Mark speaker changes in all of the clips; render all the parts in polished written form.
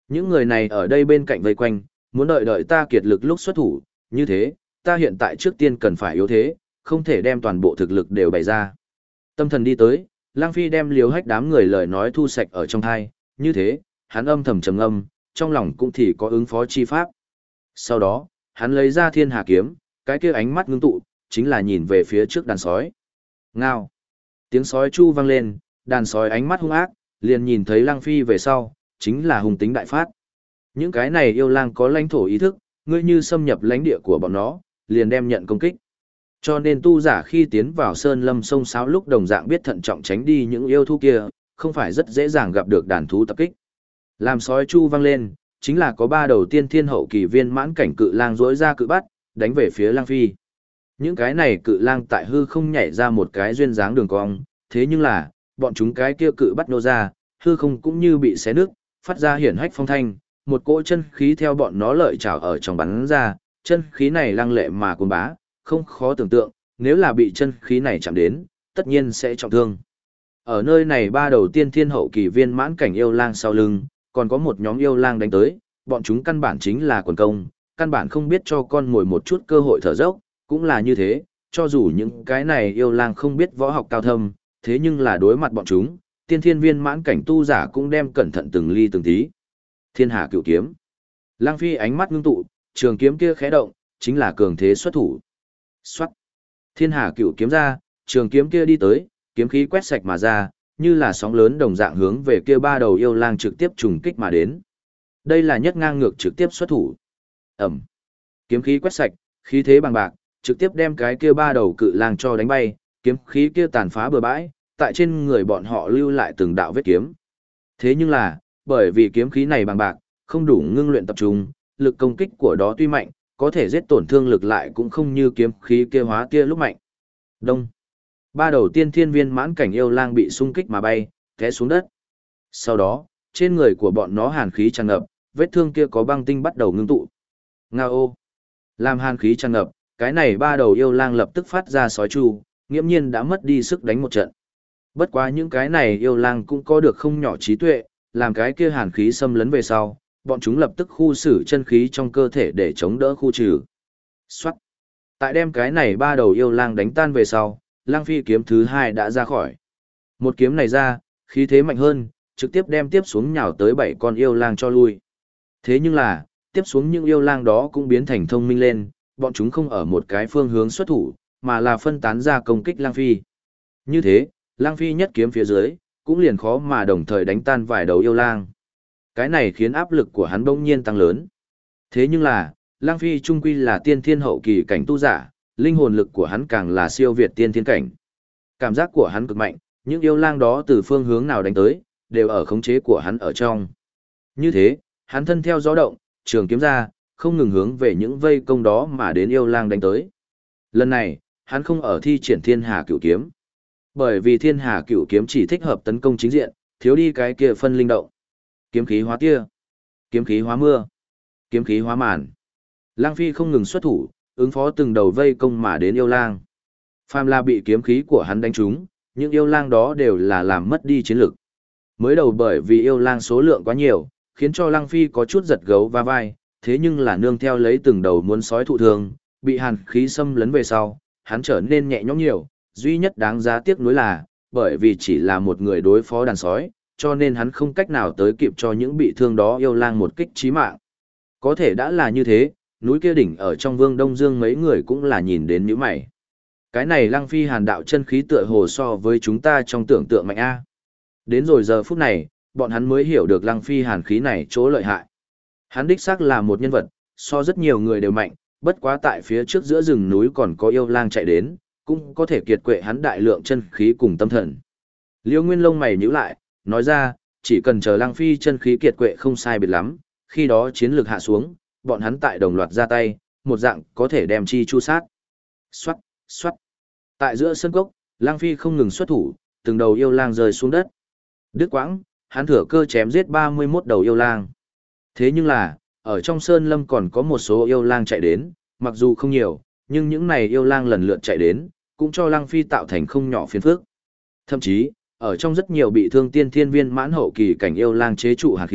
Speaker 1: Những người này ở đây bên cạnh vây quanh, muốn đợi đợi ta kiệt lực lúc xuất thủ, như thế, ta hiện tại trước tiên cần phải yếu thế, không thể đem toàn bộ thực lực đều bày ra. Tâm thần đi tới, Lang Phi đem Liêu Hách đám người lời nói thu sạch ở trong thai, như thế, hắn âm thầm trầm ngâm, trong lòng cũng thì có ứng phó chi pháp. Sau đó, hắn lấy ra Thiên Hà kiếm, cái kia ánh mắt ngưng tụ, chính là nhìn về phía trước đàn sói. Ngao. Tiếng sói chu vang lên, đàn sói ánh mắt hung ác, liền nhìn thấy Lang Phi về sau, chính là hung tính đại phát. Những cái này yêu lang có lãnh thổ ý thức, ngươi như xâm nhập lãnh địa của bọn nó, liền đem nhận công kích. Cho nên tu giả khi tiến vào sơn lâm sông sáo lúc đồng dạng biết thận trọng tránh đi những yêu thú kia, không phải rất dễ dàng gặp được đàn thú tập kích. Làm sói chu vang lên, chính là có 3 đầu tiên thiên hậu kỳ viên mãn cảnh cự lang rỗi ra cự bắt, đánh về phía Lang Phi. Những cái này cự lang tại hư không nhảy ra một cái duyên dáng đường cong, thế nhưng là, bọn chúng cái kia cự bắt nô ra, hư không cũng như bị xé nước, phát ra hiển hách phong thanh, một cỗ chân khí theo bọn nó lợi trảo ở trong bắn ra, chân khí này lăng lệ mà cuồng bá, không khó tưởng tượng, nếu là bị chân khí này chạm đến, tất nhiên sẽ trọng thương. Ở nơi này 3 đầu tiên thiên hậu kỳ viên mãn cảnh yêu lang sau lưng, còn có một nhóm yêu lang đánh tới, bọn chúng căn bản chính là quần công, căn bản không biết cho con mồi một chút cơ hội thở dốc, cũng là như thế, cho dù những cái này yêu lang không biết võ học cao thâm, thế nhưng là đối mặt bọn chúng, tiên thiên viên mãn cảnh tu giả cũng đem cẩn thận từng ly từng tí. Thiên Hà Cửu kiếm. Lang Phi ánh mắt ngưng tụ, trường kiếm kia khẽ động, chính là cường thế xuất thủ. Soát. Thiên Hà Cửu kiếm ra, trường kiếm kia đi tới, kiếm khí quét sạch mà ra, như là sóng lớn đồng dạng hướng về kia 3 đầu yêu lang trực tiếp trùng kích mà đến. Đây là nhất ngang ngược trực tiếp xuất thủ. Ẩm. Kiếm khí quét sạch, khí thế bằng bạc, trực tiếp đem cái kia 3 đầu cự lang cho đánh bay, kiếm khí kia tàn phá bừa bãi, tại trên người bọn họ lưu lại từng đạo vết kiếm. Thế nhưng là, bởi vì kiếm khí này bằng bạc, không đủ ngưng luyện tập trung, lực công kích của đó tuy mạnh, có thể giết tổn thương lực lại cũng không như kiếm khí kia hóa kia lúc mạnh. Đông. 3 đầu tiên thiên viên mãn cảnh yêu lang bị xung kích mà bay, té xuống đất. Sau đó, trên người của bọn nó hàn khí tràn ngập, vết thương kia có băng tinh bắt đầu ngưng tụ. Ngao. Làm hàn khí tràn ngập, cái này 3 đầu yêu lang lập tức phát ra sói chu, nghiễm nhiên đã mất đi sức đánh một trận. Bất quá những cái này yêu lang cũng có được không nhỏ trí tuệ, làm cái kia hàn khí xâm lấn về sau, bọn chúng lập tức khu xử chân khí trong cơ thể để chống đỡ khu trừ. Soát. Tại đem cái này 3 đầu yêu lang đánh tan về sau, Lang Phi kiếm thứ 2 đã ra khỏi. Một kiếm này ra, khí thế mạnh hơn, trực tiếp đem tiếp xuống nhào tới 7 con yêu lang cho lui. Thế nhưng là, tiếp xuống những yêu lang đó cũng biến thành thông minh lên, bọn chúng không ở một cái phương hướng xuất thủ, mà là phân tán ra công kích Lang Phi. Như thế, Lang Phi nhất kiếm phía dưới, cũng liền khó mà đồng thời đánh tan vài đầu yêu lang. Cái này khiến áp lực của hắn bỗng nhiên tăng lớn. Thế nhưng là, Lang Phi trung quy là tiên thiên hậu kỳ cảnh tu giả, linh hồn lực của hắn càng là siêu việt tiên thiên cảnh. Cảm giác của hắn cực mạnh, những yêu lang đó từ phương hướng nào đánh tới, đều ở khống chế của hắn ở trong. Như thế, hắn thân theo gió động, trường kiếm ra, không ngừng hướng về những vây công đó mà đến yêu lang đánh tới. Lần này, hắn không ở thi triển Thiên Hà Cửu kiếm. Bởi vì Thiên Hà Cửu kiếm chỉ thích hợp tấn công chính diện, thiếu đi cái kia phân linh động. Kiếm khí hóa tia, kiếm khí hóa mưa, kiếm khí hóa màn. Lang Phi không ngừng xuất thủ, ứng phó từng đầu vây công mà đến yêu lang. Phàm là bị kiếm khí của hắn đánh trúng, những yêu lang đó đều là làm mất đi chiến lực. Mới đầu bởi vì yêu lang số lượng quá nhiều, khiến cho Lang Phi có chút giật gấu va vai, thế nhưng là nương theo lấy từng đầu muốn sói thụ thương, bị hàn khí xâm lấn về sau, hắn trở nên nhẹ nhõm nhiều, duy nhất đáng giá tiếc nuối là, bởi vì chỉ là một người đối phó đàn sói, cho nên hắn không cách nào tới kịp cho những bị thương đó yêu lang một kích chí mạng. Có thể đã là như thế, núi kia đỉnh ở trong Vương Đông Dương mấy người cũng là nhìn đến những mày. Cái này Lang Phi hàn đạo chân khí tựa hồ so với chúng ta trong tưởng tượng mạnh a. Đến rồi giờ phút này, bọn hắn mới hiểu được Lang Phi hàn khí này chỗ lợi hại. Hắn đích xác là một nhân vật, so rất nhiều người đều mạnh, bất quá tại phía trước giữa rừng núi còn có yêu lang chạy đến, cũng có thể kiệt quệ hắn đại lượng chân khí cùng tâm thần. Liêu Nguyên lông mày nhíu lại, nói ra, chỉ cần chờ Lang Phi chân khí kiệt quệ không sai biệt lắm, khi đó chiến lược hạ xuống, bọn hắn tại đồng loạt ra tay, một dạng có thể đem chi chu sát. Xoát, xoát. Tại giữa sân cốc, Lang Phi không ngừng xuất thủ, từng đầu yêu lang rơi xuống đất. Đứt quãng, hắn thừa cơ chém giết 31 đầu yêu lang. Thế nhưng là, ở trong sơn lâm còn có một số yêu lang chạy đến, mặc dù không nhiều, nhưng những này yêu lang lần lượt chạy đến, cũng cho Lang Phi tạo thành không nhỏ phiền phức. Thậm chí, ở trong rất nhiều bị thương tiên thiên viên mãn hậu kỳ cảnh yêu lang chế trụ hàn khí,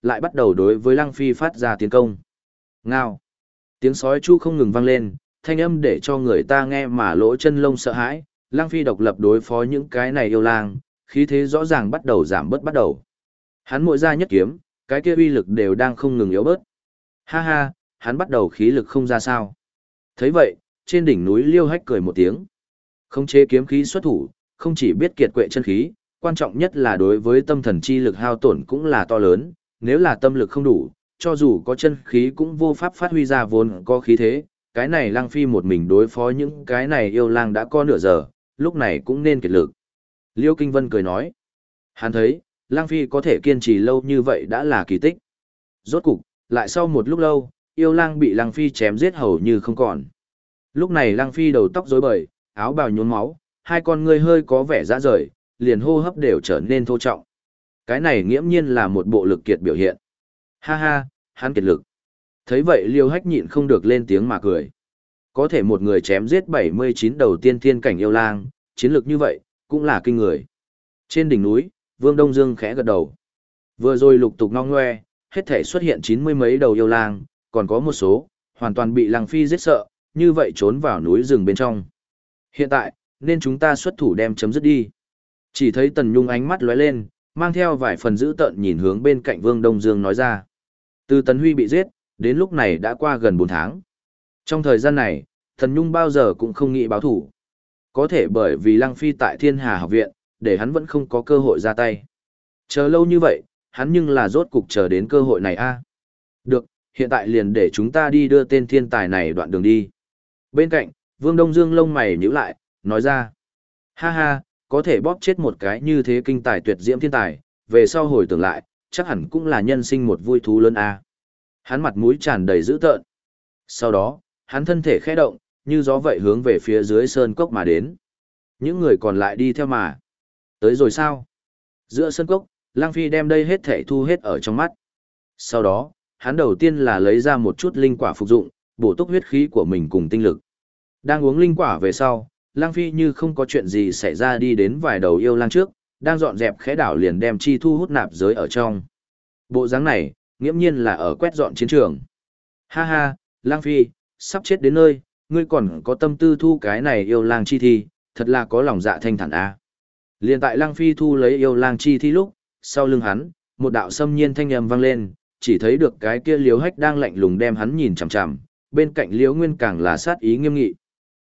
Speaker 1: lại bắt đầu đối với Lăng Phi phát ra tiến công. Ngao. Tiếng sói chu không ngừng vang lên, thanh âm để cho người ta nghe mà lỗ chân lông sợ hãi. Lăng Phi độc lập đối phó những cái này yêu lang, khí thế rõ ràng bắt đầu giảm bớt bắt đầu. Hắn mỗi ra nhất kiếm, cái kia uy lực đều đang không ngừng yếu bớt. Ha ha, hắn bắt đầu khí lực không ra sao. Thấy vậy, trên đỉnh núi Liêu Hách cười một tiếng. Khống chế kiếm khí xuất thủ, không chỉ biết kiệt quệ chân khí, quan trọng nhất là đối với tâm thần chi lực hao tổn cũng là to lớn, nếu là tâm lực không đủ, cho dù có chân khí cũng vô pháp phát huy ra vốn có khí thế. Cái này Lăng Phi một mình đối phó những cái này yêu lang đã có nửa giờ, lúc này cũng nên kiệt lực. Liêu Kinh Vân cười nói, hắn thấy, Lăng Phi có thể kiên trì lâu như vậy đã là kỳ tích. Rốt cục, lại sau một lúc lâu, yêu lang bị Lăng Phi chém giết hầu như không còn. Lúc này Lăng Phi đầu tóc rối bời, áo bào nhuốm máu, hai con ngươi hơi có vẻ rã rời, liền hô hấp đều trở nên thô trọng. Cái này nghiễm nhiên là một bộ lực kiệt biểu hiện. Ha ha, hắn kiệt lực. Thấy vậy Liêu Hách nhịn không được lên tiếng mà cười. Có thể một người chém giết 79 đầu tiên thiên cảnh yêu lang, chiến lược như vậy, cũng là kinh người. Trên đỉnh núi, Vương Đông Dương khẽ gật đầu. Vừa rồi lục tục ngong ngoe, hết thể xuất hiện 90 mấy đầu yêu lang, còn có một số, hoàn toàn bị Lăng Phi giết sợ, như vậy trốn vào núi rừng bên trong. Hiện tại, nên chúng ta xuất thủ đem chấm dứt đi. Chỉ thấy Tần Nhung ánh mắt lóe lên, mang theo vài phần dữ tợn nhìn hướng bên cạnh Vương Đông Dương nói ra. Từ Tần Huy bị giết, đến lúc này đã qua gần 4 tháng. Trong thời gian này, Tần Nhung bao giờ cũng không nghĩ báo thủ. Có thể bởi vì Lăng Phi tại Thiên Hà học viện, để hắn vẫn không có cơ hội ra tay. Chờ lâu như vậy, hắn nhưng là rốt cục chờ đến cơ hội này a. Được, hiện tại liền để chúng ta đi đưa tên thiên tài này đoạn đường đi. Bên cạnh, Vương Đông Dương lông mày nhíu lại, nói ra. Ha ha, có thể bóp chết một cái như thế kinh tài tuyệt diễm thiên tài, về sau hồi tưởng lại, chắc hẳn cũng là nhân sinh một vui thú lớn a. Hắn mặt mũi tràn đầy dữ tợn. Sau đó, hắn thân thể khẽ động, như gió vậy hướng về phía dưới sơn cốc mà đến. Những người còn lại đi theo mà. Tới rồi sao? Giữa sơn cốc, Lăng Phi đem đây hết thể thu hết ở trong mắt. Sau đó, hắn đầu tiên là lấy ra một chút linh quả phục dụng, bổ túc huyết khí của mình cùng tinh lực. Đang uống linh quả về sau, Lăng Phi như không có chuyện gì xảy ra đi đến vài đầu yêu lang trước, đang dọn dẹp khẽ đảo liền đem chi thu hút nạp giới ở trong. Bộ dáng này, nghiễm nhiên là ở quét dọn chiến trường. Ha ha, Lăng Phi, sắp chết đến nơi, ngươi còn có tâm tư thu cái này yêu lang chi thi, thật là có lòng dạ thanh thản a. Liền tại Lăng Phi thu lấy yêu lang chi thi lúc, sau lưng hắn, một đạo xâm nhiên thanh âm vang lên, chỉ thấy được cái kia Liêu Hách đang lạnh lùng đem hắn nhìn chằm chằm, bên cạnh Liễu Nguyên càng là sát ý nghiêm nghị.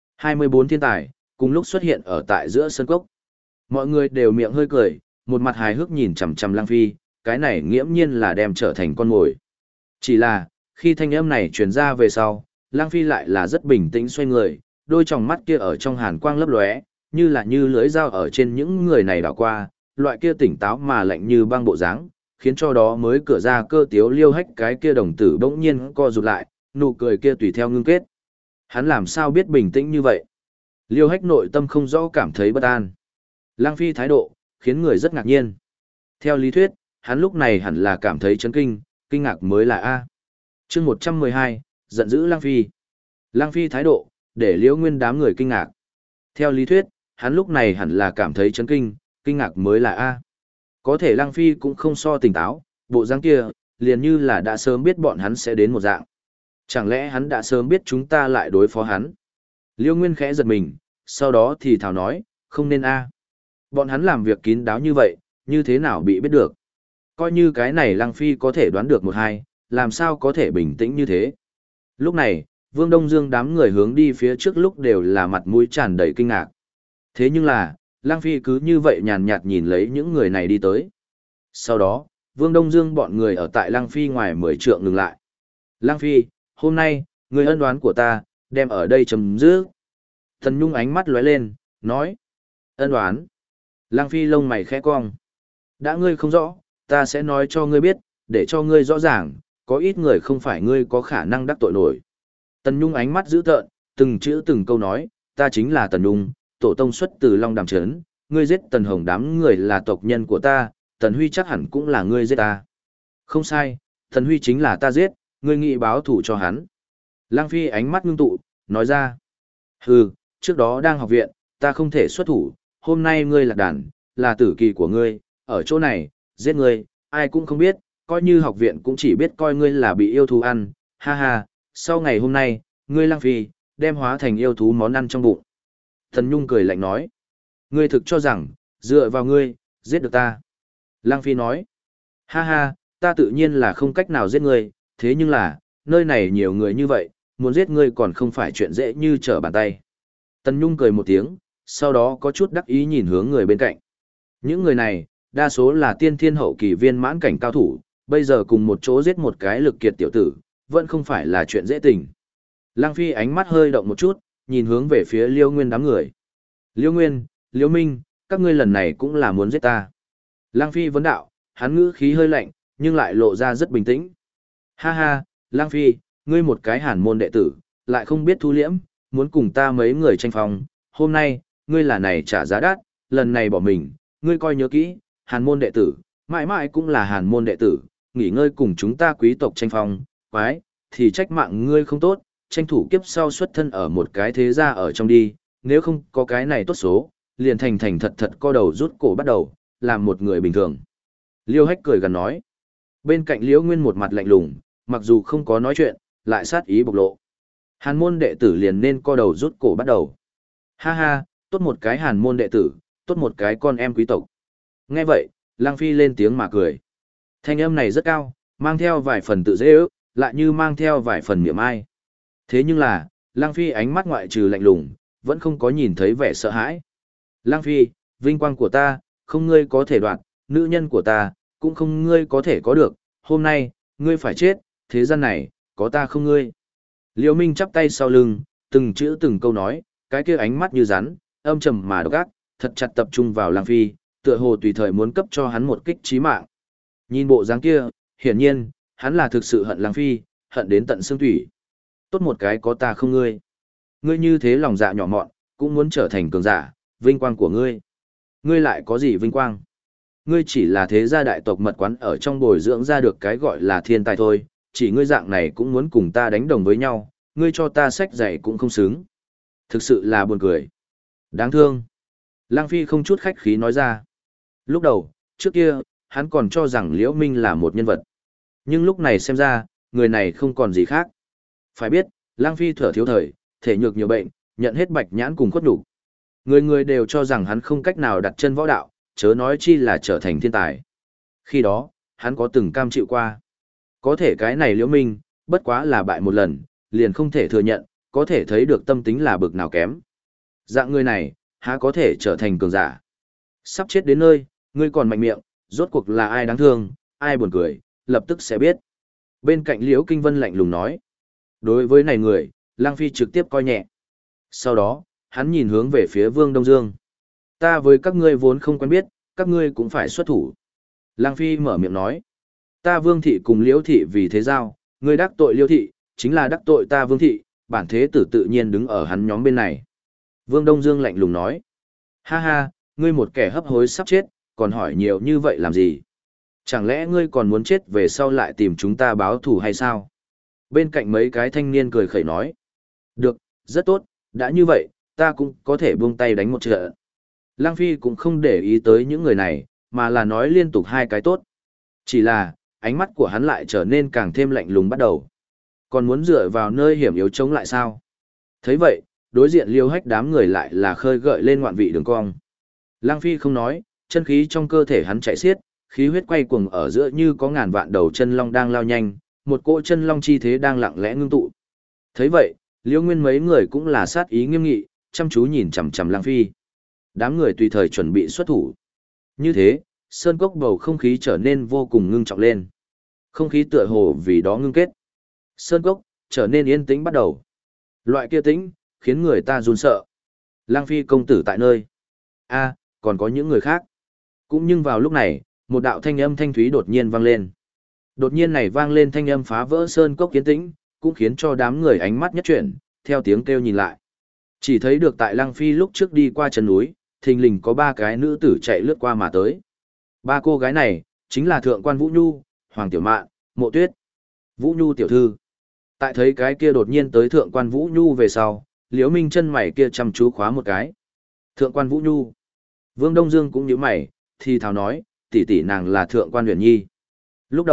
Speaker 1: 24 thiên tài, cùng lúc xuất hiện ở tại giữa sân cốc. Mọi người đều miệng hơi cười, một mặt hài hước nhìn chằm chằm Lăng Phi, cái này nghiễm nhiên là đem trở thành con mồi. Chỉ là, khi thanh âm này truyền ra về sau, Lăng Phi lại là rất bình tĩnh xoay người, đôi tròng mắt kia ở trong hàn quang lấp lóe, như là như lưỡi dao ở trên những người này đảo qua, loại kia tỉnh táo mà lạnh như băng bộ dáng, khiến cho đó mới cửa ra cơ tiếu Liêu Hách cái kia đồng tử bỗng nhiên co rụt lại, nụ cười kia tùy theo ngưng kết. Hắn làm sao biết bình tĩnh như vậy? Liêu Hách nội tâm không rõ cảm thấy bất an. Lăng Phi thái độ, khiến người rất ngạc nhiên. Theo lý thuyết, hắn lúc này hẳn là cảm thấy chấn kinh, kinh ngạc mới là A. Chương 112, giận dữ Lăng Phi. Lăng Phi thái độ, để Liễu Nguyên đám người kinh ngạc. Theo lý thuyết, hắn lúc này hẳn là cảm thấy chấn kinh, kinh ngạc mới là A. Có thể Lăng Phi cũng không so tỉnh táo, bộ dáng kia, liền như là đã sớm biết bọn hắn sẽ đến một dạng. Chẳng lẽ hắn đã sớm biết chúng ta lại đối phó hắn? Liêu Nguyên khẽ giật mình, sau đó thì thào nói, không nên A. Bọn hắn làm việc kín đáo như vậy, như thế nào bị biết được? Coi như cái này Lăng Phi có thể đoán được một hai, làm sao có thể bình tĩnh như thế? Lúc này, Vương Đông Dương đám người hướng đi phía trước lúc đều là mặt mũi tràn đầy kinh ngạc. Thế nhưng là, Lăng Phi cứ như vậy nhàn nhạt nhìn lấy những người này đi tới. Sau đó, Vương Đông Dương bọn người ở tại Lăng Phi ngoài 10 trượng ngừng lại. Lăng Phi, hôm nay, người ân đoán của ta, đem ở đây chấm dứt. Thần Nhung ánh mắt lóe lên, nói. Ân đoán. Lăng Phi lông mày khẽ cong. Đã ngươi không rõ, ta sẽ nói cho ngươi biết, để cho ngươi rõ ràng, có ít người không phải ngươi có khả năng đắc tội nổi. Tần Nhung ánh mắt dữ tợn, từng chữ từng câu nói, ta chính là Tần Nhung, tổ tông xuất từ Long Đàm Trấn, ngươi giết Tần Hồng đám người là tộc nhân của ta, Tần Huy chắc hẳn cũng là ngươi giết ta. Không sai, Tần Huy chính là ta giết, ngươi nghị báo thủ cho hắn. Lăng Phi ánh mắt ngưng tụ, nói ra. Hừ, trước đó đang học viện, ta không thể xuất thủ, hôm nay ngươi lạc đàn, là tử kỳ của ngươi, ở chỗ này, giết ngươi, ai cũng không biết, coi như học viện cũng chỉ biết coi ngươi là bị yêu thú ăn, ha ha, sau ngày hôm nay, ngươi Lăng Phi, đem hóa thành yêu thú món ăn trong bụng. Tần Nhung cười lạnh nói, ngươi thực cho rằng, dựa vào ngươi, giết được ta. Lăng Phi nói, ha ha, ta tự nhiên là không cách nào giết ngươi, thế nhưng là, nơi này nhiều người như vậy, muốn giết ngươi còn không phải chuyện dễ như trở bàn tay. Tần Nhung cười một tiếng, sau đó có chút đắc ý nhìn hướng người bên cạnh. Những người này, đa số là tiên thiên hậu kỳ viên mãn cảnh cao thủ, bây giờ cùng một chỗ giết một cái lực kiệt tiểu tử, vẫn không phải là chuyện dễ tình. Lăng Phi ánh mắt hơi động một chút, nhìn hướng về phía Liêu Nguyên đám người. Liêu Nguyên, Liêu Minh, các ngươi lần này cũng là muốn giết ta. Lăng Phi vấn đạo, hắn ngữ khí hơi lạnh, nhưng lại lộ ra rất bình tĩnh. Ha ha, Lăng Phi, ngươi một cái hàn môn đệ tử, lại không biết thu liễm, muốn cùng ta mấy người tranh phòng. Hôm nay, ngươi là này trả giá đắt, lần này bỏ mình, ngươi coi nhớ kỹ, hàn môn đệ tử, mãi mãi cũng là hàn môn đệ tử, nghỉ ngơi cùng chúng ta quý tộc tranh phong, quái, thì trách mạng ngươi không tốt, tranh thủ kiếp sau xuất thân ở một cái thế gia ở trong đi, nếu không có cái này tốt số, liền thành thành thật thật co đầu rút cổ bắt đầu, làm một người bình thường. Liêu Hách cười gần nói. Bên cạnh Liễu Nguyên một mặt lạnh lùng, mặc dù không có nói chuyện, lại sát ý bộc lộ. Hàn môn đệ tử liền nên co đầu rút cổ bắt đầu. Ha ha, tốt một cái hàn môn đệ tử, tốt một cái con em quý tộc. Nghe vậy, Lăng Phi lên tiếng mà cười. Thanh âm này rất cao, mang theo vài phần tự dễ ước, lại như mang theo vài phần miệng ai. Thế nhưng là, Lăng Phi ánh mắt ngoại trừ lạnh lùng, vẫn không có nhìn thấy vẻ sợ hãi. Lăng Phi, vinh quang của ta, không ngươi có thể đoạt, nữ nhân của ta, cũng không ngươi có thể có được, hôm nay, ngươi phải chết, thế gian này, có ta không ngươi. Liêu Minh chắp tay sau lưng, từng chữ từng câu nói, cái kia ánh mắt như rắn, âm trầm mà độc ác, thật chặt tập trung vào Lăng Phi, tựa hồ tùy thời muốn cấp cho hắn một kích chí mạng. Nhìn bộ dáng kia, hiển nhiên, hắn là thực sự hận Lăng Phi, hận đến tận xương thủy. Tốt một cái có ta không ngươi. Ngươi như thế lòng dạ nhỏ mọn, cũng muốn trở thành cường giả, vinh quang của ngươi. Ngươi lại có gì vinh quang? Ngươi chỉ là thế gia đại tộc mật quán ở trong bồi dưỡng ra được cái gọi là thiên tài thôi, chỉ ngươi dạng này cũng muốn cùng ta đánh đồng với nhau, ngươi cho ta sách dạy cũng không xứng. Thực sự là buồn cười. Đáng thương. Lăng Phi không chút khách khí nói ra. Lúc đầu, trước kia, hắn còn cho rằng Liễu Minh là một nhân vật. Nhưng lúc này xem ra, người này không còn gì khác. Phải biết, Lăng Phi thở thiếu thời, thể nhược nhiều bệnh, nhận hết bạch nhãn cùng khuất nhục. Người người đều cho rằng hắn không cách nào đặt chân võ đạo, chớ nói chi là trở thành thiên tài. Khi đó, hắn có từng cam chịu qua. Có thể cái này Liễu Minh, bất quá là bại một lần, liền không thể thừa nhận, có thể thấy được tâm tính là bực nào kém. Dạng người này, há có thể trở thành cường giả. Sắp chết đến nơi, ngươi còn mạnh miệng, rốt cuộc là ai đáng thương, ai buồn cười, lập tức sẽ biết. Bên cạnh Liễu Kinh Vân lạnh lùng nói. Đối với này người, Lăng Phi trực tiếp coi nhẹ. Sau đó, hắn nhìn hướng về phía Vương Đông Dương. Ta với các ngươi vốn không quen biết, các ngươi cũng phải xuất thủ. Lăng Phi mở miệng nói. Ta Vương Thị cùng Liễu Thị vì thế giao, ngươi đắc tội Liễu Thị, chính là đắc tội ta Vương Thị, bản thế tử tự nhiên đứng ở hắn nhóm bên này. Vương Đông Dương lạnh lùng nói. Ha ha, ngươi một kẻ hấp hối sắp chết, còn hỏi nhiều như vậy làm gì? Chẳng lẽ ngươi còn muốn chết về sau lại tìm chúng ta báo thù hay sao? Bên cạnh mấy cái thanh niên cười khẩy nói. Được, rất tốt, đã như vậy, ta cũng có thể buông tay đánh một trận. Lăng Phi cũng không để ý tới những người này, mà là nói liên tục hai cái tốt. Chỉ là, ánh mắt của hắn lại trở nên càng thêm lạnh lùng bắt đầu. Còn muốn dựa vào nơi hiểm yếu chống lại sao? Thấy vậy, đối diện Liêu Hách đám người lại là khơi gợi lên ngoạn vị đường cong. Lăng Phi không nói, chân khí trong cơ thể hắn chạy xiết, khí huyết quay cuồng ở giữa như có ngàn vạn đầu chân long đang lao nhanh, một cỗ chân long chi thế đang lặng lẽ ngưng tụ. Thấy vậy, Liêu Nguyên mấy người cũng là sát ý nghiêm nghị, chăm chú nhìn chằm chằm Lăng Phi. Đám người tùy thời chuẩn bị xuất thủ. Như thế, sơn cốc bầu không khí trở nên vô cùng ngưng trọng lên. Không khí tựa hồ vì đó ngưng kết. Sơn cốc trở nên yên tĩnh bắt đầu. Loại kia tĩnh, khiến người ta run sợ. Lăng Phi công tử tại nơi. A, còn có những người khác. Cũng nhưng vào lúc này, một đạo thanh âm thanh thúy đột nhiên vang lên. Đột nhiên này vang lên thanh âm phá vỡ sơn cốc yên tĩnh, cũng khiến cho đám người ánh mắt nhất chuyển, theo tiếng kêu nhìn lại. Chỉ thấy được tại Lăng Phi lúc trước đi qua chân núi, thình lình có ba cái nữ tử chạy lướt qua mà tới. Ba cô gái này, chính là Thượng quan Vũ Nhu, Hoàng Tiểu Mạn, Mộ Tuyết. Vũ Nhu tiểu thư. Tại thấy cái kia đột nhiên tới Thượng quan Vũ Nhu về sau, Liễu Minh chân mày kia chăm chú khóa một cái. Thượng quan Vũ Nhu. Vương Đông Dương cũng nhíu mày, thì thào nói, tỷ tỷ nàng là Thượng quan Huyền Nhi. Lúc đầu,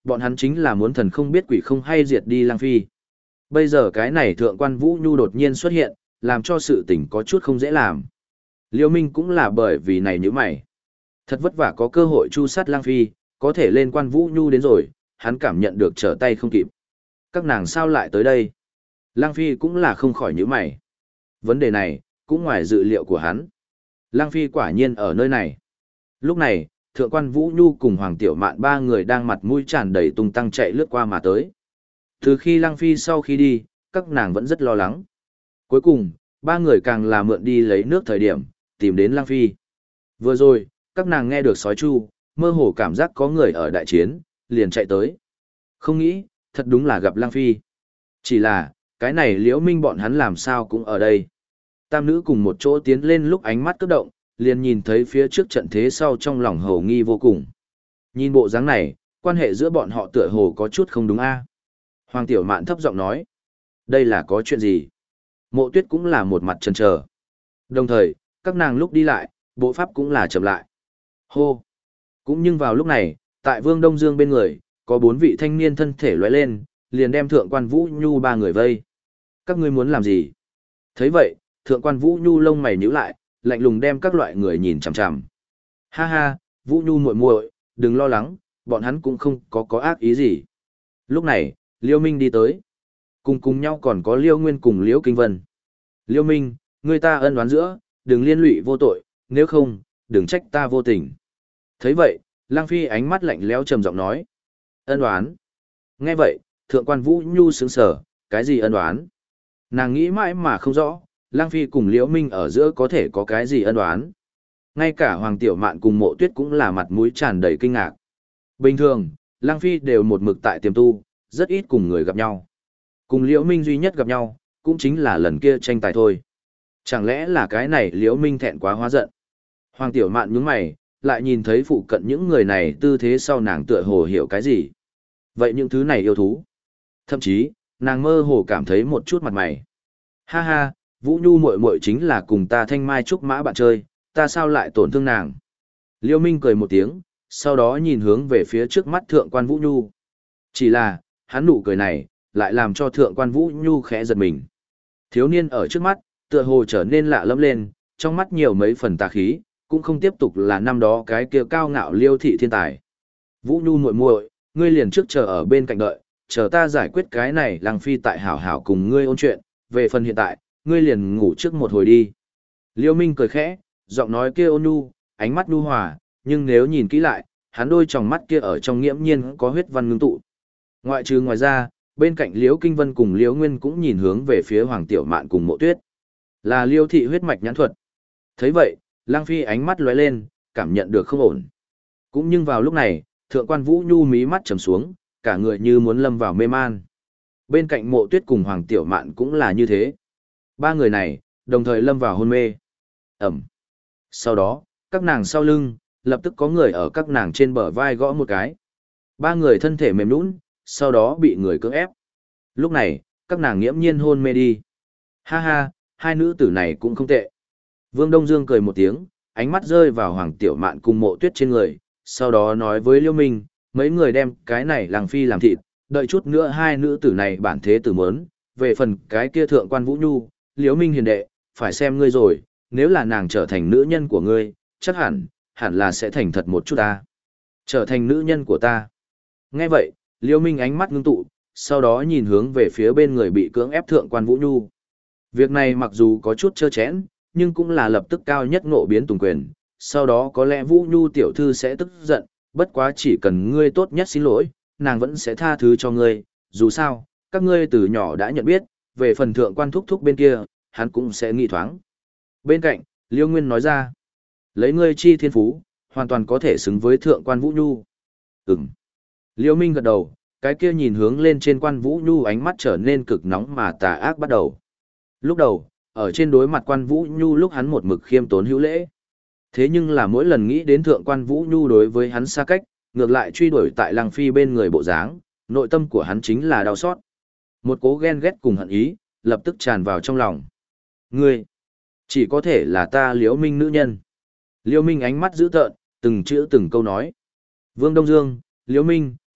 Speaker 1: bọn hắn chính là muốn thần không biết quỷ không hay diệt đi Lăng Phi. Bây giờ cái này thượng quan Vũ Nhu đột nhiên xuất hiện, làm cho sự tình có chút không dễ làm. Liêu Minh cũng là bởi vì này như mày. Thật vất vả có cơ hội chu sát Lăng Phi, có thể lên quan Vũ Nhu đến rồi, hắn cảm nhận được trở tay không kịp. Các nàng sao lại tới đây? Lăng Phi cũng là không khỏi nhíu mày. Vấn đề này, cũng ngoài dự liệu của hắn. Lăng Phi quả nhiên ở nơi này. Lúc này, Thượng quan Vũ Nhu cùng Hoàng Tiểu Mạn ba người đang mặt mũi tràn đầy tung tăng chạy lướt qua mà tới. Từ khi Lăng Phi sau khi đi, các nàng vẫn rất lo lắng. Cuối cùng, ba người càng là mượn đi lấy nước thời điểm, tìm đến Lăng Phi. Vừa rồi, các nàng nghe được sói chu, mơ hồ cảm giác có người ở đại chiến, liền chạy tới. Không nghĩ, thật đúng là gặp Lăng Phi. Chỉ là, cái này Liễu Minh bọn hắn làm sao cũng ở đây. Tam nữ cùng một chỗ tiến lên lúc ánh mắt cướp động, liền nhìn thấy phía trước trận thế sau trong lòng hầu nghi vô cùng. Nhìn bộ dáng này, quan hệ giữa bọn họ tựa hồ có chút không đúng a. Hoàng Tiểu Mạn thấp giọng nói, đây là có chuyện gì? Mộ Tuyết cũng là một mặt chần chờ. Đồng thời, các nàng lúc đi lại, bộ pháp cũng là chậm lại. Hô! Cũng nhưng vào lúc này, tại Vương Đông Dương bên người, có 4 vị thanh niên thân thể lóe lên, liền đem Thượng quan Vũ Nhu ba người vây. Các ngươi muốn làm gì? Thấy vậy, Thượng quan Vũ Nhu lông mày nhíu lại, lạnh lùng đem các loại người nhìn chằm chằm. Ha ha, Vũ Nhu muội muội, đừng lo lắng, bọn hắn cũng không có ác ý gì. Lúc này, Liêu Minh đi tới. Cùng nhau còn có Liêu Nguyên cùng Liễu Kinh Vân. Liêu Minh, người ta ân oán giữa, đừng liên lụy vô tội, nếu không, đừng trách ta vô tình. Thấy vậy, Lăng Phi ánh mắt lạnh lẽo trầm giọng nói. Ân oán. Nghe vậy, Thượng quan Vũ Nhu sững sờ, cái gì ân oán? Nàng nghĩ mãi mà không rõ, Lăng Phi cùng Liễu Minh ở giữa có thể có cái gì ân oán. Ngay cả Hoàng Tiểu Mạn cùng Mộ Tuyết cũng là mặt mũi tràn đầy kinh ngạc. Bình thường, Lăng Phi đều một mực tại tiềm tu, rất ít cùng người gặp nhau. Cùng Liễu Minh duy nhất gặp nhau, cũng chính là lần kia tranh tài thôi. Chẳng lẽ là cái này Liễu Minh thẹn quá hóa giận? Hoàng Tiểu Mạn nhướng mày, lại nhìn thấy phụ cận những người này tư thế sau nàng tựa hồ hiểu cái gì. Vậy những thứ này yêu thú. Thậm chí, nàng mơ hồ cảm thấy một chút mặt mày. Ha ha, Vũ Nhu muội muội chính là cùng ta thanh mai trúc mã bạn chơi, ta sao lại tổn thương nàng? Liêu Minh cười một tiếng, sau đó nhìn hướng về phía trước mắt Thượng quan Vũ Nhu. Chỉ là, hắn nụ cười này, lại làm cho Thượng quan Vũ Nhu khẽ giật mình. Thiếu niên ở trước mắt, tựa hồ trở nên lạ lẫm lên, trong mắt nhiều mấy phần tà khí, cũng không tiếp tục là năm đó cái kia cao ngạo Liêu thị thiên tài. Vũ Nhu muội muội, ngươi liền trước chờ ở bên cạnh đợi, chờ ta giải quyết cái này Lăng Phi tại hảo hảo cùng ngươi ôn chuyện, về phần hiện tại, ngươi liền ngủ trước một hồi đi. Liêu Minh cười khẽ, giọng nói kia ôn nhu, ánh mắt nhu hòa, nhưng nếu nhìn kỹ lại, hắn đôi tròng mắt kia ở trong nghiễm nhiên có huyết văn ngưng tụ. Ngoài ra, bên cạnh Liễu Kinh Vân cùng Liễu Nguyên cũng nhìn hướng về phía Hoàng Tiểu Mạn cùng Mộ Tuyết. Là Liêu thị huyết mạch nhãn thuật. Thấy vậy, Lăng Phi ánh mắt lóe lên, cảm nhận được không ổn. Cũng nhưng vào lúc này, Thượng quan Vũ Nhu mí mắt trầm xuống, cả người như muốn lâm vào mê man. Bên cạnh Mộ Tuyết cùng Hoàng Tiểu Mạn cũng là như thế. Ba người này, đồng thời lâm vào hôn mê. Ẩm. Sau đó, các nàng sau lưng, lập tức có người ở các nàng trên bờ vai gõ một cái. Ba người thân thể mềm nhũn, sau đó bị người cưỡng ép. Lúc này, các nàng nghiễm nhiên hôn mê đi. Ha ha, hai nữ tử này cũng không tệ. Vương Đông Dương cười một tiếng, ánh mắt rơi vào Hoàng Tiểu Mạn cùng Mộ Tuyết trên người, sau đó nói với Liêu Minh, mấy người đem cái này Lăng Phi làm thịt, đợi chút nữa hai nữ tử này bản thế tử mớn, về phần cái kia Thượng quan Vũ Nhu, Liêu Minh hiền đệ, phải xem ngươi rồi, nếu là nàng trở thành nữ nhân của ngươi, chắc hẳn là sẽ thành thật một chút ta. Trở thành nữ nhân của ta. Nghe vậy, Liêu Minh ánh mắt ngưng tụ, sau đó nhìn hướng về phía bên người bị cưỡng ép Thượng quan Vũ Nhu. Việc này mặc dù có chút trơ chẽn, nhưng cũng là lập tức cao nhất ngộ biến tùng quyền, sau đó có lẽ Vũ Nhu tiểu thư sẽ tức giận, bất quá chỉ cần ngươi tốt nhất xin lỗi, nàng vẫn sẽ tha thứ cho ngươi, dù sao, các ngươi từ nhỏ đã nhận biết, về phần Thượng quan thúc thúc bên kia, hắn cũng sẽ nghĩ thoáng. Bên cạnh, Liêu Nguyên nói ra, lấy ngươi chi thiên phú, hoàn toàn có thể xứng với Thượng quan Vũ Nhu. Ừm. Liêu Minh gật đầu, cái kia nhìn hướng lên trên quan Vũ Nhu ánh mắt trở nên cực nóng mà tà ác bắt đầu. Lúc đầu, ở trên đối mặt quan Vũ Nhu lúc hắn một mực khiêm tốn hữu lễ. Thế nhưng là mỗi lần nghĩ đến Thượng quan Vũ Nhu đối với hắn xa cách, ngược lại truy đuổi tại Lăng Phi bên người bộ dáng, nội tâm của hắn chính là đau xót. Một cố ghen ghét cùng hận ý, lập tức tràn vào trong lòng. Ngươi, chỉ có thể là ta Liễu Minh nữ nhân. Liễu Minh ánh mắt dữ tợn, từng chữ từng câu nói. Vương Đông Dương, Liễu Minh,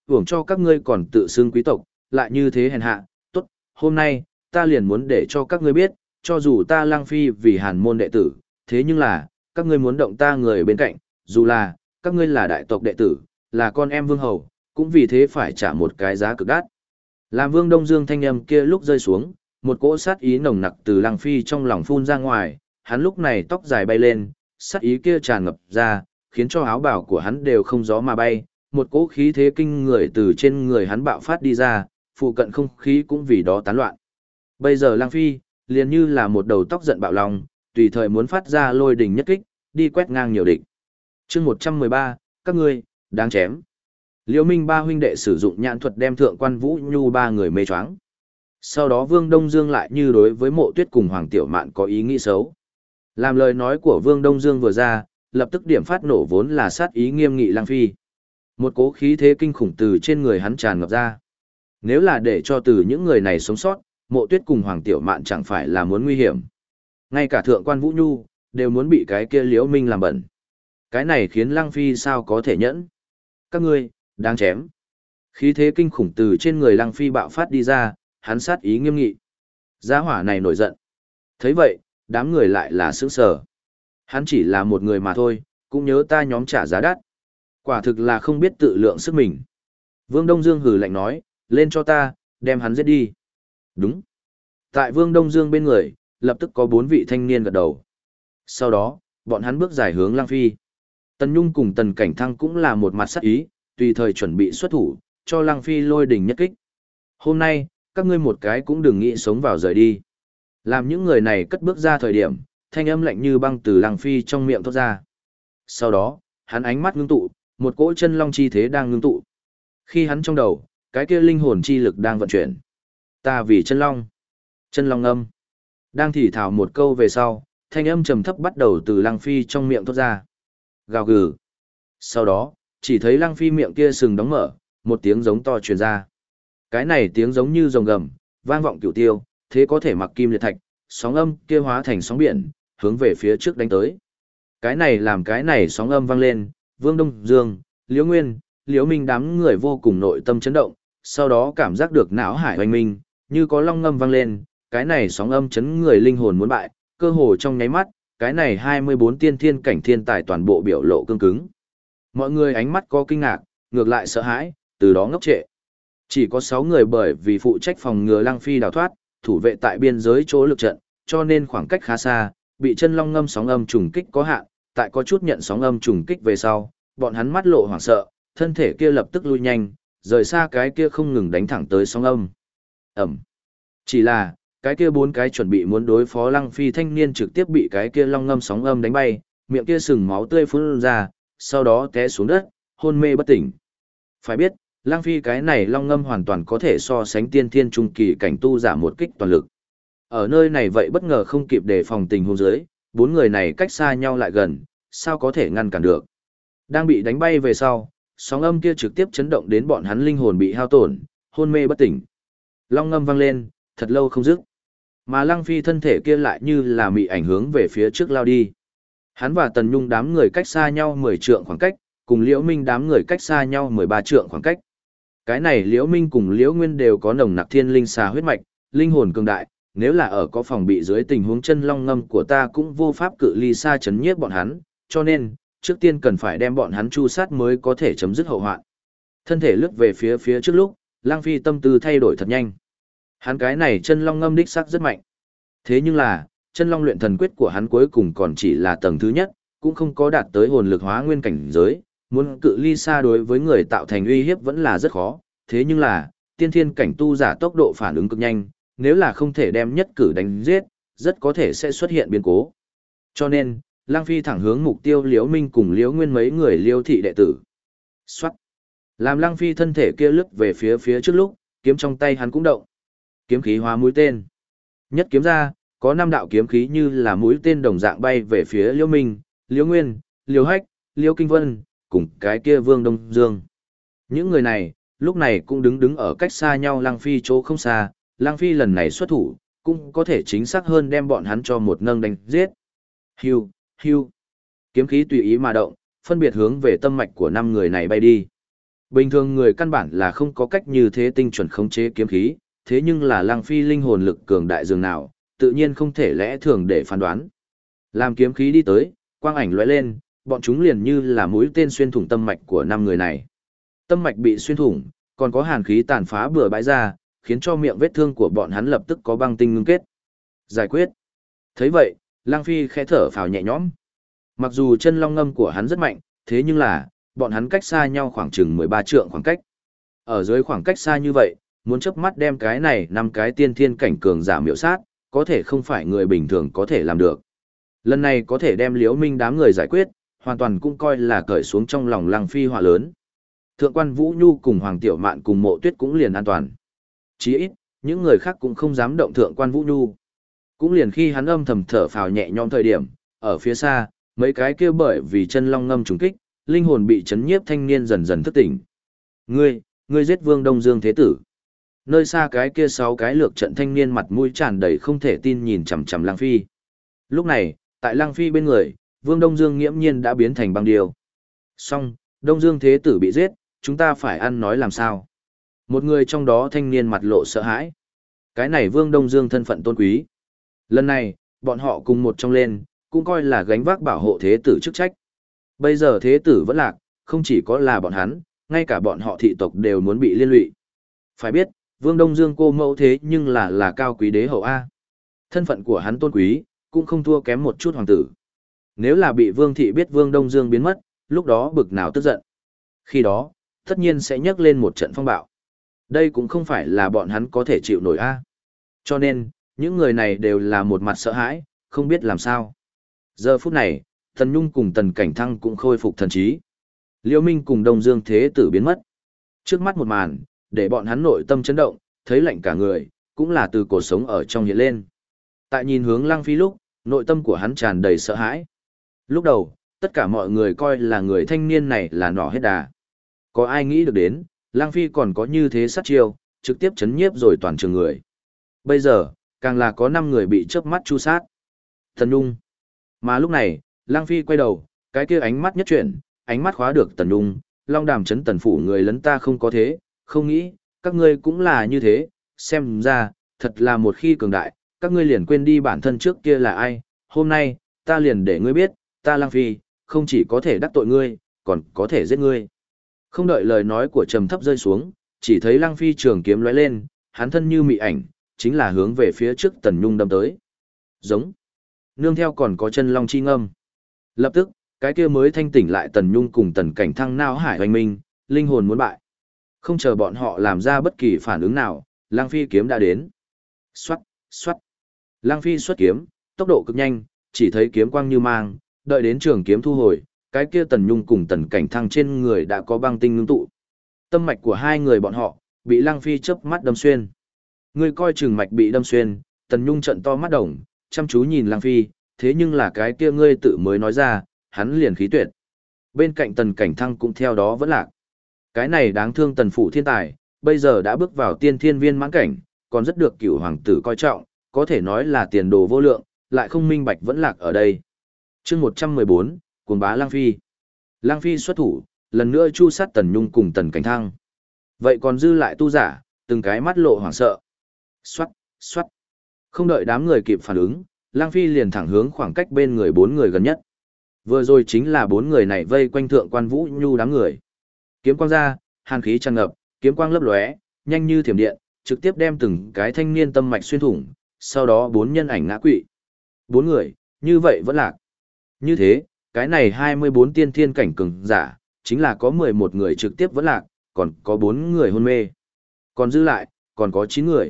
Speaker 1: hưởng cho các ngươi còn tự xưng quý tộc, lại như thế hèn hạ, tốt, hôm nay, ta liền muốn để cho các ngươi biết, cho dù ta Lăng Phi vì Hàn môn đệ tử, thế nhưng là, các ngươi muốn động ta người bên cạnh, dù là, các ngươi là đại tộc đệ tử, là con em vương hầu, cũng vì thế phải trả một cái giá cực đắt. Làm Vương Đông Dương thanh âm kia lúc rơi xuống, một cỗ sát ý nồng nặc từ Lăng Phi trong lòng phun ra ngoài, hắn lúc này tóc dài bay lên, sát ý kia tràn ngập ra, khiến cho áo bào của hắn đều không gió mà bay, một cỗ khí thế kinh người từ trên người hắn bạo phát đi ra, phụ cận không khí cũng vì đó tán loạn. Bây giờ Lăng Phi, liền như là một đầu tóc giận bạo lòng, tùy thời muốn phát ra lôi đình nhất kích, đi quét ngang nhiều địch. Chương 113, các ngươi, đáng chém. Liễu Minh ba huynh đệ sử dụng nhãn thuật đem Thượng Quan Vũ Nhu ba người mê choáng. Sau đó Vương Đông Dương lại như đối với Mộ Tuyết cùng Hoàng Tiểu Mạn có ý nghĩ xấu. Làm lời nói của Vương Đông Dương vừa ra, lập tức điểm phát nổ vốn là sát ý nghiêm nghị Lăng Phi. Một cố khí thế kinh khủng từ trên người hắn tràn ngập ra. Nếu là để cho từ những người này sống sót, Mộ Tuyết cùng Hoàng Tiểu Mạn chẳng phải là muốn nguy hiểm. Ngay cả Thượng Quan Vũ Nhu, đều muốn bị cái kia Liễu Minh làm bẩn. Cái này khiến Lăng Phi sao có thể nhẫn. Các ngươi, đáng chém. Khí thế kinh khủng từ trên người Lăng Phi bạo phát đi ra, hắn sát ý nghiêm nghị. Gia hỏa này nổi giận. Thấy vậy, đám người lại là sững sờ. Hắn chỉ là một người mà thôi, cũng nhớ ta nhóm trả giá đắt. Quả thực là không biết tự lượng sức mình. Vương Đông Dương hừ lạnh nói, lên cho ta, đem hắn giết đi. Đúng. Tại Vương Đông Dương bên người, lập tức có 4 vị thanh niên gật đầu. Sau đó, bọn hắn bước dài hướng Lăng Phi. Tần Nhung cùng Tần Cảnh Thăng cũng là một mặt sắc ý, tùy thời chuẩn bị xuất thủ, cho Lăng Phi lôi đỉnh nhất kích. Hôm nay, các ngươi một cái cũng đừng nghĩ sống vào rời đi. Làm những người này cất bước ra thời điểm, thanh âm lạnh như băng từ Lăng Phi trong miệng thoát ra. Sau đó, hắn ánh mắt ngưng tụ, một cỗ chân long chi thế đang ngưng tụ. Khi hắn trong đầu, cái kia linh hồn chi lực đang vận chuyển. Ta vì chân long. Chân long âm. Đang thì thào một câu về sau, thanh âm trầm thấp bắt đầu từ Lăng Phi trong miệng thoát ra. Gào gừ. Sau đó, chỉ thấy Lăng Phi miệng kia sừng đóng mở, một tiếng giống to truyền ra. Cái này tiếng giống như rồng gầm, vang vọng cửu tiêu, thế có thể mặc kim liệt thạch, sóng âm kia hóa thành sóng biển, hướng về phía trước đánh tới. Cái này làm cái này sóng âm vang lên, Vương Đông Dương, Liễu Nguyên, Liễu Minh đám người vô cùng nội tâm chấn động, sau đó cảm giác được não hải hoành minh, như có long ngâm vang lên, cái này sóng âm chấn người linh hồn muốn bại, cơ hồ trong nháy mắt, cái này 24 tiên thiên cảnh thiên tài toàn bộ biểu lộ cương cứng. Mọi người ánh mắt có kinh ngạc, ngược lại sợ hãi, từ đó ngốc trệ. Chỉ có 6 người bởi vì phụ trách phòng ngừa Lăng Phi đào thoát, thủ vệ tại biên giới chỗ lực trận, cho nên khoảng cách khá xa, bị chân long ngâm sóng âm trùng kích có hạn, tại có chút nhận sóng âm trùng kích về sau, bọn hắn mắt lộ hoảng sợ, thân thể kia lập tức lui nhanh, rời xa cái kia không ngừng đánh thẳng tới sóng âm. Ẩm. Chỉ là, cái kia 4 cái chuẩn bị muốn đối phó Lăng Phi thanh niên trực tiếp bị cái kia long ngâm sóng âm đánh bay, miệng kia sừng máu tươi phun ra, sau đó té xuống đất, hôn mê bất tỉnh. Phải biết, Lăng Phi cái này long ngâm hoàn toàn có thể so sánh tiên thiên trung kỳ cảnh tu giả một kích toàn lực. Ở nơi này vậy bất ngờ không kịp đề phòng tình huống dưới, 4 người này cách xa nhau lại gần, sao có thể ngăn cản được. Đang bị đánh bay về sau, sóng âm kia trực tiếp chấn động đến bọn hắn linh hồn bị hao tổn, hôn mê bất tỉnh. Long ngâm vang lên, thật lâu không dứt. Mà Lăng Phi thân thể kia lại như là bị ảnh hướng về phía trước lao đi. Hắn và Tần Nhung đám người cách xa nhau 10 trượng khoảng cách, cùng Liễu Minh đám người cách xa nhau 13 trượng khoảng cách. Cái này Liễu Minh cùng Liễu Nguyên đều có nồng nặc thiên linh xà huyết mạch, linh hồn cường đại, nếu là ở có phòng bị dưới tình huống chân long ngâm của ta cũng vô pháp cự ly xa chấn nhiếp bọn hắn, cho nên, trước tiên cần phải đem bọn hắn chu sát mới có thể chấm dứt hậu hoạn. Thân thể lướt về phía trước lúc, Lăng Phi tâm tư thay đổi thật nhanh. Hắn cái này chân long ngâm đích sắc rất mạnh. Thế nhưng là, chân long luyện thần quyết của hắn cuối cùng còn chỉ là tầng thứ nhất, cũng không có đạt tới hồn lực hóa nguyên cảnh giới, muốn cự ly xa đối với người tạo thành uy hiếp vẫn là rất khó. Thế nhưng là, tiên thiên cảnh tu giả tốc độ phản ứng cực nhanh, nếu là không thể đem nhất cử đánh giết, rất có thể sẽ xuất hiện biến cố. Cho nên, Lăng Phi thẳng hướng mục tiêu Liễu Minh cùng Liễu Nguyên mấy người Liêu thị đệ tử. Soát. Làm Lăng Phi thân thể kia lướt về phía trước lúc, kiếm trong tay hắn cũng động. Kiếm khí hóa mũi tên. Nhất kiếm ra, có 5 đạo kiếm khí như là mũi tên đồng dạng bay về phía Liễu Minh, Liễu Nguyên, Liễu Hách, Liễu Kinh Vân, cùng cái kia Vương Đông Dương. Những người này, lúc này cũng đứng ở cách xa nhau Lăng Phi chỗ không xa, Lăng Phi lần này xuất thủ, cũng có thể chính xác hơn đem bọn hắn cho một nâng đánh giết. Hưu, hưu. Kiếm khí tùy ý mà động, phân biệt hướng về tâm mạch của 5 người này bay đi. Bình thường người căn bản là không có cách như thế tinh chuẩn khống chế kiếm khí, thế nhưng là Lăng Phi linh hồn lực cường đại dường nào, tự nhiên không thể lẽ thường để phán đoán. Làm kiếm khí đi tới, quang ảnh lóe lên, bọn chúng liền như là mũi tên xuyên thủng tâm mạch của 5 người này. Tâm mạch bị xuyên thủng, còn có hàn khí tàn phá bừa bãi ra, khiến cho miệng vết thương của bọn hắn lập tức có băng tinh ngưng kết. Giải quyết. Thấy vậy, Lăng Phi khẽ thở phào nhẹ nhõm. Mặc dù chân long ngâm của hắn rất mạnh, thế nhưng là, bọn hắn cách xa nhau khoảng chừng 13 trượng khoảng cách. Ở dưới khoảng cách xa như vậy, muốn chớp mắt đem cái này 5 cái tiên thiên cảnh cường giả miểu sát, có thể không phải người bình thường có thể làm được. Lần này có thể đem Liễu Minh đám người giải quyết, hoàn toàn cũng coi là cởi xuống trong lòng Lăng Phi họa lớn. Thượng quan Vũ Nhu cùng Hoàng Tiểu Mạn cùng Mộ Tuyết cũng liền an toàn. Chí ít, những người khác cũng không dám động thượng quan Vũ Nhu. Cũng liền khi hắn âm thầm thở phào nhẹ nhõm thời điểm, ở phía xa, mấy cái kia bởi vì chân long ngâm trùng kích, linh hồn bị chấn nhiếp thanh niên dần dần thức tỉnh. Ngươi giết Vương Đông Dương Thế Tử. Nơi xa cái kia 6 cái lược trận thanh niên mặt mũi tràn đầy không thể tin nhìn chằm chằm Lăng Phi. Lúc này, tại Lăng Phi bên người, Vương Đông Dương nghiễm nhiên đã biến thành băng điêu. Xong, Đông Dương Thế Tử bị giết, chúng ta phải ăn nói làm sao? Một người trong đó thanh niên mặt lộ sợ hãi. Cái này Vương Đông Dương thân phận tôn quý. Lần này, bọn họ cùng một trong lên, cũng coi là gánh vác bảo hộ Thế Tử chức trách. Bây giờ Thế Tử vẫn lạc, không chỉ có là bọn hắn, ngay cả bọn họ thị tộc đều muốn bị liên lụy. Phải biết, Vương Đông Dương cô mẫu thế nhưng là cao quý đế hậu A. Thân phận của hắn tôn quý, cũng không thua kém một chút hoàng tử. Nếu là bị Vương thị biết Vương Đông Dương biến mất, lúc đó bực nào tức giận. Khi đó, tất nhiên sẽ nhấc lên một trận phong bạo. Đây cũng không phải là bọn hắn có thể chịu nổi A. Cho nên, những người này đều là một mặt sợ hãi, không biết làm sao. Giờ phút này, Tần Nhung cùng Tần Cảnh Thăng cũng khôi phục thần trí. Liễu Minh cùng Đông Dương Thế Tử biến mất. Trước mắt một màn, để bọn hắn nội tâm chấn động, thấy lạnh cả người, cũng là từ cổ sống ở trong hiện lên. Tại nhìn hướng Lăng Phi lúc, nội tâm của hắn tràn đầy sợ hãi. Lúc đầu, tất cả mọi người coi là người thanh niên này là nỏ hết đà. Có ai nghĩ được đến, Lăng Phi còn có như thế sát chiêu, trực tiếp chấn nhiếp rồi toàn trường người. Bây giờ, càng là có 5 người bị chớp mắt chu sát. Tần Nhung. Mà lúc này, Lăng Phi quay đầu, cái kia ánh mắt nhất chuyển, ánh mắt khóa được Tần Nhung, long đàm chấn tần phủ người lấn ta không có thế, không nghĩ, các ngươi cũng là như thế, xem ra, thật là một khi cường đại, các ngươi liền quên đi bản thân trước kia là ai, hôm nay, ta liền để ngươi biết, ta Lăng Phi, không chỉ có thể đắc tội ngươi, còn có thể giết ngươi. Không đợi lời nói của trầm thấp rơi xuống, chỉ thấy Lăng Phi trường kiếm lóe lên, hắn thân như mị ảnh, chính là hướng về phía trước Tần Nhung đâm tới. Giống. Nương theo còn có chân long chi ngâm. Lập tức, cái kia mới thanh tỉnh lại Tần Nhung cùng Tần Cảnh Thăng nao hải hoành minh, linh hồn muốn bại. Không chờ bọn họ làm ra bất kỳ phản ứng nào, Lăng Phi kiếm đã đến. Xoát, xoát. Lăng Phi xuất kiếm, tốc độ cực nhanh, chỉ thấy kiếm quang như mang, đợi đến trường kiếm thu hồi, cái kia Tần Nhung cùng Tần Cảnh Thăng trên người đã có băng tinh ngưng tụ. Tâm mạch của hai người bọn họ, bị Lăng Phi chớp mắt đâm xuyên. Người coi chừng mạch bị đâm xuyên, Tần Nhung trợn to mắt đồng, chăm chú nhìn Lăng Phi, thế nhưng là cái kia ngươi tự mới nói ra, hắn liền khí tuyệt. Bên cạnh Tần Cảnh Thăng cũng theo đó vẫn lạc. Cái này đáng thương Tần phủ thiên tài, bây giờ đã bước vào tiên thiên viên mãn cảnh, còn rất được cửu hoàng tử coi trọng, có thể nói là tiền đồ vô lượng, lại không minh bạch vẫn lạc ở đây. Chương 114, cuồng bá Lăng Phi. Lăng Phi xuất thủ, lần nữa chu sát Tần Nhung cùng Tần Cảnh Thăng. Vậy còn dư lại tu giả, từng cái mắt lộ hoảng sợ. Xoát, xoát. Không đợi đám người kịp phản ứng, Lăng Phi liền thẳng hướng khoảng cách bên người 4 người gần nhất. Vừa rồi chính là 4 người này vây quanh thượng quan Vũ Nhu đám người. Kiếm quang ra, hàn khí tràn ngập, kiếm quang lấp lóe, nhanh như thiểm điện, trực tiếp đem từng cái thanh niên tâm mạch xuyên thủng, sau đó 4 nhân ảnh ngã quỵ. 4 người, như vậy vẫn lạc. Như thế, cái này 24 tiên thiên cảnh cường giả, chính là có 11 người trực tiếp vẫn lạc, còn có 4 người hôn mê. Còn dư lại, còn có 9 người.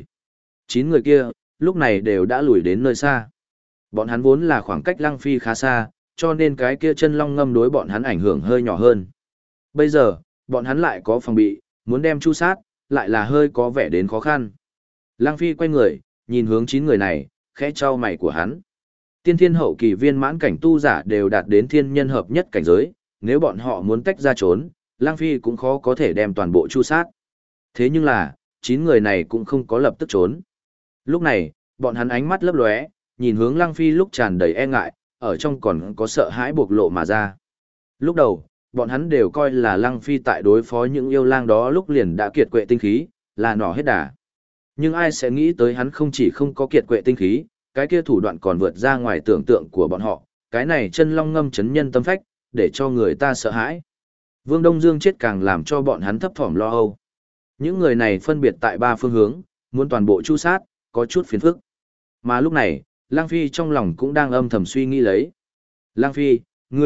Speaker 1: 9 người kia, lúc này đều đã lùi đến nơi xa. Bọn hắn vốn là khoảng cách Lăng Phi khá xa, cho nên cái kia chân long ngâm đối bọn hắn ảnh hưởng hơi nhỏ hơn. Bây giờ, bọn hắn lại có phòng bị, muốn đem chu sát, lại là hơi có vẻ đến khó khăn. Lăng Phi quay người, nhìn hướng 9 người này, khẽ trao mày của hắn. Tiên thiên hậu kỳ viên mãn cảnh tu giả đều đạt đến thiên nhân hợp nhất cảnh giới, nếu bọn họ muốn tách ra trốn, Lăng Phi cũng khó có thể đem toàn bộ chu sát. Thế nhưng là, 9 người này cũng không có lập tức trốn. Lúc này, bọn hắn ánh mắt lấp lóe, nhìn hướng Lăng Phi lúc tràn đầy e ngại, ở trong còn có sợ hãi bộc lộ mà ra. Lúc đầu, bọn hắn đều coi là Lăng Phi tại đối phó những yêu lang đó lúc liền đã kiệt quệ tinh khí, là nỏ hết đà. Nhưng ai sẽ nghĩ tới hắn không chỉ không có kiệt quệ tinh khí, cái kia thủ đoạn còn vượt ra ngoài tưởng tượng của bọn họ, cái này chân long ngâm chấn nhân tâm phách, để cho người ta sợ hãi. Vương Đông Dương chết càng làm cho bọn hắn thấp thỏm lo âu. Những người này phân biệt tại ba phương hướng, muốn toàn bộ chu sát, có chút phiền phức. Mà lúc này, Lang Phi trong lòng cũng đang âm thầm suy nghĩ lấy. Lang Phi,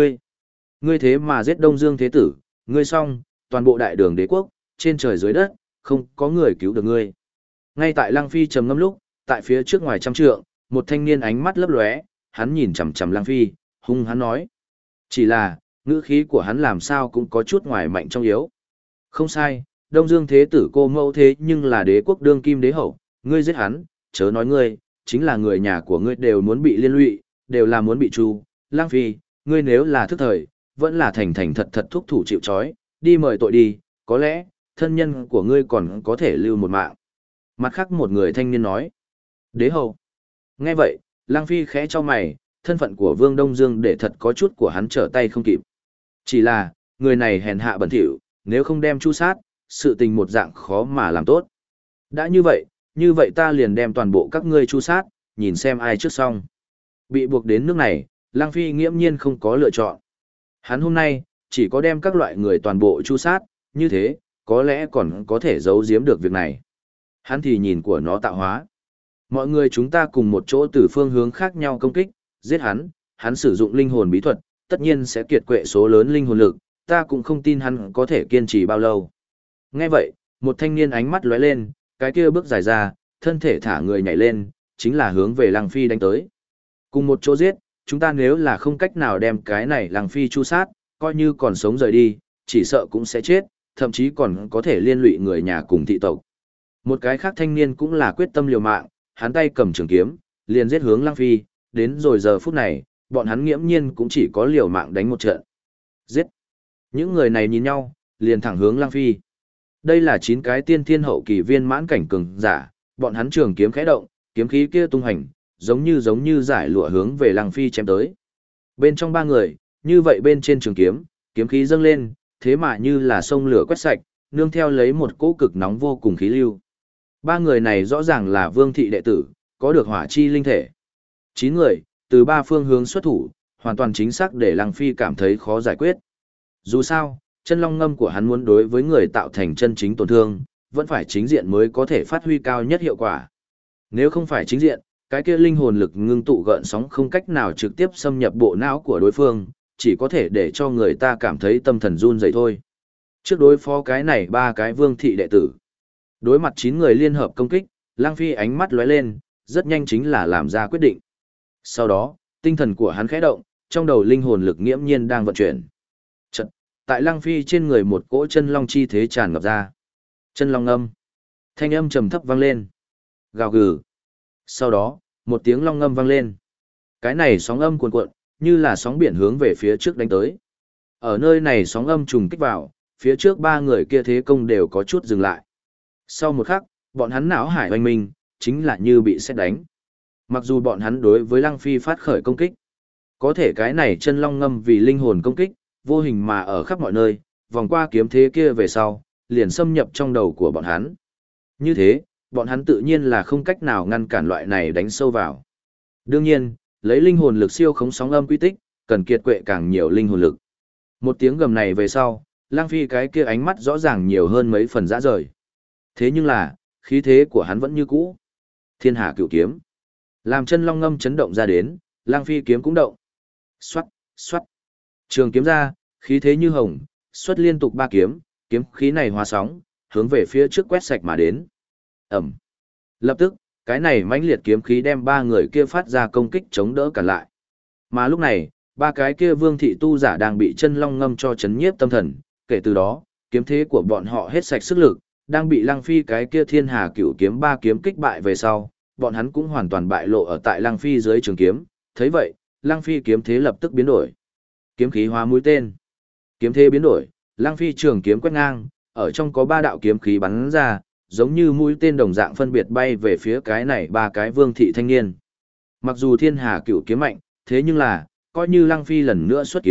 Speaker 1: ngươi thế mà giết Đông Dương Thế Tử, ngươi xong, toàn bộ đại đường đế quốc, trên trời dưới đất, không có người cứu được ngươi. Ngay tại Lang Phi trầm ngâm lúc, tại phía trước ngoài trăm trượng, một thanh niên ánh mắt lấp lóe, hắn nhìn chằm chằm Lang Phi, hung hắn nói. Chỉ là, ngữ khí của hắn làm sao cũng có chút ngoài mạnh trong yếu. Không sai, Đông Dương Thế Tử cô mẫu thế nhưng là đế quốc đương kim đế hậu, ngươi giết hắn, chớ nói ngươi, chính là người nhà của ngươi đều muốn bị liên lụy, đều là muốn bị tru. Lang Phi, ngươi nếu là thức thời, vẫn là thành thành thật thật thúc thủ chịu trói, đi mời tội đi, có lẽ, thân nhân của ngươi còn có thể lưu một mạng. Mặt khác một người thanh niên nói, đế hậu. Nghe vậy, Lang Phi khẽ cho mày, thân phận của Vương Đông Dương để thật có chút của hắn trở tay không kịp. Chỉ là, người này hèn hạ bẩn thỉu, nếu không đem chu sát, sự tình một dạng khó mà làm tốt. Đã như vậy ta liền đem toàn bộ các ngươi chu sát, nhìn xem ai trước xong. Bị buộc đến nước này, Lang Phi nghiễm nhiên không có lựa chọn. Hắn hôm nay, chỉ có đem các loại người toàn bộ chu sát, như thế, có lẽ còn có thể giấu giếm được việc này. Hắn thì nhìn của nó tạo hóa. Mọi người chúng ta cùng một chỗ từ phương hướng khác nhau công kích, giết hắn sử dụng linh hồn bí thuật, tất nhiên sẽ kiệt quệ số lớn linh hồn lực, ta cũng không tin hắn có thể kiên trì bao lâu. Nghe vậy, một thanh niên ánh mắt lóe lên, cái kia bước dài ra, thân thể thả người nhảy lên, chính là hướng về Lăng Phi đánh tới. Cùng một chỗ giết, chúng ta nếu là không cách nào đem cái này Lăng Phi chu sát, coi như còn sống rời đi, chỉ sợ cũng sẽ chết, thậm chí còn có thể liên lụy người nhà cùng thị tộc. Một cái khác thanh niên cũng là quyết tâm liều mạng, hắn tay cầm trường kiếm, liền giết hướng Lăng Phi, đến rồi giờ phút này, bọn hắn nghiễm nhiên cũng chỉ có liều mạng đánh một trận. Giết! Những người này nhìn nhau, liền thẳng hướng Lăng Phi. Đây là 9 cái tiên thiên hậu kỳ viên mãn cảnh cường giả, bọn hắn trường kiếm khẽ động, kiếm khí kia tung hành, giống như giải lụa hướng về Lăng Phi chém tới. Bên trong 3 người, như vậy bên trên trường kiếm, kiếm khí dâng lên, thế mà như là sông lửa quét sạch, nương theo lấy một cỗ cực nóng vô cùng khí lưu. 3 người này rõ ràng là vương thị đệ tử, có được hỏa chi linh thể. 9 người, từ 3 phương hướng xuất thủ, hoàn toàn chính xác để Lăng Phi cảm thấy khó giải quyết. Dù sao, chân long ngâm của hắn muốn đối với người tạo thành chân chính tổn thương, vẫn phải chính diện mới có thể phát huy cao nhất hiệu quả. Nếu không phải chính diện, cái kia linh hồn lực ngưng tụ gợn sóng không cách nào trực tiếp xâm nhập bộ não của đối phương, chỉ có thể để cho người ta cảm thấy tâm thần run rẩy thôi. Trước đối phó cái này 3 cái vương thị đệ tử. Đối mặt 9 người liên hợp công kích, Lăng Phi ánh mắt lóe lên, rất nhanh chính là làm ra quyết định. Sau đó, tinh thần của hắn khẽ động, trong đầu linh hồn lực nghiễm nhiên đang vận chuyển. Chợt, tại Lăng Phi trên người một cỗ chân long chi thế tràn ngập ra. Chân long âm. Thanh âm trầm thấp vang lên. Gào gừ. Sau đó, một tiếng long âm vang lên. Cái này sóng âm cuồn cuộn, như là sóng biển hướng về phía trước đánh tới. Ở nơi này sóng âm trùng kích vào, phía trước 3 người kia thế công đều có chút dừng lại. Sau một khắc, bọn hắn não hải oanh minh, chính là như bị sét đánh. Mặc dù bọn hắn đối với Lăng Phi phát khởi công kích, có thể cái này chân long ngâm vì linh hồn công kích, vô hình mà ở khắp mọi nơi, vòng qua kiếm thế kia về sau, liền xâm nhập trong đầu của bọn hắn. Như thế, bọn hắn tự nhiên là không cách nào ngăn cản loại này đánh sâu vào. Đương nhiên, lấy linh hồn lực siêu khống sóng âm quy tích, cần kiệt quệ càng nhiều linh hồn lực. Một tiếng gầm này về sau, Lăng Phi cái kia ánh mắt rõ ràng nhiều hơn mấy phần dã rời. Thế nhưng là, khí thế của hắn vẫn như cũ. Thiên Hà Cửu Kiếm. Làm chân long ngâm chấn động ra đến, Lăng Phi kiếm cũng động. Xoát, xoát. Trường kiếm ra, khí thế như hồng, xuất liên tục 3 kiếm, kiếm khí này hóa sóng, hướng về phía trước quét sạch mà đến. Ẩm. Lập tức, cái này mãnh liệt kiếm khí đem 3 người kia phát ra công kích chống đỡ cản lại. Mà lúc này, 3 cái kia vương thị tu giả đang bị chân long ngâm cho chấn nhiếp tâm thần, kể từ đó, kiếm thế của bọn họ hết sạch sức lực, đang bị Lăng Phi cái kia Thiên Hà Cửu Kiếm 3 kiếm kích bại về sau, bọn hắn cũng hoàn toàn bại lộ ở tại Lăng Phi dưới trường kiếm. Thấy vậy, Lăng Phi kiếm thế lập tức biến đổi. Kiếm khí hóa mũi tên. Kiếm thế biến đổi, Lăng Phi trường kiếm quét ngang, ở trong có 3 đạo kiếm khí bắn ra, giống như mũi tên đồng dạng phân biệt bay về phía cái này 3 cái vương thị thanh niên. Mặc dù Thiên Hà Cửu Kiếm mạnh, thế nhưng là, coi như Lăng Phi lần nữa xuất kiếm,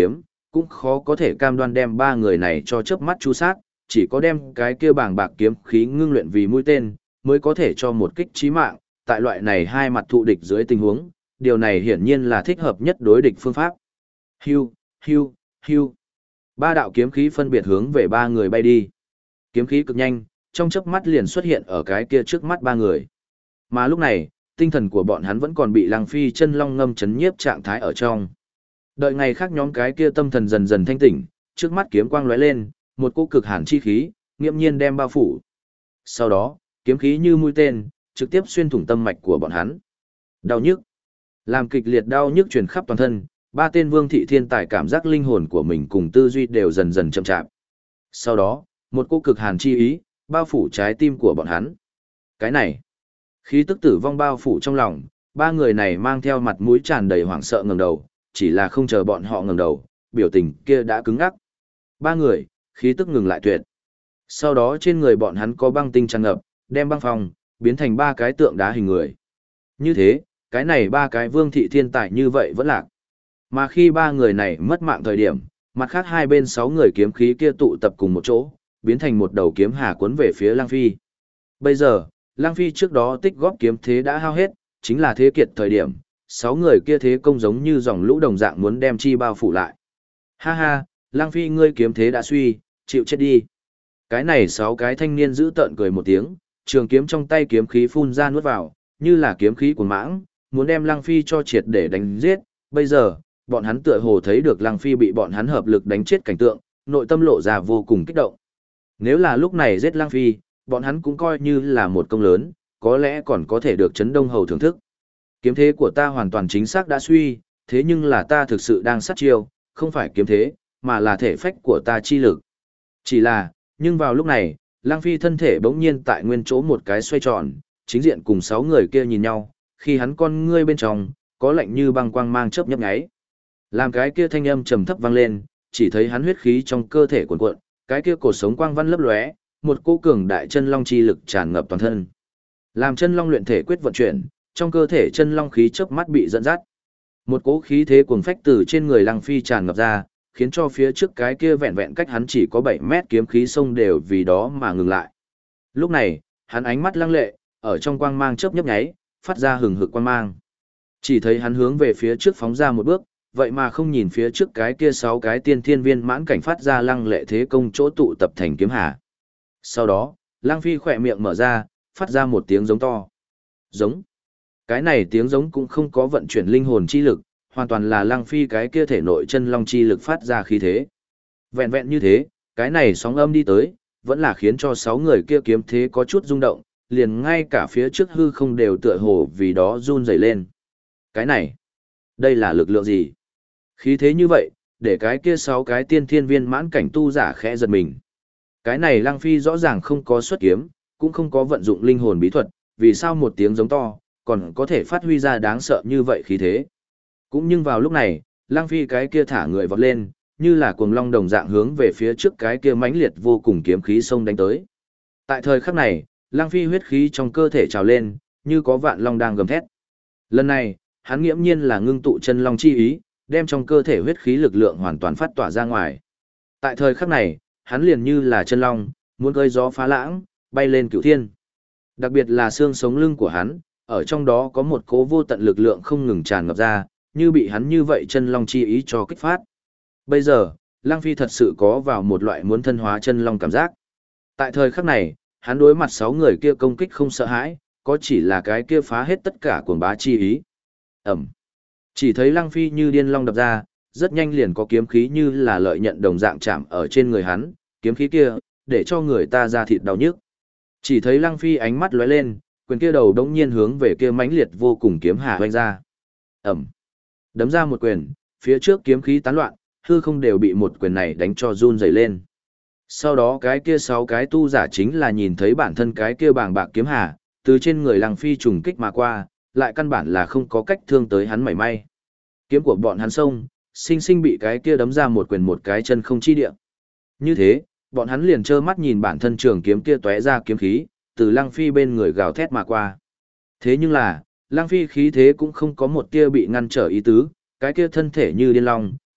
Speaker 1: cũng khó có thể cam đoan đem ba người này cho chớp mắt chu sát, chỉ có đem cái kia bàng bạc kiếm khí ngưng luyện vì mũi tên, mới có thể cho một kích chí mạng, tại loại này hai mặt thụ địch dưới tình huống, điều này hiển nhiên là thích hợp nhất đối địch phương pháp. Hưu, hưu, hưu. Ba đạo kiếm khí phân biệt hướng về ba người bay đi. Kiếm khí cực nhanh, trong chớp mắt liền xuất hiện ở cái kia trước mắt ba người. Mà lúc này, tinh thần của bọn hắn vẫn còn bị Lăng Phi chân long ngâm chấn nhiếp trạng thái ở trong. Đợi ngày khác nhóm cái kia tâm thần dần dần thanh tỉnh, trước mắt kiếm quang lóe lên, một cỗ cực hàn chi khí, nghiễm nhiên đem bao phủ. Sau đó, kiếm khí như mũi tên, trực tiếp xuyên thủng tâm mạch của bọn hắn. Đau nhức. Làm kịch liệt đau nhức truyền khắp toàn thân, ba tên Vương thị thiên tài cảm giác linh hồn của mình cùng tư duy đều dần dần chậm chạp. Sau đó, một cỗ cực hàn chi ý, bao phủ trái tim của bọn hắn. Cái này, khí tức tử vong bao phủ trong lòng, ba người này mang theo mặt mũi tràn đầy hoảng sợ ngẩng đầu, chỉ là không chờ bọn họ ngẩng đầu, biểu tình kia đã cứng ngắc. Ba người, khí tức ngừng lại tuyệt. Sau đó trên người bọn hắn có băng tinh tràn ngập, đem băng phong, biến thành ba cái tượng đá hình người. Như thế, cái này ba cái Vương thị thiên tài như vậy vẫn lạc. Mà khi ba người này mất mạng thời điểm, mặt khác hai bên sáu người kiếm khí kia tụ tập cùng một chỗ, biến thành một đầu kiếm hà cuốn về phía Lăng Phi. Bây giờ, Lăng Phi trước đó tích góp kiếm thế đã hao hết, chính là thế kiệt thời điểm, sáu người kia thế công giống như dòng lũ đồng dạng muốn đem chi bao phủ lại. Ha ha, Lăng Phi ngươi kiếm thế đã suy, chịu chết đi. Cái này sáu cái thanh niên giữ tợn cười một tiếng, trường kiếm trong tay kiếm khí phun ra nuốt vào, như là kiếm khí của mãng, muốn đem Lăng Phi cho triệt để đánh giết. Bây giờ, bọn hắn tựa hồ thấy được Lăng Phi bị bọn hắn hợp lực đánh chết cảnh tượng, nội tâm lộ ra vô cùng kích động. Nếu là lúc này giết Lăng Phi, bọn hắn cũng coi như là một công lớn, có lẽ còn có thể được Trấn Đông Hầu thưởng thức. Kiếm thế của ta hoàn toàn chính xác đã suy, thế nhưng là ta thực sự đang sát chiêu, không phải kiếm thế, mà là thể phách của ta chi lực. Chỉ là, nhưng vào lúc này, Lăng Phi thân thể bỗng nhiên tại nguyên chỗ một cái xoay tròn, chính diện cùng sáu người kia nhìn nhau, khi hắn con ngươi bên trong, có lạnh như băng quang mang chớp nhấp nháy. Làm cái kia thanh âm trầm thấp vang lên, chỉ thấy hắn huyết khí trong cơ thể cuồn cuộn, cái kia cột sống quang văn lấp lóe, một cỗ cường đại chân long chi lực tràn ngập toàn thân. Làm chân long luyện thể quyết vận chuyển, trong cơ thể chân long khí chớp mắt bị dẫn dắt. Một cỗ khí thế cuồng phách từ trên người Lăng Phi tràn ngập ra, khiến cho phía trước cái kia vẹn vẹn cách hắn chỉ có 7 mét kiếm khí sông đều vì đó mà ngừng lại. Lúc này, hắn ánh mắt lăng lệ, ở trong quang mang chớp nhấp nháy, phát ra hừng hực quang mang. Chỉ thấy hắn hướng về phía trước phóng ra một bước, vậy mà không nhìn phía trước cái kia 6 cái tiên thiên viên mãn cảnh phát ra lăng lệ thế công chỗ tụ tập thành kiếm hà. Sau đó, Lăng Phi khỏe miệng mở ra, phát ra một tiếng giống to. Giống. Cái này tiếng giống cũng không có vận chuyển linh hồn chi lực, hoàn toàn là Lăng Phi cái kia thể nội chân long chi lực phát ra khí thế. Vẹn vẹn như thế, cái này sóng âm đi tới, vẫn là khiến cho 6 người kia kiếm thế có chút rung động, liền ngay cả phía trước hư không đều tựa hồ vì đó run rẩy lên. Cái này, đây là lực lượng gì? Khí thế như vậy, để cái kia 6 cái tiên thiên viên mãn cảnh tu giả khẽ giật mình. Cái này Lăng Phi rõ ràng không có xuất kiếm, cũng không có vận dụng linh hồn bí thuật, vì sao một tiếng giống to, còn có thể phát huy ra đáng sợ như vậy khí thế. Cũng nhưng vào lúc này, Lăng Phi cái kia thả người vọt lên, như là cuồng long đồng dạng hướng về phía trước cái kia mãnh liệt vô cùng kiếm khí xông đánh tới. Tại thời khắc này, Lăng Phi huyết khí trong cơ thể trào lên, như có vạn long đang gầm thét. Lần này, hắn nghiễm nhiên là ngưng tụ chân long chi ý, đem trong cơ thể huyết khí lực lượng hoàn toàn phát tỏa ra ngoài. Tại thời khắc này, hắn liền như là chân long, muốn cơi gió phá lãng, bay lên cửu thiên. Đặc biệt là xương sống lưng của hắn, ở trong đó có một cố vô tận lực lượng không ngừng tràn ngập ra, như bị hắn như vậy chân long chi ý cho kích phát. Bây giờ, Lăng Phi thật sự có vào một loại muốn thân hóa chân long cảm giác. Tại thời khắc này, hắn đối mặt 6 người kia công kích không sợ hãi, có chỉ là cái kia phá hết tất cả cuồng bá chi ý. Ẩm. Chỉ thấy Lăng Phi như điên long đập ra, rất nhanh liền có kiếm khí như là lợi nhận đồng dạng chạm ở trên người hắn, kiếm khí kia, để cho người ta ra thịt đau nhức. Chỉ thấy Lăng Phi ánh mắt lóe lên, quyền kia đầu đống nhiên hướng về kia mãnh liệt vô cùng kiếm hà hoành ra. Ẩm. Đấm ra một quyền, phía trước kiếm khí tán loạn, hư không đều bị một quyền này đánh cho run rẩy lên. Sau đó cái kia 6 cái tu giả chính là nhìn thấy bản thân cái kia bàng bạc kiếm hà, từ trên người Lăng Phi trùng kích mà qua, lại căn bản là không có cách thương tới hắn mảy may. Kiếm của bọn hắn xông, sinh sinh bị cái kia đấm ra một quyền một cái chân không chi địa. Như thế, bọn hắn liền trơ mắt nhìn bản thân trường kiếm kia tóe ra kiếm khí, từ Lăng Phi bên người gào thét mà qua. Thế nhưng là, Lăng Phi khí thế cũng không có một tia bị ngăn trở ý tứ, cái kia thân thể như điên long,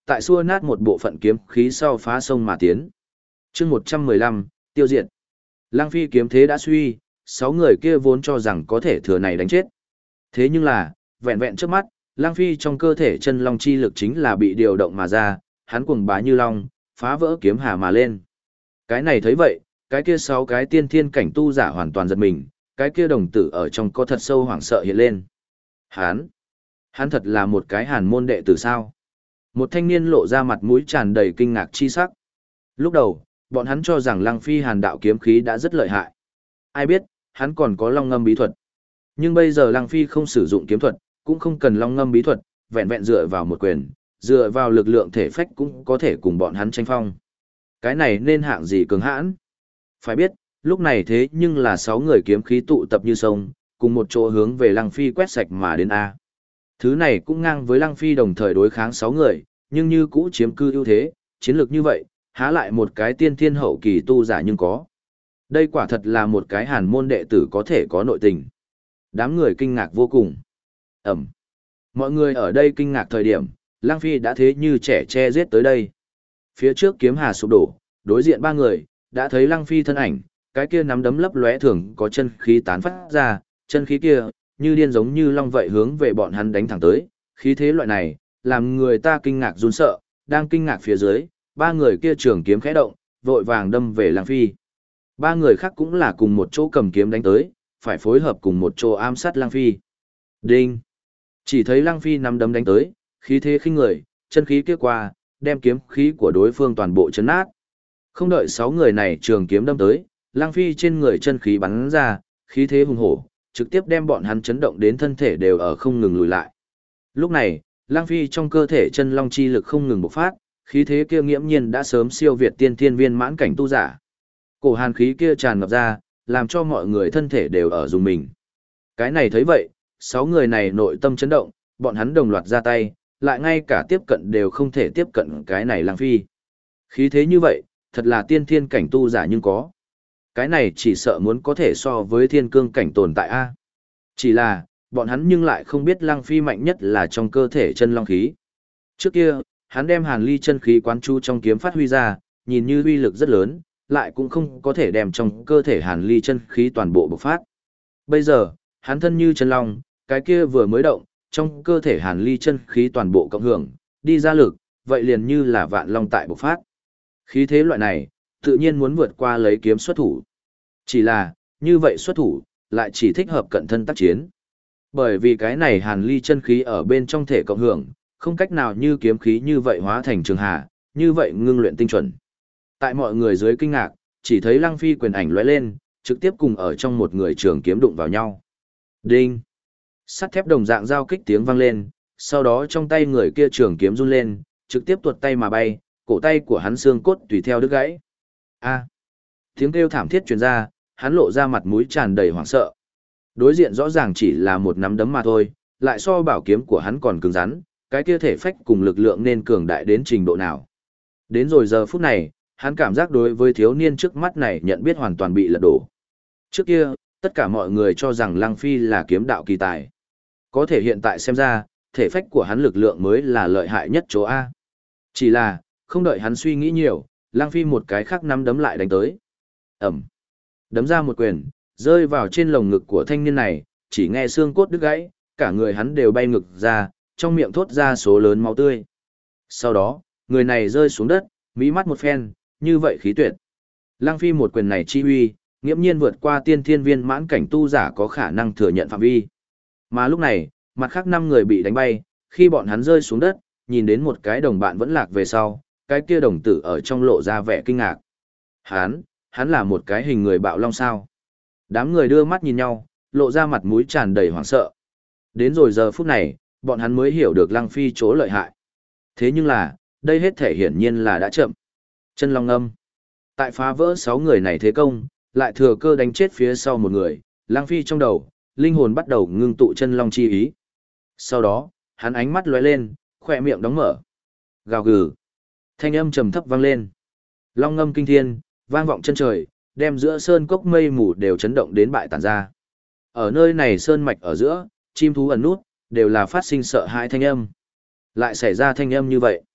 Speaker 1: tại xua nát một bộ phận kiếm khí sau phá sông mà tiến. Chương 115, tiêu diệt. Lăng Phi kiếm thế đã suy, 6 người kia vốn cho rằng có thể thừa này đánh chết. Thế nhưng là, vẹn vẹn trước mắt, Lăng Phi trong cơ thể chân long chi lực chính là bị điều động mà ra, hắn cuồng bá như long, phá vỡ kiếm hà mà lên. Cái này thấy vậy, cái kia 6 cái tiên thiên cảnh tu giả hoàn toàn giật mình, cái kia đồng tử ở trong có thật sâu hoảng sợ hiện lên. Hắn thật là một cái hàn môn đệ tử sao? Một thanh niên lộ ra mặt mũi tràn đầy kinh ngạc chi sắc. Lúc đầu, bọn hắn cho rằng Lăng Phi hàn đạo kiếm khí đã rất lợi hại. Ai biết, hắn còn có long ngâm bí thuật. Nhưng bây giờ Lăng Phi không sử dụng kiếm thuật, cũng không cần long ngâm bí thuật, vẹn vẹn dựa vào một quyền, dựa vào lực lượng thể phách cũng có thể cùng bọn hắn tranh phong. Cái này nên hạng gì cường hãn? Phải biết, lúc này thế nhưng là 6 người kiếm khí tụ tập như sông, cùng một chỗ hướng về Lăng Phi quét sạch mà đến A. Thứ này cũng ngang với Lăng Phi đồng thời đối kháng 6 người, nhưng như cũ chiếm cư ưu thế, chiến lược như vậy, há lại một cái tiên thiên hậu kỳ tu giả nhưng có. Đây quả thật là một cái hàn môn đệ tử có thể có nội tình. Đám người kinh ngạc vô cùng. Mọi người ở đây kinh ngạc thời điểm, Lăng Phi đã thế như trẻ che giết tới đây. Phía trước kiếm hà sụp đổ, đối diện 3 người, đã thấy Lăng Phi thân ảnh, cái kia nắm đấm lấp lóe thường có chân khí tán phát ra, chân khí kia, như điên giống như long vậy hướng về bọn hắn đánh thẳng tới, khí thế loại này, làm người ta kinh ngạc run sợ, đang kinh ngạc phía dưới, 3 người kia trường kiếm khẽ động, vội vàng đâm về Lăng Phi. 3 người khác cũng là cùng một chỗ cầm kiếm đánh tới, phải phối hợp cùng một chỗ ám sát Lăng Phi. Đinh! Chỉ thấy Lăng Phi nắm đấm đánh tới, khí thế khinh người, chân khí kia qua, đem kiếm khí của đối phương toàn bộ chấn nát. Không đợi 6 người này trường kiếm đâm tới, Lăng Phi trên người chân khí bắn ra, khí thế hùng hổ, trực tiếp đem bọn hắn chấn động đến thân thể đều ở không ngừng lùi lại. Lúc này, Lăng Phi trong cơ thể chân long chi lực không ngừng bộc phát, khí thế kia nghiễm nhiên đã sớm siêu việt tiên thiên viên mãn cảnh tu giả. Cổ hàn khí kia tràn ngập ra, làm cho mọi người thân thể đều ở dùng mình. Cái này thấy vậy, 6 người này nội tâm chấn động, bọn hắn đồng loạt ra tay, lại ngay cả tiếp cận đều không thể tiếp cận cái này Lăng Phi. Khí thế như vậy, thật là tiên thiên cảnh tu giả nhưng có. Cái này chỉ sợ muốn có thể so với thiên cương cảnh tồn tại A. Chỉ là, bọn hắn nhưng lại không biết Lăng Phi mạnh nhất là trong cơ thể chân long khí. Trước kia, hắn đem hàn ly chân khí quán chu trong kiếm phát huy ra, nhìn như uy lực rất lớn, lại cũng không có thể đem trong cơ thể hàn ly chân khí toàn bộ bộc phát. Bây giờ, hắn thân như chân long, cái kia vừa mới động, trong cơ thể hàn ly chân khí toàn bộ cộng hưởng, đi ra lực, vậy liền như là vạn long tại bộc phát. Khí thế loại này, tự nhiên muốn vượt qua lấy kiếm xuất thủ. Chỉ là, như vậy xuất thủ, lại chỉ thích hợp cận thân tác chiến. Bởi vì cái này hàn ly chân khí ở bên trong thể cộng hưởng, không cách nào như kiếm khí như vậy hóa thành trường hà, như vậy ngưng luyện tinh chuẩn. Tại mọi người dưới kinh ngạc, chỉ thấy Lăng Phi quyền ảnh lóe lên, trực tiếp cùng ở trong một người trường kiếm đụng vào nhau. Đinh! Sắt thép đồng dạng giao kích tiếng vang lên, sau đó trong tay người kia trường kiếm run lên, trực tiếp tuột tay mà bay, cổ tay của hắn xương cốt tùy theo đứt gãy. A! Tiếng kêu thảm thiết truyền ra, hắn lộ ra mặt mũi tràn đầy hoảng sợ. Đối diện rõ ràng chỉ là một nắm đấm mà thôi, lại so bảo kiếm của hắn còn cứng rắn, cái kia thể phách cùng lực lượng nên cường đại đến trình độ nào. Đến rồi giờ phút này, hắn cảm giác đối với thiếu niên trước mắt này nhận biết hoàn toàn bị lật đổ. Trước kia, tất cả mọi người cho rằng Lăng Phi là kiếm đạo kỳ tài. Có thể hiện tại xem ra, thể phách của hắn lực lượng mới là lợi hại nhất chỗ A. Chỉ là, không đợi hắn suy nghĩ nhiều, Lăng Phi một cái khác nắm đấm lại đánh tới. Ẩm. Đấm ra một quyền, rơi vào trên lồng ngực của thanh niên này, chỉ nghe xương cốt đứt gãy, cả người hắn đều bay ngực ra, trong miệng thốt ra số lớn máu tươi. Sau đó, người này rơi xuống đất, mí mắt một phen, như vậy khí tuyệt. Lăng Phi một quyền này chi huy, nghiễm nhiên vượt qua tiên thiên viên mãn cảnh tu giả có khả năng thừa nhận phạm vi. Mà lúc này, mặt khác 5 người bị đánh bay, khi bọn hắn rơi xuống đất, nhìn đến một cái đồng bạn vẫn lạc về sau, cái kia đồng tử ở trong lộ ra vẻ kinh ngạc. Hắn là một cái hình người bạo long sao. Đám người đưa mắt nhìn nhau, lộ ra mặt mũi tràn đầy hoảng sợ. Đến rồi giờ phút này, bọn hắn mới hiểu được Lăng Phi chỗ lợi hại. Thế nhưng là, đây hết thể hiển nhiên là đã chậm. Chân long âm. Tại phá vỡ 6 người này thế công, lại thừa cơ đánh chết phía sau một người, Lăng Phi trong đầu, linh hồn bắt đầu ngưng tụ chân long chi ý. Sau đó, hắn ánh mắt lóe lên, khỏe miệng đóng mở. Gào gừ. Thanh âm trầm thấp vang lên. Long ngâm kinh thiên, vang vọng chân trời, đem giữa sơn cốc mây mù đều chấn động đến bại tản ra. Ở nơi này sơn mạch ở giữa, chim thú ẩn nút, đều là phát sinh sợ hãi thanh âm. Lại xảy ra thanh âm như vậy.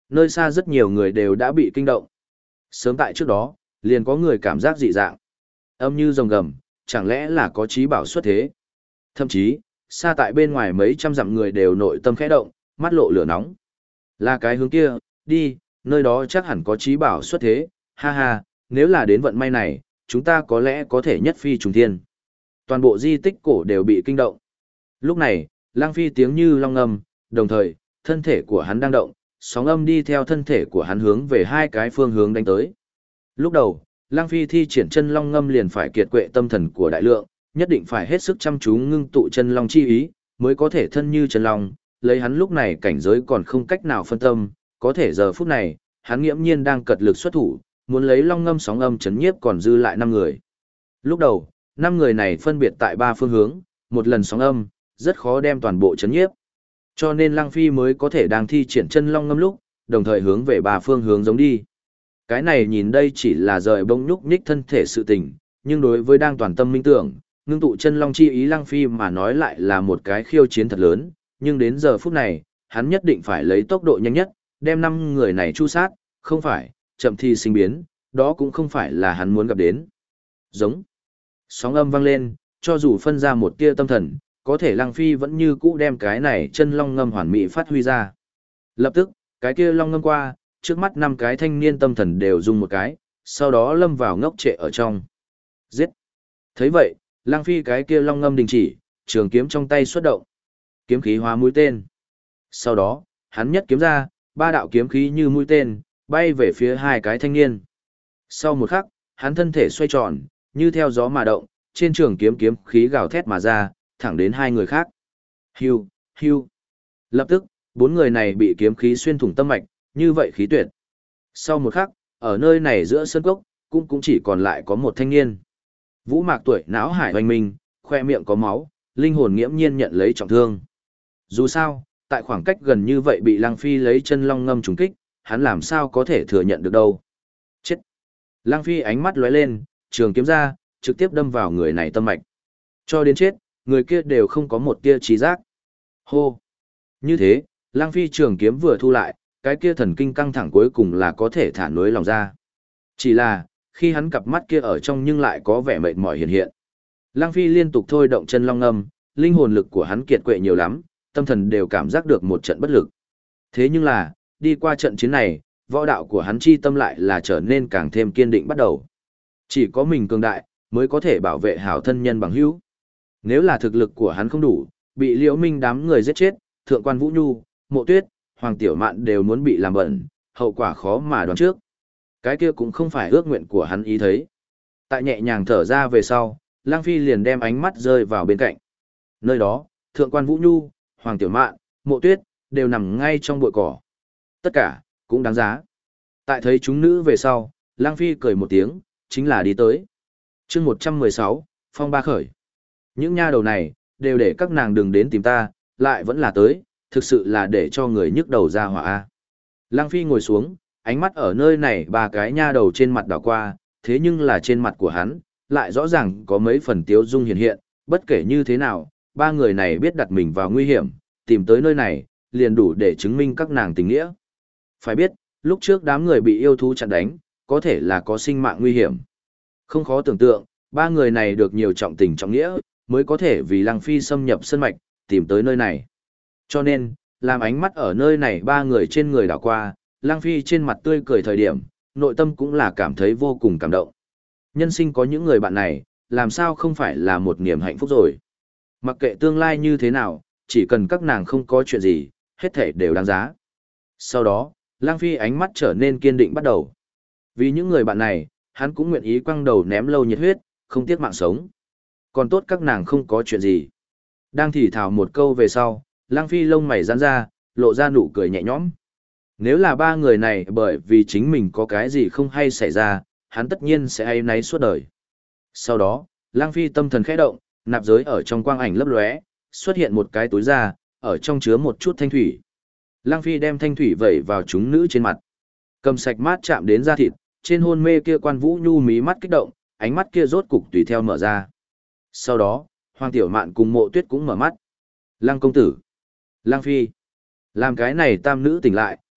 Speaker 1: Nơi xa rất nhiều người đều đã bị kinh động. Sớm tại trước đó, liền có người cảm giác dị dạng. Âm như rồng gầm, chẳng lẽ là có trí bảo xuất thế? Thậm chí, xa tại bên ngoài mấy trăm dặm người đều nội tâm khẽ động, mắt lộ lửa nóng. Là cái hướng kia, đi, nơi đó chắc hẳn có trí bảo xuất thế, ha ha, nếu là đến vận may này, chúng ta có lẽ có thể nhất phi trùng thiên. Toàn bộ di tích cổ đều bị kinh động. Lúc này, Lang Phi tiếng như long ngâm, đồng thời, thân thể của hắn đang động, sóng âm đi theo thân thể của hắn hướng về hai cái phương hướng đánh tới. Lúc đầu, Lang Phi thi triển chân long ngâm liền phải kiệt quệ tâm thần của đại lượng, nhất định phải hết sức chăm chú ngưng tụ chân long chi ý, mới có thể thân như chân long, lấy hắn lúc này cảnh giới còn không cách nào phân tâm, có thể giờ phút này, hắn nghiễm nhiên đang cật lực xuất thủ, muốn lấy long ngâm sóng âm chấn nhiếp còn dư lại 5 người. Lúc đầu, 5 người này phân biệt tại 3 phương hướng, một lần sóng âm, rất khó đem toàn bộ chấn nhiếp. Cho nên Lăng Phi mới có thể đang thi triển chân long ngâm lúc, đồng thời hướng về 3 phương hướng giống đi. Cái này nhìn đây chỉ là rời bông nhúc nhích thân thể sự tình, nhưng đối với đang toàn tâm minh tưởng, ngưng tụ chân long chi ý Lăng Phi mà nói lại là một cái khiêu chiến thật lớn, nhưng đến giờ phút này, hắn nhất định phải lấy tốc độ nhanh nhất, đem 5 người này chu sát, không phải, chậm thì sinh biến, đó cũng không phải là hắn muốn gặp đến. Giống. Sóng âm vang lên, cho dù phân ra một tia tâm thần, có thể Lăng Phi vẫn như cũ đem cái này chân long ngâm hoàn mỹ phát huy ra. Lập tức, cái kia long ngâm qua, trước mắt 5 cái thanh niên tâm thần đều dùng một cái, sau đó lâm vào ngốc trệ ở trong. Giết. Thấy vậy, Lăng Phi cái kia long ngâm đình chỉ, trường kiếm trong tay xuất động. Kiếm khí hóa mũi tên. Sau đó, hắn nhất kiếm ra, 3 đạo kiếm khí như mũi tên, bay về phía hai cái thanh niên. Sau một khắc, hắn thân thể xoay tròn, như theo gió mà động, trên trường kiếm kiếm khí gào thét mà ra, thẳng đến hai người khác. Hưu, hưu. Lập tức, 4 người này bị kiếm khí xuyên thủng tâm mạch, như vậy khí tuyệt. Sau một khắc, ở nơi này giữa sân cốc, cũng chỉ còn lại có một thanh niên. Vũ Mạc tuổi não hải hoành minh, khoe miệng có máu, linh hồn nghiễm nhiên nhận lấy trọng thương. Dù sao, tại khoảng cách gần như vậy bị Lăng Phi lấy chân long ngâm trúng kích, hắn làm sao có thể thừa nhận được đâu. Chết. Lăng Phi ánh mắt lóe lên, trường kiếm ra, trực tiếp đâm vào người này tâm mạch. Cho đến chết, người kia đều không có một tia trí giác. Hô. Như thế, Lăng Phi trường kiếm vừa thu lại, cái kia thần kinh căng thẳng cuối cùng là có thể thả nối lòng ra. Chỉ là, khi hắn cặp mắt kia ở trong nhưng lại có vẻ mệt mỏi hiện hiện. Lăng Phi liên tục thôi động chân long ngâm, linh hồn lực của hắn kiệt quệ nhiều lắm, tâm thần đều cảm giác được một trận bất lực. Thế nhưng là, đi qua trận chiến này, võ đạo của hắn chi tâm lại là trở nên càng thêm kiên định bắt đầu. Chỉ có mình cường đại, mới có thể bảo vệ hảo thân nhân bằng hữu. Nếu là thực lực của hắn không đủ, bị Liễu Minh đám người giết chết, Thượng quan Vũ Nhu, Mộ Tuyết, Hoàng Tiểu Mạn đều muốn bị làm bẩn, hậu quả khó mà đoán trước. Cái kia cũng không phải ước nguyện của hắn ý thấy. Tại nhẹ nhàng thở ra về sau, Lang Phi liền đem ánh mắt rơi vào bên cạnh. Nơi đó, Thượng quan Vũ Nhu, Hoàng Tiểu Mạn, Mộ Tuyết, đều nằm ngay trong bụi cỏ. Tất cả, cũng đáng giá. Tại thấy chúng nữ về sau, Lang Phi cười một tiếng, chính là đi tới. chương 116, Phong Ba Khởi. Những nha đầu này, đều để các nàng đừng đến tìm ta, lại vẫn là tới, thực sự là để cho người nhức đầu ra hỏa. Lang Phi ngồi xuống, ánh mắt ở nơi này 3 cái nha đầu trên mặt đảo qua, thế nhưng là trên mặt của hắn, lại rõ ràng có mấy phần tiếu dung hiện hiện, bất kể như thế nào, 3 người này biết đặt mình vào nguy hiểm, tìm tới nơi này, liền đủ để chứng minh các nàng tình nghĩa. Phải biết, lúc trước đám người bị yêu thú chặn đánh, có thể là có sinh mạng nguy hiểm. Không khó tưởng tượng, 3 người này được nhiều trọng tình trọng nghĩa, mới có thể vì Lăng Phi xâm nhập sân mạch, tìm tới nơi này. Cho nên, làm ánh mắt ở nơi này 3 người trên người đảo qua, Lăng Phi trên mặt tươi cười thời điểm, nội tâm cũng là cảm thấy vô cùng cảm động. Nhân sinh có những người bạn này, làm sao không phải là một niềm hạnh phúc rồi. Mặc kệ tương lai như thế nào, chỉ cần các nàng không có chuyện gì, hết thảy đều đáng giá. Sau đó, Lang Phi ánh mắt trở nên kiên định bắt đầu. Vì những người bạn này, hắn cũng nguyện ý quăng đầu ném lâu nhiệt huyết, không tiếc mạng sống. Còn tốt các nàng không có chuyện gì. Đang thì thào một câu về sau, Lang Phi lông mày giãn ra, lộ ra nụ cười nhẹ nhõm. Nếu là 3 người này bởi vì chính mình có cái gì không hay xảy ra, hắn tất nhiên sẽ áy náy suốt đời. Sau đó, Lang Phi tâm thần khẽ động, nạp giới ở trong quang ảnh lấp lóe, xuất hiện một cái túi ra, ở trong chứa một chút thanh thủy. Lang Phi đem thanh thủy vẩy vào chúng nữ trên mặt. Cầm sạch mát chạm đến da thịt, trên hôn mê kia quan Vũ Nhu mí mắt kích động, ánh mắt kia rốt cục tùy theo mở ra. Sau đó, Hoàng Tiểu Mạn cùng Mộ Tuyết cũng mở mắt. Lang công tử, Lang Phi, làm cái này tam nữ tỉnh lại,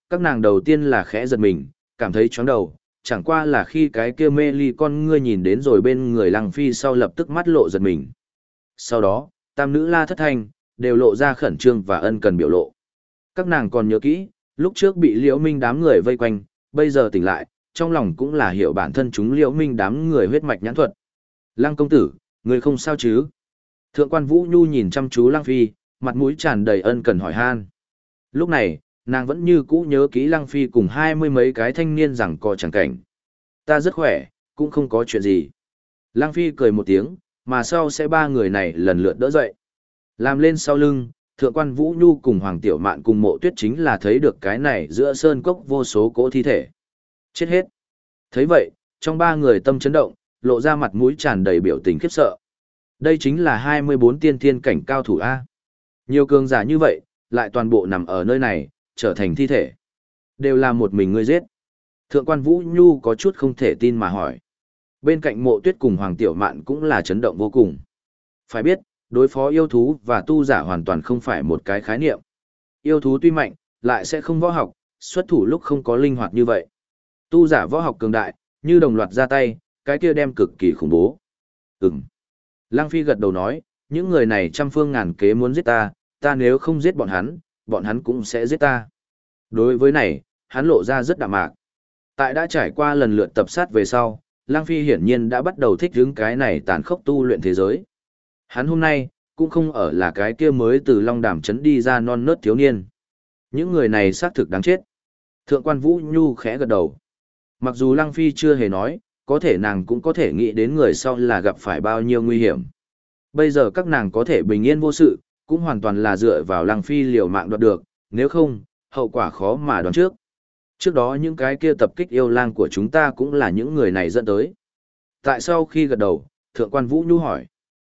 Speaker 1: các nàng đầu tiên là khẽ giật mình, cảm thấy chóng đầu, chẳng qua là khi cái kia mê ly con ngươi nhìn đến rồi bên người Lăng Phi sau lập tức mắt lộ giật mình. Sau đó, tam nữ La Thất Thanh, đều lộ ra khẩn trương và ân cần biểu lộ. Các nàng còn nhớ kỹ, lúc trước bị Liễu Minh đám người vây quanh, bây giờ tỉnh lại, trong lòng cũng là hiểu bản thân chúng Liễu Minh đám người huyết mạch nhãn thuật. Lăng công tử, người không sao chứ? Thượng quan Vũ Nhu nhìn chăm chú Lăng Phi, mặt mũi tràn đầy ân cần hỏi han. Lúc này, nàng vẫn như cũ nhớ kỹ Lăng Phi cùng 20 mấy cái thanh niên rằng co chẳng cảnh. Ta rất khỏe, cũng không có chuyện gì. Lăng Phi cười một tiếng, mà sau sẽ ba người này lần lượt đỡ dậy. Làm lên sau lưng, Thượng quan Vũ Nhu cùng Hoàng Tiểu Mạn cùng Mộ Tuyết chính là thấy được cái này giữa sơn cốc vô số cỗ thi thể. Chết hết. Thấy vậy, trong ba người tâm chấn động, lộ ra mặt mũi tràn đầy biểu tình khiếp sợ. Đây chính là 24 tiên thiên cảnh cao thủ A. Nhiều cường giả như vậy, lại toàn bộ nằm ở nơi này, trở thành thi thể. Đều là một mình ngươi giết. Thượng quan Vũ Nhu có chút không thể tin mà hỏi. Bên cạnh Mộ Tuyết cùng Hoàng Tiểu Mạn cũng là chấn động vô cùng. Phải biết, đối phó yêu thú và tu giả hoàn toàn không phải một cái khái niệm. Yêu thú tuy mạnh, lại sẽ không võ học, xuất thủ lúc không có linh hoạt như vậy. Tu giả võ học cường đại, như đồng loạt ra tay, cái kia đem cực kỳ khủng bố. Ừm. Lăng Phi gật đầu nói, những người này trăm phương ngàn kế muốn giết ta, ta nếu không giết bọn hắn cũng sẽ giết ta. Đối với này, hắn lộ ra rất đạm mạc. Tại đã trải qua lần lượt tập sát về sau, Lăng Phi hiển nhiên đã bắt đầu thích ứng cái này tàn khốc tu luyện thế giới. Hắn hôm nay, cũng không ở là cái kia mới từ Long Đàm trấn đi ra non nớt thiếu niên. Những người này xác thực đáng chết. Thượng quan Vũ Nhu khẽ gật đầu. Mặc dù Lăng Phi chưa hề nói, có thể nàng cũng có thể nghĩ đến người sau là gặp phải bao nhiêu nguy hiểm. Bây giờ các nàng có thể bình yên vô sự, cũng hoàn toàn là dựa vào Lăng Phi liều mạng đoạt được, nếu không, hậu quả khó mà đoán trước. Trước đó những cái kia tập kích yêu lang của chúng ta cũng là những người này dẫn tới. Tại sau khi gật đầu, Thượng quan Vũ Nhu hỏi.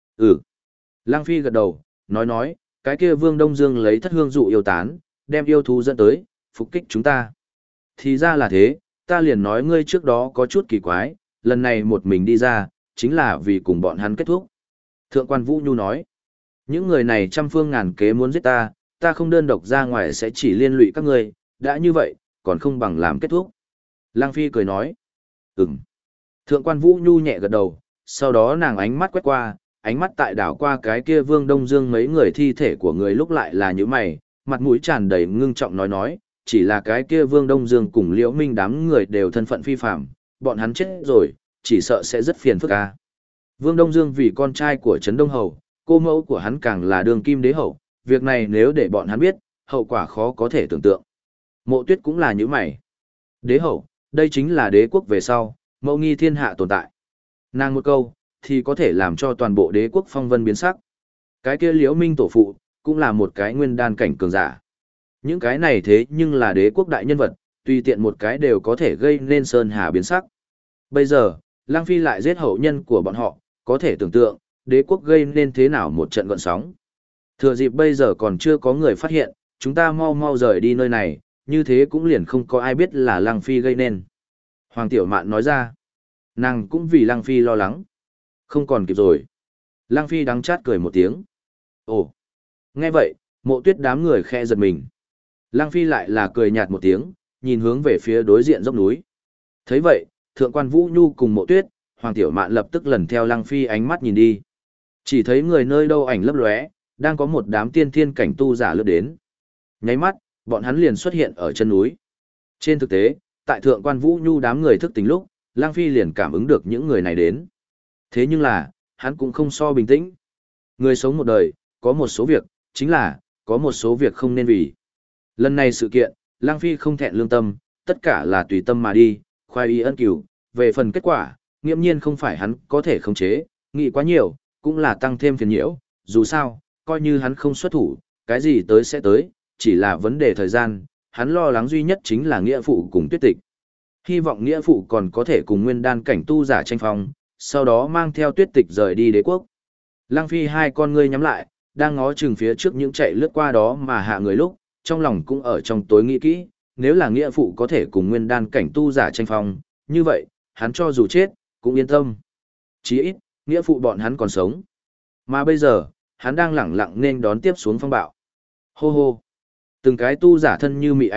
Speaker 1: Lăng Phi gật đầu, nói, cái kia Vương Đông Dương lấy thất hương dụ yêu tán, đem yêu thú dẫn tới, phục kích chúng ta. Thì ra là thế, ta liền nói ngươi trước đó có chút kỳ quái, lần này một mình đi ra, chính là vì cùng bọn hắn kết thúc. Thượng quan Vũ Nhu nói, những người này trăm phương ngàn kế muốn giết ta, ta không đơn độc ra ngoài sẽ chỉ liên lụy các ngươi, đã như vậy, còn không bằng làm kết thúc. Lăng Phi cười nói, Thượng quan Vũ Nhu nhẹ gật đầu, sau đó nàng ánh mắt quét qua, ánh mắt tại đảo qua cái kia Vương Đông Dương mấy người thi thể của người lúc lại là như mày, mặt mũi tràn đầy ngưng trọng nói, chỉ là cái kia Vương Đông Dương cùng Liễu Minh đám người đều thân phận phi phạm, bọn hắn chết rồi, chỉ sợ sẽ rất phiền phức ca. Vương Đông Dương vì con trai của Trấn Đông Hầu, cô mẫu của hắn càng là đường kim đế hậu, việc này nếu để bọn hắn biết, hậu quả khó có thể tưởng tượng. Mộ Tuyết cũng là như mày. Đế hậu, đây chính là đế quốc về sau, mẫu nghi thiên hạ tồn tại. Nàng một câu, thì có thể làm cho toàn bộ đế quốc phong vân biến sắc. Cái kia Liễu Minh tổ phụ, cũng là một cái nguyên đan cảnh cường giả. Những cái này thế nhưng là đế quốc đại nhân vật, tùy tiện một cái đều có thể gây nên sơn hà biến sắc. Bây giờ, Lăng Phi lại giết hậu nhân của bọn họ, có thể tưởng tượng, đế quốc gây nên thế nào một trận gợn sóng. Thừa dịp bây giờ còn chưa có người phát hiện, chúng ta mau mau rời đi nơi này, như thế cũng liền không có ai biết là Lăng Phi gây nên. Hoàng Tiểu Mạn nói ra, nàng cũng vì Lăng Phi lo lắng. Không còn kịp rồi. Lăng Phi đắng chát cười một tiếng. Ồ, nghe vậy, Mộ Tuyết đám người khe giật mình. Lăng Phi lại là cười nhạt một tiếng, nhìn hướng về phía đối diện dốc núi. Thấy vậy, Thượng quan Vũ Nhu cùng Mộ Tuyết, Hoàng Tiểu Mạn lập tức lần theo Lăng Phi ánh mắt nhìn đi. Chỉ thấy người nơi đâu ảnh lấp lóe, đang có một đám tiên thiên cảnh tu giả lướt đến. Nháy mắt, bọn hắn liền xuất hiện ở chân núi. Trên thực tế, tại Thượng quan Vũ Nhu đám người thức tỉnh lúc, Lăng Phi liền cảm ứng được những người này đến. Thế nhưng là, hắn cũng không so bình tĩnh. Người sống một đời, có một số việc, chính là, có một số việc không nên vì. Lần này sự kiện, Lăng Phi không thẹn lương tâm, tất cả là tùy tâm mà đi, khoai y ân cửu, về phần kết quả, nghiễm nhiên không phải hắn có thể khống chế, nghĩ quá nhiều, cũng là tăng thêm phiền nhiễu, dù sao, coi như hắn không xuất thủ, cái gì tới sẽ tới, chỉ là vấn đề thời gian, hắn lo lắng duy nhất chính là nghĩa phụ cùng Tuyết Tịch. Hy vọng nghĩa phụ còn có thể cùng nguyên đan cảnh tu giả tranh phong, sau đó mang theo Tuyết Tịch rời đi đế quốc. Lăng Phi hai con ngươi nhắm lại, đang ngó chừng phía trước những chạy lướt qua đó mà hạ người lúc, trong lòng cũng ở trong tối nghĩ kỹ, nếu là nghĩa phụ có thể cùng nguyên đan cảnh tu giả tranh phong, như vậy, hắn cho dù chết, cũng yên tâm. Chí ít, nghĩa phụ bọn hắn còn sống. Mà bây giờ, hắn đang lẳng lặng nên đón tiếp xuống phong bạo. Hô hô. Từng cái tu giả thân như mị ảnh,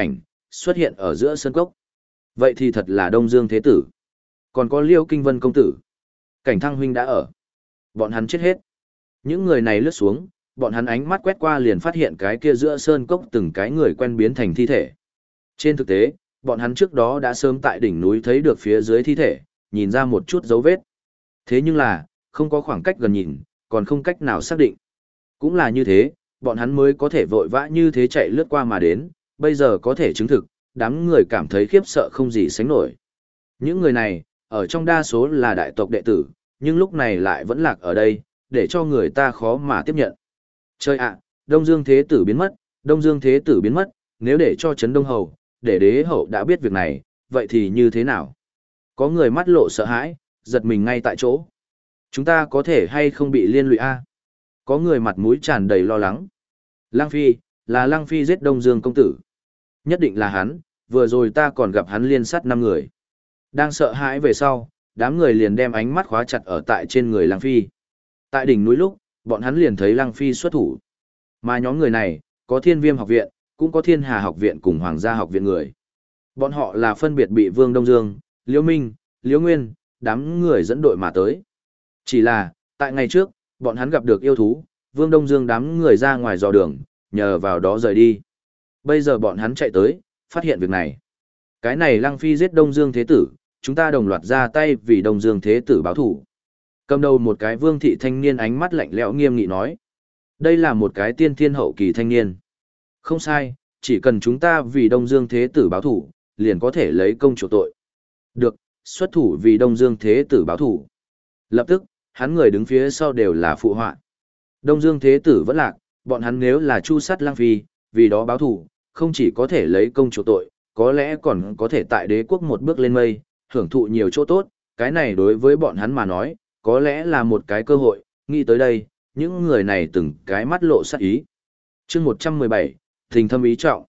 Speaker 1: xuất hiện ở giữa sân cốc. Vậy thì thật là Đông Dương Thế Tử. Còn có Liêu Kinh Vân Công Tử. Cảnh Thăng Huynh đã ở. Bọn hắn chết hết. Những người này lướt xuống, bọn hắn ánh mắt quét qua liền phát hiện cái kia giữa sơn cốc từng cái người quen biến thành thi thể. Trên thực tế, bọn hắn trước đó đã sớm tại đỉnh núi thấy được phía dưới thi thể, nhìn ra một chút dấu vết. Thế nhưng là, không có khoảng cách gần nhìn, còn không cách nào xác định. Cũng là như thế, bọn hắn mới có thể vội vã như thế chạy lướt qua mà đến, bây giờ có thể chứng thực, đám người cảm thấy khiếp sợ không gì sánh nổi. Những người này, ở trong đa số là đại tộc đệ tử, nhưng lúc này lại vẫn lạc ở đây, để cho người ta khó mà tiếp nhận. Trời ạ, Đông Dương Thế Tử biến mất, Đông Dương Thế Tử biến mất, nếu để cho Trấn Đông Hầu, để đế hậu đã biết việc này, vậy thì như thế nào? Có người mắt lộ sợ hãi, giật mình ngay tại chỗ. Chúng ta có thể hay không bị liên lụy a? Có người mặt mũi tràn đầy lo lắng. Lăng Phi, là Lăng Phi giết Đông Dương công tử. Nhất định là hắn, vừa rồi ta còn gặp hắn liên sát 5 người. Đang sợ hãi về sau, đám người liền đem ánh mắt khóa chặt ở tại trên người Lăng Phi. Tại đỉnh núi lúc, bọn hắn liền thấy Lăng Phi xuất thủ. Mà nhóm người này, có Thiên Viêm học viện, cũng có Thiên Hà học viện cùng Hoàng gia học viện người. Bọn họ là phân biệt bị Vương Đông Dương, Liễu Minh, Liễu Nguyên, đám người dẫn đội mà tới. Chỉ là, tại ngày trước, bọn hắn gặp được yêu thú, Vương Đông Dương đám người ra ngoài dò đường, nhờ vào đó rời đi. Bây giờ bọn hắn chạy tới, phát hiện việc này. Cái này Lăng Phi giết Đông Dương Thế Tử, chúng ta đồng loạt ra tay vì Đông Dương Thế Tử báo thủ. Cầm đầu một cái vương thị thanh niên ánh mắt lạnh lẽo nghiêm nghị nói. Đây là một cái tiên thiên hậu kỳ thanh niên. Không sai, chỉ cần chúng ta vì Đông Dương Thế Tử báo thủ, liền có thể lấy công chủ tội. Được, xuất thủ vì Đông Dương Thế Tử báo thủ. Lập tức, hắn người đứng phía sau đều là phụ họa. Đông Dương Thế Tử vẫn lạc, bọn hắn nếu là chu sát Lăng Phi, vì đó báo thủ, không chỉ có thể lấy công chủ tội, có lẽ còn có thể tại đế quốc một bước lên mây, hưởng thụ nhiều chỗ tốt, cái này đối với bọn hắn mà nói, có lẽ là một cái cơ hội, nghĩ tới đây, những người này từng cái mắt lộ sát ý. Chương 117, tình thâm ý trọng.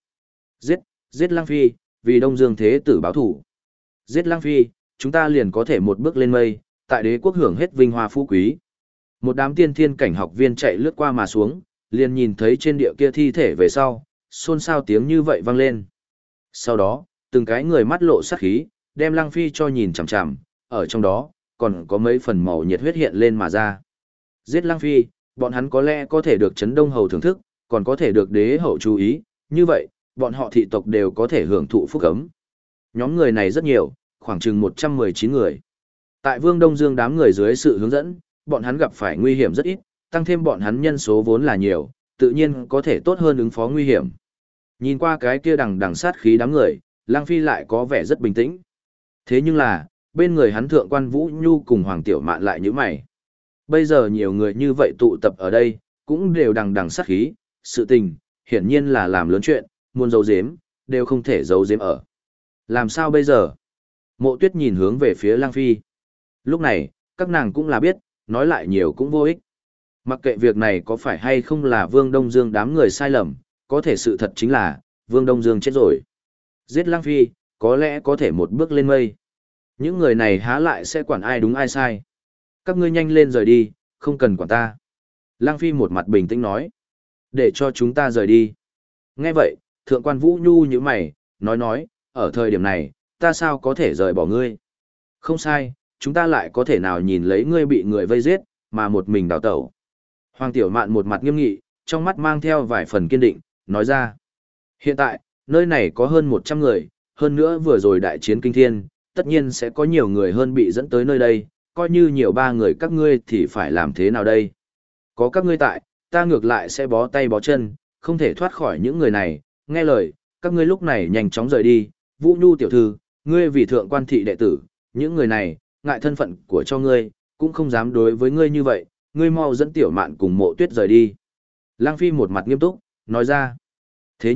Speaker 1: Giết Lăng Phi, vì Đông Dương Thế Tử báo thủ. Giết Lăng Phi, chúng ta liền có thể một bước lên mây, tại đế quốc hưởng hết vinh hoa phú quý. Một đám tiên thiên cảnh học viên chạy lướt qua mà xuống, liền nhìn thấy trên địa kia thi thể về sau, xôn xao tiếng như vậy vang lên. Sau đó, từng cái người mắt lộ sát khí, đem Lăng Phi cho nhìn chằm chằm, ở trong đó, còn có mấy phần màu nhiệt huyết hiện lên mà ra. Giết Lăng Phi, bọn hắn có lẽ có thể được Trấn Đông Hầu thưởng thức, còn có thể được đế hậu chú ý, như vậy, bọn họ thị tộc đều có thể hưởng thụ phúc ấm. Nhóm người này rất nhiều, khoảng chừng 119 người. Tại Vương Đông Dương đám người dưới sự hướng dẫn, bọn hắn gặp phải nguy hiểm rất ít, tăng thêm bọn hắn nhân số vốn là nhiều, tự nhiên có thể tốt hơn ứng phó nguy hiểm. Nhìn qua cái kia đằng đằng sát khí đám người, Lăng Phi lại có vẻ rất bình tĩnh. Thế nhưng là, bên người hắn thượng quan Vũ Nhu cùng Hoàng Tiểu Mạn lại như mày. Bây giờ nhiều người như vậy tụ tập ở đây, cũng đều đằng đằng sát khí, sự tình, hiển nhiên là làm lớn chuyện, muốn giấu giếm, đều không thể giấu giếm ở. Làm sao bây giờ? Mộ Tuyết nhìn hướng về phía Lăng Phi. Lúc này, các nàng cũng là biết, nói lại nhiều cũng vô ích. Mặc kệ việc này có phải hay không là Vương Đông Dương đám người sai lầm, có thể sự thật chính là, Vương Đông Dương chết rồi. Giết Lăng Phi, có lẽ có thể một bước lên mây. Những người này há lại sẽ quản ai đúng ai sai. Các ngươi nhanh lên rời đi, không cần quản ta. Lăng Phi một mặt bình tĩnh nói. Để cho chúng ta rời đi. Nghe vậy, thượng quan Vũ Nhu như mày, nói, ở thời điểm này, ta sao có thể rời bỏ ngươi. Không sai, chúng ta lại có thể nào nhìn lấy ngươi bị người vây giết, mà một mình đào tẩu. Hoàng Tiểu Mạn một mặt nghiêm nghị, trong mắt mang theo vài phần kiên định, nói ra. Hiện tại, nơi này có hơn 100 người, hơn nữa vừa rồi đại chiến kinh thiên, tất nhiên sẽ có nhiều người hơn bị dẫn tới nơi đây, coi như nhiều 3 người các ngươi thì phải làm thế nào đây? Có các ngươi tại, ta ngược lại sẽ bó tay bó chân, không thể thoát khỏi những người này, nghe lời, các ngươi lúc này nhanh chóng rời đi, Vũ Nhu tiểu thư, ngươi vì thượng quan thị đệ tử, những người này, ngại thân phận của cho ngươi, cũng không dám đối với ngươi như vậy, ngươi mau dẫn Tiểu Mạn cùng Mộ Tuyết rời đi. Lăng Phi một mặt nghiêm túc, nói ra, thế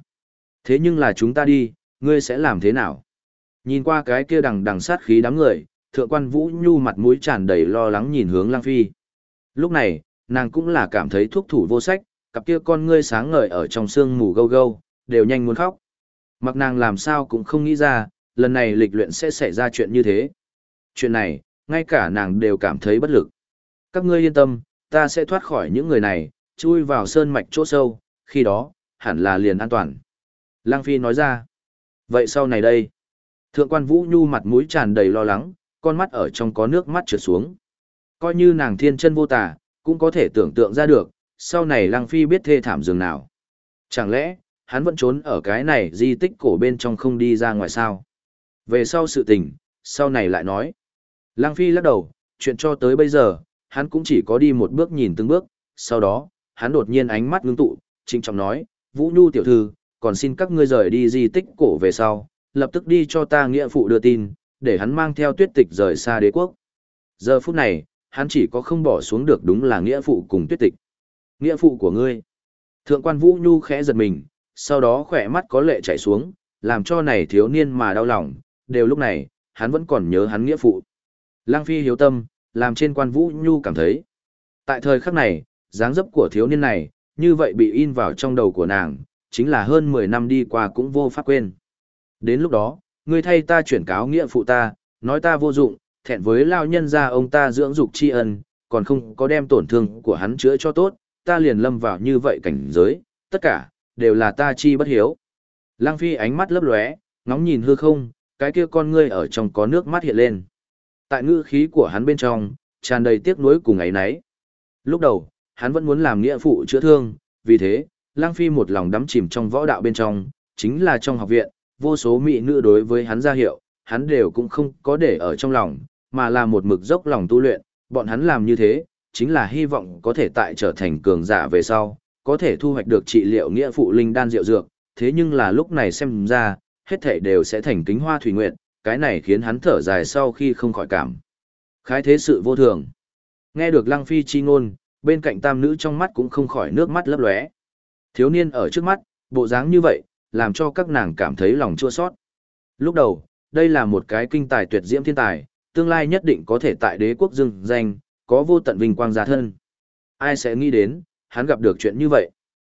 Speaker 1: nhưng là chúng ta đi, ngươi sẽ làm thế nào? Nhìn qua cái kia đằng đằng sát khí đám người, thượng quan Vũ Nhu mặt mũi tràn đầy lo lắng nhìn hướng Lăng Phi. Lúc này, nàng cũng là cảm thấy thuốc thủ vô sách, cặp kia con ngươi sáng ngời ở trong sương mù gâu gâu, đều nhanh muốn khóc. Mặc nàng làm sao cũng không nghĩ ra, lần này lịch luyện sẽ xảy ra chuyện như thế. Chuyện này, ngay cả nàng đều cảm thấy bất lực. Các ngươi yên tâm, ta sẽ thoát khỏi những người này, chui vào sơn mạch chỗ sâu, khi đó, hẳn là liền an toàn. Lăng Phi nói ra, Vậy sau này đây? Thượng quan Vũ Nhu mặt mũi tràn đầy lo lắng, con mắt ở trong có nước mắt trượt xuống. Coi như nàng thiên chân vô tà, cũng có thể tưởng tượng ra được, sau này Lăng Phi biết thê thảm dường nào. Chẳng lẽ, hắn vẫn trốn ở cái này di tích cổ bên trong không đi ra ngoài sao? Về sau sự tình, sau này lại nói. Lăng Phi lắc đầu, chuyện cho tới bây giờ, hắn cũng chỉ có đi một bước nhìn từng bước, sau đó, hắn đột nhiên ánh mắt ngưng tụ, trịnh trọng nói, Vũ Nhu tiểu thư, còn xin các ngươi rời đi di tích cổ về sau, lập tức đi cho ta nghĩa phụ đưa tin, để hắn mang theo Tuyết Tịch rời xa đế quốc. Giờ phút này, hắn chỉ có không bỏ xuống được đúng là nghĩa phụ cùng Tuyết Tịch. Nghĩa phụ của ngươi. Thượng quan Vũ Nhu khẽ giật mình, sau đó khỏe mắt có lệ chảy xuống, làm cho này thiếu niên mà đau lòng, đều lúc này, hắn vẫn còn nhớ hắn nghĩa phụ. Lang Phi hiếu tâm, làm trên quan Vũ Nhu cảm thấy. Tại thời khắc này, dáng dấp của thiếu niên này, như vậy bị in vào trong đầu của nàng, chính là hơn 10 năm đi qua cũng vô pháp quên. Đến lúc đó, ngươi thay ta chuyển cáo nghĩa phụ ta, nói ta vô dụng, thẹn với lao nhân gia ông ta dưỡng dục tri ân, còn không có đem tổn thương của hắn chữa cho tốt, ta liền lâm vào như vậy cảnh giới, tất cả, đều là ta chi bất hiếu. Lang Phi ánh mắt lấp lóe, ngóng nhìn hư không, cái kia con ngươi ở trong có nước mắt hiện lên. Tại ngữ khí của hắn bên trong, tràn đầy tiếc nuối cùng ấy nấy. Lúc đầu, hắn vẫn muốn làm nghĩa phụ chữa thương, vì thế, Lang Phi một lòng đắm chìm trong võ đạo bên trong, chính là trong học viện, vô số mỹ nữ đối với hắn ra hiệu, hắn đều cũng không có để ở trong lòng, mà là một mực dốc lòng tu luyện, bọn hắn làm như thế, chính là hy vọng có thể tại trở thành cường giả về sau, có thể thu hoạch được trị liệu nghĩa phụ linh đan diệu dược, thế nhưng là lúc này xem ra, hết thảy đều sẽ thành kính hoa thủy nguyện, cái này khiến hắn thở dài sau khi không khỏi cảm. Khái thế sự vô thường. Nghe được Lăng Phi chi ngôn, bên cạnh tam nữ trong mắt cũng không khỏi nước mắt lấp lóe. Thiếu niên ở trước mắt, bộ dáng như vậy, làm cho các nàng cảm thấy lòng chua xót. Lúc đầu, đây là một cái kinh tài tuyệt diễm thiên tài, tương lai nhất định có thể tại đế quốc dưng danh, có vô tận vinh quang gia thân. Ai sẽ nghĩ đến, hắn gặp được chuyện như vậy.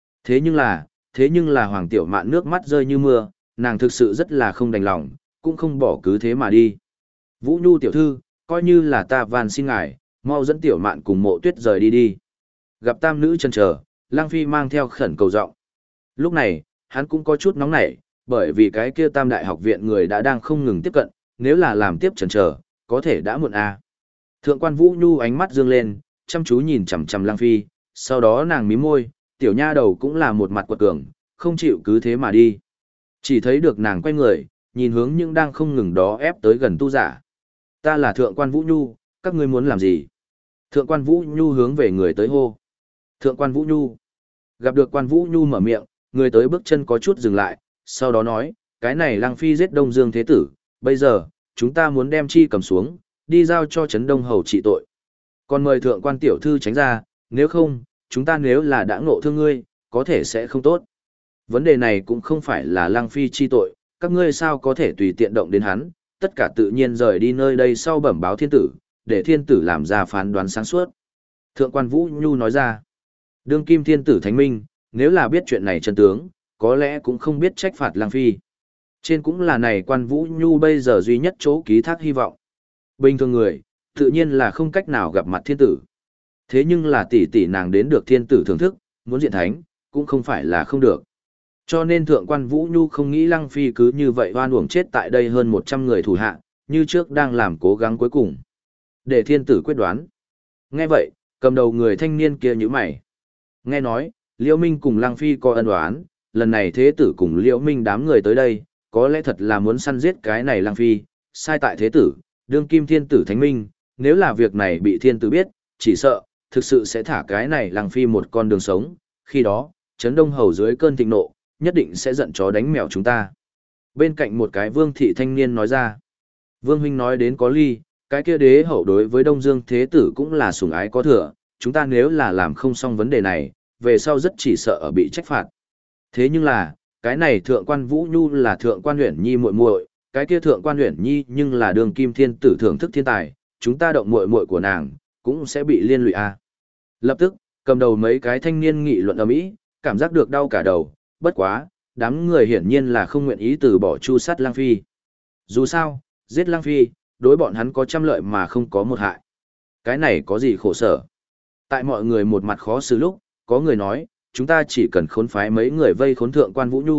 Speaker 1: Thế nhưng là Hoàng Tiểu Mạn nước mắt rơi như mưa, nàng thực sự rất là không đành lòng, cũng không bỏ cứ thế mà đi. Vũ Nhu tiểu thư, coi như là ta van xin ngài, mau dẫn Tiểu Mạn cùng Mộ Tuyết rời đi đi. Gặp tam nữ chần chờ, Lang Phi mang theo khẩn cầu giọng. Lúc này, hắn cũng có chút nóng nảy, bởi vì cái kia tam đại học viện người đã đang không ngừng tiếp cận, nếu là làm tiếp chần chờ, có thể đã muộn à. Thượng quan Vũ Nhu ánh mắt dương lên, chăm chú nhìn chằm chằm Lang Phi, sau đó nàng mím môi, tiểu nha đầu cũng là một mặt quật cường, không chịu cứ thế mà đi. Chỉ thấy được nàng quay người, nhìn hướng những đang không ngừng đó ép tới gần tu giả. Ta là Thượng quan Vũ Nhu, các ngươi muốn làm gì? Thượng quan Vũ Nhu hướng về người tới hô. Thượng quan Vũ Nhu. Gặp được quan Vũ Nhu mở miệng, người tới bước chân có chút dừng lại, sau đó nói, cái này Lăng Phi giết Đông Dương Thế Tử, bây giờ, chúng ta muốn đem chi cầm xuống, đi giao cho Trấn Đông Hầu trị tội. Còn mời thượng quan tiểu thư tránh ra, nếu không, chúng ta nếu là đã ngộ thương ngươi, có thể sẽ không tốt. Vấn đề này cũng không phải là Lăng Phi chi tội, các ngươi sao có thể tùy tiện động đến hắn, tất cả tự nhiên rời đi nơi đây sau bẩm báo thiên tử, để thiên tử làm ra phán đoán sáng suốt. Thượng quan Vũ Nhu nói ra, đương kim thiên tử thánh minh, nếu là biết chuyện này chân tướng, có lẽ cũng không biết trách phạt Lăng Phi. Trên cũng là này quan Vũ Nhu bây giờ duy nhất chỗ ký thác hy vọng. Bình thường người, tự nhiên là không cách nào gặp mặt thiên tử. Thế nhưng là tỷ tỷ nàng đến được thiên tử thưởng thức, muốn diện thánh, cũng không phải là không được. Cho nên thượng quan Vũ Nhu không nghĩ Lăng Phi cứ như vậy oan uổng chết tại đây hơn 100 người thủ hạ, như trước đang làm cố gắng cuối cùng. Để thiên tử quyết đoán. Nghe vậy, cầm đầu người thanh niên kia nhíu mày. Nghe nói, Liễu Minh cùng Lăng Phi có ân oán, lần này thế tử cùng Liễu Minh đám người tới đây, có lẽ thật là muốn săn giết cái này Lăng Phi, sai tại thế tử, đương kim thiên tử thánh minh, nếu là việc này bị thiên tử biết, chỉ sợ, thực sự sẽ thả cái này Lăng Phi một con đường sống, khi đó, Trấn Đông Hầu dưới cơn thịnh nộ, nhất định sẽ giận chó đánh mèo chúng ta. Bên cạnh một cái vương thị thanh niên nói ra, vương huynh nói đến có ly, cái kia đế hậu đối với Đông Dương thế tử cũng là sủng ái có thừa, chúng ta nếu là làm không xong vấn đề này, về sau rất chỉ sợ ở bị trách phạt. Thế nhưng là, cái này thượng quan Vũ Nhu là thượng quan Uyển Nhi muội muội, cái kia thượng quan Uyển Nhi nhưng là đường kim thiên tử thưởng thức thiên tài, chúng ta động muội muội của nàng, cũng sẽ bị liên lụy a. Lập tức, cầm đầu mấy cái thanh niên nghị luận ầm ĩ, cảm giác được đau cả đầu, bất quá, đám người hiển nhiên là không nguyện ý từ bỏ chu sát Lăng Phi. Dù sao, giết Lăng Phi, đối bọn hắn có trăm lợi mà không có một hại. Cái này có gì khổ sở? Tại mọi người một mặt khó xử lúc, có người nói, chúng ta chỉ cần khốn phái mấy người vây khốn thượng quan Vũ Nhu,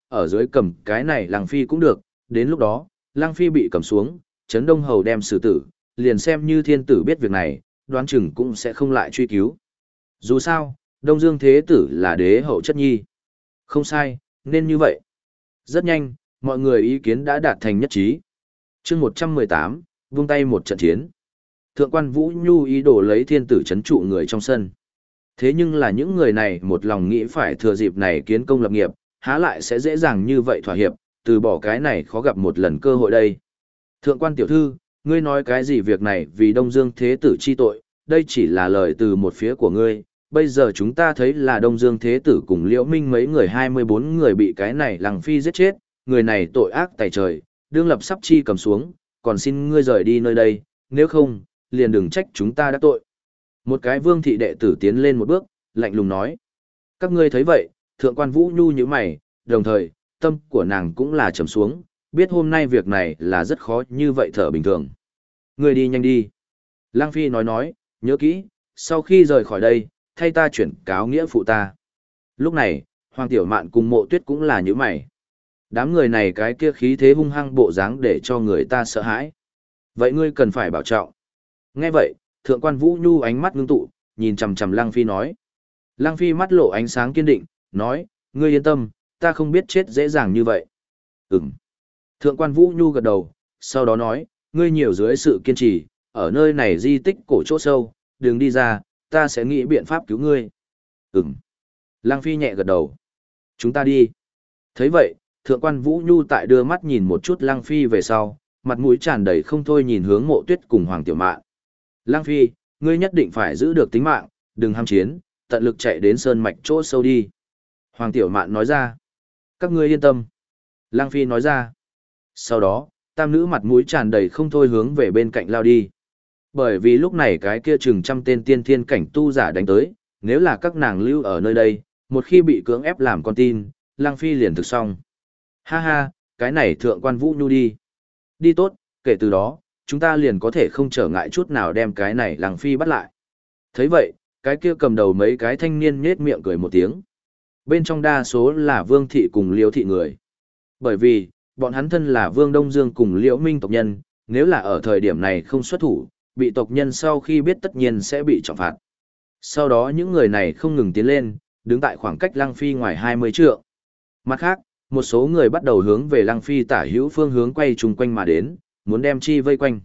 Speaker 1: ở dưới cầm cái này Lăng Phi cũng được, đến lúc đó, Lăng Phi bị cầm xuống, Trấn Đông Hầu đem xử tử, liền xem như thiên tử biết việc này, đoán chừng cũng sẽ không lại truy cứu. Dù sao, Đông Dương Thế Tử là đế hậu chất nhi. Không sai, nên như vậy. Rất nhanh, mọi người ý kiến đã đạt thành nhất trí. chương 118, vung tay một trận chiến. Thượng quan Vũ Nhu ý đồ lấy thiên tử trấn trụ người trong sân. Thế nhưng là những người này một lòng nghĩ phải thừa dịp này kiến công lập nghiệp, há lại sẽ dễ dàng như vậy thỏa hiệp, từ bỏ cái này khó gặp một lần cơ hội đây. Thượng quan tiểu thư, ngươi nói cái gì việc này vì Đông Dương Thế Tử chi tội, đây chỉ là lời từ một phía của ngươi. Bây giờ chúng ta thấy là Đông Dương Thế Tử cùng Liễu Minh mấy người 24 người bị cái này Lăng Phi giết chết, người này tội ác tày trời, đương lập sắp chi cầm xuống, còn xin ngươi rời đi nơi đây, nếu không, liền đừng trách chúng ta đã tội. Một cái vương thị đệ tử tiến lên một bước, lạnh lùng nói. Các ngươi thấy vậy, thượng quan Vũ Nhu như mày, đồng thời, tâm của nàng cũng là trầm xuống, biết hôm nay việc này là rất khó như vậy thở bình thường. Ngươi đi nhanh đi. Lăng Phi nói, nhớ kỹ, sau khi rời khỏi đây, thay ta chuyển cáo nghĩa phụ ta. Lúc này, Hoàng Tiểu Mạn cùng Mộ Tuyết cũng là như mày. Đám người này cái kia khí thế hung hăng bộ dáng để cho người ta sợ hãi. Vậy ngươi cần phải bảo trọng. Nghe vậy, thượng quan Vũ Nhu ánh mắt ngưng tụ, nhìn chằm chằm Lăng Phi nói. Lăng Phi mắt lộ ánh sáng kiên định, nói, ngươi yên tâm, ta không biết chết dễ dàng như vậy. Ừm. Thượng quan Vũ Nhu gật đầu, sau đó nói, ngươi nhiều dưới sự kiên trì, ở nơi này di tích cổ chỗ sâu, đừng đi ra, ta sẽ nghĩ biện pháp cứu ngươi. Ừm. Lăng Phi nhẹ gật đầu. Chúng ta đi. Thấy vậy, thượng quan Vũ Nhu tại đưa mắt nhìn một chút Lăng Phi về sau, mặt mũi tràn đầy không thôi nhìn hướng Mộ Tuyết cùng Hoàng Tiểu Mạn. Lăng Phi, ngươi nhất định phải giữ được tính mạng, đừng ham chiến, tận lực chạy đến sơn mạch chỗ sâu đi. Hoàng Tiểu Mạn nói ra. Các ngươi yên tâm. Lăng Phi nói ra. Sau đó, tam nữ mặt mũi tràn đầy không thôi hướng về bên cạnh lao đi. Bởi vì lúc này cái kia chừng trăm tên tiên thiên cảnh tu giả đánh tới, nếu là các nàng lưu ở nơi đây, một khi bị cưỡng ép làm con tin, Lăng Phi liền thực xong. Ha ha, cái này thượng quan Vũ Nhu đi. Đi tốt, kể từ đó, chúng ta liền có thể không trở ngại chút nào đem cái này Lăng Phi bắt lại. Thấy vậy, cái kia cầm đầu mấy cái thanh niên nhết miệng cười một tiếng. Bên trong đa số là Vương Thị cùng Liễu Thị người. Bởi vì, bọn hắn thân là Vương Đông Dương cùng Liễu Minh tộc nhân, nếu là ở thời điểm này không xuất thủ, bị tộc nhân sau khi biết tất nhiên sẽ bị trọng phạt. Sau đó những người này không ngừng tiến lên, đứng tại khoảng cách Lăng Phi ngoài 20 trượng. Mặt khác, một số người bắt đầu hướng về Lăng Phi tả hữu phương hướng quay chung quanh mà đến, muốn đem chi vây quanh.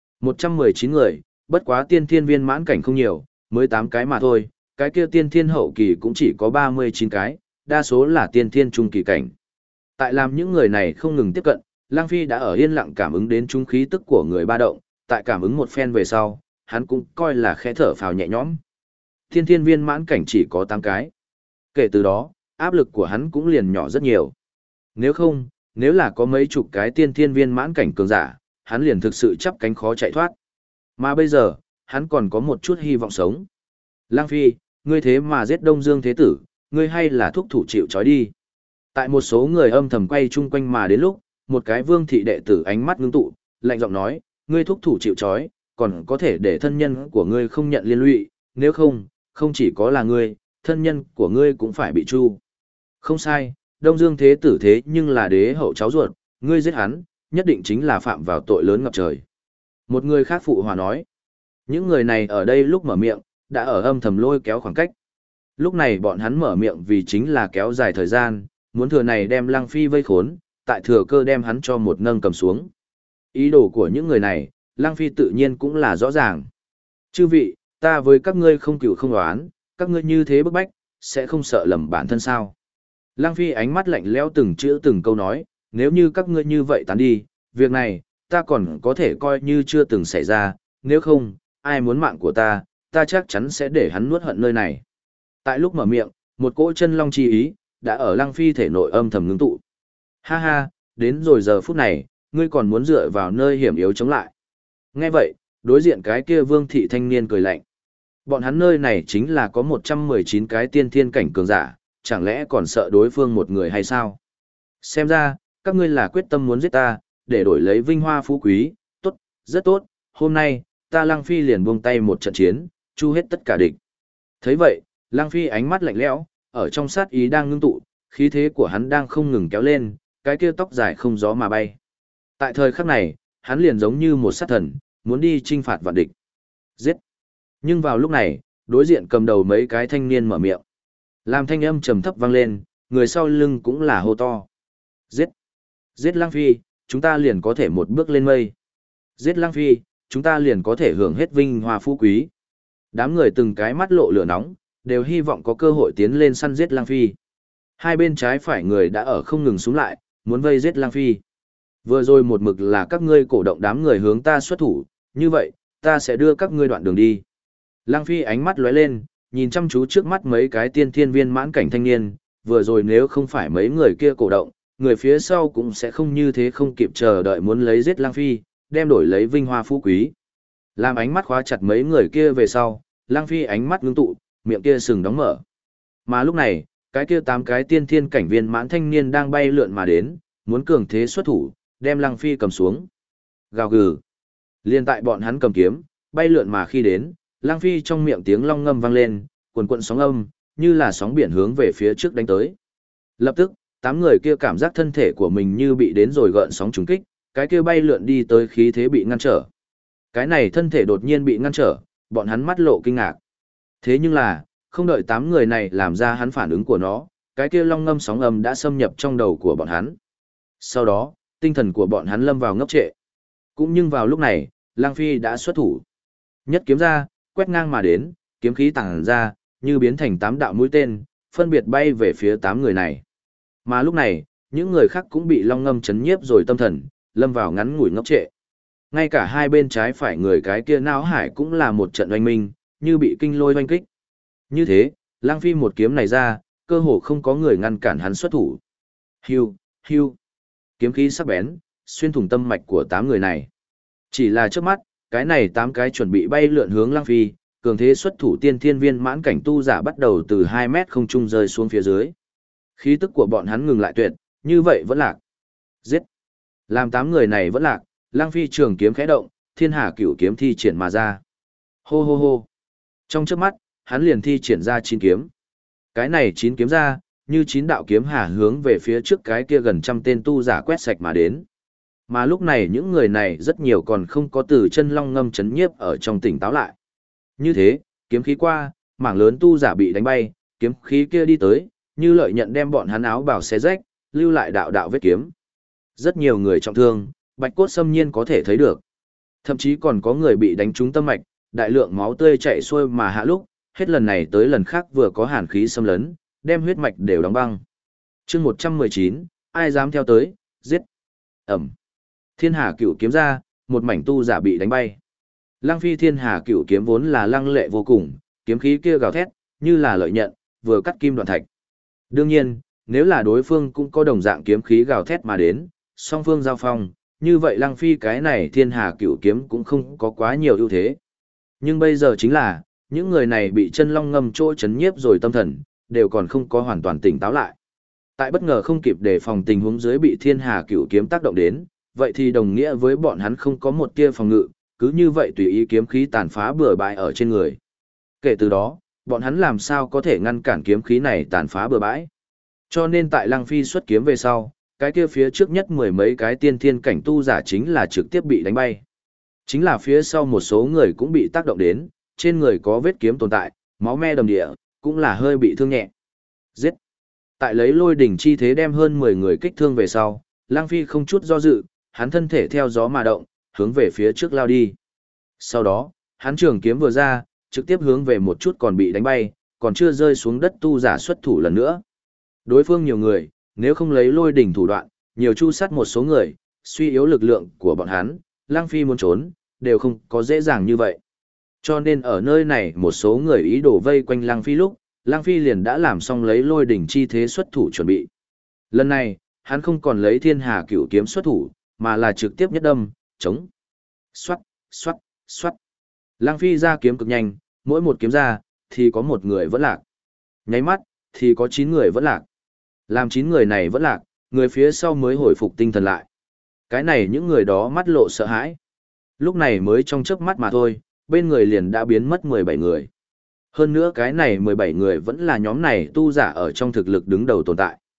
Speaker 1: 119 người, bất quá tiên thiên viên mãn cảnh không nhiều, mới 8 cái mà thôi, cái kia tiên thiên hậu kỳ cũng chỉ có 39 cái, đa số là tiên thiên trung kỳ cảnh. Tại làm những người này không ngừng tiếp cận, Lăng Phi đã ở yên lặng cảm ứng đến trung khí tức của người ba động, tại cảm ứng một phen về sau, hắn cũng coi là khẽ thở phào nhẹ nhõm. Tiên thiên viên mãn cảnh chỉ có 8 cái. Kể từ đó, áp lực của hắn cũng liền nhỏ rất nhiều. Nếu không, nếu là có mấy chục cái tiên thiên viên mãn cảnh cường giả, hắn liền thực sự chắp cánh khó chạy thoát. Mà bây giờ, hắn còn có một chút hy vọng sống. Lăng Phi, ngươi thế mà giết Đông Dương Thế Tử, ngươi hay là thúc thủ chịu trói đi. Tại một số người âm thầm quay chung quanh mà đến lúc, một cái Vương thị đệ tử ánh mắt ngưng tụ, lạnh giọng nói, ngươi thúc thủ chịu trói, còn có thể để thân nhân của ngươi không nhận liên lụy, nếu không, không chỉ có là ngươi, thân nhân của ngươi cũng phải bị tru. Không sai, Đông Dương Thế Tử thế nhưng là đế hậu cháu ruột, ngươi giết hắn, nhất định chính là phạm vào tội lớn ngập trời. Một người khác phụ hòa nói, những người này ở đây lúc mở miệng, đã ở âm thầm lôi kéo khoảng cách. Lúc này bọn hắn mở miệng vì chính là kéo dài thời gian, muốn thừa này đem Lăng Phi vây khốn, tại thừa cơ đem hắn cho một nâng cầm xuống. Ý đồ của những người này, Lăng Phi tự nhiên cũng là rõ ràng. Chư vị, ta với các ngươi không cửu không đoán, các ngươi như thế bức bách, sẽ không sợ lầm bản thân sao. Lăng Phi ánh mắt lạnh lẽo từng chữ từng câu nói, nếu như các ngươi như vậy tán đi, việc này, ta còn có thể coi như chưa từng xảy ra, nếu không, ai muốn mạng của ta chắc chắn sẽ để hắn nuốt hận nơi này. Tại lúc mở miệng, một cỗ chân long chi ý, đã ở Lăng Phi thể nội âm thầm ngưng tụ. Ha ha, đến rồi giờ phút này, ngươi còn muốn dựa vào nơi hiểm yếu chống lại. Nghe vậy, đối diện cái kia Vương thị thanh niên cười lạnh. Bọn hắn nơi này chính là có 119 cái tiên thiên cảnh cường giả, chẳng lẽ còn sợ đối phương một người hay sao? Xem ra, các ngươi là quyết tâm muốn giết ta, để đổi lấy vinh hoa phú quý, tốt, rất tốt, hôm nay, ta Lăng Phi liền buông tay một trận chiến, chu hết tất cả địch. Thấy vậy, Lăng Phi ánh mắt lạnh lẽo, ở trong sát ý đang ngưng tụ, khí thế của hắn đang không ngừng kéo lên, cái kia tóc dài không gió mà bay. Tại thời khắc này, hắn liền giống như một sát thần, muốn đi chinh phạt vạn địch. Giết! Nhưng vào lúc này, đối diện cầm đầu mấy cái thanh niên mở miệng. Làm thanh âm trầm thấp vang lên, người sau lưng cũng là hô to. Giết! Giết Lang Phi, chúng ta liền có thể một bước lên mây. Giết Lang Phi, chúng ta liền có thể hưởng hết vinh hoa phú quý. Đám người từng cái mắt lộ lửa nóng, đều hy vọng có cơ hội tiến lên săn giết Lang Phi. Hai bên trái phải người đã ở không ngừng xuống lại, muốn vây giết Lang Phi. Vừa rồi một mực là các ngươi cổ động đám người hướng ta xuất thủ, như vậy, ta sẽ đưa các ngươi đoạn đường đi. Lang Phi ánh mắt lóe lên, nhìn chăm chú trước mắt mấy cái tiên thiên viên mãn cảnh thanh niên, vừa rồi nếu không phải mấy người kia cổ động, người phía sau cũng sẽ không như thế không kịp chờ đợi muốn lấy giết Lang Phi, đem đổi lấy vinh hoa phú quý. Làm ánh mắt khóa chặt mấy người kia về sau, Lang Phi ánh mắt ngưng tụ, miệng kia sừng đóng mở. Mà lúc này, cái kia 8 cái tiên thiên cảnh viên mãn thanh niên đang bay lượn mà đến, muốn cường thế xuất thủ, đem Lang Phi cầm xuống. Gào gừ. Liên tại bọn hắn cầm kiếm, bay lượn mà khi đến, Lang Phi trong miệng tiếng long ngâm vang lên, cuồn cuộn sóng âm, như là sóng biển hướng về phía trước đánh tới. Lập tức, 8 người kia cảm giác thân thể của mình như bị đến rồi gợn sóng trùng kích, cái kia bay lượn đi tới khí thế bị ngăn trở. Cái này thân thể đột nhiên bị ngăn trở, bọn hắn mắt lộ kinh ngạc. Thế nhưng là, không đợi 8 người này làm ra hắn phản ứng của nó, cái kia long ngâm sóng âm đã xâm nhập trong đầu của bọn hắn. Sau đó, tinh thần của bọn hắn lâm vào ngốc trệ. Cũng nhưng vào lúc này, Lang Phi đã xuất thủ. Nhất kiếm ra, quét ngang mà đến, kiếm khí tàng ra, như biến thành 8 đạo mũi tên, phân biệt bay về phía 8 người này. Mà lúc này, những người khác cũng bị long ngâm chấn nhiếp rồi tâm thần, lâm vào ngắn ngủi ngốc trệ. Ngay cả hai bên trái phải người cái kia não hải cũng là một trận oanh minh, như bị kinh lôi oanh kích. Như thế, Lang Phi một kiếm này ra, cơ hồ không có người ngăn cản hắn xuất thủ. Hưu, hưu. Kiếm khí sắc bén, xuyên thủng tâm mạch của 8 người này. Chỉ là trước mắt, cái này 8 cái chuẩn bị bay lượn hướng Lang Phi, cường thế xuất thủ tiên thiên viên mãn cảnh tu giả bắt đầu từ 2 mét không trung rơi xuống phía dưới. Khí tức của bọn hắn ngừng lại tuyệt, như vậy vẫn lạc. Giết. Làm 8 người này vẫn lạc, Lang Phi trường kiếm khẽ động, Thiên Hà Cửu kiếm thi triển mà ra. Hô hô hô. Trong chớp mắt, hắn liền thi triển ra 9 kiếm. Cái này 9 kiếm ra, như 9 đạo kiếm hà hướng về phía trước cái kia gần trăm tên tu giả quét sạch mà đến. Mà lúc này những người này rất nhiều còn không có từ chân long ngâm chấn nhiếp ở trong tỉnh táo lại. Như thế, kiếm khí qua, mảng lớn tu giả bị đánh bay, kiếm khí kia đi tới, như lợi nhận đem bọn hắn áo bào xé rách, lưu lại đạo đạo vết kiếm. Rất nhiều người trọng thương, bạch cốt xâm nhiên có thể thấy được. Thậm chí còn có người bị đánh trúng tâm mạch, đại lượng máu tươi chảy xuôi mà hạ lúc, hết lần này tới lần khác vừa có hàn khí xâm lấn, đem huyết mạch đều đóng băng. Chương 119, ai dám theo tới, giết. Ẩm. Thiên Hà Cửu kiếm ra, một mảnh tu giả bị đánh bay. Lang Phi Thiên Hà Cửu kiếm vốn là lăng lệ vô cùng, kiếm khí kia gào thét, như là lợi nhận, vừa cắt kim đoạn thạch. Đương nhiên, nếu là đối phương cũng có đồng dạng kiếm khí gào thét mà đến, song phương giao phong, như vậy Lang Phi cái này Thiên Hà Cửu kiếm cũng không có quá nhiều ưu thế. Nhưng bây giờ chính là, những người này bị chân long ngâm chỗ chấn nhiếp rồi tâm thần, đều còn không có hoàn toàn tỉnh táo lại. Tại bất ngờ không kịp đề phòng tình huống dưới bị Thiên Hà Cửu kiếm tác động đến, vậy thì đồng nghĩa với bọn hắn không có một tia phòng ngự, cứ như vậy tùy ý kiếm khí tàn phá bừa bãi ở trên người. Kể từ đó, bọn hắn làm sao có thể ngăn cản kiếm khí này tàn phá bừa bãi. Cho nên tại Lang Phi xuất kiếm về sau, cái kia phía trước nhất mười mấy cái tiên thiên cảnh tu giả chính là trực tiếp bị đánh bay. Chính là phía sau một số người cũng bị tác động đến, trên người có vết kiếm tồn tại, máu me đầm địa, cũng là hơi bị thương nhẹ. Giết! Tại lấy lôi đỉnh chi thế đem hơn 10 người kích thương về sau, Lang Phi không chút do dự, hắn thân thể theo gió mà động, hướng về phía trước lao đi. Sau đó, hắn trường kiếm vừa ra, trực tiếp hướng về một chút còn bị đánh bay, còn chưa rơi xuống đất tu giả xuất thủ lần nữa. Đối phương nhiều người, nếu không lấy lôi đỉnh thủ đoạn, nhiều chu sát một số người, suy yếu lực lượng của bọn hắn, Lang Phi muốn trốn, đều không có dễ dàng như vậy. Cho nên ở nơi này một số người ý đồ vây quanh Lang Phi lúc, Lang Phi liền đã làm xong lấy lôi đỉnh chi thế xuất thủ chuẩn bị. Lần này, hắn không còn lấy Thiên Hà Cửu kiếm xuất thủ, mà là trực tiếp nhất đâm, chống. Xoát, xoát, xoát. Lang Phi ra kiếm cực nhanh, mỗi một kiếm ra, thì có một người vẫn lạc. Nháy mắt, thì có 9 người vẫn lạc. Làm 9 người này vẫn lạc, người phía sau mới hồi phục tinh thần lại. Cái này những người đó mắt lộ sợ hãi. Lúc này mới trong chớp mắt mà thôi, bên người liền đã biến mất 17 người. Hơn nữa cái này 17 người vẫn là nhóm này tu giả ở trong thực lực đứng đầu tồn tại.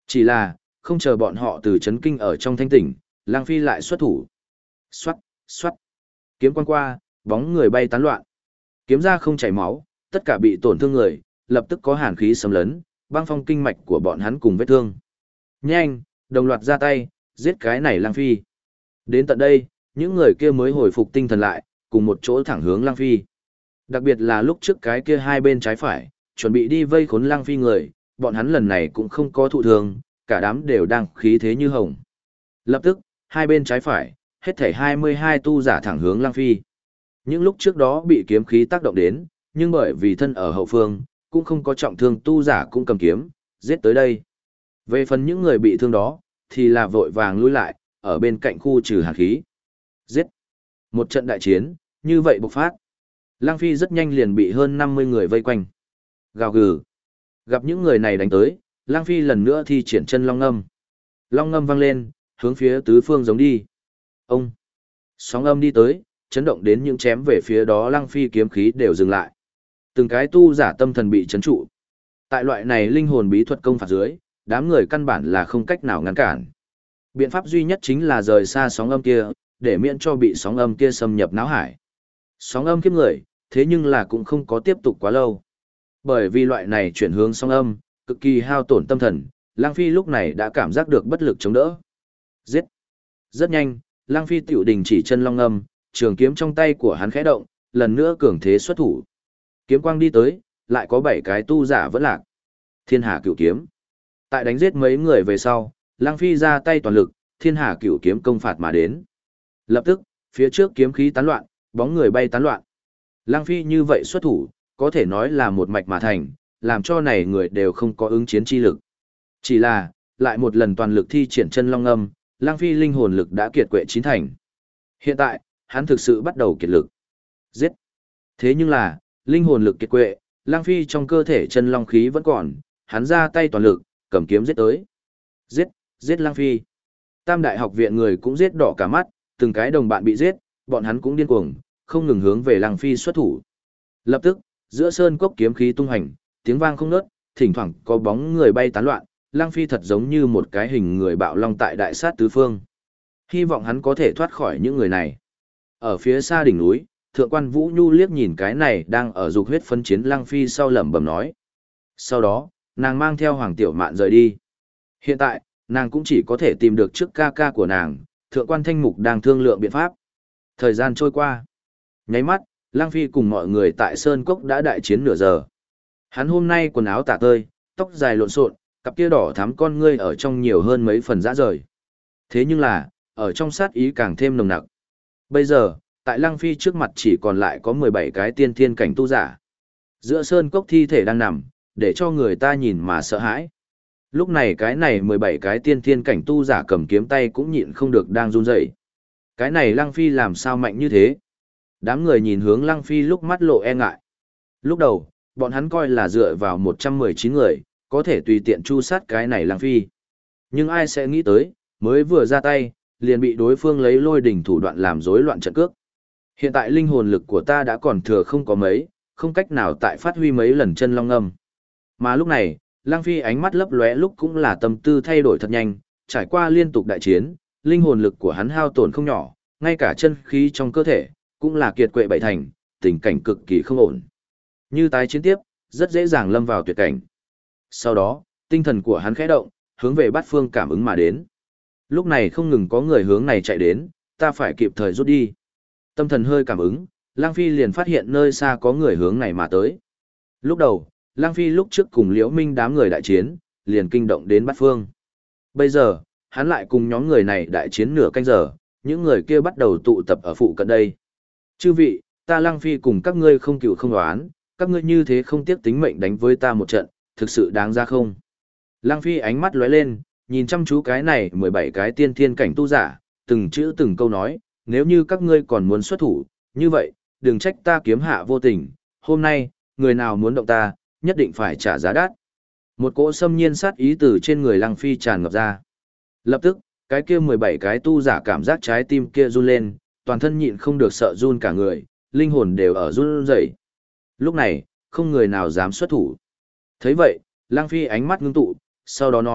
Speaker 1: Chỉ là, không chờ bọn họ từ chấn kinh ở trong thanh tỉnh, Lang Phi lại xuất thủ. Xoát, xoát. Kiếm quang qua, bóng người bay tán loạn. Kiếm ra không chảy máu, tất cả bị tổn thương người, lập tức có hàn khí xâm lấn, băng phong kinh mạch của bọn hắn cùng vết thương. Nhanh, đồng loạt ra tay, giết cái này Lang Phi. Đến tận đây, những người kia mới hồi phục tinh thần lại, cùng một chỗ thẳng hướng Lang Phi. Đặc biệt là lúc trước cái kia hai bên trái phải, chuẩn bị đi vây khốn Lang Phi người, bọn hắn lần này cũng không có thụ thương, cả đám đều đang khí thế như hồng. Lập tức, hai bên trái phải, hết thảy 22 tu giả thẳng hướng Lang Phi. Những lúc trước đó bị kiếm khí tác động đến, nhưng bởi vì thân ở hậu phương, cũng không có trọng thương tu giả cũng cầm kiếm, giết tới đây. Về phần những người bị thương đó, thì là vội vàng lui lại, ở bên cạnh khu trừ hàn khí. Giết! Một trận đại chiến, như vậy bộc phát. Lang Phi rất nhanh liền bị hơn 50 người vây quanh. Gào gừ! Gặp những người này đánh tới, Lang Phi lần nữa thi triển chân long ngâm. Long ngâm vang lên, hướng phía tứ phương giống đi. Ông! Sóng âm đi tới, chấn động đến những chém về phía đó Lang Phi kiếm khí đều dừng lại. Từng cái tu giả tâm thần bị chấn trụ. Tại loại này linh hồn bí thuật công phạt dưới, đám người căn bản là không cách nào ngăn cản. Biện pháp duy nhất chính là rời xa sóng âm kia, để miễn cho bị sóng âm kia xâm nhập não hải. Sóng âm kiếp người, thế nhưng là cũng không có tiếp tục quá lâu. Bởi vì loại này chuyển hướng sóng âm, cực kỳ hao tổn tâm thần, Lang Phi lúc này đã cảm giác được bất lực chống đỡ. Giết! Rất nhanh, Lang Phi tiểu đình chỉ chân long âm, trường kiếm trong tay của hắn khẽ động, lần nữa cường thế xuất thủ. Kiếm quang đi tới, lại có 7 cái tu giả vẫn lạc. Thiên Hà Cửu Kiếm. Tại đánh giết mấy người về sau, Lang Phi ra tay toàn lực, Thiên Hà Cửu Kiếm công phạt mà đến. Lập tức, phía trước kiếm khí tán loạn, bóng người bay tán loạn. Lang Phi như vậy xuất thủ, có thể nói là một mạch mà thành, làm cho này người đều không có ứng chiến chi lực. Chỉ là, lại một lần toàn lực thi triển chân long âm, Lang Phi linh hồn lực đã kiệt quệ chín thành. Hiện tại, hắn thực sự bắt đầu kiệt lực. Giết! Thế nhưng là, linh hồn lực kiệt quệ, Lang Phi trong cơ thể chân long khí vẫn còn, hắn ra tay toàn lực, cầm kiếm giết tới. Giết, giết Lang Phi. Tam đại học viện người cũng giết đỏ cả mắt, từng cái đồng bạn bị giết, bọn hắn cũng điên cuồng, không ngừng hướng về Lang Phi xuất thủ. Lập tức, giữa sơn cốc kiếm khí tung hành, tiếng vang không ngớt, thỉnh thoảng có bóng người bay tán loạn, Lang Phi thật giống như một cái hình người bạo long tại đại sát tứ phương. Hy vọng hắn có thể thoát khỏi những người này. Ở phía xa đỉnh núi, Thượng quan Vũ Nhu liếc nhìn cái này đang ở dục huyết phân chiến Lang Phi sau lẩm bẩm nói. Sau đó, nàng mang theo Hoàng Tiểu Mạn rời đi. Hiện tại, nàng cũng chỉ có thể tìm được trước ca ca của nàng, Thượng quan Thanh Mục đang thương lượng biện pháp. Thời gian trôi qua. Nháy mắt, Lang Phi cùng mọi người tại Sơn Cốc đã đại chiến nửa giờ. Hắn hôm nay quần áo tả tơi, tóc dài lộn xộn, cặp kia đỏ thắm con ngươi ở trong nhiều hơn mấy phần rã rời. Thế nhưng là, ở trong sát ý càng thêm nồng nặc. Bây giờ, tại Lang Phi trước mặt chỉ còn lại có 17 cái tiên thiên cảnh tu giả. Giữa Sơn Cốc thi thể đang nằm, để cho người ta nhìn mà sợ hãi. Lúc này cái này 17 cái tiên thiên cảnh tu giả cầm kiếm tay cũng nhịn không được đang run rẩy. Cái này Lang Phi làm sao mạnh như thế? Đám người nhìn hướng Lang Phi lúc mắt lộ e ngại. Lúc đầu, bọn hắn coi là dựa vào 119 người, có thể tùy tiện chu sát cái này Lang Phi. Nhưng ai sẽ nghĩ tới, mới vừa ra tay, liền bị đối phương lấy lôi đỉnh thủ đoạn làm rối loạn trận cước. Hiện tại linh hồn lực của ta đã còn thừa không có mấy, không cách nào tại phát huy mấy lần chân long âm. Mà lúc này, Lang Phi ánh mắt lấp lóe lúc cũng là tâm tư thay đổi thật nhanh, trải qua liên tục đại chiến, linh hồn lực của hắn hao tổn không nhỏ, ngay cả chân khí trong cơ thể, cũng là kiệt quệ bảy thành, tình cảnh cực kỳ không ổn. Như tái chiến tiếp, rất dễ dàng lâm vào tuyệt cảnh. Sau đó, tinh thần của hắn khẽ động, hướng về bát phương cảm ứng mà đến. Lúc này không ngừng có người hướng này chạy đến, ta phải kịp thời rút đi. Tâm thần hơi cảm ứng, Lang Phi liền phát hiện nơi xa có người hướng này mà tới. Lúc đầu, Lang Phi lúc trước cùng Liễu Minh đám người đại chiến, liền kinh động đến bát phương. Bây giờ, hắn lại cùng nhóm người này đại chiến nửa canh giờ, những người kia bắt đầu tụ tập ở phụ cận đây. Chư vị, ta Lang Phi cùng các ngươi không cựu không đoán, các ngươi như thế không tiếc tính mệnh đánh với ta một trận, thực sự đáng ra không? Lang Phi ánh mắt lóe lên, nhìn chăm chú cái này 17 cái tiên thiên cảnh tu giả, từng chữ từng câu nói, nếu như các ngươi còn muốn xuất thủ, như vậy, đừng trách ta kiếm hạ vô tình, hôm nay, người nào muốn động ta, nhất định phải trả giá đắt. Một cỗ xâm nhiên sát ý từ trên người Lang Phi tràn ngập ra. Lập tức, cái kia 17 cái tu giả cảm giác trái tim kia run lên, toàn thân nhịn không được sợ run cả người, linh hồn đều ở run rẩy. Lúc này, không người nào dám xuất thủ. Thấy vậy, Lang Phi ánh mắt ngưng tụ, sau đó nói,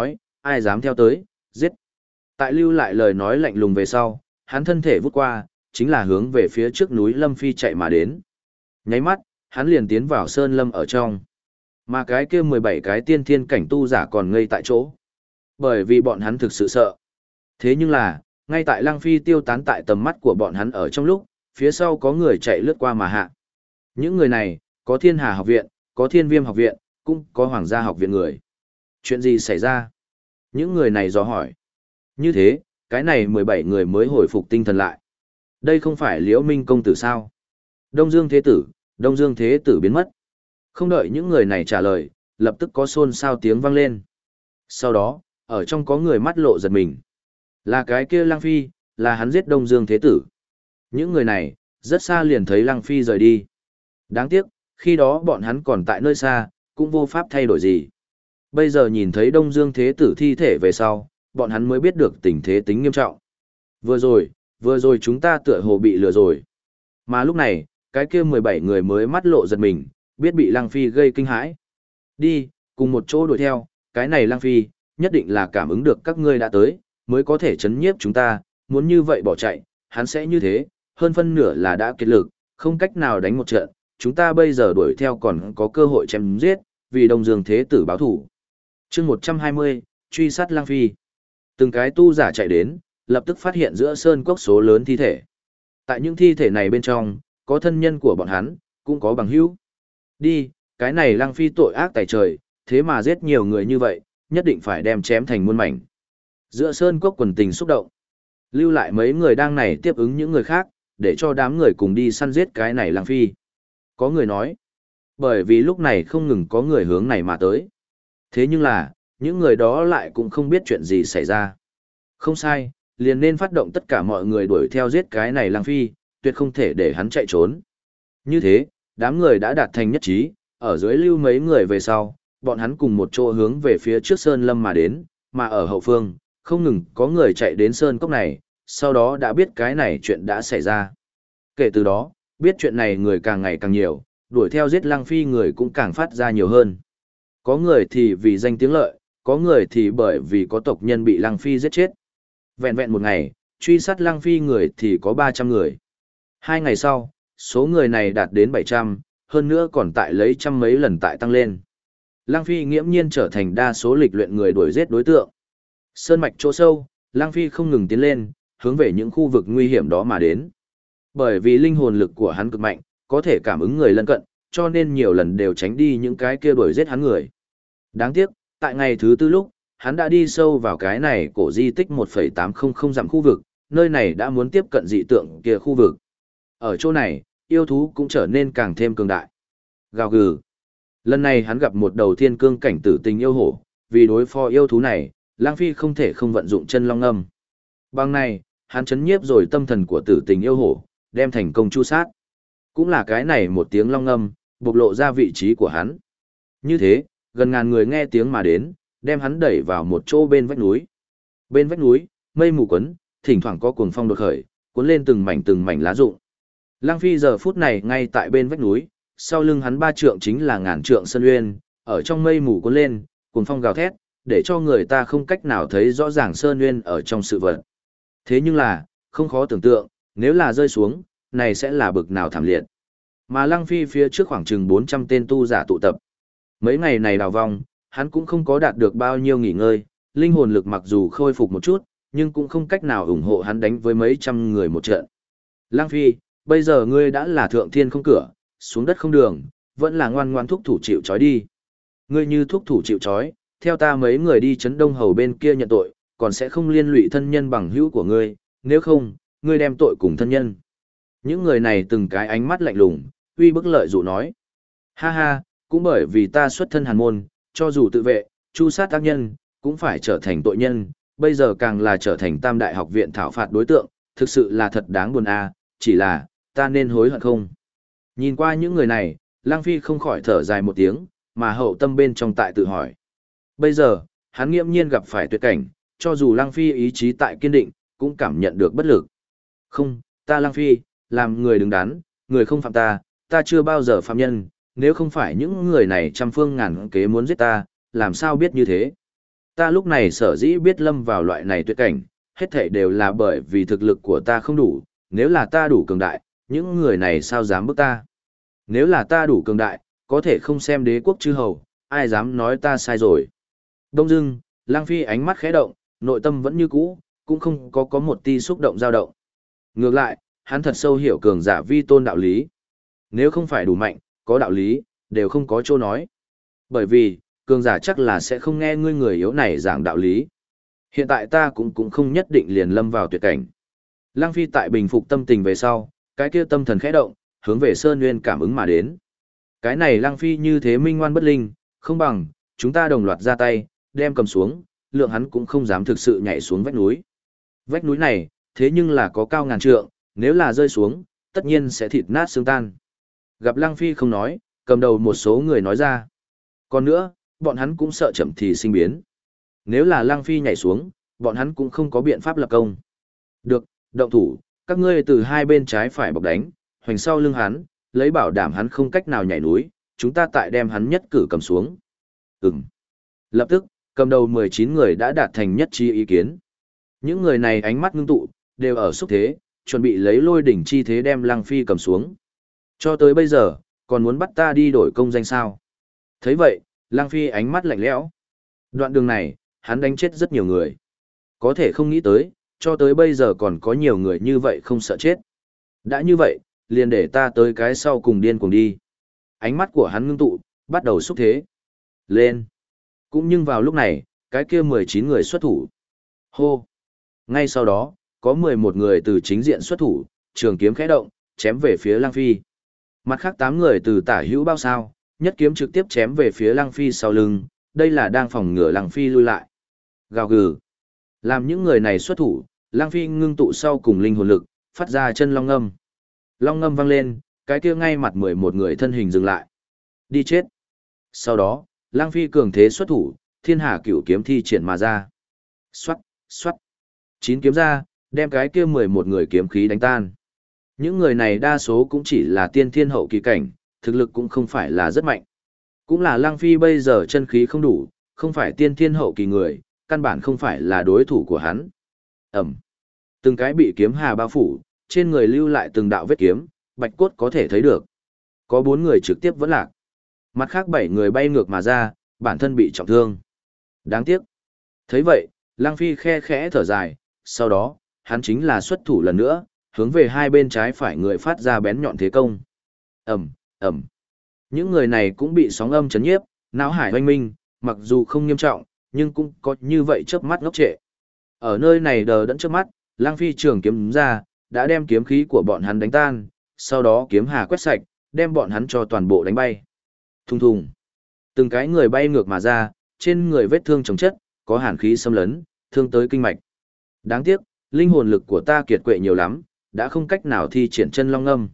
Speaker 1: ai dám theo tới, giết. Tại lưu lại lời nói lạnh lùng về sau, hắn thân thể vút qua, chính là hướng về phía trước núi Lâm Phi chạy mà đến. Nháy mắt, hắn liền tiến vào sơn lâm ở trong. Mà cái kia 17 cái tiên thiên cảnh tu giả còn ngây tại chỗ. Bởi vì bọn hắn thực sự sợ. Thế nhưng là, ngay tại Lăng Phi tiêu tán tại tầm mắt của bọn hắn ở trong lúc, phía sau có người chạy lướt qua mà hạ. Những người này, có Thiên Hà học viện, có Thiên Viêm học viện, cũng có Hoàng gia học viện người. Chuyện gì xảy ra? Những người này dò hỏi. Như thế, cái này 17 người mới hồi phục tinh thần lại. Đây không phải Liễu Minh công tử sao? Đông Dương Thế Tử biến mất. Không đợi những người này trả lời, lập tức có xôn xao tiếng vang lên. Sau đó, ở trong có người mắt lộ giật mình. Là cái kia Lăng Phi, là hắn giết Đông Dương Thế Tử. Những người này, rất xa liền thấy Lăng Phi rời đi. Đáng tiếc, khi đó bọn hắn còn tại nơi xa, cũng vô pháp thay đổi gì. Bây giờ nhìn thấy Đông Dương Thế Tử thi thể về sau, bọn hắn mới biết được tình thế tính nghiêm trọng. Vừa rồi chúng ta tựa hồ bị lừa rồi. Mà lúc này, cái kia 17 người mới mắt lộ giật mình, biết bị Lăng Phi gây kinh hãi. Đi, cùng một chỗ đuổi theo, cái này Lăng Phi, nhất định là cảm ứng được các ngươi đã tới, mới có thể chấn nhiếp chúng ta, muốn như vậy bỏ chạy, hắn sẽ như thế, hơn phân nửa là đã kiệt lực, không cách nào đánh một trận, chúng ta bây giờ đuổi theo còn có cơ hội chém giết, vì Đông Dương Thế Tử báo thủ. Chương 120, truy sát Lăng Phi. Từng cái tu giả chạy đến, lập tức phát hiện giữa sơn cốc số lớn thi thể. Tại những thi thể này bên trong, có thân nhân của bọn hắn, cũng có bằng hữu. Đi, cái này Lăng Phi tội ác tày trời, thế mà giết nhiều người như vậy, nhất định phải đem chém thành muôn mảnh. Giữa sơn cốc quần tình xúc động. Lưu lại mấy người đang này tiếp ứng những người khác, để cho đám người cùng đi săn giết cái này Lăng Phi. Có người nói, bởi vì lúc này không ngừng có người hướng này mà tới. Thế nhưng là, những người đó lại cũng không biết chuyện gì xảy ra. Không sai, liền nên phát động tất cả mọi người đuổi theo giết cái này Lăng Phi, tuyệt không thể để hắn chạy trốn. Như thế, đám người đã đạt thành nhất trí, ở dưới lưu mấy người về sau, bọn hắn cùng một chỗ hướng về phía trước sơn lâm mà đến, mà ở hậu phương, không ngừng có người chạy đến sơn cốc này, sau đó đã biết cái này chuyện đã xảy ra. Kể từ đó, biết chuyện này người càng ngày càng nhiều, đuổi theo giết Lăng Phi người cũng càng phát ra nhiều hơn. Có người thì vì danh tiếng lợi, có người thì bởi vì có tộc nhân bị Lăng Phi giết chết. Vẹn vẹn một ngày, truy sát Lăng Phi người thì có 300 người. 2 ngày sau, số người này đạt đến 700, hơn nữa còn tại lấy trăm mấy lần tại tăng lên. Lăng Phi nghiễm nhiên trở thành đa số lịch luyện người đuổi giết đối tượng. Sơn mạch chỗ sâu, Lăng Phi không ngừng tiến lên, hướng về những khu vực nguy hiểm đó mà đến. Bởi vì linh hồn lực của hắn cực mạnh, có thể cảm ứng người lân cận, cho nên nhiều lần đều tránh đi những cái kia đuổi giết hắn người. Đáng tiếc, tại ngày thứ tư lúc, hắn đã đi sâu vào cái này cổ di tích 1,800 dặm khu vực, nơi này đã muốn tiếp cận dị tượng kia khu vực. Ở chỗ này, yêu thú cũng trở nên càng thêm cường đại. Gào gừ. Lần này hắn gặp một đầu thiên cương cảnh tử tình yêu hổ, vì đối phó yêu thú này, Lang Phi không thể không vận dụng chân long âm. Bằng này, hắn chấn nhiếp rồi tâm thần của tử tình yêu hổ, đem thành công chu sát. Cũng là cái này một tiếng long âm, bộc lộ ra vị trí của hắn. Như thế, gần ngàn người nghe tiếng mà đến, đem hắn đẩy vào một chỗ bên vách núi. Bên vách núi, mây mù quấn, thỉnh thoảng có cuồng phong đột khởi, cuốn lên từng mảnh lá rụng. Lăng Phi giờ phút này ngay tại bên vách núi, sau lưng hắn 3 trượng chính là ngàn trượng sơn uyên, ở trong mây mù cuốn lên, cuồng phong gào thét, để cho người ta không cách nào thấy rõ ràng sơn uyên ở trong sự vật. Thế nhưng là, không khó tưởng tượng, nếu là rơi xuống, này sẽ là bực nào thảm liệt. Mà Lăng Phi phía trước khoảng chừng 400 tên tu giả tụ tập. Mấy ngày này đào vong, hắn cũng không có đạt được bao nhiêu nghỉ ngơi, linh hồn lực mặc dù khôi phục một chút, nhưng cũng không cách nào ủng hộ hắn đánh với mấy trăm người một trận. Lăng Phi, bây giờ ngươi đã là thượng thiên không cửa, xuống đất không đường, vẫn là ngoan ngoan thúc thủ chịu trói đi. Ngươi như thúc thủ chịu trói, theo ta mấy người đi Trấn Đông Hầu bên kia nhận tội, còn sẽ không liên lụy thân nhân bằng hữu của ngươi, nếu không, ngươi đem tội cùng thân nhân. Những người này từng cái ánh mắt lạnh lùng, uy bức lợi dụ nói. Ha ha, cũng bởi vì ta xuất thân hàn môn, cho dù tự vệ, chu sát tác nhân, cũng phải trở thành tội nhân, bây giờ càng là trở thành tam đại học viện thảo phạt đối tượng, thực sự là thật đáng buồn à, chỉ là, ta nên hối hận không? Nhìn qua những người này, Lăng Phi không khỏi thở dài một tiếng, mà hậu tâm bên trong tại tự hỏi. Bây giờ, hắn nghiễm nhiên gặp phải tuyệt cảnh, cho dù Lăng Phi ý chí tại kiên định, cũng cảm nhận được bất lực. Không, ta Lăng Phi, làm người đứng đắn, người không phạm ta, ta chưa bao giờ phạm nhân, nếu không phải những người này trăm phương ngàn kế muốn giết ta, làm sao biết như thế? Ta lúc này sở dĩ biết lâm vào loại này tuyệt cảnh, hết thảy đều là bởi vì thực lực của ta không đủ, nếu là ta đủ cường đại, những người này sao dám bức ta. Nếu là ta đủ cường đại, có thể không xem đế quốc chư hầu, ai dám nói ta sai rồi. Đông dưng, Lang Phi ánh mắt khẽ động, nội tâm vẫn như cũ, cũng không có một ti xúc động dao động. Ngược lại, hắn thật sâu hiểu cường giả vi tôn đạo lý. Nếu không phải đủ mạnh, có đạo lý, đều không có chỗ nói. Bởi vì, cường giả chắc là sẽ không nghe ngươi người yếu này giảng đạo lý. Hiện tại ta cũng không nhất định liền lâm vào tuyệt cảnh. Lăng Phi tại bình phục tâm tình về sau, cái kia tâm thần khẽ động, hướng về Sơn Nguyên cảm ứng mà đến. Cái này Lăng Phi như thế minh ngoan bất linh, không bằng, chúng ta đồng loạt ra tay, đem cầm xuống, lượng hắn cũng không dám thực sự nhảy xuống vách núi. Vách núi này, thế nhưng là có cao ngàn trượng, nếu là rơi xuống, tất nhiên sẽ thịt nát xương tan. Gặp Lăng Phi không nói, cầm đầu một số người nói ra. Còn nữa, bọn hắn cũng sợ chậm thì sinh biến. Nếu là Lăng Phi nhảy xuống, bọn hắn cũng không có biện pháp lập công. Được, động thủ, các ngươi từ hai bên trái phải bọc đánh, hoành sau lưng hắn, lấy bảo đảm hắn không cách nào nhảy núi, chúng ta tại đem hắn nhất cử cầm xuống. Ừm. Lập tức, cầm đầu 19 người đã đạt thành nhất trí ý kiến. Những người này ánh mắt ngưng tụ, đều ở xúc thế, chuẩn bị lấy lôi đỉnh chi thế đem Lăng Phi cầm xuống. Cho tới bây giờ, còn muốn bắt ta đi đổi công danh sao? Thấy vậy, Lăng Phi ánh mắt lạnh lẽo. Đoạn đường này, hắn đánh chết rất nhiều người. Có thể không nghĩ tới, cho tới bây giờ còn có nhiều người như vậy không sợ chết. Đã như vậy, liền để ta tới cái sau cùng điên cùng đi. Ánh mắt của hắn ngưng tụ, bắt đầu xúc thế. Lên. Cũng nhưng vào lúc này, cái kia 19 người xuất thủ. Hô. Ngay sau đó, có 11 người từ chính diện xuất thủ, trường kiếm khẽ động, chém về phía Lăng Phi. Mặt khác 8 người từ tả hữu bao sao, nhất kiếm trực tiếp chém về phía Lăng Phi sau lưng, đây là đang phòng ngừa Lăng Phi lui lại. Gào gừ. Làm những người này xuất thủ, Lăng Phi ngưng tụ sau cùng linh hồn lực, phát ra chân long ngâm. Long ngâm vang lên, cái kia ngay mặt 11 người thân hình dừng lại. Đi chết. Sau đó, Lăng Phi cường thế xuất thủ, Thiên Hà Cửu kiếm thi triển mà ra. Xoát, xoát. 9 kiếm ra, đem cái kia 11 người kiếm khí đánh tan. Những người này đa số cũng chỉ là tiên thiên hậu kỳ cảnh, thực lực cũng không phải là rất mạnh. Cũng là Lăng Phi bây giờ chân khí không đủ, không phải tiên thiên hậu kỳ người, căn bản không phải là đối thủ của hắn. Ẩm. Từng cái bị kiếm hà bao phủ, trên người lưu lại từng đạo vết kiếm, bạch cốt có thể thấy được. Có 4 người trực tiếp vẫn lạc. Mặt khác 7 người bay ngược mà ra, bản thân bị trọng thương. Đáng tiếc. Thấy vậy, Lăng Phi khe khẽ thở dài, sau đó, hắn chính là xuất thủ lần nữa, hướng về hai bên trái phải người phát ra bén nhọn thế công. Ẩm, Ẩm. Những người này cũng bị sóng âm chấn nhiếp, não hải oanh minh, mặc dù không nghiêm trọng, nhưng cũng có như vậy chớp mắt ngốc trệ. Ở nơi này đờ đẫn trước mắt, Lăng Phi trường kiếm ra, đã đem kiếm khí của bọn hắn đánh tan, sau đó kiếm hà quét sạch, đem bọn hắn cho toàn bộ đánh bay. Thùng thùng. Từng cái người bay ngược mà ra, trên người vết thương chồng chất, có hàn khí xâm lấn, thương tới kinh mạch. Đáng tiếc, linh hồn lực của ta kiệt quệ nhiều lắm, đã không cách nào thi triển chân long ngâm.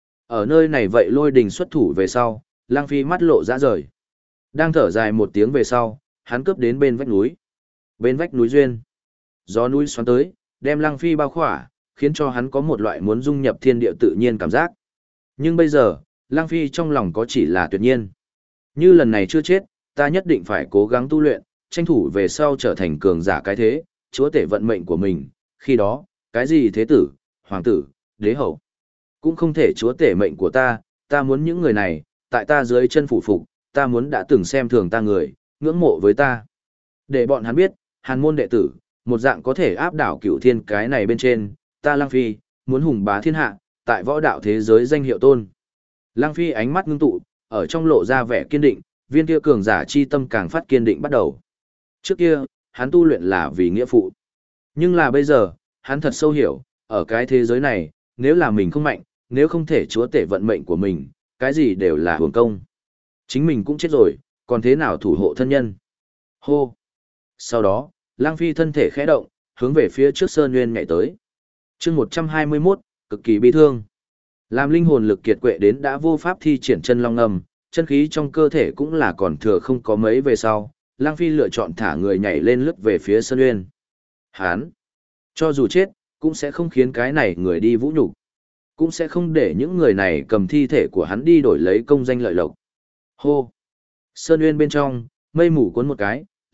Speaker 1: Ở nơi này vậy lôi đình xuất thủ về sau, Lăng Phi mắt lộ ra rời. Đang thở dài một tiếng về sau, hắn cướp đến bên vách núi. Bên vách núi duyên. Gió núi xoắn tới, đem Lăng Phi bao khỏa, khiến cho hắn có một loại muốn dung nhập thiên địa tự nhiên cảm giác. Nhưng bây giờ, Lăng Phi trong lòng có chỉ là tuyệt nhiên. Như lần này chưa chết, ta nhất định phải cố gắng tu luyện, tranh thủ về sau trở thành cường giả cái thế, chúa tể vận mệnh của mình. Khi đó, cái gì thế tử, hoàng tử, đế hậu, cũng không thể chúa tể mệnh của ta. Ta muốn những người này, tại ta dưới chân phủ phục, ta muốn đã từng xem thường ta người, ngưỡng mộ với ta. Để bọn hắn biết, Hàn môn đệ tử, một dạng có thể áp đảo cửu thiên cái này bên trên, ta Lăng Phi, muốn hùng bá thiên hạ, tại võ đạo thế giới danh hiệu tôn. Lăng Phi ánh mắt ngưng tụ, ở trong lộ ra vẻ kiên định, viên kia cường giả chi tâm càng phát kiên định bắt đầu. Trước kia, hắn tu luyện là vì nghĩa phụ. Nhưng là bây giờ, hắn thật sâu hiểu, ở cái thế giới này, nếu là mình không mạnh, nếu không thể chúa tể vận mệnh của mình, cái gì đều là hưởng công. Chính mình cũng chết rồi, còn thế nào thủ hộ thân nhân. Hô! Sau đó, Lăng Phi thân thể khẽ động, hướng về phía trước Sơn Nguyên nhảy tới. chương 121, cực kỳ bi thương. Làm linh hồn lực kiệt quệ đến đã vô pháp thi triển chân long ngầm, chân khí trong cơ thể cũng là còn thừa không có mấy về sau, Lăng Phi lựa chọn thả người nhảy lên lướt về phía Sơn Nguyên. Hán! Cho dù chết, cũng sẽ không khiến cái này người đi vũ nhục, cũng sẽ không để những người này cầm thi thể của hắn đi đổi lấy công danh lợi lộc. Hô! Sơn Nguyên bên trong, mây mù cuốn một cái,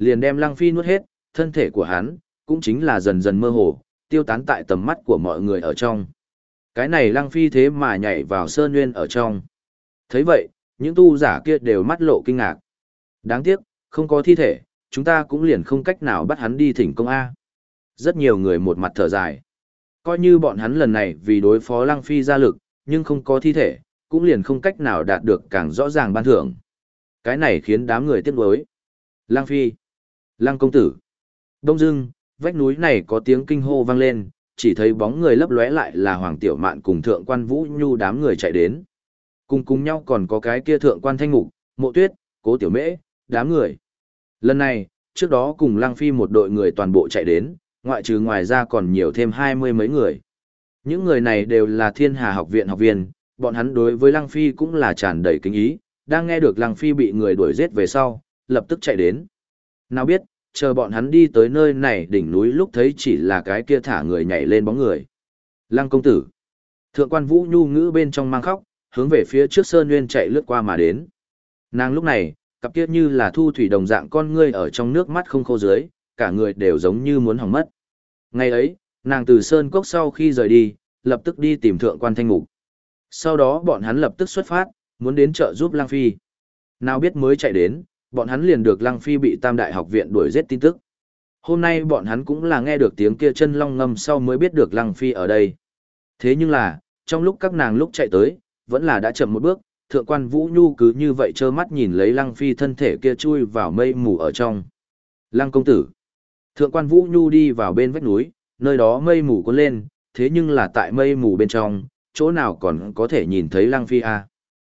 Speaker 1: liền đem Lăng Phi nuốt hết, thân thể của hắn cũng chính là dần dần mơ hồ, tiêu tán tại tầm mắt của mọi người ở trong. Cái này Lăng Phi thế mà nhảy vào sơn nguyên ở trong. Thấy vậy, những tu giả kia đều mắt lộ kinh ngạc. Đáng tiếc, không có thi thể, chúng ta cũng liền không cách nào bắt hắn đi thỉnh công A. Rất nhiều người một mặt thở dài. Coi như bọn hắn lần này vì đối phó Lăng Phi ra lực, nhưng không có thi thể, cũng liền không cách nào đạt được càng rõ ràng ban thưởng. Cái này khiến đám người tiếc nuối. Lăng Phi, Lăng công tử. Đông dưng, vách núi này có tiếng kinh hô vang lên, chỉ thấy bóng người lấp lóe lại là Hoàng Tiểu Mạn cùng Thượng quan Vũ Nhu đám người chạy đến. Cùng nhau còn có cái kia Thượng quan Thanh Ngục, Mộ Tuyết, Cố Tiểu Mễ, đám người. Lần này, trước đó cùng Lăng Phi một đội người toàn bộ chạy đến, ngoại trừ ngoài ra còn nhiều thêm 20 mấy người. Những người này đều là Thiên Hà học viện học viên, bọn hắn đối với Lăng Phi cũng là tràn đầy kính ý, đang nghe được Lăng Phi bị người đuổi giết về sau, lập tức chạy đến. Nào biết, chờ bọn hắn đi tới nơi này đỉnh núi lúc thấy chỉ là cái kia thả người nhảy lên bóng người. Lăng công tử. Thượng quan Vũ Nhu ngữ bên trong mang khóc, hướng về phía trước sơn nguyên chạy lướt qua mà đến. Nàng lúc này, cặp kia như là thu thủy đồng dạng con ngươi ở trong nước mắt không khô dưới, cả người đều giống như muốn hỏng mất. Ngày ấy, nàng từ sơn cốc sau khi rời đi, lập tức đi tìm Thượng quan Thanh Ngục. Sau đó bọn hắn lập tức xuất phát, muốn đến trợ giúp Lăng Phi. Nào biết mới chạy đến, bọn hắn liền được Lăng Phi bị Tam Đại học viện đuổi giết tin tức. Hôm nay bọn hắn cũng là nghe được tiếng kia chân long ngâm sau mới biết được Lăng Phi ở đây. Thế nhưng là, trong lúc các nàng lúc chạy tới, vẫn là đã chậm một bước, Thượng quan Vũ Nhu cứ như vậy trơ mắt nhìn lấy Lăng Phi thân thể kia chui vào mây mù ở trong. Lăng công tử. Thượng quan Vũ Nhu đi vào bên vách núi, nơi đó mây mù cuốn lên, thế nhưng là tại mây mù bên trong, chỗ nào còn có thể nhìn thấy Lăng Phi a?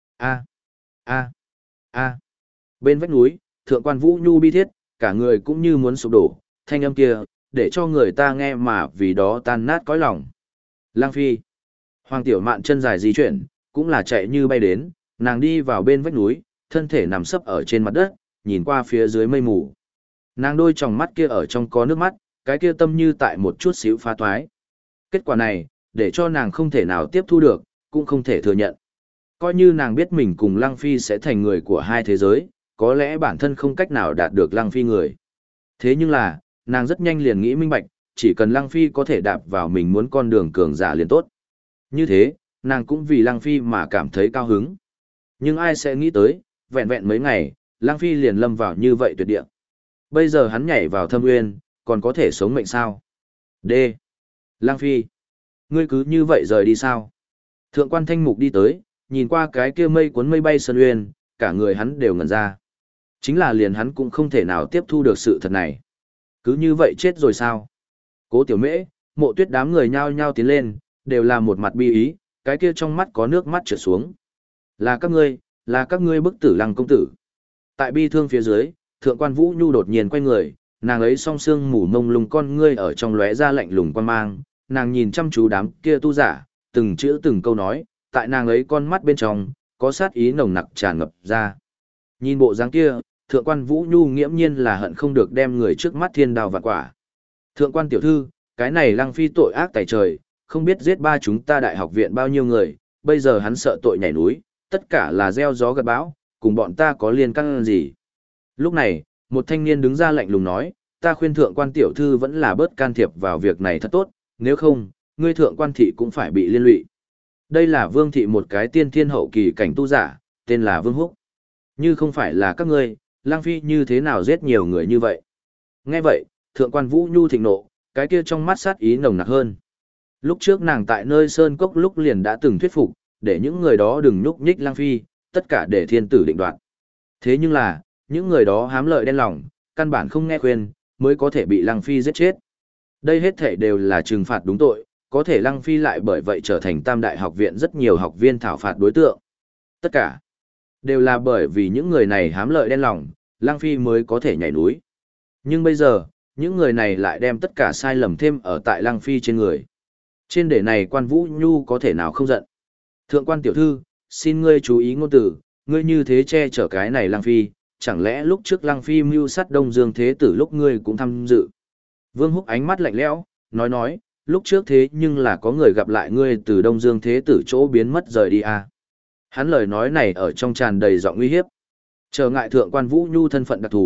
Speaker 1: A. Bên vách núi, Thượng quan Vũ Nhu bi thiết, cả người cũng như muốn sụp đổ, thanh âm kia, để cho người ta nghe mà vì đó tan nát cõi lòng. Lăng Phi. Hoàng Tiểu Mạn chân dài di chuyển, cũng là chạy như bay đến, nàng đi vào bên vách núi, thân thể nằm sấp ở trên mặt đất, nhìn qua phía dưới mây mù. Nàng đôi tròng mắt kia ở trong có nước mắt, cái kia tâm như tại một chút xíu phá toái. Kết quả này, để cho nàng không thể nào tiếp thu được, cũng không thể thừa nhận. Coi như nàng biết mình cùng Lăng Phi sẽ thành người của hai thế giới, có lẽ bản thân không cách nào đạt được Lăng Phi người. Thế nhưng là, nàng rất nhanh liền nghĩ minh bạch, chỉ cần Lăng Phi có thể đạp vào mình muốn con đường cường giả liền tốt. Như thế, nàng cũng vì Lăng Phi mà cảm thấy cao hứng. Nhưng ai sẽ nghĩ tới, vẹn vẹn mấy ngày, Lăng Phi liền lâm vào như vậy tuyệt địa. Bây giờ hắn nhảy vào thâm nguyên, còn có thể sống mệnh sao? D. Lăng Phi. Ngươi cứ như vậy rời đi sao? Thượng quan Thanh Mục đi tới, nhìn qua cái kia mây cuốn mây bay sơn uyên, cả người hắn đều ngẩn ra. Chính là liền hắn cũng không thể nào tiếp thu được sự thật này. Cứ như vậy chết rồi sao? Cố Tiểu Mễ, Mộ Tuyết đám người nhao nhao tiến lên, đều là một mặt bi ý, cái kia trong mắt có nước mắt trượt xuống. Là các ngươi bức tử Lăng công tử. Tại bi thương phía dưới, Thượng quan Vũ Nhu đột nhiên quay người, nàng ấy song sương mù mông lung con ngươi ở trong lóe ra lạnh lùng quan mang, nàng nhìn chăm chú đám kia tu giả, từng chữ từng câu nói, tại nàng ấy con mắt bên trong, có sát ý nồng nặc tràn ngập ra. Nhìn bộ dáng kia, Thượng quan Vũ Nhu nghiễm nhiên là hận không được đem người trước mắt thiên đao vạn quả. Thượng quan tiểu thư, cái này Lăng Phi tội ác tày trời, không biết giết ba chúng ta đại học viện bao nhiêu người, bây giờ hắn sợ tội nhảy núi, tất cả là gieo gió gặt bão, cùng bọn ta có liên can gì. Lúc này, một thanh niên đứng ra lạnh lùng nói, ta khuyên thượng quan tiểu thư vẫn là bớt can thiệp vào việc này thật tốt, nếu không, ngươi thượng quan thị cũng phải bị liên lụy. Đây là Vương thị một cái tiên thiên hậu kỳ cảnh tu giả, tên là Vương Húc. Như không phải là các ngươi, Lăng Phi như thế nào giết nhiều người như vậy? Nghe vậy, thượng quan Vũ Nhu thịnh nộ, cái kia trong mắt sát ý nồng nặc hơn. Lúc trước nàng tại nơi Sơn Cốc lúc liền đã từng thuyết phục, để những người đó đừng nhúc nhích Lăng Phi, tất cả để thiên tử định đoạt. Thế nhưng là, những người đó hám lợi đen lòng, căn bản không nghe khuyên, mới có thể bị Lăng Phi giết chết. Đây hết thể đều là trừng phạt đúng tội, có thể Lăng Phi lại bởi vậy trở thành Tam Đại học viện rất nhiều học viên thảo phạt đối tượng. Tất cả đều là bởi vì những người này hám lợi đen lòng, Lăng Phi mới có thể nhảy núi. Nhưng bây giờ, những người này lại đem tất cả sai lầm thêm ở tại Lăng Phi trên người. Trên đề này quan Vũ Nhu có thể nào không giận. Thượng quan tiểu thư, xin ngươi chú ý ngôn từ, ngươi như thế che chở cái này Lăng Phi, chẳng lẽ lúc trước Lăng Phi mưu sát Đông Dương Thế Tử lúc ngươi cũng tham dự. Vương Húc ánh mắt lạnh lẽo, nói, lúc trước thế nhưng là có người gặp lại ngươi từ Đông Dương Thế Tử chỗ biến mất rời đi à. Hắn lời nói này ở trong tràn đầy giọng uy hiếp. Trở ngại thượng quan Vũ Nhu thân phận đặc thù,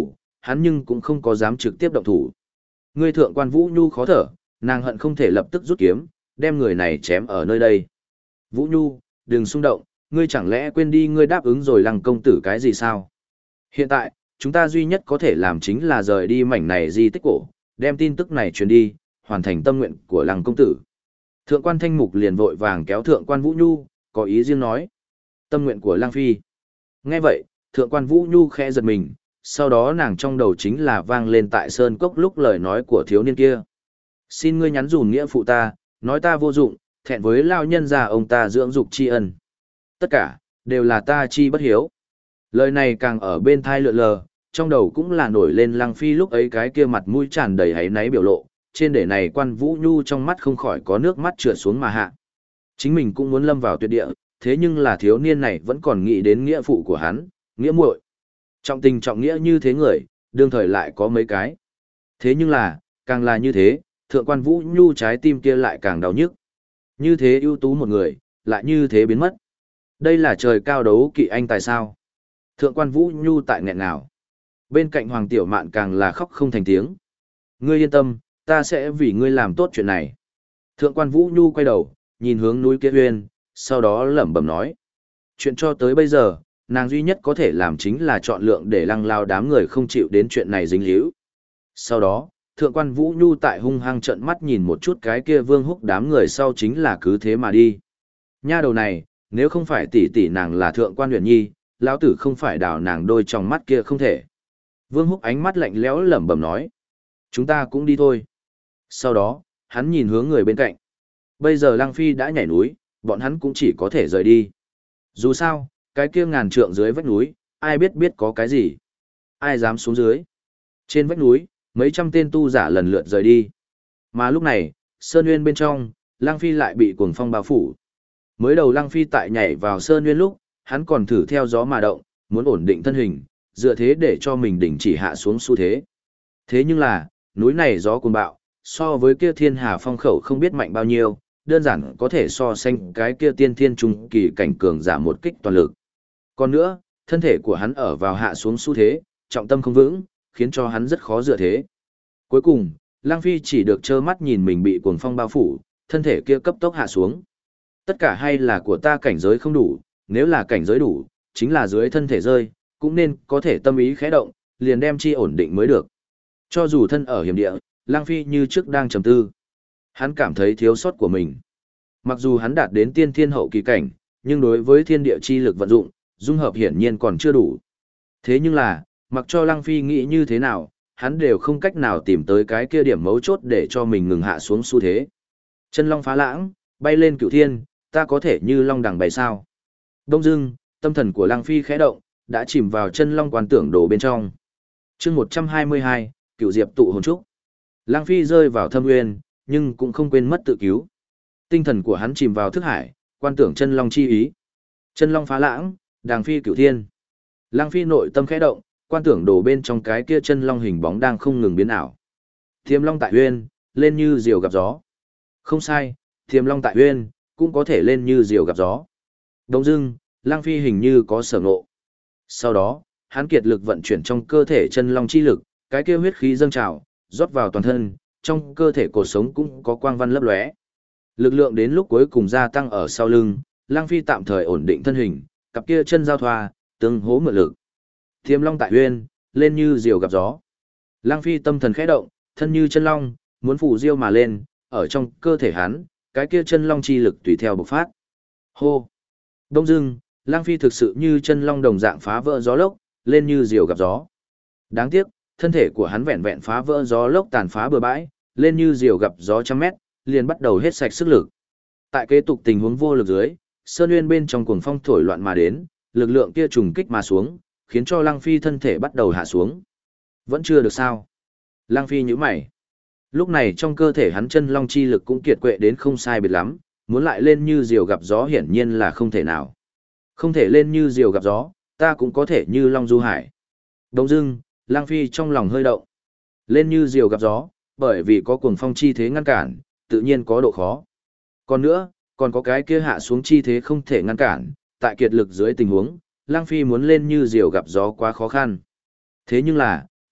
Speaker 1: hắn nhưng cũng không có dám trực tiếp động thủ. Ngươi thượng quan Vũ Nhu khó thở, nàng hận không thể lập tức rút kiếm, đem người này chém ở nơi đây. Vũ Nhu, đừng xung động, ngươi chẳng lẽ quên đi ngươi đáp ứng rồi Lăng công tử cái gì sao? Hiện tại, chúng ta duy nhất có thể làm chính là rời đi mảnh này di tích cổ, đem tin tức này truyền đi, hoàn thành tâm nguyện của Lăng công tử. Thượng quan Thanh Mục liền vội vàng kéo thượng quan Vũ Nhu, có ý riêng nói. Tâm nguyện của Lăng Phi. Nghe vậy, thượng quan Vũ Nhu khẽ giật mình, sau đó nàng trong đầu chính là vang lên tại Sơn Cốc lúc lời nói của thiếu niên kia. Xin ngươi nhắn dùm nghĩa phụ ta, nói ta vô dụng, thẹn với lao nhân già ông ta dưỡng dục tri ân. Tất cả, đều là ta chi bất hiếu. Lời này càng ở bên thai lượn lờ, trong đầu cũng là nổi lên Lăng Phi lúc ấy cái kia mặt mũi tràn đầy háy náy biểu lộ, trên để này quan Vũ Nhu trong mắt không khỏi có nước mắt trượt xuống mà hạ. Chính mình cũng muốn lâm vào tuyệt địa, thế nhưng là thiếu niên này vẫn còn nghĩ đến nghĩa phụ của hắn, nghĩa muội. Trọng tình trọng nghĩa như thế người, đương thời lại có mấy cái. Thế nhưng là, càng là như thế, thượng quan Vũ Nhu trái tim kia lại càng đau nhức. Như thế ưu tú một người, lại như thế biến mất. Đây là trời cao đấu kỵ anh tại sao? Thượng quan Vũ Nhu tại nghẹn nào. Bên cạnh Hoàng Tiểu Mạn càng là khóc không thành tiếng. Ngươi yên tâm, ta sẽ vì ngươi làm tốt chuyện này. Thượng quan Vũ Nhu quay đầu, nhìn hướng núi kia huyên, sau đó lẩm bẩm nói. Chuyện cho tới bây giờ, nàng duy nhất có thể làm chính là chọn lượng để Lăng Lao đám người không chịu đến chuyện này dính líu. Sau đó, thượng quan Vũ Nhu tại hung hăng trợn mắt nhìn một chút cái kia Vương Húc đám người sau chính là cứ thế mà đi. Nha đầu này, nếu không phải tỷ tỷ nàng là thượng quan Huyền Nhi, lão tử không phải đào nàng đôi trong mắt kia không thể. Vương Húc ánh mắt lạnh lẽo lẩm bẩm nói. Chúng ta cũng đi thôi. Sau đó, hắn nhìn hướng người bên cạnh. Bây giờ Lăng Phi đã nhảy núi, bọn hắn cũng chỉ có thể rời đi. Dù sao, cái kia ngàn trượng dưới vách núi, ai biết có cái gì. Ai dám xuống dưới. Trên vách núi, mấy trăm tên tu giả lần lượt rời đi. Mà lúc này, Sơn Nguyên bên trong, Lăng Phi lại bị cuồng phong bao phủ. Mới đầu Lăng Phi tại nhảy vào Sơn Nguyên lúc, hắn còn thử theo gió mà động, muốn ổn định thân hình, dựa thế để cho mình đình chỉ hạ xuống xu thế. Thế nhưng là, núi này gió cuồng bạo, so với kia thiên hà phong khẩu không biết mạnh bao nhiêu, đơn giản có thể so sánh cái kia tiên thiên trung kỳ cảnh cường giả một kích toàn lực. Còn nữa, thân thể của hắn ở vào hạ xuống xu thế, trọng tâm không vững, khiến cho hắn rất khó dựa thế. Cuối cùng, Lăng Phi chỉ được trơ mắt nhìn mình bị cuồng phong bao phủ, thân thể kia cấp tốc hạ xuống. Tất cả hay là của ta cảnh giới không đủ, nếu là cảnh giới đủ, chính là dưới thân thể rơi, cũng nên có thể tâm ý khẽ động, liền đem chi ổn định mới được. Cho dù thân ở hiểm địa, Lăng Phi như trước đang trầm tư. Hắn cảm thấy thiếu sót của mình. Mặc dù hắn đạt đến tiên thiên hậu kỳ cảnh, nhưng đối với thiên địa chi lực vận dụng, dung hợp hiển nhiên còn chưa đủ. Thế nhưng là, mặc cho Lăng Phi nghĩ như thế nào, hắn đều không cách nào tìm tới cái kia điểm mấu chốt để cho mình ngừng hạ xuống xu thế. Chân long phá lãng, bay lên cửu thiên, ta có thể như long đằng bay sao. Đông dưng, tâm thần của Lăng Phi khẽ động, đã chìm vào chân long quan tưởng đồ bên trong. chương 122, cửu diệp tụ hồn trúc. Lăng Phi rơi vào thâm nguyên, nhưng cũng không quên mất tự cứu. Tinh thần của hắn chìm vào thức hải, quan tưởng chân long chi ý. Chân long phá lãng, đàng phi cửu thiên. Lăng Phi nội tâm khẽ động, quan tưởng đồ bên trong cái kia chân long hình bóng đang không ngừng biến ảo. Thiềm long tại huyên, lên như diều gặp gió. Không sai, thiềm long tại huyên, cũng có thể lên như diều gặp gió. Đông dưng, Lăng Phi hình như có sở ngộ. Sau đó, hắn kiệt lực vận chuyển trong cơ thể chân long chi lực, cái kia huyết khí dâng trào, rót vào toàn thân, trong cơ thể cột sống cũng có quang văn lấp lóe. Lực lượng đến lúc cuối cùng gia tăng ở sau lưng, Lăng Phi tạm thời ổn định thân hình, cặp kia chân giao thoa, tương hố mượn lực. Thiềm long tại huyên, lên như diều gặp gió. Lăng Phi tâm thần khẽ động, thân như chân long, muốn phủ diêu mà lên, ở trong cơ thể hắn, cái kia chân long chi lực tùy theo bộc phát. Hô! Đông dưng, Lăng Phi thực sự như chân long đồng dạng phá vỡ gió lốc, lên như diều gặp gió. Đáng tiếc, thân thể của hắn vẹn vẹn phá vỡ gió lốc tàn phá bừa bãi, lên như diều gặp gió trăm mét, liền bắt đầu hết sạch sức lực. Tại kế tục tình huống vô lực dưới, Sơn Nguyên bên trong cuồng phong thổi loạn mà đến, lực lượng kia trùng kích mà xuống, khiến cho Lăng Phi thân thể bắt đầu hạ xuống. Vẫn chưa được sao? Lăng Phi nhíu mày. Lúc này trong cơ thể hắn chân long chi lực cũng kiệt quệ đến không sai biệt lắm, muốn lại lên như diều gặp gió hiển nhiên là không thể nào. Không thể lên như diều gặp gió, ta cũng có thể như long du hải. Đông dưng, Lăng Phi trong lòng hơi động. Lên như diều gặp gió, bởi vì có cuồng phong chi thế ngăn cản, tự nhiên có độ khó. Còn nữa, còn có cái kia hạ xuống chi thế không thể ngăn cản, tại kiệt lực dưới tình huống, Lăng Phi muốn lên như diều gặp gió quá khó khăn. Thế nhưng là,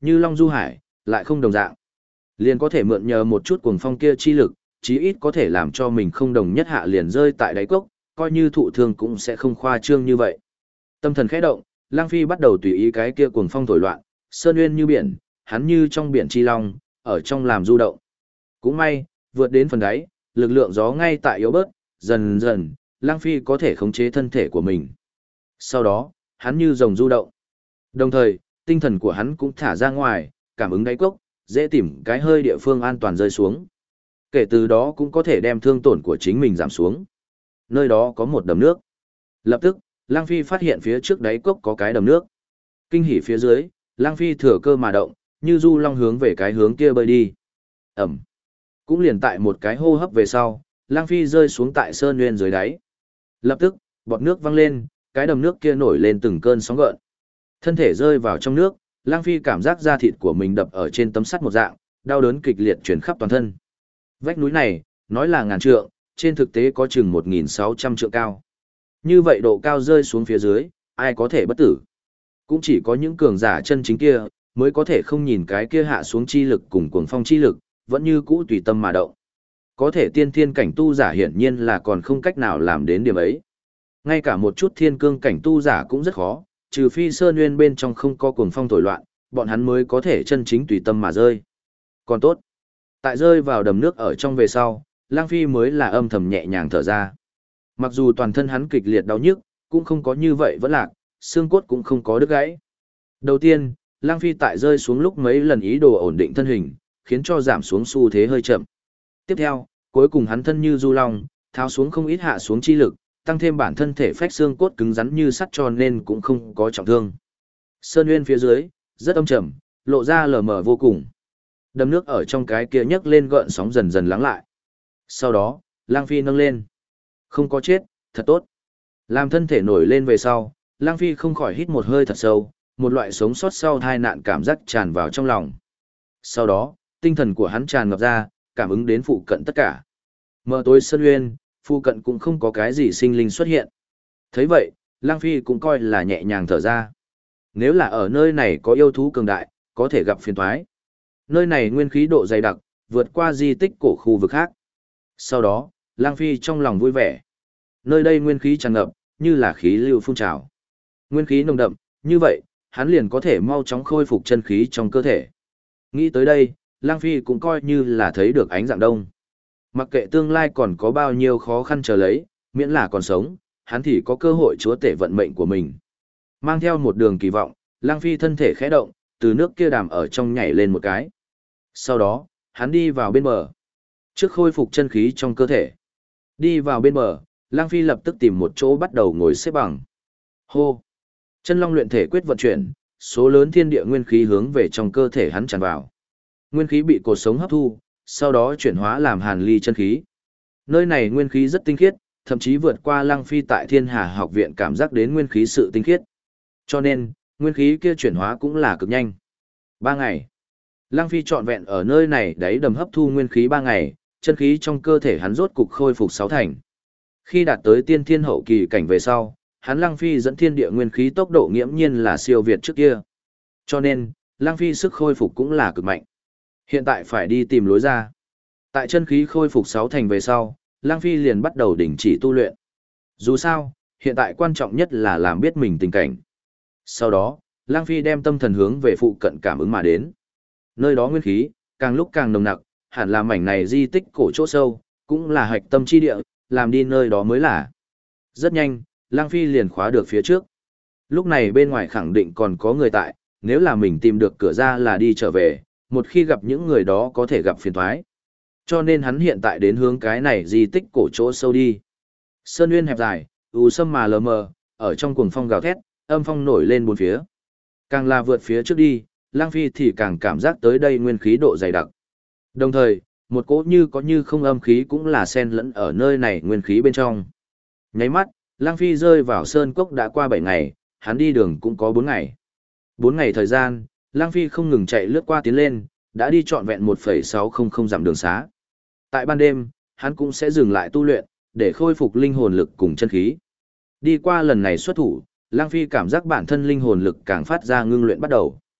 Speaker 1: như long du hải, lại không đồng dạng. Liền có thể mượn nhờ một chút cuồng phong kia chi lực, chí ít có thể làm cho mình không đồng nhất hạ liền rơi tại đáy cốc, coi như thụ thương cũng sẽ không khoa trương như vậy. Tâm thần khẽ động, Lang Phi bắt đầu tùy ý cái kia cuồng phong thổi loạn, sơn uyên như biển, hắn như trong biển chi long, ở trong làm du động. Cũng may, vượt đến phần đáy, lực lượng gió ngay tại yếu bớt, dần dần, Lang Phi có thể khống chế thân thể của mình. Sau đó, hắn như rồng du động. Đồng thời, tinh thần của hắn cũng thả ra ngoài, cảm ứng đáy cốc, dễ tìm cái hơi địa phương an toàn rơi xuống. Kể từ đó cũng có thể đem thương tổn của chính mình giảm xuống. Nơi đó có một đầm nước. Lập tức, Lang Phi phát hiện phía trước đáy cốc có cái đầm nước. Kinh hỉ phía dưới, Lang Phi thừa cơ mà động, như du long hướng về cái hướng kia bơi đi. Ẩm. Cũng liền tại một cái hô hấp về sau, Lang Phi rơi xuống tại sơn nguyên dưới đáy. Lập tức, bọt nước văng lên, cái đầm nước kia nổi lên từng cơn sóng gợn. Thân thể rơi vào trong nước, Lang Phi cảm giác da thịt của mình đập ở trên tấm sắt một dạng, đau đớn kịch liệt truyền khắp toàn thân. Vách núi này, nói là ngàn trượng, trên thực tế có chừng 1.600 trượng cao. Như vậy độ cao rơi xuống phía dưới, ai có thể bất tử? Cũng chỉ có những cường giả chân chính kia, mới có thể không nhìn cái kia hạ xuống chi lực cùng cuồng phong chi lực, vẫn như cũ tùy tâm mà động. Có thể tiên thiên cảnh tu giả hiển nhiên là còn không cách nào làm đến điểm ấy. Ngay cả một chút thiên cương cảnh tu giả cũng rất khó, trừ phi sơn nguyên bên trong không có cuồng phong thổi loạn, bọn hắn mới có thể chân chính tùy tâm mà rơi. Còn tốt, tại rơi vào đầm nước ở trong về sau, Lang Phi mới là âm thầm nhẹ nhàng thở ra. Mặc dù toàn thân hắn kịch liệt đau nhức, cũng không có như vậy vẫn lạc, xương cốt cũng không có đứt gãy. Đầu tiên, Lang Phi tại rơi xuống lúc mấy lần ý đồ ổn định thân hình, khiến cho giảm xuống xu thế hơi chậm. Tiếp theo, cuối cùng hắn thân như du long, tháo xuống không ít hạ xuống chi lực, tăng thêm bản thân thể phách xương cốt cứng rắn như sắt cho nên cũng không có trọng thương. Sơn nguyên phía dưới, rất âm trầm, lộ ra lờ mờ vô cùng. Đầm nước ở trong cái kia nhấc lên gợn sóng dần dần lắng lại. Sau đó, Lang Phi nâng lên. Không có chết, thật tốt. Làm thân thể nổi lên về sau, Lang Phi không khỏi hít một hơi thật sâu, một loại sống sót sau tai nạn cảm giác tràn vào trong lòng. Sau đó, tinh thần của hắn tràn ngập ra, cảm ứng đến phụ cận tất cả. Mờ tối sơn uyên, phụ cận cũng không có cái gì sinh linh xuất hiện. Thấy vậy, Lang Phi cũng coi là nhẹ nhàng thở ra. Nếu là ở nơi này có yêu thú cường đại, có thể gặp phiền toái. Nơi này nguyên khí độ dày đặc, vượt qua di tích cổ khu vực khác. Sau đó, Lang Phi trong lòng vui vẻ. Nơi đây nguyên khí tràn ngập, như là khí lưu phun trào. Nguyên khí nồng đậm, như vậy, hắn liền có thể mau chóng khôi phục chân khí trong cơ thể. Nghĩ tới đây, Lang Phi cũng coi như là thấy được ánh dạng đông. Mặc kệ tương lai còn có bao nhiêu khó khăn chờ lấy, miễn là còn sống, hắn thì có cơ hội chúa tể vận mệnh của mình. Mang theo một đường kỳ vọng, Lang Phi thân thể khẽ động, từ nước kia đàm ở trong nhảy lên một cái. Sau đó, hắn đi vào bên bờ. Trước khôi phục chân khí trong cơ thể. Đi vào bên bờ, Lang Phi lập tức tìm một chỗ bắt đầu ngồi xếp bằng. Hô! Chân long luyện thể quyết vận chuyển, số lớn thiên địa nguyên khí hướng về trong cơ thể hắn tràn vào. Nguyên khí bị cột sống hấp thu, sau đó chuyển hóa làm hàn ly chân khí. Nơi này nguyên khí rất tinh khiết, thậm chí vượt qua Lang Phi tại Thiên Hà học viện cảm giác đến nguyên khí sự tinh khiết. Cho nên, nguyên khí kia chuyển hóa cũng là cực nhanh. 3 ngày. Lang Phi trọn vẹn ở nơi này đáy đầm hấp thu nguyên khí 3 ngày, chân khí trong cơ thể hắn rốt cục khôi phục 6 thành. Khi đạt tới tiên thiên hậu kỳ cảnh về sau, hắn Lang Phi dẫn thiên địa nguyên khí tốc độ nghiễm nhiên là siêu việt trước kia. Cho nên, Lang Phi sức khôi phục cũng là cực mạnh. Hiện tại phải đi tìm lối ra. Tại chân khí khôi phục 6 thành về sau, Lang Phi liền bắt đầu đình chỉ tu luyện. Dù sao, hiện tại quan trọng nhất là làm biết mình tình cảnh. Sau đó, Lang Phi đem tâm thần hướng về phụ cận cảm ứng mà đến. Nơi đó nguyên khí, càng lúc càng nồng nặc, hẳn là mảnh này di tích cổ chỗ sâu, cũng là hạch tâm chi địa, làm đi nơi đó mới là. Rất nhanh, Lang Phi liền khóa được phía trước. Lúc này bên ngoài khẳng định còn có người tại, nếu là mình tìm được cửa ra là đi trở về, một khi gặp những người đó có thể gặp phiền toái. Cho nên hắn hiện tại đến hướng cái này di tích cổ chỗ sâu đi. Sơn nguyên hẹp dài, u sâm mà lờ mờ, ở trong cuồng phong gào thét, âm phong nổi lên bốn phía. Càng là vượt phía trước đi, Lang Phi thì càng cảm giác tới đây nguyên khí độ dày đặc. Đồng thời, một cỗ như có như không âm khí cũng là xen lẫn ở nơi này nguyên khí bên trong. Nháy mắt, Lang Phi rơi vào sơn cốc đã qua 7 ngày, hắn đi đường cũng có 4 ngày. 4 ngày thời gian, Lang Phi không ngừng chạy lướt qua tiến lên, đã đi trọn vẹn 1,600 dặm đường xá. Tại ban đêm, hắn cũng sẽ dừng lại tu luyện, để khôi phục linh hồn lực cùng chân khí. Đi qua lần này xuất thủ, Lang Phi cảm giác bản thân linh hồn lực càng phát ra ngưng luyện bắt đầu.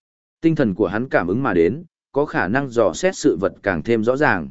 Speaker 1: Tinh thần của hắn cảm ứng mà đến, có khả năng dò xét sự vật càng thêm rõ ràng.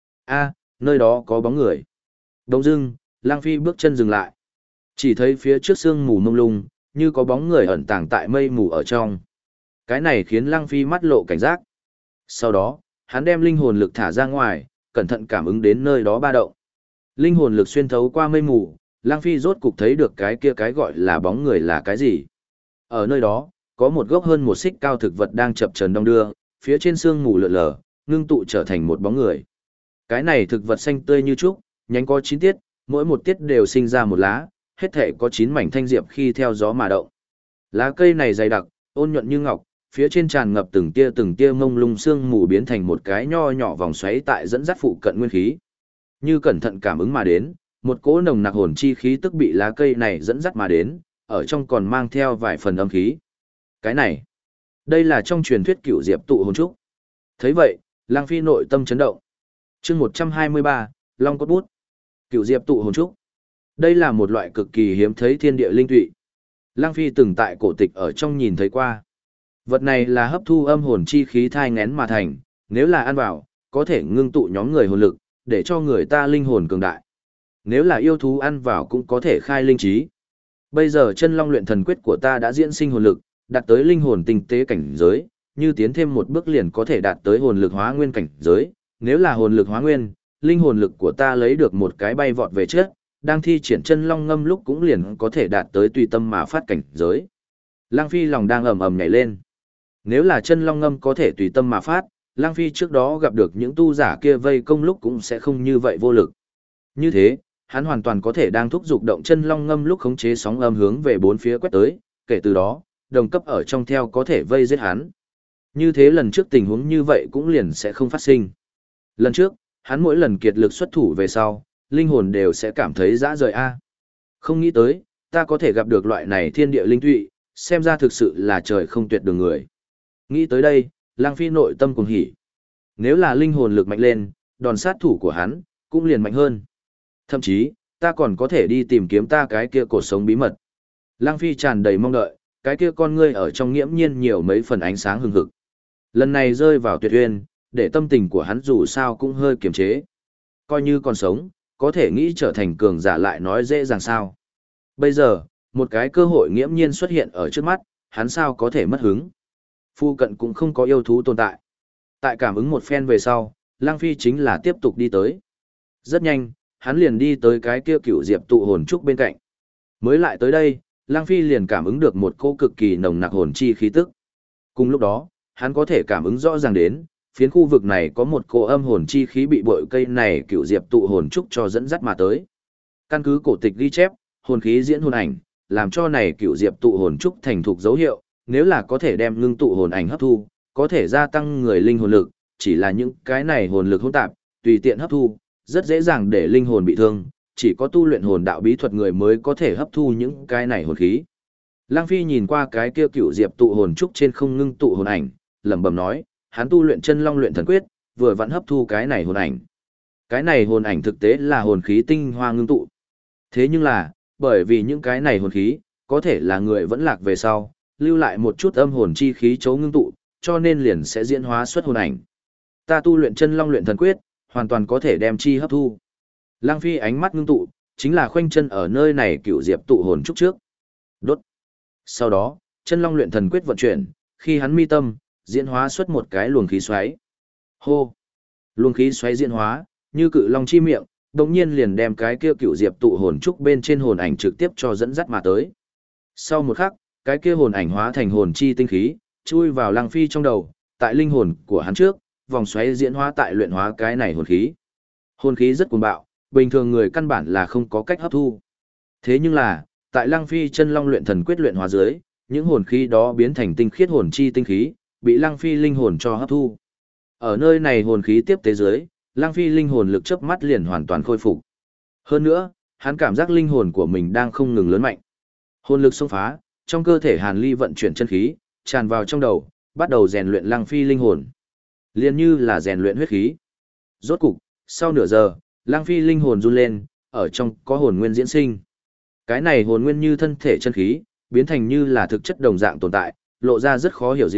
Speaker 1: A, nơi đó có bóng người. Đông dưng, Lang Phi bước chân dừng lại. Chỉ thấy phía trước sương mù mông lung, như có bóng người ẩn tàng tại mây mù ở trong. Cái này khiến Lang Phi mắt lộ cảnh giác. Sau đó, hắn đem linh hồn lực thả ra ngoài, cẩn thận cảm ứng đến nơi đó ba động. Linh hồn lực xuyên thấu qua mây mù, Lang Phi rốt cục thấy được cái kia cái gọi là bóng người là cái gì. Ở nơi đó, có một gốc hơn một xích cao thực vật đang chập chờn đong đưa, phía trên sương mù lượn lờ, ngưng tụ trở thành một bóng người. Cái này thực vật xanh tươi như trúc, nhánh có 9 tiết, mỗi một tiết đều sinh ra một lá, hết thể có 9 mảnh thanh diệp khi theo gió mà động. Lá cây này dày đặc, ôn nhuận như ngọc, phía trên tràn ngập từng tia mông lung sương mù biến thành một cái nho nhỏ vòng xoáy tại dẫn dắt phụ cận nguyên khí. Như cẩn thận cảm ứng mà đến, một cỗ nồng nặc hồn chi khí tức bị lá cây này dẫn dắt mà đến, ở trong còn mang theo vài phần âm khí. Cái này, đây là trong truyền thuyết cửu diệp tụ hồn trúc. Thấy vậy, Lang Phi nội tâm chấn động. Chương 123, Long cốt bút. Cửu diệp tụ hồn trúc. Đây là một loại cực kỳ hiếm thấy thiên địa linh tụy. Lang Phi từng tại cổ tịch ở trong nhìn thấy qua. Vật này là hấp thu âm hồn chi khí thai nghén mà thành, nếu là ăn vào, có thể ngưng tụ nhóm người hồn lực, để cho người ta linh hồn cường đại. Nếu là yêu thú ăn vào cũng có thể khai linh trí. Bây giờ chân long luyện thần quyết của ta đã diễn sinh hồn lực, đạt tới linh hồn tinh tế cảnh giới, như tiến thêm một bước liền có thể đạt tới hồn lực hóa nguyên cảnh giới. Nếu là hồn lực hóa nguyên, linh hồn lực của ta lấy được một cái bay vọt về trước, đang thi triển chân long ngâm lúc cũng liền có thể đạt tới tùy tâm mà phát cảnh giới. Lang Phi lòng đang ầm ầm nhảy lên. Nếu là chân long ngâm có thể tùy tâm mà phát, Lang Phi trước đó gặp được những tu giả kia vây công lúc cũng sẽ không như vậy vô lực. Như thế, hắn hoàn toàn có thể đang thúc dục động chân long ngâm lúc khống chế sóng âm hướng về bốn phía quét tới, kể từ đó, đồng cấp ở trong theo có thể vây giết hắn. Như thế lần trước tình huống như vậy cũng liền sẽ không phát sinh. Lần trước, hắn mỗi lần kiệt lực xuất thủ về sau, linh hồn đều sẽ cảm thấy dã rời a. Không nghĩ tới, ta có thể gặp được loại này thiên địa linh tụy, xem ra thực sự là trời không tuyệt đường người. Nghĩ tới đây, Lang Phi nội tâm cuồng hỉ. Nếu là linh hồn lực mạnh lên, đòn sát thủ của hắn cũng liền mạnh hơn. Thậm chí, ta còn có thể đi tìm kiếm ta cái kia cột sống bí mật. Lang Phi tràn đầy mong đợi, cái kia con ngươi ở trong nghiễm nhiên nhiều mấy phần ánh sáng hừng hực. Lần này rơi vào tuyệt uyên, để tâm tình của hắn dù sao cũng hơi kiềm chế. Coi như còn sống, có thể nghĩ trở thành cường giả lại nói dễ dàng sao. Bây giờ, một cái cơ hội nghiễm nhiên xuất hiện ở trước mắt, hắn sao có thể mất hứng. Phu cận cũng không có yêu thú tồn tại. Tại cảm ứng một phen về sau, Lang Phi chính là tiếp tục đi tới. Rất nhanh, hắn liền đi tới cái kia cửu diệp tụ hồn trúc bên cạnh. Mới lại tới đây, Lang Phi liền cảm ứng được một cỗ cực kỳ nồng nặc hồn chi khí tức. Cùng lúc đó, hắn có thể cảm ứng rõ ràng đến, phiến khu vực này có một cỗ âm hồn chi khí bị bội cây này cửu diệp tụ hồn trúc cho dẫn dắt mà tới. Căn cứ cổ tịch ghi chép, hồn khí diễn hồn ảnh, làm cho này cửu diệp tụ hồn trúc thành thục dấu hiệu, nếu là có thể đem ngưng tụ hồn ảnh hấp thu, có thể gia tăng người linh hồn lực, chỉ là những cái này hồn lực hỗn tạp, tùy tiện hấp thu, rất dễ dàng để linh hồn bị thương, chỉ có tu luyện hồn đạo bí thuật người mới có thể hấp thu những cái này hồn khí. Lang Phi nhìn qua cái kia cửu diệp tụ hồn trúc trên không ngưng tụ hồn ảnh, lẩm bẩm nói, hắn tu luyện chân long luyện thần quyết, vừa vặn hấp thu cái này hồn ảnh. Cái này hồn ảnh thực tế là hồn khí tinh hoa ngưng tụ. Thế nhưng là, bởi vì những cái này hồn khí, có thể là người vẫn lạc về sau, lưu lại một chút âm hồn chi khí chấu ngưng tụ, cho nên liền sẽ diễn hóa xuất hồn ảnh. Ta tu luyện chân long luyện thần quyết, hoàn toàn có thể đem chi hấp thu. Lang Phi ánh mắt ngưng tụ, chính là khoanh chân ở nơi này cửu diệp tụ hồn trúc trước. Đốt. Sau đó, chân long luyện thần quyết vận chuyển, khi hắn mi tâm, diễn hóa xuất một cái luồng khí xoáy. Hô. Luồng khí xoáy diễn hóa, như cự long chi miệng, đồng nhiên liền đem cái kia cửu diệp tụ hồn trúc bên trên hồn ảnh trực tiếp cho dẫn dắt mà tới. Sau một khắc, cái kia hồn ảnh hóa thành hồn chi tinh khí, chui vào Lang Phi trong đầu, tại linh hồn của hắn trước, vòng xoáy diễn hóa tại luyện hóa cái này hồn khí. Hồn khí rất cuồng bạo, bình thường người căn bản là không có cách hấp thu. Thế nhưng là, tại Lang Phi chân long luyện thần quyết luyện hóa dưới, những hồn khí đó biến thành tinh khiết hồn chi tinh khí, bị Lang Phi linh hồn cho hấp thu. Ở nơi này hồn khí tiếp tế dưới, Lang Phi linh hồn lực chớp mắt liền hoàn toàn khôi phục. Hơn nữa, hắn cảm giác linh hồn của mình đang không ngừng lớn mạnh. Hồn lực xông phá, trong cơ thể Hàn Ly vận chuyển chân khí, tràn vào trong đầu, bắt đầu rèn luyện Lang Phi linh hồn. Liên như là rèn luyện huyết khí. Rốt cục, sau nửa giờ, Lang Phi linh hồn run lên, ở trong có hồn nguyên diễn sinh. Cái này hồn nguyên như thân thể chân khí, biến thành như là thực chất đồng dạng tồn tại, lộ ra rất khó hiểu diệu,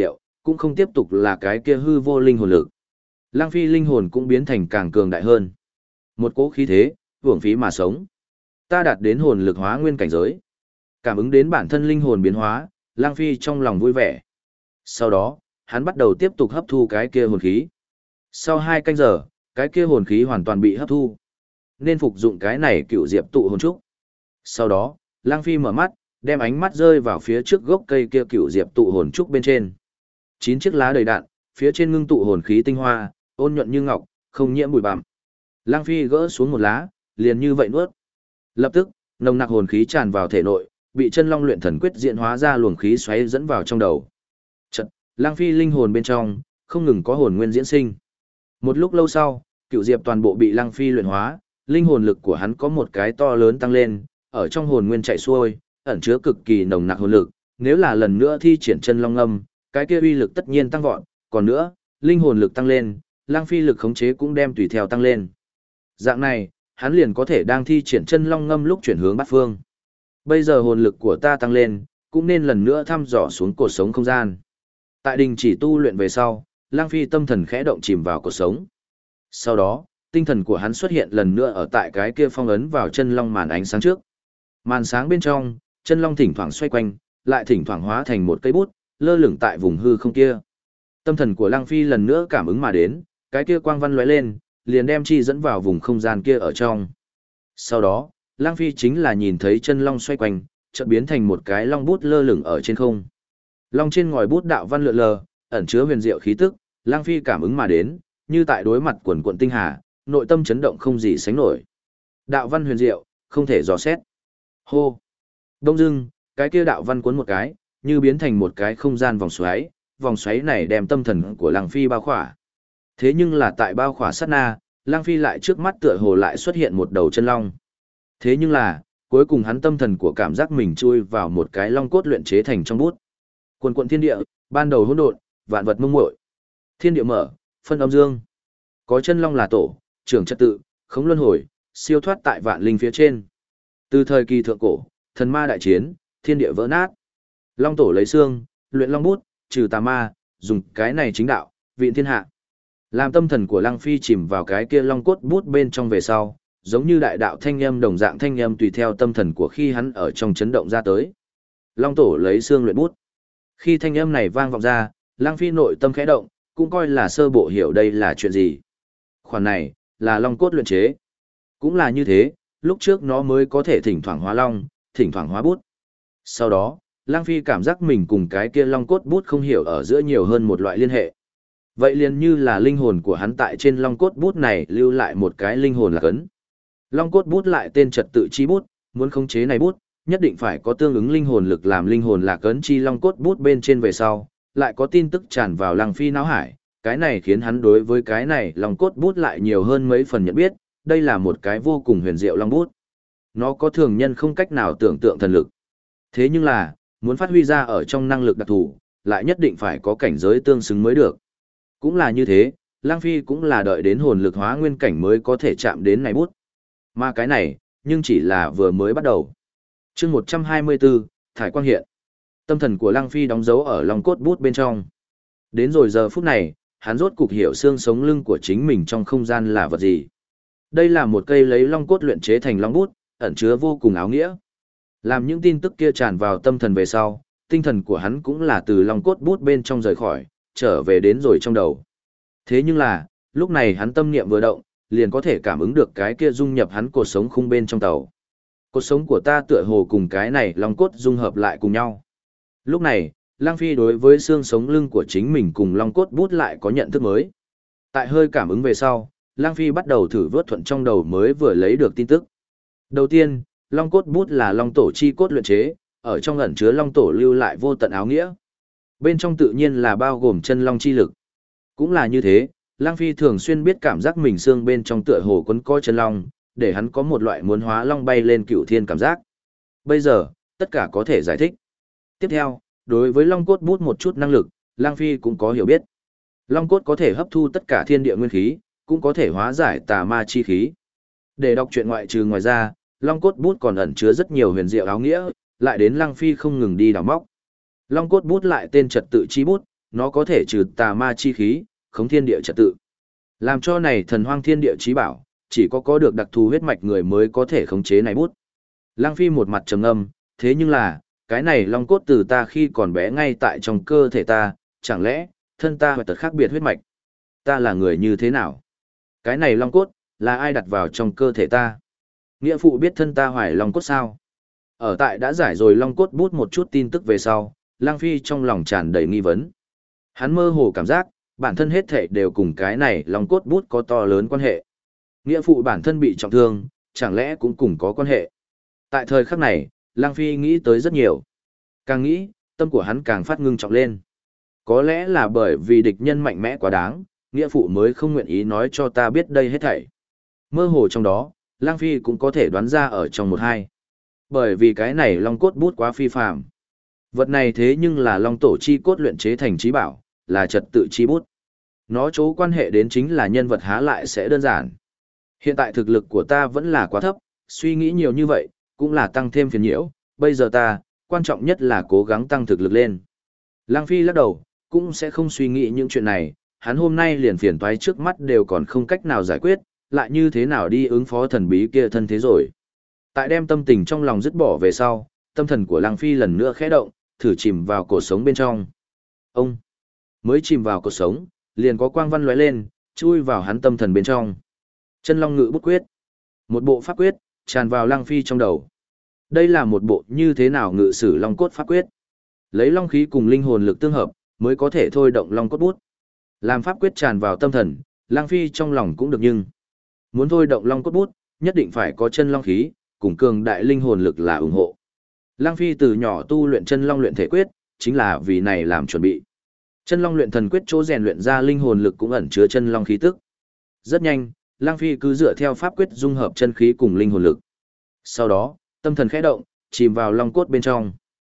Speaker 1: cũng không tiếp tục là cái kia hư vô linh hồn lực. Lăng Phi linh hồn cũng biến thành càng cường đại hơn. Một cỗ khí thế, hưởng phí mà sống. Ta đạt đến hồn lực hóa nguyên cảnh giới. Cảm ứng đến bản thân linh hồn biến hóa, Lăng Phi trong lòng vui vẻ. Sau đó, hắn bắt đầu tiếp tục hấp thu cái kia hồn khí. Sau 2 canh giờ, cái kia hồn khí hoàn toàn bị hấp thu. Nên phục dụng cái này cựu diệp tụ hồn trúc. Sau đó, Lăng Phi mở mắt, đem ánh mắt rơi vào phía trước gốc cây kia cựu diệp tụ hồn trúc bên trên. 9 chiếc lá đầy đạn, phía trên ngưng tụ hồn khí tinh hoa, ôn nhuận như ngọc, không nhiễm bụi bặm. Lăng Phi gỡ xuống một lá, liền như vậy nuốt. Lập tức, nồng nặc hồn khí tràn vào thể nội, bị chân long luyện thần quyết diễn hóa ra luồng khí xoáy dẫn vào trong đầu. Chợt, Lăng Phi linh hồn bên trong không ngừng có hồn nguyên diễn sinh. Một lúc lâu sau, cựu diệp toàn bộ bị Lăng Phi luyện hóa, linh hồn lực của hắn có một cái to lớn tăng lên, ở trong hồn nguyên chạy xuôi, ẩn chứa cực kỳ nồng nặc hồn lực, nếu là lần nữa thi triển chân long âm, cái kia uy lực tất nhiên tăng vọt, còn nữa, linh hồn lực tăng lên, Lăng Phi lực khống chế cũng đem tùy theo tăng lên. Dạng này, hắn liền có thể đang thi triển chân long ngâm lúc chuyển hướng bát phương. Bây giờ hồn lực của ta tăng lên, cũng nên lần nữa thăm dò xuống cột sống không gian. Tại đình chỉ tu luyện về sau, Lăng Phi tâm thần khẽ động chìm vào cột sống. Sau đó, tinh thần của hắn xuất hiện lần nữa ở tại cái kia phong ấn vào chân long màn ánh sáng trước. Màn sáng bên trong, chân long thỉnh thoảng xoay quanh, lại thỉnh thoảng hóa thành một cây bút, lơ lửng tại vùng hư không kia. Tâm thần của Lăng Phi lần nữa cảm ứng mà đến, cái kia quang văn lóe lên, liền đem chi dẫn vào vùng không gian kia ở trong. Sau đó, Lăng Phi chính là nhìn thấy chân long xoay quanh, chợt biến thành một cái long bút lơ lửng ở trên không. Long trên ngòi bút đạo văn lượn lờ, ẩn chứa huyền diệu khí tức, Lăng Phi cảm ứng mà đến, như tại đối mặt quần quần tinh hà, nội tâm chấn động không gì sánh nổi. Đạo văn huyền diệu, không thể dò xét. Hô. Đông dưng, cái kia đạo văn cuốn một cái, như biến thành một cái không gian vòng xoáy này đem tâm thần của Lăng Phi bao khỏa. Thế nhưng là tại bao khỏa sát na, Lăng Phi lại trước mắt tựa hồ lại xuất hiện một đầu chân long. Thế nhưng là, cuối cùng hắn tâm thần của cảm giác mình chui vào một cái long cốt luyện chế thành trong bút. Quần quận thiên địa, ban đầu hỗn độn, vạn vật mông muội. Thiên địa mở, phân âm dương. Có chân long là tổ, trưởng trật tự, khống luân hồi, siêu thoát tại vạn linh phía trên. Từ thời kỳ thượng cổ, thần ma đại chiến, thiên địa vỡ nát. Long tổ lấy xương, luyện long bút, trừ tà ma, dùng cái này chính đạo, vịn thiên hạ. Làm tâm thần của Lăng Phi chìm vào cái kia long cốt bút bên trong về sau, giống như đại đạo thanh âm đồng dạng thanh âm tùy theo tâm thần của khi hắn ở trong chấn động ra tới. Long tổ lấy xương luyện bút. Khi thanh âm này vang vọng ra, Lăng Phi nội tâm khẽ động, cũng coi là sơ bộ hiểu đây là chuyện gì. Khoản này, là long cốt luyện chế. Cũng là như thế, lúc trước nó mới có thể thỉnh thoảng hóa long, thỉnh thoảng hóa bút. Sau đó, Lăng Phi cảm giác mình cùng cái kia long cốt bút không hiểu ở giữa nhiều hơn một loại liên hệ. Vậy liền như là linh hồn của hắn tại trên long cốt bút này lưu lại một cái linh hồn là cấn. Long cốt bút lại tên trật tự chi bút, muốn khống chế này bút, nhất định phải có tương ứng linh hồn lực làm linh hồn là cấn chi long cốt bút bên trên về sau, lại có tin tức tràn vào Lăng Phi não hải, cái này khiến hắn đối với cái này long cốt bút lại nhiều hơn mấy phần nhận biết, đây là một cái vô cùng huyền diệu long bút. Nó có thường nhân không cách nào tưởng tượng thần lực. Thế nhưng là, muốn phát huy ra ở trong năng lực đặc thù, lại nhất định phải có cảnh giới tương xứng mới được. Cũng là như thế, Lăng Phi cũng là đợi đến hồn lực hóa nguyên cảnh mới có thể chạm đến này bút. Mà cái này, nhưng chỉ là vừa mới bắt đầu. Chương 124, Thải Quang hiện. Tâm thần của Lăng Phi đóng dấu ở long cốt bút bên trong. Đến rồi giờ phút này, hắn rốt cục hiểu xương sống lưng của chính mình trong không gian là vật gì. Đây là một cây lấy long cốt luyện chế thành long bút, ẩn chứa vô cùng áo nghĩa. Làm những tin tức kia tràn vào tâm thần về sau, tinh thần của hắn cũng là từ long cốt bút bên trong rời khỏi, trở về đến rồi trong đầu. Thế nhưng là, lúc này hắn tâm niệm vừa động, liền có thể cảm ứng được cái kia dung nhập hắn cột sống khung bên trong tàu. Cột sống của ta tựa hồ cùng cái này long cốt dung hợp lại cùng nhau. Lúc này, Lăng Phi đối với xương sống lưng của chính mình cùng long cốt bút lại có nhận thức mới. Tại hơi cảm ứng về sau, Lăng Phi bắt đầu thử vớt thuận trong đầu mới vừa lấy được tin tức. Đầu tiên, long cốt bút là long tổ chi cốt luyện chế, ở trong ẩn chứa long tổ lưu lại vô tận áo nghĩa. Bên trong tự nhiên là bao gồm chân long chi lực. Cũng là như thế, Lăng Phi thường xuyên biết cảm giác mình xương bên trong tựa hồ quấn coi chân long, để hắn có một loại muốn hóa long bay lên cửu thiên cảm giác. Bây giờ, tất cả có thể giải thích. Tiếp theo, đối với long cốt bút một chút năng lực, Lăng Phi cũng có hiểu biết. Long cốt có thể hấp thu tất cả thiên địa nguyên khí, cũng có thể hóa giải tà ma chi khí. Để đọc truyện ngoại trừ ngoài ra, long cốt bút còn ẩn chứa rất nhiều huyền diệu áo nghĩa, lại đến Lăng Phi không ngừng đi đào móc. Long cốt bút lại tên trật tự chi bút, nó có thể trừ tà ma chi khí, khống thiên địa trật tự. Làm cho này thần hoang thiên địa chí bảo, chỉ có được đặc thù huyết mạch người mới có thể khống chế này bút. Lăng Phi một mặt trầm ngâm, thế nhưng là, cái này long cốt từ ta khi còn bé ngay tại trong cơ thể ta, chẳng lẽ, thân ta hoài tật khác biệt huyết mạch? Ta là người như thế nào? Cái này long cốt, là ai đặt vào trong cơ thể ta? Nghĩa phụ biết thân ta hoài long cốt sao? Ở tại đã giải rồi long cốt bút một chút tin tức về sau, Lăng Phi trong lòng tràn đầy nghi vấn. Hắn mơ hồ cảm giác, bản thân hết thảy đều cùng cái này long cốt bút có to lớn quan hệ. Nghĩa phụ bản thân bị trọng thương, chẳng lẽ cũng cùng có quan hệ. Tại thời khắc này, Lăng Phi nghĩ tới rất nhiều. Càng nghĩ, tâm của hắn càng phát ngưng trọng lên. Có lẽ là bởi vì địch nhân mạnh mẽ quá đáng, nghĩa phụ mới không nguyện ý nói cho ta biết đây hết thảy. Mơ hồ trong đó, Lăng Phi cũng có thể đoán ra ở trong một hai. Bởi vì cái này long cốt bút quá phi phàm. Vật này thế nhưng là long tổ chi cốt luyện chế thành trí bảo, là trật tự chi bút. Nó chỗ quan hệ đến chính là nhân vật há lại sẽ đơn giản. Hiện tại thực lực của ta vẫn là quá thấp, suy nghĩ nhiều như vậy, cũng là tăng thêm phiền nhiễu, bây giờ ta, quan trọng nhất là cố gắng tăng thực lực lên. Lăng Phi lắc đầu, cũng sẽ không suy nghĩ những chuyện này, hắn hôm nay liền phiền toái trước mắt đều còn không cách nào giải quyết, lại như thế nào đi ứng phó thần bí kia thân thế rồi. Tại đem tâm tình trong lòng dứt bỏ về sau, tâm thần của Lăng Phi lần nữa khẽ động, thử chìm vào cột sống bên trong. Ông mới chìm vào cột sống, liền có quang văn lóe lên, chui vào hắn tâm thần bên trong. Chân Long Ngự Bút Quyết, một bộ pháp quyết tràn vào Lăng Phi trong đầu. Đây là một bộ như thế nào ngự sử long cốt pháp quyết? Lấy long khí cùng linh hồn lực tương hợp, mới có thể thôi động long cốt bút. Làm pháp quyết tràn vào tâm thần, Lăng Phi trong lòng cũng được nhưng muốn thôi động long cốt bút, nhất định phải có chân long khí, cùng cường đại linh hồn lực là ủng hộ. Lăng Phi từ nhỏ tu luyện chân long luyện thể quyết, chính là vì này làm chuẩn bị. Chân long luyện thần quyết chỗ rèn luyện ra linh hồn lực cũng ẩn chứa chân long khí tức. Rất nhanh, Lăng Phi cứ dựa theo pháp quyết dung hợp chân khí cùng linh hồn lực. Sau đó, tâm thần khẽ động, chìm vào long cốt bên trong.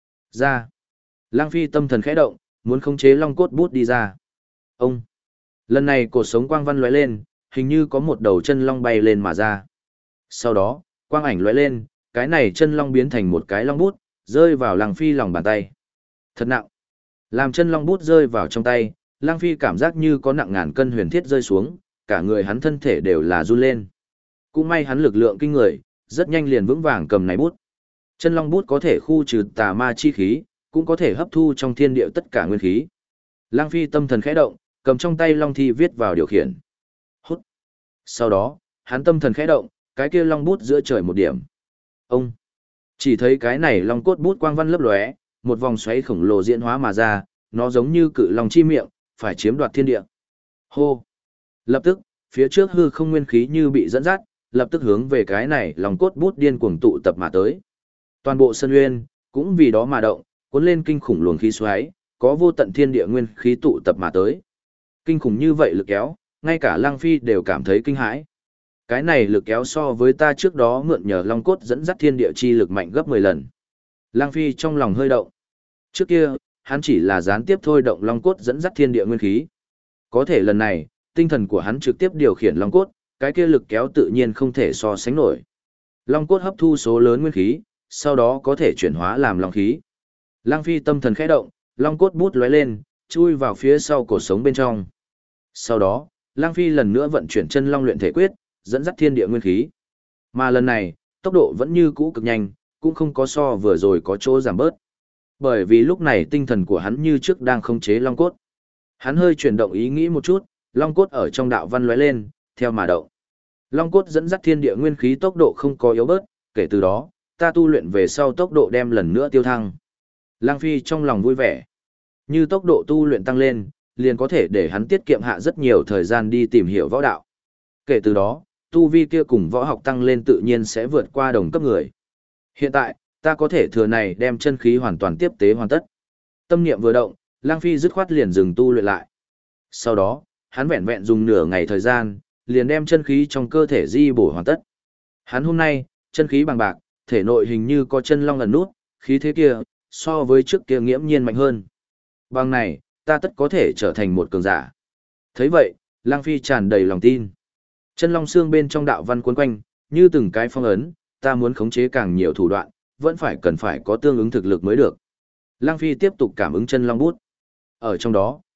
Speaker 1: Ra. Lăng Phi tâm thần khẽ động, muốn khống chế long cốt bút đi ra. Ông. Lần này cột sống quang văn lóe lên, hình như có một đầu chân long bay lên mà ra. Sau đó, quang ảnh lóe lên, cái này chân long biến thành một cái long bút, rơi vào Lăng Phi lòng bàn tay. Thật nặng. Làm chân long bút rơi vào trong tay, Lăng Phi cảm giác như có nặng ngàn cân huyền thiết rơi xuống, cả người hắn thân thể đều là run lên. Cũng may hắn lực lượng kinh người, rất nhanh liền vững vàng cầm này bút. Chân long bút có thể khu trừ tà ma chi khí, cũng có thể hấp thu trong thiên địa tất cả nguyên khí. Lăng Phi tâm thần khẽ động, cầm trong tay long thi viết vào điều khiển. Hút. Sau đó, hắn tâm thần khẽ động, cái kia long bút giữa trời một điểm. Ông chỉ thấy cái này long cốt bút quang văn lấp lóe, một vòng xoáy khổng lồ diễn hóa mà ra, nó giống như cự long chi miệng, phải chiếm đoạt thiên địa. Hô. Lập tức, phía trước hư không nguyên khí như bị dẫn dắt, lập tức hướng về cái này long cốt bút điên cuồng tụ tập mà tới. Toàn bộ sân uyên cũng vì đó mà động, cuốn lên kinh khủng luồng khí xoáy, có vô tận thiên địa nguyên khí tụ tập mà tới. Kinh khủng như vậy lực kéo, ngay cả Lăng Phi đều cảm thấy kinh hãi. Cái này lực kéo so với ta trước đó mượn nhờ long cốt dẫn dắt thiên địa chi lực mạnh gấp 10 lần. Lăng Phi trong lòng hơi động. Trước kia, hắn chỉ là gián tiếp thôi động long cốt dẫn dắt thiên địa nguyên khí. Có thể lần này, tinh thần của hắn trực tiếp điều khiển long cốt, cái kia lực kéo tự nhiên không thể so sánh nổi. Long cốt hấp thu số lớn nguyên khí, sau đó có thể chuyển hóa làm long khí. Lăng Phi tâm thần khẽ động, long cốt bút lóe lên, chui vào phía sau cột sống bên trong. Sau đó, Lăng Phi lần nữa vận chuyển chân long luyện thể quyết, dẫn dắt thiên địa nguyên khí. Mà lần này, tốc độ vẫn như cũ cực nhanh, cũng không có so vừa rồi có chỗ giảm bớt. Bởi vì lúc này tinh thần của hắn như trước đang khống chế long cốt. Hắn hơi chuyển động ý nghĩ một chút, long cốt ở trong đạo văn lóe lên, theo mà động. Long cốt dẫn dắt thiên địa nguyên khí tốc độ không có yếu bớt, kể từ đó, ta tu luyện về sau tốc độ đem lần nữa tiêu thăng. Lăng Phi trong lòng vui vẻ. Như tốc độ tu luyện tăng lên, liền có thể để hắn tiết kiệm hạ rất nhiều thời gian đi tìm hiểu võ đạo. Kể từ đó, tu vi kia cùng võ học tăng lên tự nhiên sẽ vượt qua đồng cấp người. Hiện tại, ta có thể thừa này đem chân khí hoàn toàn tiếp tế hoàn tất. Tâm niệm vừa động, Lăng Phi dứt khoát liền dừng tu luyện lại. Sau đó, hắn vẹn vẹn dùng nửa ngày thời gian, liền đem chân khí trong cơ thể di bổ hoàn tất. Hắn hôm nay, chân khí bằng bạc, thể nội hình như có chân long ẩn nút, khí thế kia, so với trước kia nghiễm nhiên mạnh hơn. Bằng này, ta tất có thể trở thành một cường giả. Thấy vậy, Lăng Phi tràn đầy lòng tin. Chân long xương bên trong đạo văn cuốn quanh, như từng cái phong ấn, ta muốn khống chế càng nhiều thủ đoạn, vẫn cần phải có tương ứng thực lực mới được. Lăng Phi tiếp tục cảm ứng chân long bút. Ở trong đó,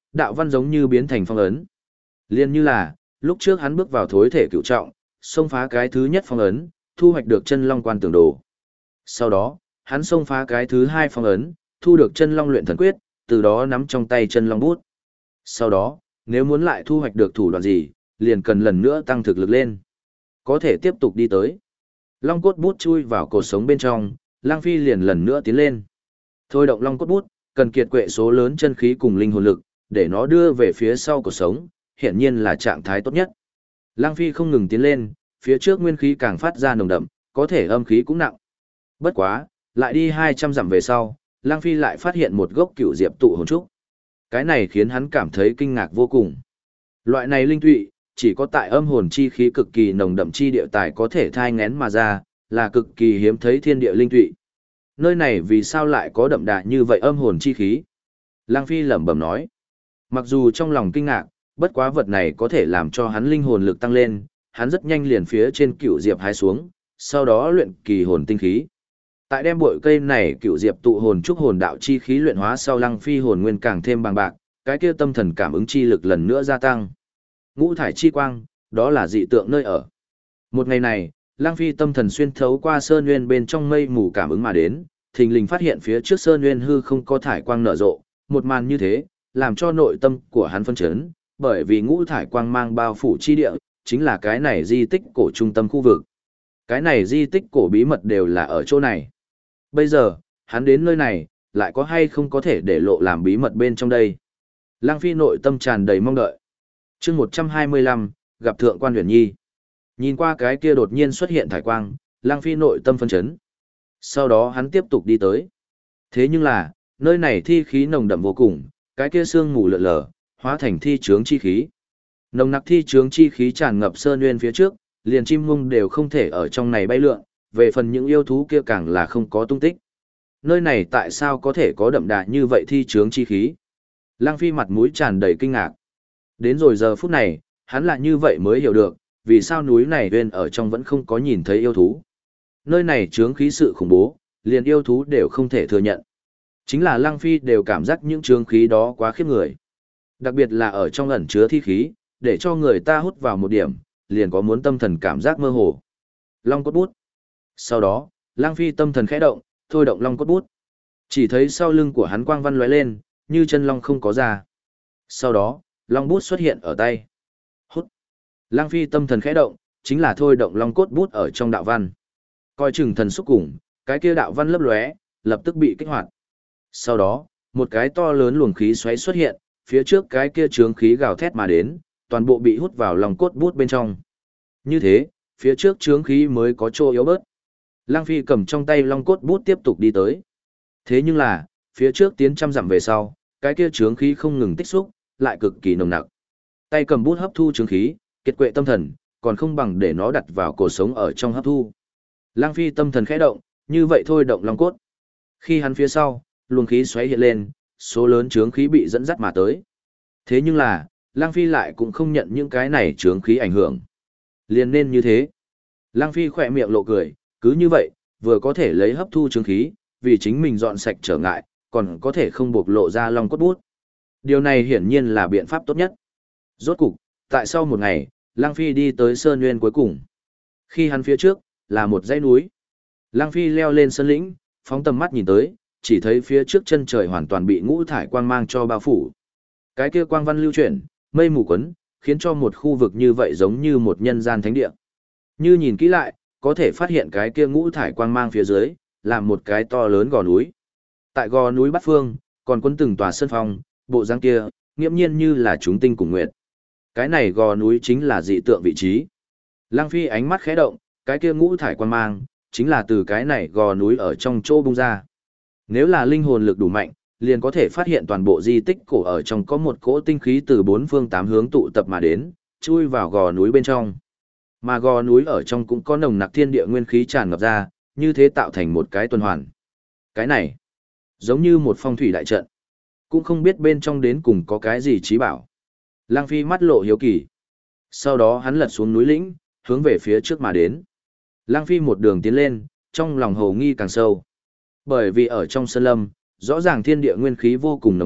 Speaker 1: đạo văn giống như biến thành phong ấn. Liên như là, lúc trước hắn bước vào thối thể cựu trọng, xông phá cái thứ nhất phong ấn, thu hoạch được chân long quan tưởng đồ. Sau đó, hắn xông phá cái thứ hai phong ấn, thu được chân long luyện thần quyết, từ đó nắm trong tay chân long bút. Sau đó, nếu muốn lại thu hoạch được thủ đoạn gì, liền cần lần nữa tăng thực lực lên. Có thể tiếp tục đi tới. Long cốt bút chui vào cột sống bên trong, Lang Phi liền lần nữa tiến lên. Thôi động long cốt bút, cần kiệt quệ số lớn chân khí cùng linh hồn lực, để nó đưa về phía sau cột sống, hiển nhiên là trạng thái tốt nhất. Lang Phi không ngừng tiến lên, phía trước nguyên khí càng phát ra nồng đậm, có thể âm khí cũng nặng. Bất quá, lại đi 200 dặm về sau, Lang Phi lại phát hiện một gốc cựu diệp tụ hồn trúc. Cái này khiến hắn cảm thấy kinh ngạc vô cùng. Loại này linh tụy, chỉ có tại âm hồn chi khí cực kỳ nồng đậm chi địa tài có thể thai ngén mà ra, là cực kỳ hiếm thấy thiên địa linh tụy. Nơi này vì sao lại có đậm đà như vậy âm hồn chi khí? Lang Phi lẩm bẩm nói. Mặc dù trong lòng kinh ngạc, bất quá vật này có thể làm cho hắn linh hồn lực tăng lên, hắn rất nhanh liền phía trên cựu diệp hái xuống, sau đó luyện kỳ hồn tinh khí. Tại đem bội cây này cựu diệp tụ hồn trúc hồn đạo chi khí luyện hóa sau, Lăng Phi hồn nguyên càng thêm bằng bạc, cái kia tâm thần cảm ứng chi lực lần nữa gia tăng. Ngũ thải chi quang, đó là dị tượng nơi ở. Một ngày này, Lăng Phi tâm thần xuyên thấu qua sơn nguyên bên trong mây mù cảm ứng mà đến, thình lình phát hiện phía trước sơn nguyên hư không có thải quang nở rộ, một màn như thế, làm cho nội tâm của hắn phân chấn, bởi vì ngũ thải quang mang bao phủ chi địa, chính là cái này di tích cổ trung tâm khu vực. Cái này di tích cổ bí mật đều là ở chỗ này. Bây giờ, hắn đến nơi này, lại có hay không có thể để lộ làm bí mật bên trong đây. Lăng Phi nội tâm tràn đầy mong đợi. Chương 125, gặp Thượng quan Huyền Nhi. Nhìn qua cái kia đột nhiên xuất hiện thải quang, Lăng Phi nội tâm phân chấn. Sau đó hắn tiếp tục đi tới. Thế nhưng là, nơi này thi khí nồng đậm vô cùng, cái kia sương mù lượn lờ, hóa thành thi chướng chi khí. Nồng nặc thi chướng chi khí tràn ngập sơn nguyên phía trước, liền chim mung đều không thể ở trong này bay lượn, về phần những yêu thú kia càng là không có tung tích. Nơi này tại sao có thể có đậm đà như vậy thi chướng chi khí? Lăng Phi mặt mũi tràn đầy kinh ngạc. Đến rồi giờ phút này, hắn là như vậy mới hiểu được, vì sao núi này bên ở trong vẫn không có nhìn thấy yêu thú. Nơi này chướng khí sự khủng bố, liền yêu thú đều không thể thừa nhận. Chính là Lăng Phi đều cảm giác những chướng khí đó quá khiếp người. Đặc biệt là ở trong ẩn chứa thi khí, để cho người ta hút vào một điểm, liền có muốn tâm thần cảm giác mơ hồ. Long cốt bút. Sau đó, Lăng Phi tâm thần khẽ động, thôi động long cốt bút. Chỉ thấy sau lưng của hắn quang văn lóe lên, như chân long không có ra. Sau đó, long bút xuất hiện ở tay. Hút. Lăng Phi tâm thần khẽ động, chính là thôi động long cốt bút ở trong đạo văn. Coi chừng thần xúc cùng, cái kia đạo văn lấp lóe, lập tức bị kích hoạt. Sau đó, một cái to lớn luồng khí xoáy xuất hiện, phía trước cái kia chướng khí gào thét mà đến, toàn bộ bị hút vào long cốt bút bên trong. Như thế, phía trước chướng khí mới có chỗ yếu bớt. Lăng Phi cầm trong tay long cốt bút tiếp tục đi tới. Thế nhưng là, phía trước tiến trăm dặm về sau, cái kia chướng khí không ngừng tích xúc, lại cực kỳ nồng nặc. Tay cầm bút hấp thu chướng khí, kiệt quệ tâm thần, còn không bằng để nó đặt vào cổ sống ở trong hấp thu. Lăng Phi tâm thần khẽ động, như vậy thôi động long cốt. Khi hắn phía sau, luồng khí xoáy hiện lên, số lớn chướng khí bị dẫn dắt mà tới. Thế nhưng là, Lăng Phi lại cũng không nhận những cái này chướng khí ảnh hưởng. Liền nên như thế. Lăng Phi khỏe miệng lộ cười, cứ như vậy, vừa có thể lấy hấp thu chướng khí, vì chính mình dọn sạch trở ngại, còn có thể không bộc lộ ra long cốt bút. Điều này hiển nhiên là biện pháp tốt nhất. Rốt cục, tại sau một ngày, Lăng Phi đi tới sơn nguyên cuối cùng. Khi hắn phía trước, là một dãy núi. Lăng Phi leo lên sơn lĩnh, phóng tầm mắt nhìn tới, chỉ thấy phía trước chân trời hoàn toàn bị ngũ thải quang mang cho bao phủ. Cái kia quang văn lưu chuyển, mây mù quấn, khiến cho một khu vực như vậy giống như một nhân gian thánh địa. Như nhìn kỹ lại, có thể phát hiện cái kia ngũ thải quang mang phía dưới, là một cái to lớn gò núi. Tại gò núi Bát Phương, còn quấn từng tòa sơn phong, bộ dáng kia, nghiễm nhiên như là chúng tinh cùng nguyệt. Cái này gò núi chính là dị tượng vị trí. Lăng Phi ánh mắt khẽ động, cái kia ngũ thải quang mang, chính là từ cái này gò núi ở trong chỗ bung ra. Nếu là linh hồn lực đủ mạnh, liền có thể phát hiện toàn bộ di tích cổ ở trong có một cỗ tinh khí từ bốn phương tám hướng tụ tập mà đến, chui vào gò núi bên trong. Mà gò núi ở trong cũng có nồng nặc thiên địa nguyên khí tràn ngập ra, như thế tạo thành một cái tuần hoàn. Cái này, giống như một phong thủy đại trận. Cũng không biết bên trong đến cùng có cái gì trí bảo. Lăng Phi mắt lộ hiếu kỳ. Sau đó hắn lật xuống núi lĩnh, hướng về phía trước mà đến. Lăng Phi một đường tiến lên, trong lòng hồ nghi càng sâu. Bởi vì ở trong sơn lâm, rõ ràng thiên địa nguyên khí vô cùng nồng đậm,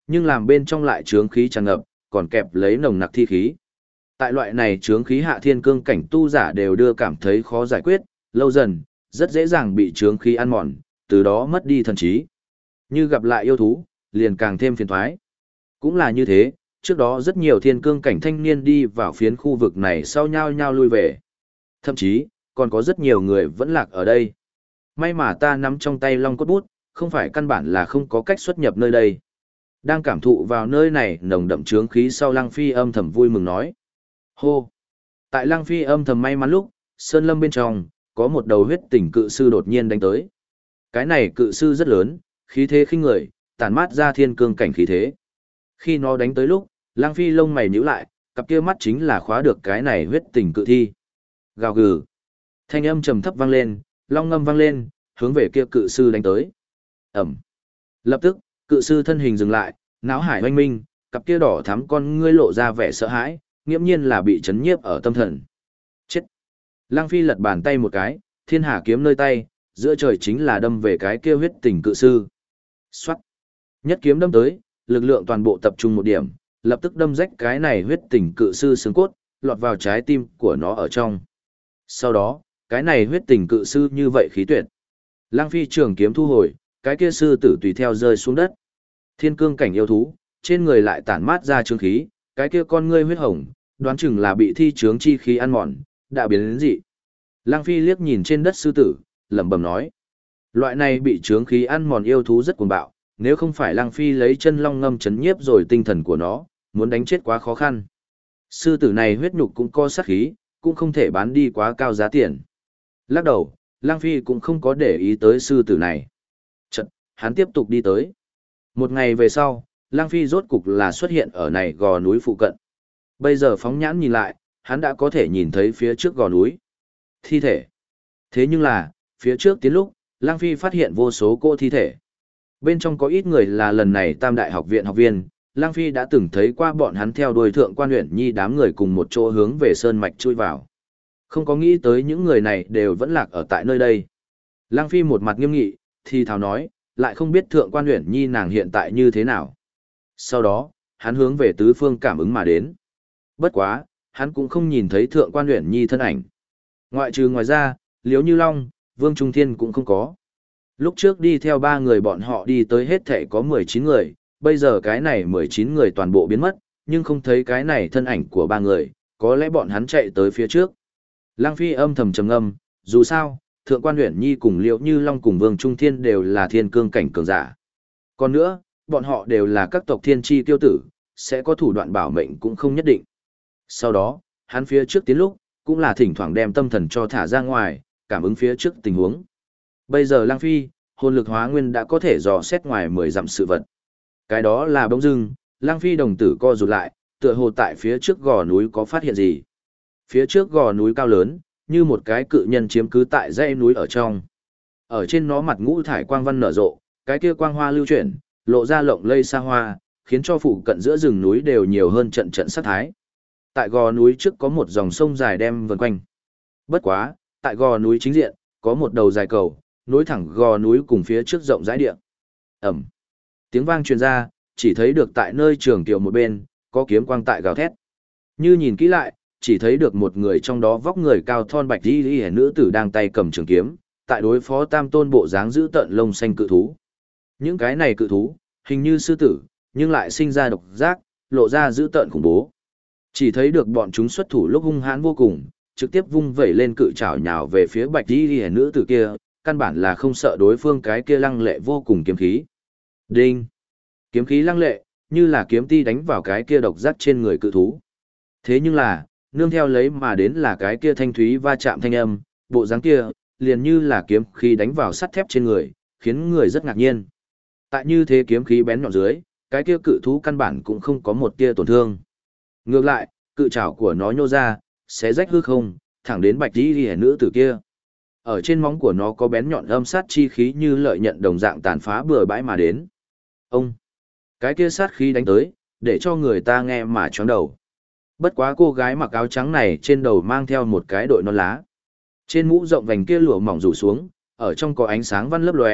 Speaker 1: nhưng làm bên trong lại chướng khí tràn ngập, còn kẹp lấy nồng nặc thi khí. Tại loại này chướng khí hạ thiên cương cảnh tu giả đều đưa cảm thấy khó giải quyết, lâu dần, rất dễ dàng bị chướng khí ăn mòn, từ đó mất đi thần trí. Như gặp lại yêu thú, liền càng thêm phiền toái. Cũng là như thế, trước đó rất nhiều thiên cương cảnh thanh niên đi vào phiến khu vực này sau nhau nhau lui về. Thậm chí, còn có rất nhiều người vẫn lạc ở đây. May mà ta nắm trong tay long cốt bút, không phải căn bản là không có cách xuất nhập nơi đây. Đang cảm thụ vào nơi này nồng đậm chướng khí sau Lăng Phi âm thầm vui mừng nói. Hô! Tại Lăng Phi âm thầm may mắn lúc, sơn lâm bên trong, có một đầu huyết tỉnh cự sư đột nhiên đánh tới. Cái này cự sư rất lớn, khí thế khinh người, tản mát ra thiên cương cảnh khí thế. Khi nó đánh tới lúc, Lăng Phi lông mày nhíu lại, cặp kia mắt chính là khóa được cái này huyết tỉnh cự thi. Gào gừ. Thanh âm trầm thấp vang lên, long ngâm vang lên, hướng về kia cự sư đánh tới. Ẩm. Lập tức, cự sư thân hình dừng lại, náo hải oanh minh, cặp kia đỏ thắm con ngươi lộ ra vẻ sợ hãi, nghiễm nhiên là bị chấn nhiếp ở tâm thần. Chết. Lăng Phi lật bàn tay một cái, thiên hà kiếm nơi tay, giữa trời chính là đâm về cái kia huyết tỉnh cự sư. Xoát. Nhất kiếm đâm tới, lực lượng toàn bộ tập trung một điểm, lập tức đâm rách cái này huyết tỉnh cự sư xương cốt, lọt vào trái tim của nó ở trong. Sau đó, cái này huyết tình cự sư như vậy khí tuyệt. Lăng Phi trường kiếm thu hồi, cái kia sư tử tùy theo rơi xuống đất. Thiên cương cảnh yêu thú, trên người lại tản mát ra trướng khí, cái kia con ngươi huyết hồng, đoán chừng là bị thi trướng chi khí ăn mòn, đã biến đến dị. Lăng Phi liếc nhìn trên đất sư tử, lẩm bẩm nói: loại này bị trướng khí ăn mòn yêu thú rất cuồng bạo, nếu không phải Lăng Phi lấy chân long ngâm chấn nhiếp rồi tinh thần của nó, muốn đánh chết quá khó khăn. Sư tử này huyết nhục cũng có sát khí, cũng không thể bán đi quá cao giá tiền. Lắc đầu, Lăng Phi cũng không có để ý tới sư tử này. Chật, hắn tiếp tục đi tới. Một ngày về sau, Lăng Phi rốt cục là xuất hiện ở này gò núi phụ cận. Bây giờ phóng nhãn nhìn lại, hắn đã có thể nhìn thấy phía trước gò núi. Thi thể. Thế nhưng là, phía trước tiến lúc, Lăng Phi phát hiện vô số cỗ thi thể. Bên trong có ít người là lần này Tam Đại học viện học viên, Lăng Phi đã từng thấy qua bọn hắn theo đuôi Thượng Quan Uyển Nhi đám người cùng một chỗ hướng về sơn mạch chui vào. Không có nghĩ tới những người này đều vẫn lạc ở tại nơi đây. Lăng Phi một mặt nghiêm nghị, thì thào nói, lại không biết Thượng Quan Uyển Nhi nàng hiện tại như thế nào. Sau đó, hắn hướng về tứ phương cảm ứng mà đến. Bất quá, hắn cũng không nhìn thấy Thượng Quan Uyển Nhi thân ảnh. Ngoại trừ ngoài ra, Liễu Như Long, Vương Trung Thiên cũng không có. Lúc trước đi theo 3 người bọn họ đi tới hết thể có 19 người, bây giờ cái này 19 người toàn bộ biến mất, nhưng không thấy cái này thân ảnh của 3 người, có lẽ bọn hắn chạy tới phía trước. Lăng Phi âm thầm trầm ngâm, dù sao, Thượng Quan Uyển Nhi cùng Liễu Như Long cùng Vương Trung Thiên đều là thiên cương cảnh cường giả. Còn nữa, bọn họ đều là các tộc thiên chi tiêu tử, sẽ có thủ đoạn bảo mệnh cũng không nhất định. Sau đó, hắn phía trước tiến lúc, cũng là thỉnh thoảng đem tâm thần cho thả ra ngoài, cảm ứng phía trước tình huống. Bây giờ Lăng Phi, hồn lực hóa nguyên đã có thể dò xét ngoài 10 dặm sự vật. Cái đó là bỗng dưng, Lăng Phi đồng tử co rụt lại, tựa hồ tại phía trước gò núi có phát hiện gì. Phía trước gò núi cao lớn, như một cái cự nhân chiếm cứ tại dãy núi ở trong. Ở trên nó mặt ngũ thải quang văn nở rộ, cái kia quang hoa lưu chuyển, lộ ra lộng lây xa hoa, khiến cho phụ cận giữa rừng núi đều nhiều hơn trận trận sát thái. Tại gò núi trước có một dòng sông dài đem vần quanh. Bất quá, tại gò núi chính diện, có một đầu dài cầu, nối thẳng gò núi cùng phía trước rộng rãi địa. Ẩm. Tiếng vang truyền ra, chỉ thấy được tại nơi trường tiểu một bên, có kiếm quang tại gào thét. Như nhìn kỹ lại, chỉ thấy được một người trong đó vóc người cao thon bạch y nữ tử đang tay cầm trường kiếm, tại đối phó tam tôn bộ dáng giữ tợn lông xanh cự thú. Những cái này cự thú, hình như sư tử, nhưng lại sinh ra độc giác, lộ ra giữ tợn khủng bố. Chỉ thấy được bọn chúng xuất thủ lúc hung hãn vô cùng, trực tiếp vung vẩy lên cự trảo nhào về phía bạch y nữ tử kia, căn bản là không sợ đối phương cái kia lăng lệ vô cùng kiếm khí. Đinh! Kiếm khí lăng lệ, như là kiếm ti đánh vào cái kia độc giác trên người cự thú. Thế nhưng là, nương theo lấy mà đến là cái kia thanh thúy va chạm thanh âm, bộ dáng kia, liền như là kiếm khí đánh vào sắt thép trên người, khiến người rất ngạc nhiên. Tại như thế kiếm khí bén nhọn dưới, cái kia cự thú căn bản cũng không có một tia tổn thương. Ngược lại, cự trảo của nó nhô ra, xé rách hư không, thẳng đến bạch y nữ tử kia. Ở trên móng của nó có bén nhọn âm sát chi khí như lợi nhận đồng dạng tàn phá bừa bãi mà đến. Ông! Cái kia sát khí đánh tới, để cho người ta nghe mà chóng đầu. Bất quá cô gái mặc áo trắng này trên đầu mang theo một cái đội non lá. Trên mũ rộng vành kia lụa mỏng rủ xuống, ở trong có ánh sáng văn lấp lóe,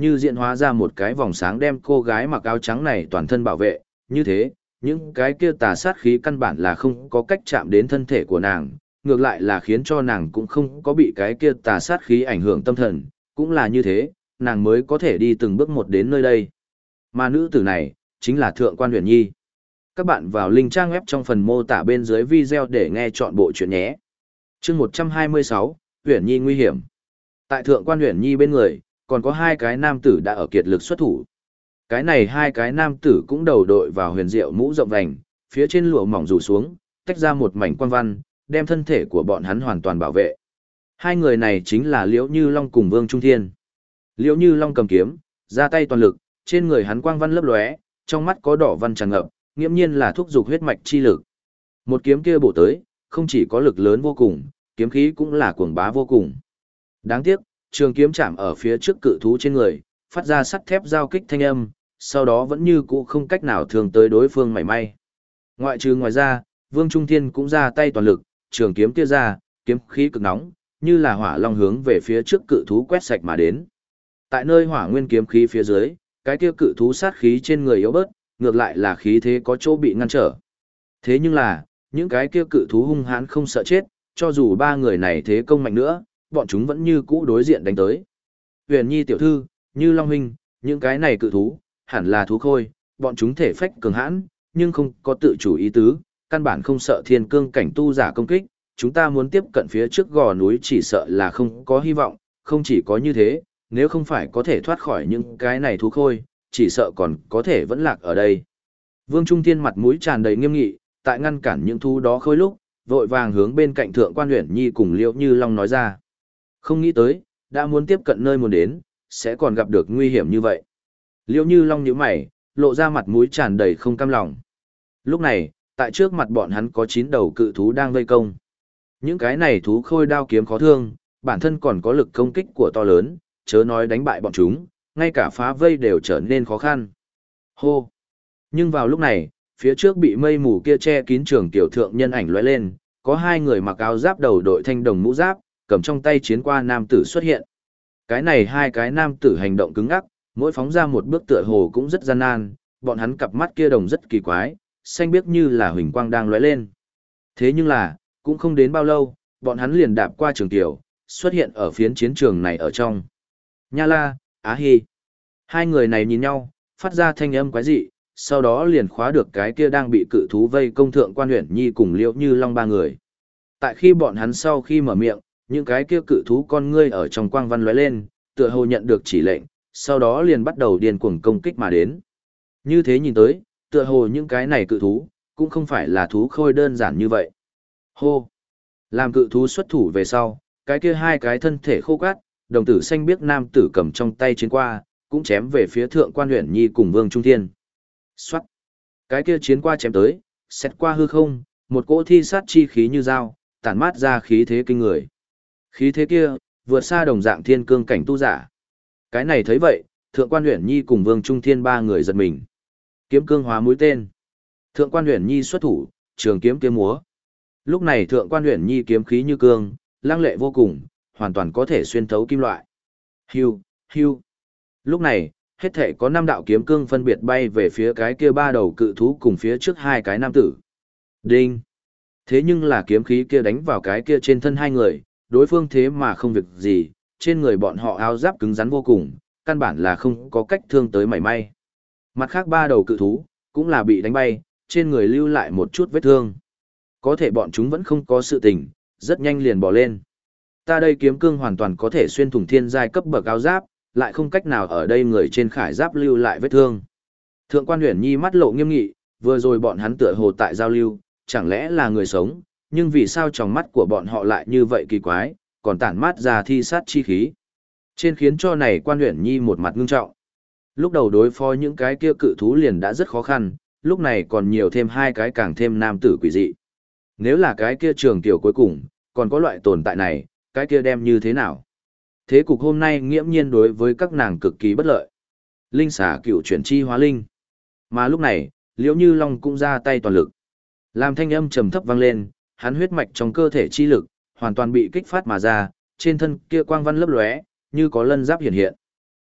Speaker 1: như diễn hóa ra một cái vòng sáng đem cô gái mặc áo trắng này toàn thân bảo vệ, như thế, những cái kia tà sát khí căn bản là không có cách chạm đến thân thể của nàng, ngược lại là khiến cho nàng cũng không có bị cái kia tà sát khí ảnh hưởng tâm thần, cũng là như thế, nàng mới có thể đi từng bước một đến nơi đây. Mà nữ tử này, chính là Thượng quan Uyển Nhi. Các bạn vào link trang web trong phần mô tả bên dưới video để nghe chọn bộ chuyện nhé. Chương 126, Uyển Nhi nguy hiểm. Tại Thượng quan Uyển Nhi bên người, còn có hai cái nam tử đã ở kiệt lực xuất thủ. Cái này hai cái nam tử cũng đầu đội vào huyền diệu mũ rộng vành, phía trên lụa mỏng rủ xuống, tách ra một mảnh quang văn, đem thân thể của bọn hắn hoàn toàn bảo vệ. Hai người này chính là Liễu Như Long cùng Vương Trung Thiên. Liễu Như Long cầm kiếm, ra tay toàn lực, trên người hắn quang văn lấp lóe, trong mắt có đỏ văn tràn ngập, nghiễm nhiên là thúc dục huyết mạch chi lực. Một kiếm kia bổ tới, không chỉ có lực lớn vô cùng, kiếm khí cũng là cuồng bá vô cùng. Đáng tiếc, trường kiếm chạm ở phía trước cự thú trên người, phát ra sắt thép giao kích thanh âm, sau đó vẫn như cũ không cách nào thương tới đối phương mảy may. Ngoài ra, Vương Trung Thiên cũng ra tay toàn lực, trường kiếm kia ra, kiếm khí cực nóng, như là hỏa long hướng về phía trước cự thú quét sạch mà đến. Tại nơi hỏa nguyên kiếm khí phía dưới, cái kia cự thú sát khí trên người yếu bớt, ngược lại là khí thế có chỗ bị ngăn trở. Thế nhưng là, những cái kia cự thú hung hãn không sợ chết, cho dù ba người này thế công mạnh nữa, bọn chúng vẫn như cũ đối diện đánh tới. Huyền Nhi tiểu thư, Như Long huynh, những cái này cự thú, hẳn là thú khôi, bọn chúng thể phách cường hãn, nhưng không có tự chủ ý tứ, căn bản không sợ thiên cương cảnh tu giả công kích, chúng ta muốn tiếp cận phía trước gò núi chỉ sợ là không có hy vọng, không chỉ có như thế, nếu không phải có thể thoát khỏi những cái này thú khôi, chỉ sợ còn có thể vẫn lạc ở đây. Vương Trung Thiên mặt mũi tràn đầy nghiêm nghị, tại ngăn cản những thú đó khôi lúc, vội vàng hướng bên cạnh Thượng quan Uyển Nhi cùng Liễu Như Long nói ra. Không nghĩ tới, đã muốn tiếp cận nơi muốn đến, sẽ còn gặp được nguy hiểm như vậy. Liễu Như Long nhíu mày, lộ ra mặt mũi tràn đầy không cam lòng. Lúc này, tại trước mặt bọn hắn có 9 đầu cự thú đang vây công. Những cái này thú khôi đao kiếm khó thương, bản thân còn có lực công kích của to lớn, chớ nói đánh bại bọn chúng, ngay cả phá vây đều trở nên khó khăn. Hô! Nhưng vào lúc này, phía trước bị mây mù kia che kín trường tiểu thượng nhân ảnh lóe lên, có hai người mặc áo giáp đầu đội thanh đồng mũ giáp, cầm trong tay chiến qua nam tử xuất hiện. Cái này hai cái nam tử hành động cứng ngắc, mỗi phóng ra một bước tựa hồ cũng rất gian nan, bọn hắn cặp mắt kia đồng rất kỳ quái, xanh biếc như là huỳnh quang đang lóe lên. Thế nhưng là, cũng không đến bao lâu, bọn hắn liền đạp qua trường tiểu, xuất hiện ở phiến chiến trường này ở trong. Nha La, Á Hi. Hai người này nhìn nhau, phát ra thanh âm quái dị, sau đó liền khóa được cái kia đang bị cự thú vây công Thượng quan Uyển Nhi cùng Liễu Như Long ba người. Tại khi bọn hắn sau khi mở miệng, những cái kia cự thú con ngươi ở trong quang văn lóe lên, tựa hồ nhận được chỉ lệnh, sau đó liền bắt đầu điên cuồng công kích mà đến. Như thế nhìn tới, tựa hồ những cái này cự thú, cũng không phải là thú khôi đơn giản như vậy. Hô! Làm cự thú xuất thủ về sau, cái kia hai cái thân thể khô quát, đồng tử xanh biếc nam tử cầm trong tay chiến qua, cũng chém về phía Thượng quan Uyển Nhi cùng Vương Trung Thiên. Xoát! Cái kia chiến qua chém tới, xét qua hư không, một cỗ thi sát chi khí như dao, tản mát ra khí thế kinh người. Khí thế kia, vượt xa đồng dạng thiên cương cảnh tu giả. Cái này thấy vậy, Thượng quan Uyển Nhi cùng Vương Trung Thiên ba người giật mình. Kiếm cương hóa mũi tên. Thượng quan Uyển Nhi xuất thủ, trường kiếm kiếm múa. Lúc này Thượng quan Uyển Nhi kiếm khí như cương, lăng lệ vô cùng, hoàn toàn có thể xuyên thấu kim loại. Hưu, hưu. Lúc này, hết thể có 5 đạo kiếm cương phân biệt bay về phía cái kia ba đầu cự thú cùng phía trước hai cái nam tử. Đinh. Thế nhưng là kiếm khí kia đánh vào cái kia trên thân hai người, đối phương thế mà không việc gì, trên người bọn họ áo giáp cứng rắn vô cùng, căn bản là không có cách thương tới mảy may. Mặt khác ba đầu cự thú, cũng là bị đánh bay, trên người lưu lại một chút vết thương. Có thể bọn chúng vẫn không có sự tình, rất nhanh liền bỏ lên. Ta đây kiếm cương hoàn toàn có thể xuyên thủng thiên giai cấp bậc áo giáp, lại không cách nào ở đây người trên khải giáp lưu lại vết thương. Thượng quan Uyển Nhi mắt lộ nghiêm nghị, vừa rồi bọn hắn tựa hồ tại giao lưu, chẳng lẽ là người sống, nhưng vì sao trong mắt của bọn họ lại như vậy kỳ quái, còn tản mát ra thi sát chi khí. Trên khiến cho này quan Uyển Nhi một mặt ngưng trọng. Lúc đầu đối phó những cái kia cự thú liền đã rất khó khăn, lúc này còn nhiều thêm hai cái càng thêm nam tử quỷ dị. Nếu là cái kia trường tiểu cuối cùng, còn có loại tồn tại này, cái kia đem như thế nào? Thế cục hôm nay nghiễm nhiên đối với các nàng cực kỳ bất lợi. Linh xả cựu chuyển chi hóa linh. Mà lúc này, Liễu Như Long cũng ra tay toàn lực. Làm thanh âm trầm thấp vang lên, hắn huyết mạch trong cơ thể chi lực, hoàn toàn bị kích phát mà ra, trên thân kia quang văn lấp lóe, như có lân giáp hiện hiện.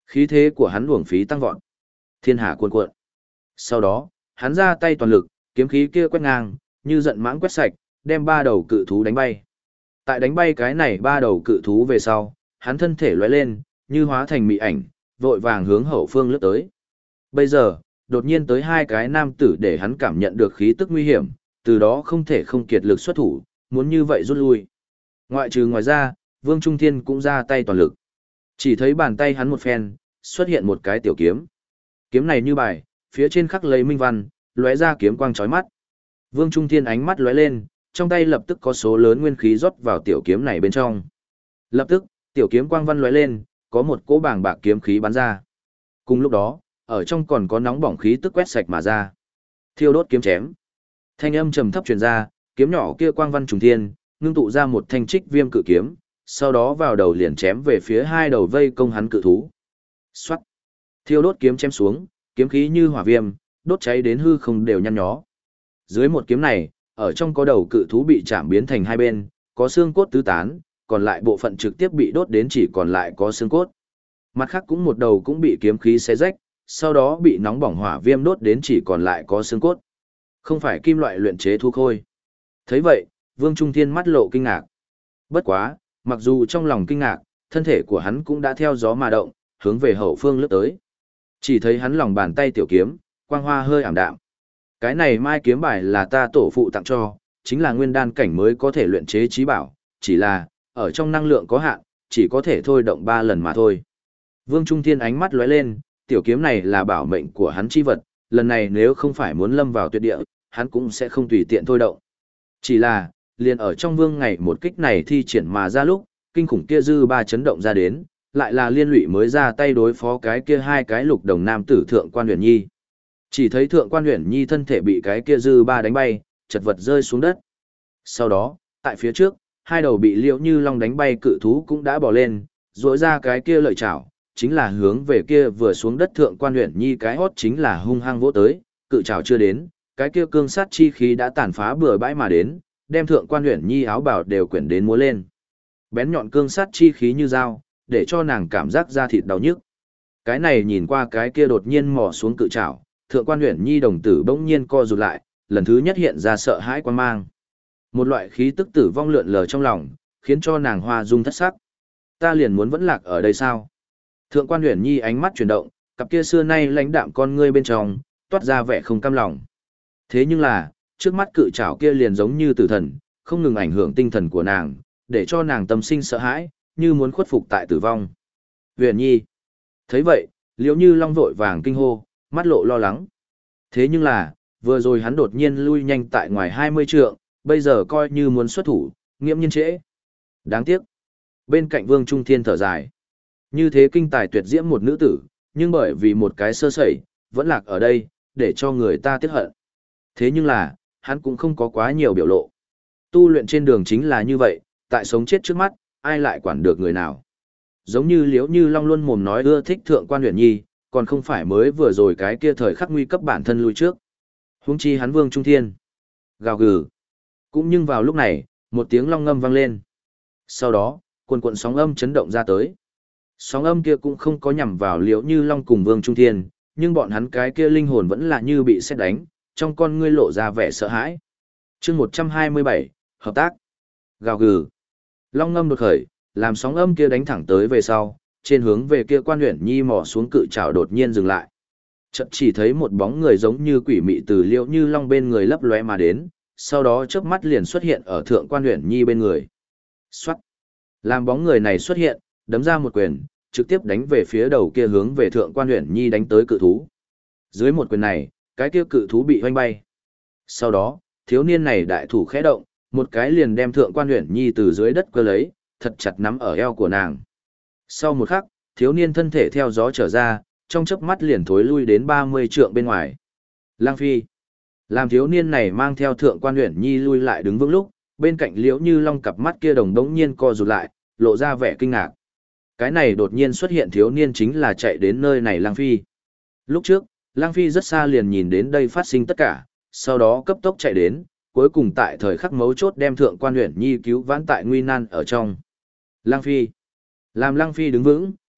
Speaker 1: Khí thế của hắn uổng phí tăng vọt. Thiên hà cuồn cuộn. Sau đó, hắn ra tay toàn lực, kiếm khí kia quét ngang, như giận mãng quét sạch, đem ba đầu cự thú đánh bay. Tại đánh bay cái này ba đầu cự thú về sau, hắn thân thể lóe lên, như hóa thành mị ảnh, vội vàng hướng hậu phương lướt tới. Bây giờ, đột nhiên tới hai cái nam tử để hắn cảm nhận được khí tức nguy hiểm, từ đó không thể không kiệt lực xuất thủ, muốn như vậy rút lui. Ngoài ra, Vương Trung Thiên cũng ra tay toàn lực. Chỉ thấy bàn tay hắn một phen, xuất hiện một cái tiểu kiếm. Kiếm này như bài, phía trên khắc lấy minh văn, lóe ra kiếm quang chói mắt. Vương Trung Thiên ánh mắt lóe lên, trong tay lập tức có số lớn nguyên khí rót vào tiểu kiếm này bên trong. Lập tức, tiểu kiếm quang văn lóe lên, có một cỗ bàng bạc kiếm khí bắn ra. Cùng lúc đó, ở trong còn có nóng bỏng khí tức quét sạch mà ra. Thiêu đốt kiếm chém. Thanh âm trầm thấp truyền ra, kiếm nhỏ kia quang văn trùng thiên, ngưng tụ ra một thanh trích viêm cự kiếm, sau đó vào đầu liền chém về phía hai đầu vây công hắn cự thú. Soát. Thiêu đốt kiếm chém xuống, kiếm khí như hỏa viêm, đốt cháy đến hư không đều nhăn nhó. Dưới một kiếm này, ở trong có đầu cự thú bị chạm biến thành hai bên, có xương cốt tứ tán, còn lại bộ phận trực tiếp bị đốt đến chỉ còn lại có xương cốt. Mặt khác cũng một đầu cũng bị kiếm khí xé rách, sau đó bị nóng bỏng hỏa viêm đốt đến chỉ còn lại có xương cốt. Không phải kim loại luyện chế thú khôi. Thấy vậy, Vương Trung Thiên mắt lộ kinh ngạc. Bất quá, mặc dù trong lòng kinh ngạc, thân thể của hắn cũng đã theo gió mà động, hướng về hậu phương lướt tới. Chỉ thấy hắn lòng bàn tay tiểu kiếm, quang hoa hơi ảm đạm. Cái này mai kiếm bài là ta tổ phụ tặng cho, chính là nguyên đan cảnh mới có thể luyện chế trí bảo, chỉ là, ở trong năng lượng có hạn, chỉ có thể thôi động 3 lần mà thôi. Vương Trung Thiên ánh mắt lóe lên, tiểu kiếm này là bảo mệnh của hắn chi vật, lần này nếu không phải muốn lâm vào tuyệt địa, hắn cũng sẽ không tùy tiện thôi động. Chỉ là, liền ở trong vương ngày một kích này thi triển mà ra lúc, kinh khủng kia dư ba chấn động ra đến, lại là liên lụy mới ra tay đối phó cái kia hai cái lục đồng nam tử thượng quan huyền nhi. Chỉ thấy thượng quan huyền nhi thân thể bị cái kia dư ba đánh bay, chật vật rơi xuống đất. Sau đó, tại phía trước, hai đầu bị Liễu Như Long đánh bay cự thú cũng đã bò lên, rỗi ra cái kia lợi chảo, chính là hướng về kia vừa xuống đất thượng quan huyền nhi cái hót chính là hung hăng vỗ tới, cự chảo chưa đến, cái kia cương sát chi khí đã tàn phá bừa bãi mà đến, đem thượng quan huyền nhi áo bào đều quyển đến múa lên. Bén nhọn cương sát chi khí như dao, để cho nàng cảm giác da thịt đau nhức. Cái này nhìn qua cái kia đột nhiên mò xuống cự chảo, thượng quan huyền nhi đồng tử bỗng nhiên co rụt lại, lần thứ nhất hiện ra sợ hãi quan mang. Một loại khí tức tử vong lượn lờ trong lòng, khiến cho nàng hoa dung thất sắc. Ta liền muốn vẫn lạc ở đây sao? Thượng quan huyền nhi ánh mắt chuyển động, cặp kia xưa nay lãnh đạm con ngươi bên trong, toát ra vẻ không cam lòng. Thế nhưng là, trước mắt cự trảo kia liền giống như tử thần, không ngừng ảnh hưởng tinh thần của nàng, để cho nàng tâm sinh sợ hãi, như muốn khuất phục tại tử vong. Huyền nhi. Thấy vậy, Liễu Như Long vội vàng kinh hô, mắt lộ lo lắng. Thế nhưng là, vừa rồi hắn đột nhiên lui nhanh tại ngoài 20 trượng, bây giờ coi như muốn xuất thủ, nghiễm nhiên trễ. Đáng tiếc. Bên cạnh Vương Trung Thiên thở dài. Như thế kinh tài tuyệt diễm một nữ tử, nhưng bởi vì một cái sơ sẩy, vẫn lạc ở đây, để cho người ta tiếc hận. Thế nhưng là, hắn cũng không có quá nhiều biểu lộ. Tu luyện trên đường chính là như vậy, tại sống chết trước mắt, ai lại quản được người nào. Giống như Liễu Như Long luôn mồm nói ưa thích thượng quan huyền nhi, còn không phải mới vừa rồi cái kia thời khắc nguy cấp bản thân lui trước. Huống chi hắn Vương Trung Thiên. Gào gừ. Cũng nhưng vào lúc này, một tiếng long ngâm vang lên. Sau đó, cuồn cuộn sóng âm chấn động ra tới. Sóng âm kia cũng không có nhằm vào Liễu Như Long cùng Vương Trung Thiên, nhưng bọn hắn cái kia linh hồn vẫn là như bị sét đánh, trong con ngươi lộ ra vẻ sợ hãi. Chương 127, hợp tác. Gào gừ. Long ngâm đột khởi, làm sóng âm kia đánh thẳng tới về sau, trên hướng về kia quan huyền nhi mò xuống cự trảo đột nhiên dừng lại. Chợt chỉ thấy một bóng người giống như quỷ mị từ Liễu Như Long bên người lấp lóe mà đến, sau đó chớp mắt liền xuất hiện ở thượng quan huyền nhi bên người. Soát. Làm bóng người này xuất hiện, đấm ra một quyền, trực tiếp đánh về phía đầu kia hướng về thượng quan huyền nhi đánh tới cự thú. Dưới một quyền này, cái kia cự thú bị hoanh bay. Sau đó, thiếu niên này đại thủ khẽ động, một cái liền đem thượng quan huyền nhi từ dưới đất cơ lấy, thật chặt nắm ở eo của nàng. Sau một khắc, thiếu niên thân thể theo gió trở ra, trong chớp mắt liền thối lui đến 30 trượng bên ngoài. Lang Phi. Làm thiếu niên này mang theo thượng quan huyền nhi lui lại đứng vững lúc, bên cạnh Liễu Như Long cặp mắt kia đồng đống nhiên co rụt lại, lộ ra vẻ kinh ngạc. Cái này đột nhiên xuất hiện thiếu niên chính là chạy đến nơi này Lang Phi. Lúc trước, Lang Phi rất xa liền nhìn đến đây phát sinh tất cả, sau đó cấp tốc chạy đến, cuối cùng tại thời khắc mấu chốt đem thượng quan huyền nhi cứu vãn tại nguy nan ở trong. Lang Phi. Làm Lang Phi đứng vững,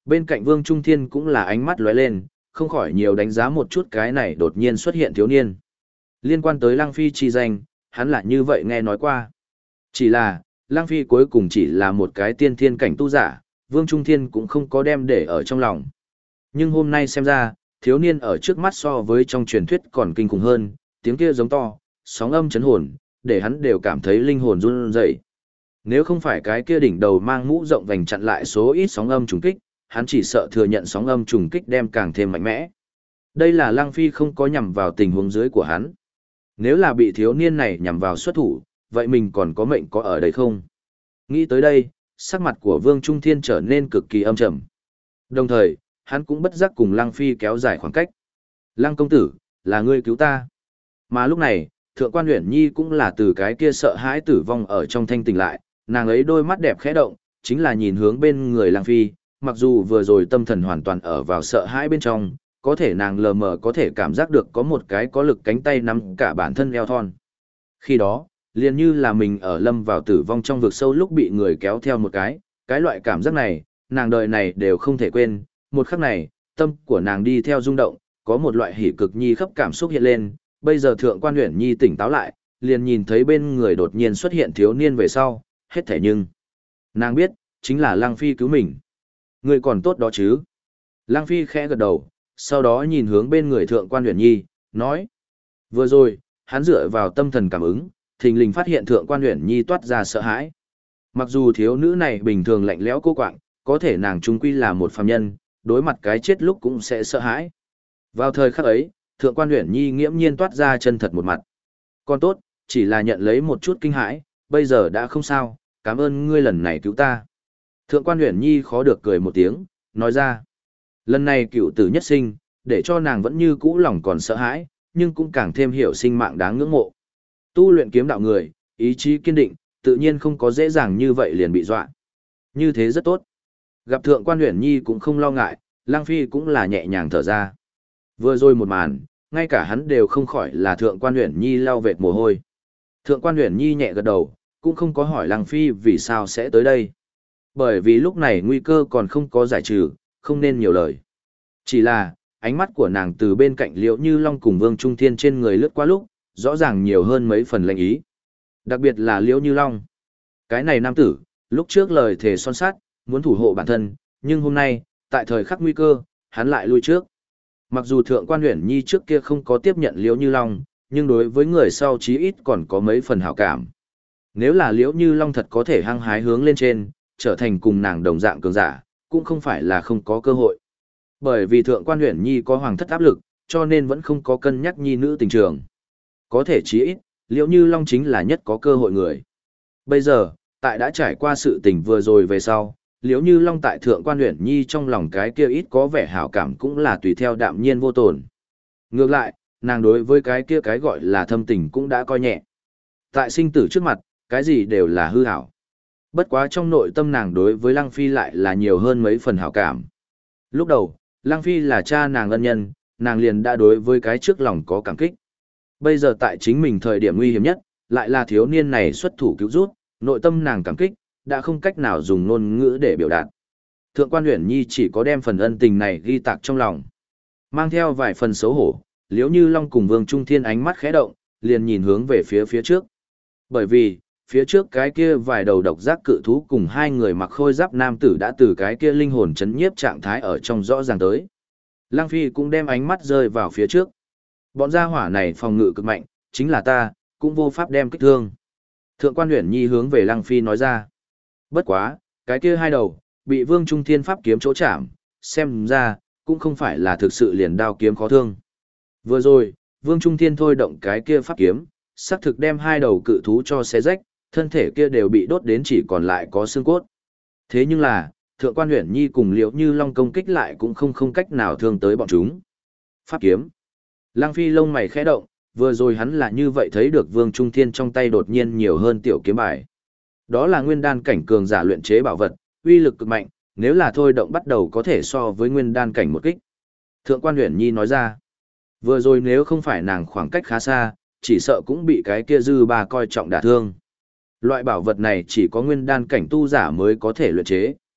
Speaker 1: bên cạnh Vương Trung Thiên cũng là ánh mắt lóe lên, không khỏi nhiều đánh giá một chút cái này đột nhiên xuất hiện thiếu niên. Liên quan tới Lăng Phi chi danh, hắn lại như vậy nghe nói qua. Chỉ là, Lăng Phi cuối cùng chỉ là một cái tiên thiên cảnh tu giả, Vương Trung Thiên cũng không có đem để ở trong lòng. Nhưng hôm nay xem ra, thiếu niên ở trước mắt so với trong truyền thuyết còn kinh khủng hơn, tiếng kia giống to, sóng âm chấn hồn, để hắn đều cảm thấy linh hồn run rẩy. Nếu không phải cái kia đỉnh đầu mang mũ rộng vành chặn lại số ít sóng âm trùng kích, hắn chỉ sợ thừa nhận sóng âm trùng kích đem càng thêm mạnh mẽ. Đây là Lăng Phi không có nhằm vào tình huống dưới của hắn. Nếu là bị thiếu niên này nhằm vào xuất thủ, vậy mình còn có mệnh có ở đây không? Nghĩ tới đây, sắc mặt của Vương Trung Thiên trở nên cực kỳ âm trầm. Đồng thời, hắn cũng bất giác cùng Lăng Phi kéo dài khoảng cách. Lăng công tử, là ngươi cứu ta. Mà lúc này, Thượng quan Uyển Nhi cũng là từ cái kia sợ hãi tử vong ở trong thanh tỉnh lại, nàng ấy đôi mắt đẹp khẽ động, chính là nhìn hướng bên người Lăng Phi, mặc dù vừa rồi tâm thần hoàn toàn ở vào sợ hãi bên trong, có thể nàng lờ mờ có thể cảm giác được có một cái có lực cánh tay nắm cả bản thân eo thon. Khi đó, liền như là mình ở lâm vào tử vong trong vực sâu lúc bị người kéo theo một cái loại cảm giác này, nàng đời này đều không thể quên, một khắc này, tâm của nàng đi theo rung động, có một loại hỉ cực nhi khắp cảm xúc hiện lên, bây giờ Thượng quan Uyển Nhi tỉnh táo lại, liền nhìn thấy bên người đột nhiên xuất hiện thiếu niên về sau, hết thể nhưng nàng biết, chính là Lăng Phi cứu mình. Người còn tốt đó chứ? Lăng Phi khẽ gật đầu, sau đó nhìn hướng bên người Thượng quan Uyển Nhi, nói. Vừa rồi, hắn dựa vào tâm thần cảm ứng, thình lình phát hiện Thượng quan Uyển Nhi toát ra sợ hãi. Mặc dù thiếu nữ này bình thường lạnh lẽo cô quạng, có thể nàng trung quy là một phàm nhân, đối mặt cái chết lúc cũng sẽ sợ hãi. Vào thời khắc ấy, Thượng quan Uyển Nhi nghiễm nhiên toát ra chân thật một mặt. Còn tốt, chỉ là nhận lấy một chút kinh hãi, bây giờ đã không sao, cảm ơn ngươi lần này cứu ta. Thượng quan Uyển Nhi khó được cười một tiếng, nói ra. Lần này cựu tử nhất sinh, để cho nàng vẫn như cũ lòng còn sợ hãi, nhưng cũng càng thêm hiểu sinh mạng đáng ngưỡng mộ. Tu luyện kiếm đạo người, ý chí kiên định, tự nhiên không có dễ dàng như vậy liền bị dọa. Như thế rất tốt. Gặp Thượng quan Uyển Nhi cũng không lo ngại, Lăng Phi cũng là nhẹ nhàng thở ra. Vừa rồi một màn, ngay cả hắn đều không khỏi là Thượng quan Uyển Nhi lau vệt mồ hôi. Thượng quan Uyển Nhi nhẹ gật đầu, cũng không có hỏi Lăng Phi vì sao sẽ tới đây. Bởi vì lúc này nguy cơ còn không có giải trừ, không nên nhiều lời. Chỉ là, ánh mắt của nàng từ bên cạnh Liễu Như Long cùng Vương Trung Thiên trên người lướt qua lúc, rõ ràng nhiều hơn mấy phần lệnh ý. Đặc biệt là Liễu Như Long. Cái này nam tử, lúc trước lời thề son sắt, muốn thủ hộ bản thân, nhưng hôm nay, tại thời khắc nguy cơ, hắn lại lui trước. Mặc dù Thượng quan Uyển Nhi trước kia không có tiếp nhận Liễu Như Long, nhưng đối với người sau chí ít còn có mấy phần hảo cảm. Nếu là Liễu Như Long thật có thể hăng hái hướng lên trên, trở thành cùng nàng đồng dạng cường giả, cũng không phải là không có cơ hội. Bởi vì Thượng quan Uyển Nhi có hoàng thất áp lực, cho nên vẫn không có cân nhắc nhi nữ tình trường. Có thể chí ít, Liễu Như Long chính là nhất có cơ hội người. Bây giờ, tại đã trải qua sự tình vừa rồi về sau, Liễu Như Long tại Thượng quan Uyển Nhi trong lòng cái kia ít có vẻ hảo cảm cũng là tùy theo đạm nhiên vô tổn. Ngược lại, nàng đối với cái kia cái gọi là thâm tình cũng đã coi nhẹ. Tại sinh tử trước mặt, cái gì đều là hư hảo. Bất quá trong nội tâm nàng đối với Lăng Phi lại là nhiều hơn mấy phần hảo cảm. Lúc đầu, Lăng Phi là cha nàng ân nhân, nàng liền đã đối với cái trước lòng có cảm kích. Bây giờ tại chính mình thời điểm nguy hiểm nhất, lại là thiếu niên này xuất thủ cứu rút, nội tâm nàng cảm kích, đã không cách nào dùng ngôn ngữ để biểu đạt. Thượng quan Uyển Nhi chỉ có đem phần ân tình này ghi tạc trong lòng. Mang theo vài phần xấu hổ, Liễu Như Long cùng Vương Trung Thiên ánh mắt khẽ động, liền nhìn hướng về phía trước. Bởi vì, phía trước cái kia vài đầu độc giác cự thú cùng hai người mặc khôi giáp nam tử đã từ cái kia linh hồn chấn nhiếp trạng thái ở trong rõ ràng tới. Lăng Phi cũng đem ánh mắt rơi vào phía trước. Bọn gia hỏa này phòng ngự cực mạnh, chính là ta, cũng vô pháp đem kích thương. Thượng quan Uyển Nhi hướng về Lăng Phi nói ra. Bất quá, cái kia hai đầu, bị Vương Trung Thiên pháp kiếm chỗ chạm, xem ra, cũng không phải là thực sự liền đao kiếm khó thương. Vừa rồi, Vương Trung Thiên thôi động cái kia pháp kiếm, xác thực đem hai đầu cự thú cho xé rách, thân thể kia đều bị đốt đến chỉ còn lại có xương cốt. Thế nhưng là, Thượng quan Uyển Nhi cùng Liễu Như Long công kích lại cũng không cách nào thương tới bọn chúng. Pháp kiếm. Lăng Phi lông mày khẽ động, vừa rồi hắn là như vậy thấy được Vương Trung Thiên trong tay đột nhiên nhiều hơn tiểu kiếm bài. Đó là nguyên đan cảnh cường giả luyện chế bảo vật, uy lực cực mạnh, nếu là thôi động bắt đầu có thể so với nguyên đan cảnh một kích. Thượng quan Uyển Nhi nói ra, vừa rồi nếu không phải nàng khoảng cách khá xa, chỉ sợ cũng bị cái kia dư ba coi trọng đả thương. Loại bảo vật này chỉ có nguyên đan cảnh tu giả mới có thể luyện chế.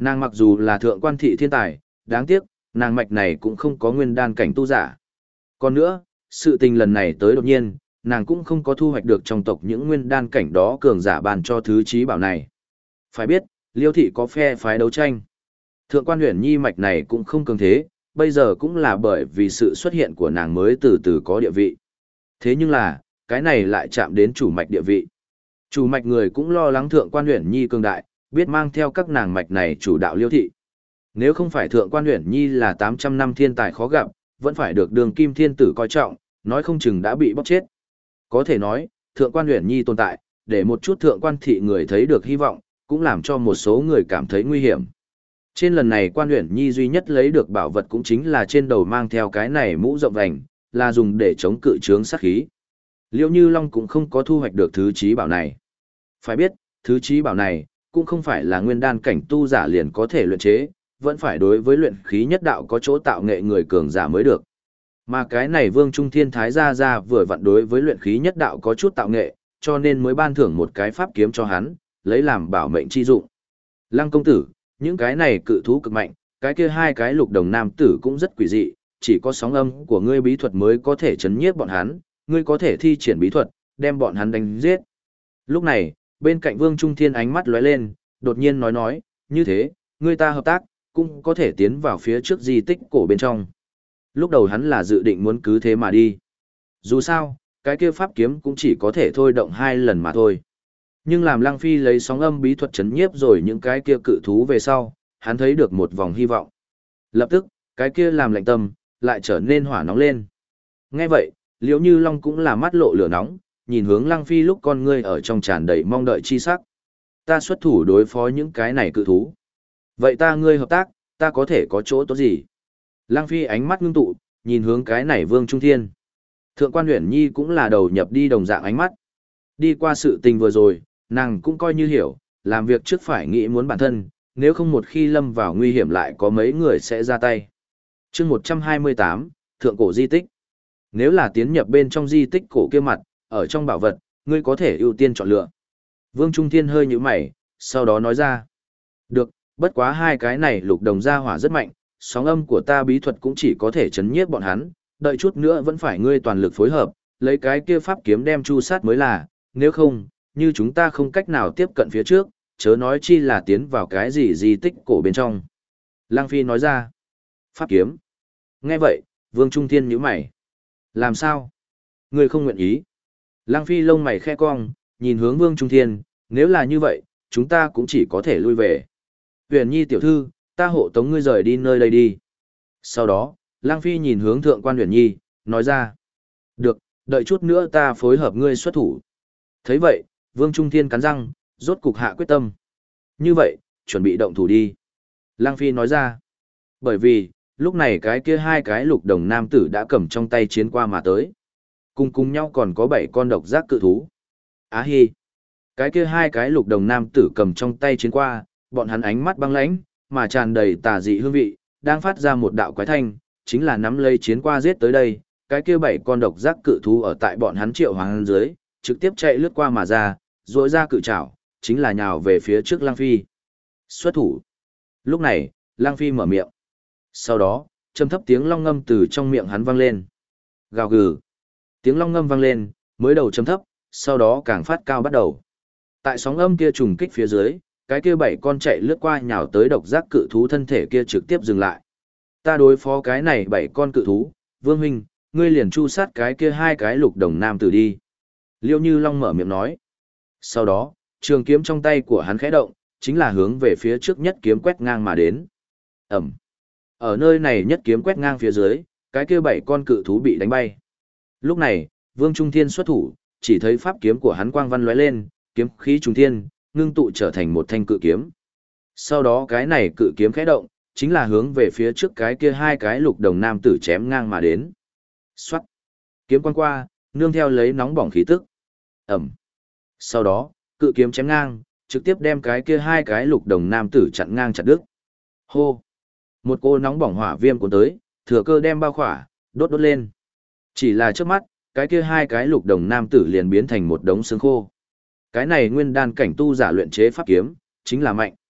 Speaker 1: Nàng mặc dù là thượng quan thị thiên tài, đáng tiếc, nàng mạch này cũng không có nguyên đan cảnh tu giả. Còn nữa, sự tình lần này tới đột nhiên, nàng cũng không có thu hoạch được trong tộc những nguyên đan cảnh đó cường giả bàn cho thứ trí bảo này. Phải biết, Liêu thị có phe phái đấu tranh. Thượng quan Uyển Nhi mạch này cũng không cường thế, bây giờ cũng là bởi vì sự xuất hiện của nàng mới từ từ có địa vị. Thế nhưng là, cái này lại chạm đến chủ mạch địa vị. Chủ mạch người cũng lo lắng thượng quan Uyển Nhi cường đại, biết mang theo các nàng mạch này chủ đạo Liêu thị. Nếu không phải thượng quan Uyển Nhi là 800 năm thiên tài khó gặp, vẫn phải được đường kim thiên tử coi trọng, nói không chừng đã bị bóc chết. Có thể nói, thượng quan Uyển Nhi tồn tại, để một chút thượng quan thị người thấy được hy vọng, cũng làm cho một số người cảm thấy nguy hiểm. Trên lần này quan Uyển Nhi duy nhất lấy được bảo vật cũng chính là trên đầu mang theo cái này mũ rộng vành, là dùng để chống cự chướng sát khí. Liễu Như Long cũng không có thu hoạch được thứ trí bảo này. Phải biết, thứ trí bảo này, cũng không phải là nguyên đan cảnh tu giả liền có thể luyện chế, vẫn phải đối với luyện khí nhất đạo có chỗ tạo nghệ người cường giả mới được. Mà cái này Vương Trung Thiên Thái gia vừa vặn đối với luyện khí nhất đạo có chút tạo nghệ, cho nên mới ban thưởng một cái pháp kiếm cho hắn, lấy làm bảo mệnh chi dụng. Lăng công tử, những cái này cự thú cực mạnh, cái kia hai cái lục đồng nam tử cũng rất quỷ dị, chỉ có sóng âm của ngươi bí thuật mới có thể chấn nhiếp bọn hắn, ngươi có thể thi triển bí thuật, đem bọn hắn đánh giết. Lúc này, bên cạnh Vương Trung Thiên ánh mắt lóe lên, đột nhiên nói, như thế, ngươi ta hợp tác, cũng có thể tiến vào phía trước di tích cổ bên trong. Lúc đầu hắn là dự định muốn cứ thế mà đi. Dù sao, cái kia pháp kiếm cũng chỉ có thể thôi động 2 lần mà thôi. Nhưng làm Lăng Phi lấy sóng âm bí thuật chấn nhiếp rồi những cái kia cự thú về sau, hắn thấy được một vòng hy vọng. Lập tức, cái kia làm lạnh tâm, lại trở nên hỏa nóng lên. Nghe vậy, Liễu Như Long cũng là mắt lộ lửa nóng, nhìn hướng Lăng Phi lúc con ngươi ở trong tràn đầy mong đợi chi sắc. Ta xuất thủ đối phó những cái này cự thú. Vậy ta ngươi hợp tác, ta có thể có chỗ tốt gì? Lăng Phi ánh mắt ngưng tụ, nhìn hướng cái này Vương Trung Thiên. Thượng quan Uyển Nhi cũng là đầu nhập đi đồng dạng ánh mắt. Đi qua sự tình vừa rồi, nàng cũng coi như hiểu, làm việc trước phải nghĩ muốn bản thân, nếu không một khi lâm vào nguy hiểm lại có mấy người sẽ ra tay. Chương 128, Thượng cổ di tích. Nếu là tiến nhập bên trong di tích cổ kia mặt, ở trong bảo vật, ngươi có thể ưu tiên chọn lựa. Vương Trung Thiên hơi nhíu mày, sau đó nói ra. Được, bất quá hai cái này lục đồng gia hỏa rất mạnh, sóng âm của ta bí thuật cũng chỉ có thể chấn nhiếp bọn hắn, đợi chút nữa vẫn phải ngươi toàn lực phối hợp, lấy cái kia pháp kiếm đem chu sát mới là, nếu không, như chúng ta không cách nào tiếp cận phía trước, chớ nói chi là tiến vào cái gì di tích cổ bên trong. Lăng Phi nói ra, pháp kiếm. Nghe vậy, Vương Trung Thiên nhíu mày. Làm sao? Ngươi không nguyện ý. Lăng Phi lông mày khẽ cong, nhìn hướng Vương Trung Thiên, nếu là như vậy, chúng ta cũng chỉ có thể lui về. Huyền Nhi tiểu thư, ta hộ tống ngươi rời đi nơi đây đi. Sau đó, Lăng Phi nhìn hướng thượng quan Huyền Nhi, nói ra. Được, đợi chút nữa ta phối hợp ngươi xuất thủ. Thấy vậy, Vương Trung Thiên cắn răng, rốt cục hạ quyết tâm. Như vậy, chuẩn bị động thủ đi. Lăng Phi nói ra. Bởi vì, lúc này cái kia hai cái lục đồng nam tử đã cầm trong tay chiến qua mà tới. Cùng nhau còn có 7 con độc giác cự thú. Á hi. Cái kia hai cái lục đồng nam tử cầm trong tay chiến qua, bọn hắn ánh mắt băng lãnh, mà tràn đầy tà dị hương vị, đang phát ra một đạo quái thanh, chính là nắm lấy chiến qua giết tới đây, cái kia 7 con độc giác cự thú ở tại bọn hắn triệu hoàng dưới, trực tiếp chạy lướt qua mà ra, rỗi ra cự trảo, chính là nhào về phía trước Lăng Phi. Xuất thủ. Lúc này, Lăng Phi mở miệng. Sau đó, trầm thấp tiếng long ngâm từ trong miệng hắn vang lên. Gào gừ. Tiếng long ngâm vang lên, mới đầu trầm thấp, sau đó càng phát cao bắt đầu. Tại sóng âm kia trùng kích phía dưới, cái kia 7 con chạy lướt qua nhào tới độc giác cự thú thân thể kia trực tiếp dừng lại. Ta đối phó cái này 7 con cự thú, Vương huynh, ngươi liền chu sát cái kia hai cái lục đồng nam tử đi. Liêu Như Long mở miệng nói. Sau đó, trường kiếm trong tay của hắn khẽ động, chính là hướng về phía trước nhất kiếm quét ngang mà đến. Ẩm. Ở nơi này nhất kiếm quét ngang phía dưới, cái kia 7 con cự thú bị đánh bay. Lúc này, Vương Trung Thiên xuất thủ, chỉ thấy pháp kiếm của hắn quang văn lóe lên, kiếm khí trùng thiên, ngưng tụ trở thành một thanh cự kiếm. Sau đó cái này cự kiếm khẽ động, chính là hướng về phía trước cái kia hai cái lục đồng nam tử chém ngang mà đến. Xoát. Kiếm quang qua, nương theo lấy nóng bỏng khí tức. Ẩm. Sau đó, cự kiếm chém ngang, trực tiếp đem cái kia hai cái lục đồng nam tử chặn ngang chặt đứt. Hô. Một cô nóng bỏng hỏa viêm cuốn tới, thừa cơ đem bao khỏa, đốt lên. Chỉ là trước mắt, cái kia hai cái lục đồng nam tử liền biến thành một đống xương khô. Cái này nguyên đan cảnh tu giả luyện chế pháp kiếm, chính là mạnh.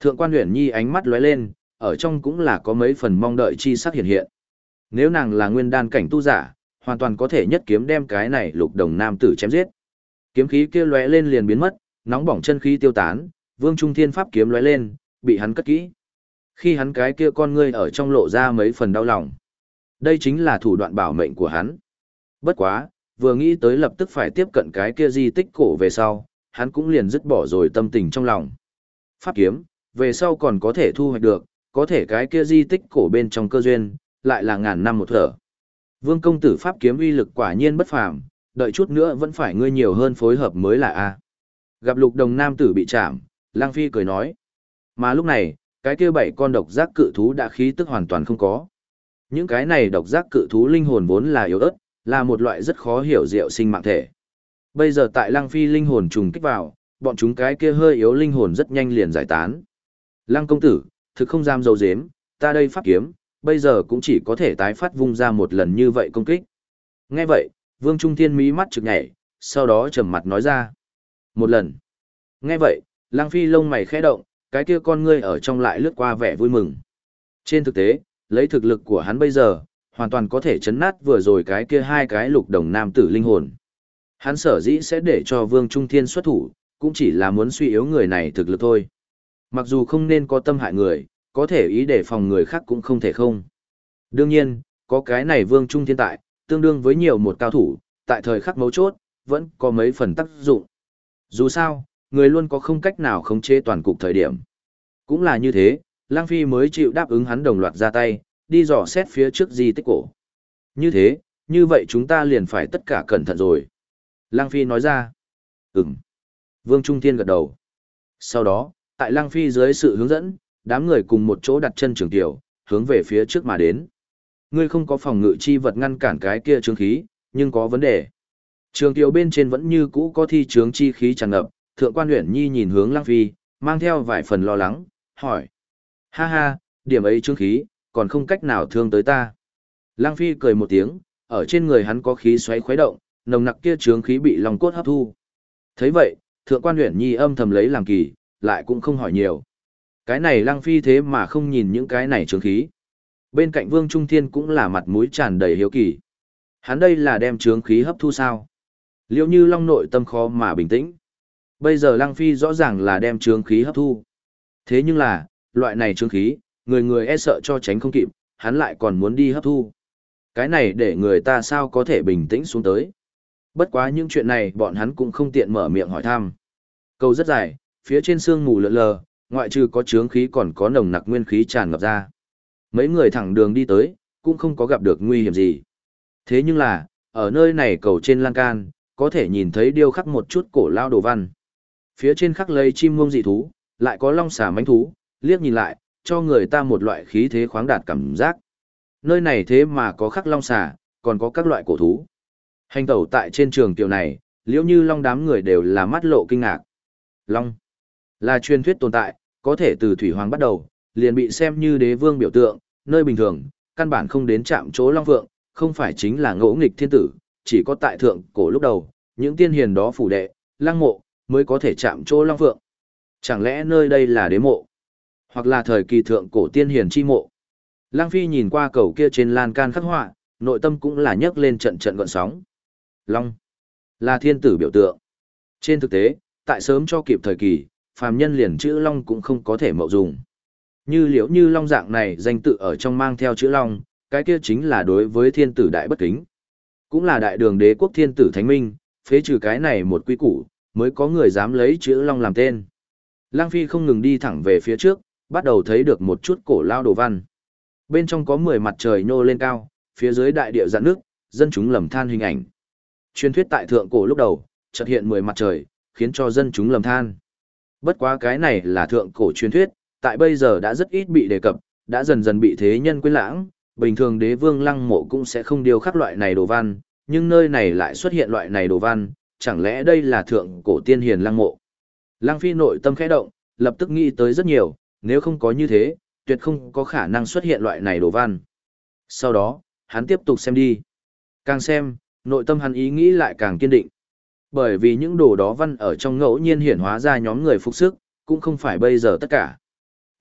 Speaker 1: Thượng quan Uyển Nhi ánh mắt lóe lên, ở trong cũng là có mấy phần mong đợi chi sắc hiện hiện. Nếu nàng là nguyên đan cảnh tu giả, hoàn toàn có thể nhất kiếm đem cái này lục đồng nam tử chém giết. Kiếm khí kia lóe lên liền biến mất, nóng bỏng chân khí tiêu tán, Vương Trung Thiên pháp kiếm lóe lên, bị hắn cất kỹ. Khi hắn cái kia con ngươi ở trong lộ ra mấy phần đau lòng. Đây chính là thủ đoạn bảo mệnh của hắn. Bất quá, vừa nghĩ tới lập tức phải tiếp cận cái kia di tích cổ về sau, hắn cũng liền dứt bỏ rồi tâm tình trong lòng. Pháp kiếm, về sau còn có thể thu hoạch được, có thể cái kia di tích cổ bên trong cơ duyên, lại là ngàn năm một thở. Vương công tử pháp kiếm uy lực quả nhiên bất phàm, đợi chút nữa vẫn phải ngươi nhiều hơn phối hợp mới là a. Gặp lục đồng nam tử bị chạm, Lang Phi cười nói. Mà lúc này, cái kia 7 con độc giác cự thú đã khí tức hoàn toàn không có. Những cái này độc giác cự thú linh hồn vốn là yếu ớt, là một loại rất khó hiểu diệu sinh mạng thể. Bây giờ tại Lang Phi linh hồn trùng kích vào, bọn chúng cái kia hơi yếu linh hồn rất nhanh liền giải tán. Lăng công tử, thực không dám dấu dếm, ta đây pháp kiếm, bây giờ cũng chỉ có thể tái phát vung ra một lần như vậy công kích. Nghe vậy, Vương Trung Thiên mí mắt trực nhảy, sau đó trầm mặt nói ra. Một lần. Nghe vậy, Lăng Phi lông mày khẽ động, cái kia con ngươi ở trong lại lướt qua vẻ vui mừng. Trên thực tế, lấy thực lực của hắn bây giờ, hoàn toàn có thể chấn nát vừa rồi cái kia 2 cái lục đồng nam tử linh hồn. Hắn sở dĩ sẽ để cho Vương Trung Thiên xuất thủ, cũng chỉ là muốn suy yếu người này thực lực thôi. Mặc dù không nên có tâm hại người, có thể ý để phòng người khác cũng không thể không. Đương nhiên, có cái này Vương Trung Thiên tại, tương đương với nhiều một cao thủ, tại thời khắc mấu chốt, vẫn có mấy phần tác dụng. Dù sao, người luôn có không cách nào khống chế toàn cục thời điểm. Cũng là như thế, Lang Phi mới chịu đáp ứng hắn đồng loạt ra tay, đi dò xét phía trước di tích cổ. Như thế, như vậy chúng ta liền phải tất cả cẩn thận rồi. Lang Phi nói ra. Ừm. Vương Trung Thiên gật đầu. Sau đó, tại Lang Phi dưới sự hướng dẫn, đám người cùng một chỗ đặt chân trường tiểu, hướng về phía trước mà đến. Ngươi không có phòng ngự chi vật ngăn cản cái kia trường khí, nhưng có vấn đề. Trường tiểu bên trên vẫn như cũ có thi chướng chi khí tràn ngập, Thượng quan Uyển Nhi nhìn hướng Lang Phi, mang theo vài phần lo lắng, hỏi. Ha ha, điểm ấy trường khí, còn không cách nào thương tới ta. Lang Phi cười một tiếng, ở trên người hắn có khí xoáy khuấy động, nồng nặc kia trường khí bị lòng cốt hấp thu. Thấy vậy, Thượng quan Uyển Nhi âm thầm lấy làm kỳ, lại cũng không hỏi nhiều. Cái này Lăng Phi thế mà không nhìn những cái này trường khí. Bên cạnh Vương Trung Thiên cũng là mặt mũi tràn đầy hiếu kỳ. Hắn đây là đem trường khí hấp thu sao? Liệu như Long nội tâm khó mà bình tĩnh. Bây giờ Lăng Phi rõ ràng là đem trường khí hấp thu. Thế nhưng là, loại này trường khí, người người e sợ cho tránh không kịp, hắn lại còn muốn đi hấp thu. Cái này để người ta sao có thể bình tĩnh xuống tới. Bất quá những chuyện này bọn hắn cũng không tiện mở miệng hỏi thăm. Cầu rất dài, phía trên sương mù lượn lờ, ngoại trừ có chướng khí còn có nồng nặc nguyên khí tràn ngập ra. Mấy người thẳng đường đi tới, cũng không có gặp được nguy hiểm gì. Thế nhưng là, ở nơi này cầu trên lan can, có thể nhìn thấy điêu khắc một chút cổ lao đồ văn. Phía trên khắc lấy chim muông dị thú, lại có long xà mãnh thú, liếc nhìn lại, cho người ta một loại khí thế khoáng đạt cảm giác. Nơi này thế mà có khắc long xà, còn có các loại cổ thú. Hành tẩu tại trên trường tiểu này, liễu như long đám người đều là mắt lộ kinh ngạc. Long là truyền thuyết tồn tại, có thể từ thủy hoàng bắt đầu, liền bị xem như đế vương biểu tượng, nơi bình thường, căn bản không đến chạm chỗ long vượng, không phải chính là ngỗ nghịch thiên tử, chỉ có tại thượng cổ lúc đầu, những tiên hiền đó phủ đệ, lăng mộ, mới có thể chạm chỗ long vượng. Chẳng lẽ nơi đây là đế mộ, hoặc là thời kỳ thượng cổ tiên hiền chi mộ? Lăng Phi nhìn qua cầu kia trên lan can khắc họa, nội tâm cũng là nhấc lên trận trận gợn sóng. Long là thiên tử biểu tượng. Trên thực tế, tại sớm cho kịp thời kỳ, phàm nhân liền chữ long cũng không có thể mậu dùng. Như liễu như long dạng này danh tự ở trong mang theo chữ long, cái kia chính là đối với thiên tử đại bất kính. Cũng là đại đường đế quốc thiên tử thánh minh, phế trừ cái này một quy củ, mới có người dám lấy chữ long làm tên. Lang Phi không ngừng đi thẳng về phía trước, bắt đầu thấy được một chút cổ lao đồ văn. Bên trong có 10 mặt trời nhô lên cao, phía dưới đại địa dạn nước, dân chúng lầm than hình ảnh. Truyền thuyết tại thượng cổ lúc đầu, chợt hiện 10 mặt trời, khiến cho dân chúng lầm than. Bất quá cái này là thượng cổ truyền thuyết, tại bây giờ đã rất ít bị đề cập, đã dần dần bị thế nhân quên lãng, bình thường đế vương lăng mộ cũng sẽ không điêu khắc loại này đồ văn, nhưng nơi này lại xuất hiện loại này đồ văn, chẳng lẽ đây là thượng cổ tiên hiền lăng mộ? Lăng Phi nội tâm khẽ động, lập tức nghĩ tới rất nhiều, nếu không có như thế, tuyệt không có khả năng xuất hiện loại này đồ văn. Sau đó, hắn tiếp tục xem đi. Càng xem, nội tâm hắn ý nghĩ lại càng kiên định. Bởi vì những đồ đó văn ở trong ngẫu nhiên hiển hóa ra nhóm người phục sức, cũng không phải bây giờ tất cả.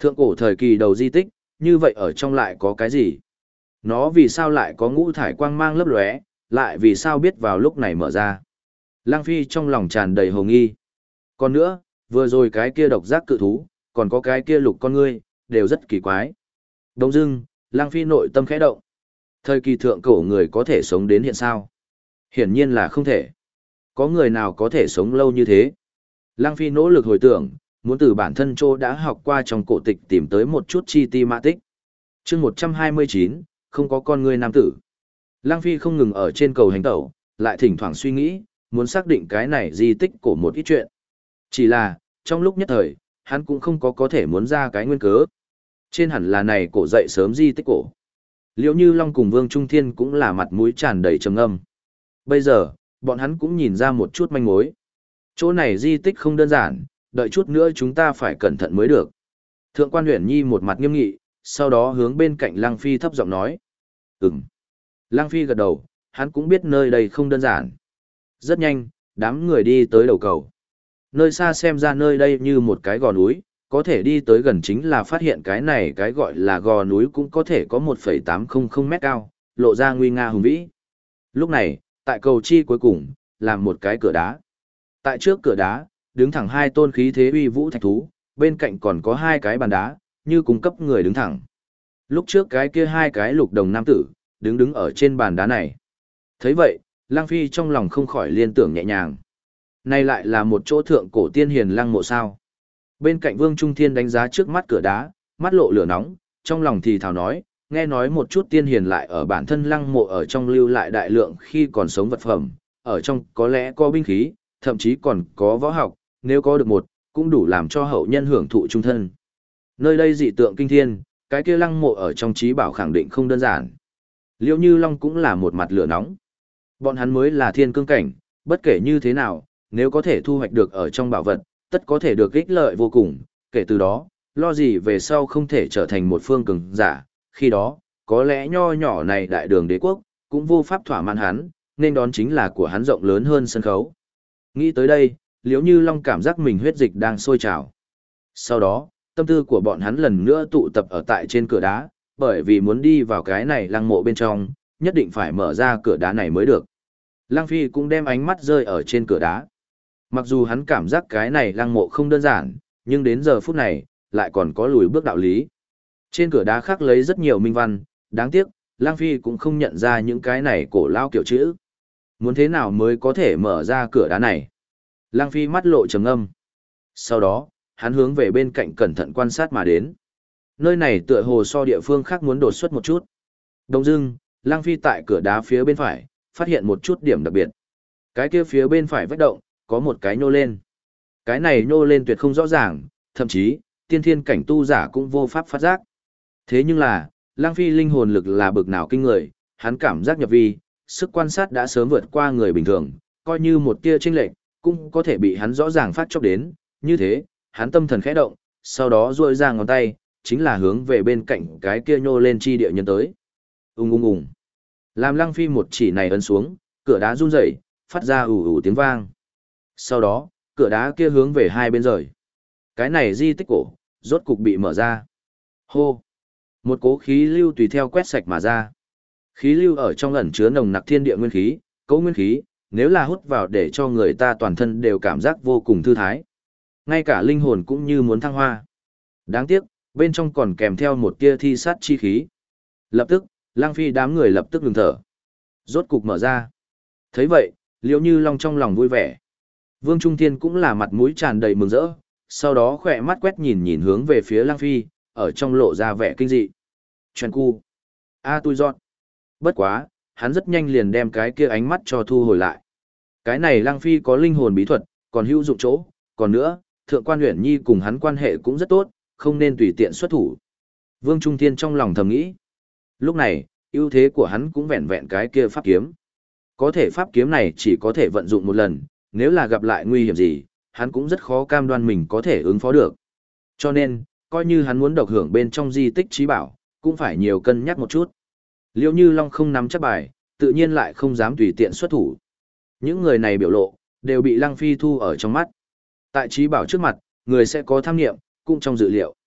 Speaker 1: Thượng cổ thời kỳ đầu di tích, như vậy ở trong lại có cái gì? Nó vì sao lại có ngũ thải quang mang lấp lóe, lại vì sao biết vào lúc này mở ra? Lăng Phi trong lòng tràn đầy hồ nghi. Còn nữa, vừa rồi cái kia độc giác cự thú, còn có cái kia lục con ngươi, đều rất kỳ quái. Đông dưng, Lăng Phi nội tâm khẽ động. Thời kỳ thượng cổ người có thể sống đến hiện sao? Hiển nhiên là không thể. Có người nào có thể sống lâu như thế? Lăng Phi nỗ lực hồi tưởng, muốn từ bản thân Trô đã học qua trong cổ tịch tìm tới một chút chi ti mã tích. chương 129, không có con người nam tử. Lăng Phi không ngừng ở trên cầu hành tẩu, lại thỉnh thoảng suy nghĩ, muốn xác định cái này di tích cổ một ít chuyện. Chỉ là, trong lúc nhất thời, hắn cũng không có thể muốn ra cái nguyên cớ. Trên hẳn là này cổ dậy sớm di tích cổ. Liệu như Long cùng Vương Trung Thiên cũng là mặt mũi tràn đầy trầm âm. Bây giờ, bọn hắn cũng nhìn ra một chút manh mối. Chỗ này di tích không đơn giản, đợi chút nữa chúng ta phải cẩn thận mới được. Thượng quan Uyển Nhi một mặt nghiêm nghị, sau đó hướng bên cạnh Lăng Phi thấp giọng nói. Ừm. Lăng Phi gật đầu, hắn cũng biết nơi đây không đơn giản. Rất nhanh, đám người đi tới đầu cầu. Nơi xa xem ra nơi đây như một cái gò núi, có thể đi tới gần chính là phát hiện cái này cái gọi là gò núi cũng có thể có 1,800 mét cao, lộ ra nguy nga hùng vĩ. Lúc này, tại cầu chi cuối cùng, làm một cái cửa đá. Tại trước cửa đá, đứng thẳng hai tôn khí thế uy vũ thạch thú, bên cạnh còn có hai cái bàn đá, như cung cấp người đứng thẳng. Lúc trước cái kia hai cái lục đồng nam tử, đứng ở trên bàn đá này. Thấy vậy, Lăng Phi trong lòng không khỏi liên tưởng nhẹ nhàng. Này lại là một chỗ thượng cổ tiên hiền lăng mộ sao. Bên cạnh Vương Trung Thiên đánh giá trước mắt cửa đá, mắt lộ lửa nóng, trong lòng thì thào nói, nghe nói một chút tiên hiền lại ở bản thân lăng mộ ở trong lưu lại đại lượng khi còn sống vật phẩm, ở trong có lẽ có binh khí, thậm chí còn có võ học, nếu có được một, cũng đủ làm cho hậu nhân hưởng thụ trung thân. Nơi đây dị tượng kinh thiên, cái kia lăng mộ ở trong trí bảo khẳng định không đơn giản. Liễu Như Long cũng là một mặt lửa nóng. Bọn hắn mới là thiên cương cảnh, bất kể như thế nào, nếu có thể thu hoạch được ở trong bảo vật, tất có thể được ích lợi vô cùng, kể từ đó, lo gì về sau không thể trở thành một phương cường giả, khi đó, có lẽ nho nhỏ này đại đường đế quốc, cũng vô pháp thỏa mãn hắn, nên đón chính là của hắn rộng lớn hơn sân khấu. Nghĩ tới đây, Liễu Như Long cảm giác mình huyết dịch đang sôi trào. Sau đó, tâm tư của bọn hắn lần nữa tụ tập ở tại trên cửa đá, bởi vì muốn đi vào cái này lăng mộ bên trong, nhất định phải mở ra cửa đá này mới được. Lăng Phi cũng đem ánh mắt rơi ở trên cửa đá. Mặc dù hắn cảm giác cái này lăng mộ không đơn giản, nhưng đến giờ phút này, lại còn có lùi bước đạo lý. Trên cửa đá khắc lấy rất nhiều minh văn, đáng tiếc, Lăng Phi cũng không nhận ra những cái này cổ lao kiểu chữ. Muốn thế nào mới có thể mở ra cửa đá này? Lăng Phi mắt lộ trầm ngâm. Sau đó, hắn hướng về bên cạnh cẩn thận quan sát mà đến. Nơi này tựa hồ so địa phương khác muốn đột xuất một chút. Đông dưng, Lăng Phi tại cửa đá phía bên phải, phát hiện một chút điểm đặc biệt. Cái kia phía bên phải vách động, có một cái nhô lên. Cái này nhô lên tuyệt không rõ ràng, thậm chí, tiên thiên cảnh tu giả cũng vô pháp phát giác. Thế nhưng là, Lăng Phi linh hồn lực là bực nào kinh người, hắn cảm giác nhập vi, sức quan sát đã sớm vượt qua người bình thường, coi như một tia chênh lệch, cũng có thể bị hắn rõ ràng phát chốc đến, như thế, hắn tâm thần khẽ động, sau đó duỗi ra ngón tay, chính là hướng về bên cạnh cái kia nhô lên chi địa nhân tới. Ung. Làm Lăng Phi một chỉ này ấn xuống, cửa đá run rẩy, phát ra ù ù tiếng vang. Sau đó, cửa đá kia hướng về hai bên rời. Cái này di tích cổ, rốt cục bị mở ra. Hô! Một cố khí lưu tùy theo quét sạch mà ra. Khí lưu ở trong ẩn chứa nồng nặc thiên địa nguyên khí, cấu nguyên khí, nếu là hút vào để cho người ta toàn thân đều cảm giác vô cùng thư thái. Ngay cả linh hồn cũng như muốn thăng hoa. Đáng tiếc, bên trong còn kèm theo một tia thi sát chi khí. Lập tức, Lăng Phi đám người lập tức ngừng thở. Rốt cục mở ra. Thấy vậy, Liễu Như Long trong lòng vui vẻ. Vương Trung Thiên cũng là mặt mũi tràn đầy mừng rỡ, sau đó khỏe mắt quét nhìn hướng về phía Lăng Phi, ở trong lộ ra vẻ kinh dị. Chuyện cu. Tui giọt. Bất quá, hắn rất nhanh liền đem cái kia ánh mắt cho thu hồi lại. Cái này Lăng Phi có linh hồn bí thuật, còn hữu dụng chỗ, còn nữa, Thượng quan Uyển Nhi cùng hắn quan hệ cũng rất tốt, không nên tùy tiện xuất thủ. Vương Trung Thiên trong lòng thầm nghĩ. Lúc này, ưu thế của hắn cũng vẹn vẹn cái kia pháp kiếm. Có thể pháp kiếm này chỉ có thể vận dụng một lần, nếu là gặp lại nguy hiểm gì, hắn cũng rất khó cam đoan mình có thể ứng phó được. Cho nên, coi như hắn muốn độc hưởng bên trong di tích trí bảo, cũng phải nhiều cân nhắc một chút. Liễu Như Long không nắm chắc bài, tự nhiên lại không dám tùy tiện xuất thủ. Những người này biểu lộ, đều bị Lăng Phi thu ở trong mắt. Tại trí bảo trước mặt, người sẽ có tham nghiệm, cũng trong dự liệu.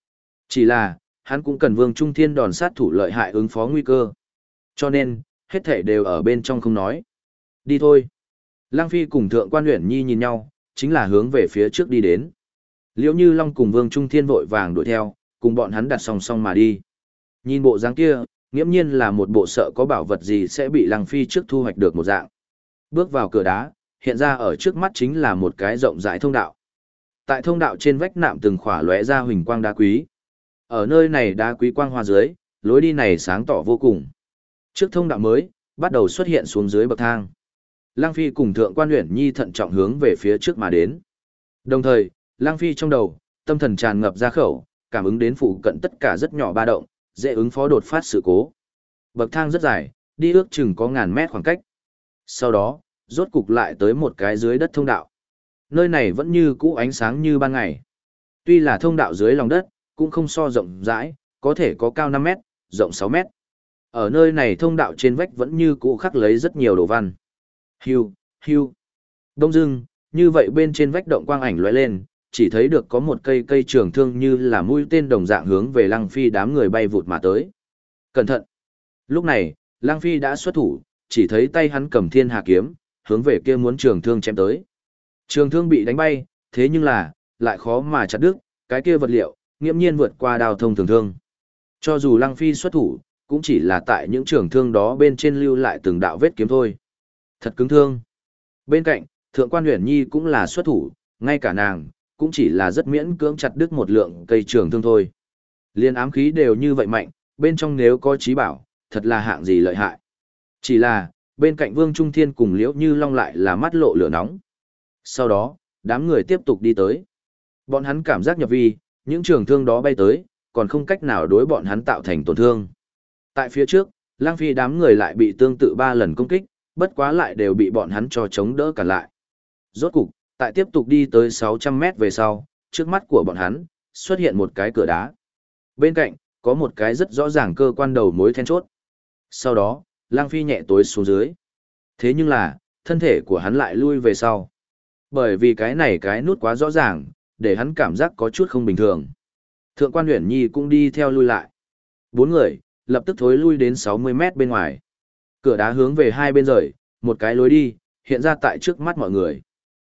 Speaker 1: Chỉ là, hắn cũng cần Vương Trung Thiên đòn sát thủ lợi hại ứng phó nguy cơ. Cho nên, hết thảy đều ở bên trong không nói. Đi thôi. Lăng Phi cùng Thượng Quan Uyển Nhi nhìn nhau, chính là hướng về phía trước đi đến. Liễu Như Long cùng Vương Trung Thiên vội vàng đuổi theo, cùng bọn hắn đặt song song mà đi. Nhìn bộ dáng kia, nghiễm nhiên là một bộ sợ có bảo vật gì sẽ bị Lăng Phi trước thu hoạch được một dạng. Bước vào cửa đá, hiện ra ở trước mắt chính là một cái rộng rãi thông đạo. Tại thông đạo trên vách nạm từng khỏa lóe ra huỳnh quang đá quý. Ở nơi này đá quý quang hoa dưới, lối đi này sáng tỏ vô cùng. Trước thông đạo mới, bắt đầu xuất hiện xuống dưới bậc thang. Lăng Phi cùng Thượng Quan Uyển Nhi thận trọng hướng về phía trước mà đến. Đồng thời, Lăng Phi trong đầu, tâm thần tràn ngập ra khẩu, cảm ứng đến phụ cận tất cả rất nhỏ ba động, dễ ứng phó đột phát sự cố. Bậc thang rất dài, đi ước chừng có ngàn mét khoảng cách. Sau đó, rốt cục lại tới một cái dưới đất thông đạo. Nơi này vẫn như cũ ánh sáng như ban ngày. Tuy là thông đạo dưới lòng đất, cũng không so rộng rãi, có thể có cao 5 mét, rộng 6 mét. Ở nơi này thông đạo trên vách vẫn như cũ khắc lấy rất nhiều đồ văn. Hiu, hiu. Đông dưng, như vậy bên trên vách động quang ảnh lóe lên, chỉ thấy được có một cây cây trường thương như là mũi tên đồng dạng hướng về Lăng Phi đám người bay vụt mà tới. Cẩn thận! Lúc này, Lăng Phi đã xuất thủ, chỉ thấy tay hắn cầm thiên hà kiếm, hướng về kia muốn trường thương chém tới. Trường thương bị đánh bay, thế nhưng là, lại khó mà chặt đứt, cái kia vật liệu, nghiễm nhiên vượt qua đao thông thường thương. Cho dù Lăng Phi xuất thủ, cũng chỉ là tại những trường thương đó bên trên lưu lại từng đạo vết kiếm thôi. Thật cứng thương. Bên cạnh, Thượng Quan Uyển Nhi cũng là xuất thủ, ngay cả nàng, cũng chỉ là rất miễn cưỡng chặt đứt một lượng cây trường thương thôi. Liên ám khí đều như vậy mạnh, bên trong nếu có trí bảo, thật là hạng gì lợi hại. Chỉ là, bên cạnh Vương Trung Thiên cùng Liễu Như Long lại là mắt lộ lửa nóng. Sau đó, đám người tiếp tục đi tới. Bọn hắn cảm giác nhập vi, những trường thương đó bay tới, còn không cách nào đối bọn hắn tạo thành tổn thương. Tại phía trước, Lang Phi đám người lại bị tương tự 3 lần công kích, bất quá lại đều bị bọn hắn cho chống đỡ cản lại. Rốt cục, tại tiếp tục đi tới 600 mét về sau, trước mắt của bọn hắn, xuất hiện một cái cửa đá. Bên cạnh, có một cái rất rõ ràng cơ quan đầu mối then chốt. Sau đó, Lang Phi nhẹ tối xuống dưới. Thế nhưng là, thân thể của hắn lại lui về sau. Bởi vì cái này cái nút quá rõ ràng, để hắn cảm giác có chút không bình thường. Thượng Quan Uyển Nhi cũng đi theo lui lại. 4 người, lập tức thối lui đến 60 mét bên ngoài. Cửa đá hướng về hai bên rời, một cái lối đi, hiện ra tại trước mắt mọi người.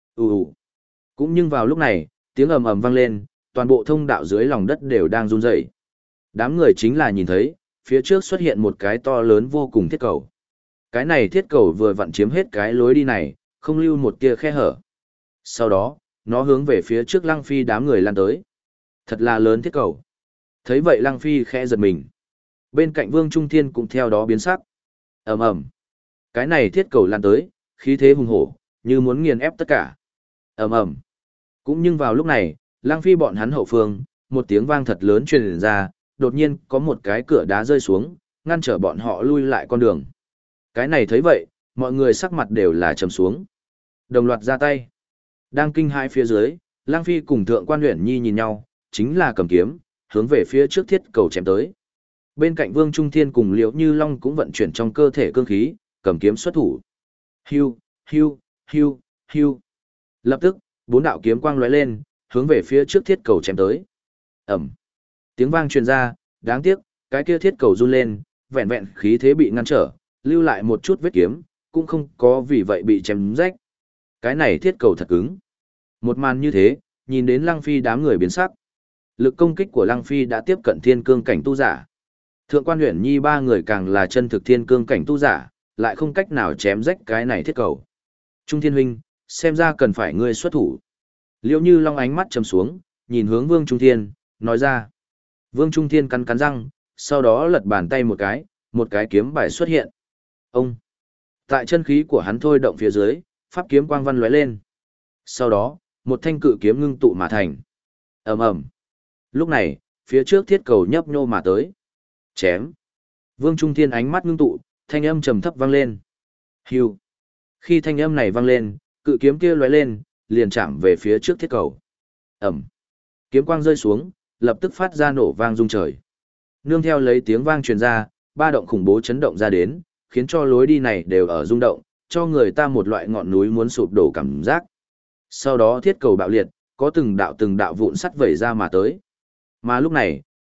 Speaker 1: Cũng nhưng vào lúc này, tiếng ầm ầm vang lên, toàn bộ thông đạo dưới lòng đất đều đang run rẩy. Đám người chính là nhìn thấy, phía trước xuất hiện một cái to lớn vô cùng thiết cầu. Cái này thiết cầu vừa vặn chiếm hết cái lối đi này, không lưu một tia khe hở. Sau đó, nó hướng về phía trước Lăng Phi đám người lan tới. Thật là lớn thiết cầu. Thấy vậy Lăng Phi khẽ giật mình. Bên cạnh Vương Trung Thiên cũng theo đó biến sắc. Ầm ầm. Cái này thiết cầu lan tới, khí thế hùng hổ, như muốn nghiền ép tất cả. Ầm ầm. Cũng nhưng vào lúc này, Lăng Phi bọn hắn hậu phương, một tiếng vang thật lớn truyền ra, đột nhiên có một cái cửa đá rơi xuống, ngăn trở bọn họ lui lại con đường. Cái này thấy vậy, mọi người sắc mặt đều là trầm xuống. Đồng loạt ra tay. Đang kinh hãi phía dưới, Lăng Phi cùng Thượng Quan Uyển Nhi nhìn nhau, chính là cầm kiếm, hướng về phía trước thiết cầu chém tới. Bên cạnh Vương Trung Thiên cùng Liễu Như Long cũng vận chuyển trong cơ thể cương khí, cầm kiếm xuất thủ. Hiu, hiu, hiu, hiu. Lập tức, 4 đạo kiếm quang lóe lên, hướng về phía trước thiết cầu chém tới. Ầm. Tiếng vang truyền ra, đáng tiếc, cái kia thiết cầu run lên, vẹn vẹn khí thế bị ngăn trở, lưu lại một chút vết kiếm, cũng không có vì vậy bị chém rách. Cái này thiết cầu thật cứng. Một màn như thế, nhìn đến Lăng Phi đám người biến sắc. Lực công kích của Lăng Phi đã tiếp cận thiên cương cảnh tu giả. Thượng Quan Uyển Nhi 3 người càng là chân thực thiên cương cảnh tu giả, lại không cách nào chém rách cái này thiết cầu. Trung Thiên huynh, xem ra cần phải ngươi xuất thủ. Liễu Như Long ánh mắt trầm xuống, nhìn hướng Vương Trung Thiên, nói ra. Vương Trung Thiên cắn cắn răng, sau đó lật bàn tay một cái kiếm bài xuất hiện. Ông! Tại chân khí của hắn thôi động phía dưới, pháp kiếm quang văn lóe lên. Sau đó, một thanh cự kiếm ngưng tụ mà thành. Ầm ầm. Lúc này, phía trước thiết cầu nhấp nhô mà tới. Chém. Vương Trung Thiên ánh mắt ngưng tụ, thanh âm trầm thấp vang lên. Hưu. Khi thanh âm này vang lên, cự kiếm kia lóe lên, liền chạm về phía trước thiết cầu. Ầm. Kiếm quang rơi xuống, lập tức phát ra nổ vang rung trời. Nương theo lấy tiếng vang truyền ra, ba động khủng bố chấn động ra đến, khiến cho lối đi này đều ở rung động, cho người ta một loại ngọn núi muốn sụp đổ cảm giác. Sau đó thiết cầu bạo liệt, có từng đạo vụn sắt vẩy ra mà tới. Mà lúc này,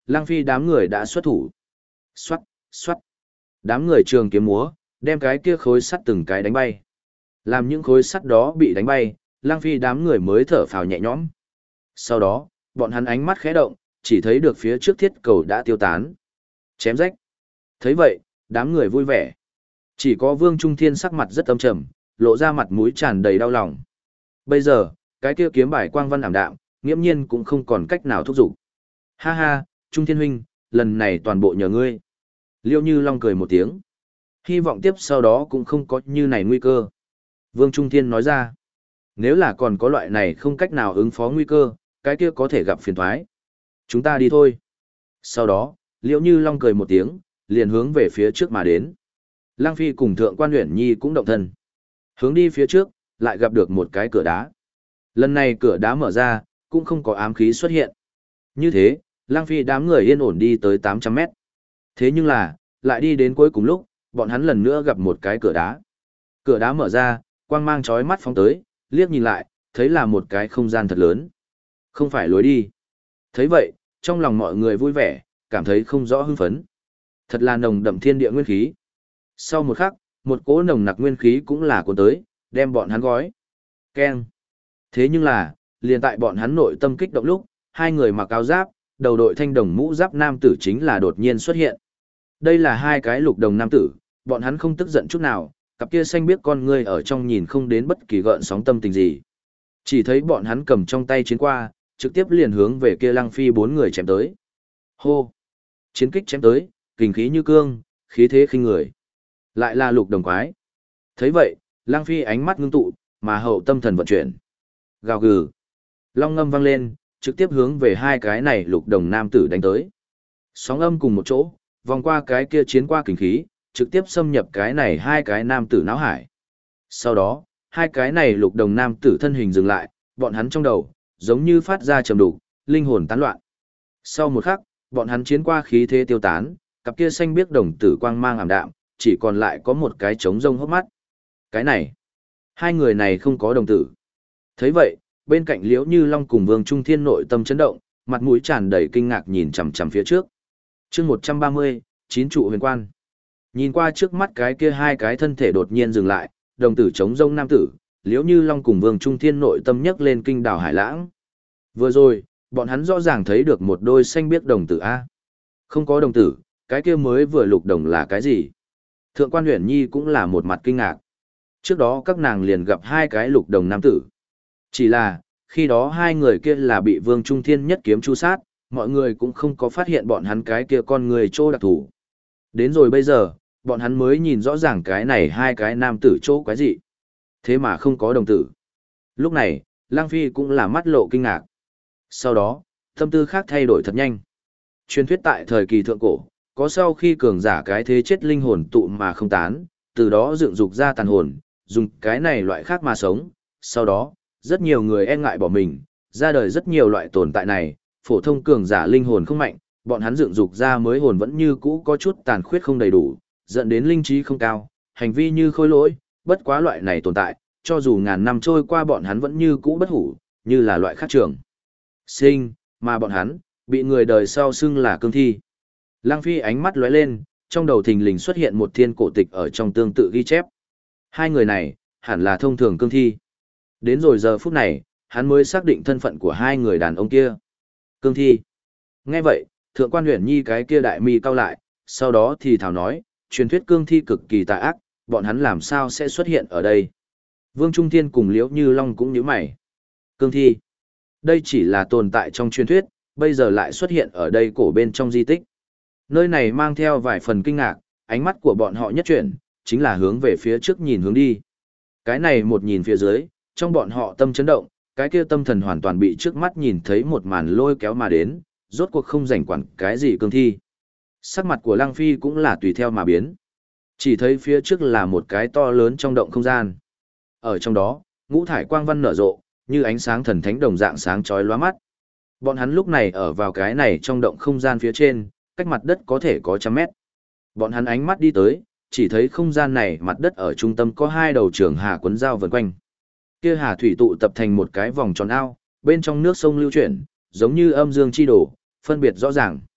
Speaker 1: Lăng Phi đám người đã xuất thủ. Xoát, xoát. Đám người trường kiếm múa, đem cái kia khối sắt từng cái đánh bay. Làm những khối sắt đó bị đánh bay, Lăng Phi đám người mới thở phào nhẹ nhõm. Sau đó, bọn hắn ánh mắt khẽ động, chỉ thấy được phía trước thiết cầu đã tiêu tán. Chém rách. Thấy vậy, đám người vui vẻ. Chỉ có Vương Trung Thiên sắc mặt rất âm trầm, lộ ra mặt mũi tràn đầy đau lòng. Bây giờ, cái kia kiếm bài quang văn ảm đạm, nghiễm nhiên cũng không còn cách nào thúc giục. Ha ha, Trung Thiên huynh, lần này toàn bộ nhờ ngươi. Liêu Như Long cười một tiếng. Hy vọng tiếp sau đó cũng không có như này nguy cơ. Vương Trung Thiên nói ra. Nếu là còn có loại này không cách nào ứng phó nguy cơ, cái kia có thể gặp phiền thoái. Chúng ta đi thôi. Sau đó, Liễu Như Long cười một tiếng, liền hướng về phía trước mà đến. Lăng Phi cùng Thượng Quan Uyển Nhi cũng động thân. Hướng đi phía trước, lại gặp được một cái cửa đá. Lần này cửa đá mở ra, cũng không có ám khí xuất hiện. Như thế, Lăng Phi đám người yên ổn đi tới 800 mét. Thế nhưng là, lại đi đến cuối cùng lúc, bọn hắn lần nữa gặp một cái cửa đá. Cửa đá mở ra, quang mang chói mắt phóng tới, liếc nhìn lại, thấy là một cái không gian thật lớn. Không phải lối đi. Thấy vậy, trong lòng mọi người vui vẻ, cảm thấy không rõ hưng phấn. Thật là nồng đậm thiên địa nguyên khí. Sau một khắc, một cỗ nồng nặc nguyên khí cũng là cuốn tới, đem bọn hắn gói. Keng. Thế nhưng là, liền tại bọn hắn nội tâm kích động lúc, hai người mặc áo giáp, đầu đội thanh đồng mũ giáp nam tử chính là đột nhiên xuất hiện. Đây là hai cái lục đồng nam tử, bọn hắn không tức giận chút nào, cặp kia xanh biếc con ngươi ở trong nhìn không đến bất kỳ gợn sóng tâm tình gì. Chỉ thấy bọn hắn cầm trong tay chiến qua, trực tiếp liền hướng về kia Lăng Phi bốn người chém tới. Hô! Chiến kích chém tới, kình khí như cương, khí thế khinh người. Lại là lục đồng quái. Thấy vậy, Lăng Phi ánh mắt ngưng tụ, mà hậu tâm thần vận chuyển. Gào gừ. Long ngâm vang lên, trực tiếp hướng về hai cái này lục đồng nam tử đánh tới. Sóng âm cùng một chỗ, vòng qua cái kia chiến qua kình khí, trực tiếp xâm nhập cái này hai cái nam tử não hải. Sau đó, hai cái này lục đồng nam tử thân hình dừng lại, bọn hắn trong đầu, giống như phát ra trầm đục, linh hồn tán loạn. Sau một khắc, bọn hắn chiến qua khí thế tiêu tán, cặp kia xanh biếc đồng tử quang mang ảm đạm, chỉ còn lại có một cái trống rông hốc mắt. Cái này, hai người này không có đồng tử. Thấy vậy, bên cạnh Liễu Như Long cùng Vương Trung Thiên nội tâm chấn động, mặt mũi tràn đầy kinh ngạc nhìn chằm chằm phía trước. Chương 130, chín trụ huyền quan. Nhìn qua trước mắt cái kia hai cái thân thể đột nhiên dừng lại, đồng tử trống rông nam tử, Liễu Như Long cùng Vương Trung Thiên nội tâm nhấc lên kinh đảo hải lãng. Vừa rồi, bọn hắn rõ ràng thấy được một đôi xanh biếc đồng tử a. Không có đồng tử, cái kia mới vừa lục đồng là cái gì? Thượng Quan Uyển Nhi cũng là một mặt kinh ngạc. Trước đó các nàng liền gặp hai cái lục đồng nam tử. Chỉ là, khi đó hai người kia là bị Vương Trung Thiên nhất kiếm chu sát, mọi người cũng không có phát hiện bọn hắn cái kia con người chỗ đặc thù. Đến rồi bây giờ, bọn hắn mới nhìn rõ ràng cái này hai cái nam tử chỗ quái gì. Thế mà không có đồng tử. Lúc này, Lăng Phi cũng là mắt lộ kinh ngạc. Sau đó, tâm tư khác thay đổi thật nhanh. Truyền thuyết tại thời kỳ thượng cổ, có sau khi cường giả cái thế chết linh hồn tụ mà không tán, từ đó dựng dục ra tàn hồn, dùng cái này loại khác mà sống. Sau đó, rất nhiều người e ngại bỏ mình, ra đời rất nhiều loại tồn tại này, phổ thông cường giả linh hồn không mạnh, bọn hắn dựng dục ra mới hồn vẫn như cũ có chút tàn khuyết không đầy đủ, dẫn đến linh trí không cao, hành vi như khôi lỗi, bất quá loại này tồn tại, cho dù ngàn năm trôi qua bọn hắn vẫn như cũ bất hủ, như là loại khác trường sinh, mà bọn hắn, bị người đời sau xưng là cương thi. Lăng Phi ánh mắt lóe lên, trong đầu thình lình xuất hiện một thiên cổ tịch ở trong tương tự ghi chép. Hai người này, hẳn là thông thường cương thi. Đến rồi giờ phút này, hắn mới xác định thân phận của hai người đàn ông kia. Cương thi. Nghe vậy, Thượng Quan Uyển Nhi cái kia đại mi cau lại, sau đó thì thảo nói, truyền thuyết cương thi cực kỳ tà ác, bọn hắn làm sao sẽ xuất hiện ở đây. Vương Trung Thiên cùng Liễu Như Long cũng nhíu mày. Cương thi. Đây chỉ là tồn tại trong truyền thuyết, bây giờ lại xuất hiện ở đây cổ bên trong di tích. Nơi này mang theo vài phần kinh ngạc, ánh mắt của bọn họ nhất chuyển, chính là hướng về phía trước nhìn hướng đi. Cái này một nhìn phía dưới, trong bọn họ tâm chấn động, cái kia tâm thần hoàn toàn bị trước mắt nhìn thấy một màn lôi kéo mà đến, rốt cuộc không rảnh quản cái gì cương thi. Sắc mặt của Lăng Phi cũng là tùy theo mà biến. Chỉ thấy phía trước là một cái to lớn trong động không gian. Ở trong đó, ngũ thải quang văn nở rộ, như ánh sáng thần thánh đồng dạng sáng chói lóa mắt. Bọn hắn lúc này ở vào cái này trong động không gian phía trên, cách mặt đất có thể có trăm mét. Bọn hắn ánh mắt đi tới, chỉ thấy không gian này mặt đất ở trung tâm có hai đầu trường hà quấn dao vần quanh. Kia hà thủy tụ tập thành một cái vòng tròn ao, bên trong nước sông lưu chuyển, giống như âm dương chi đổ, phân biệt rõ ràng.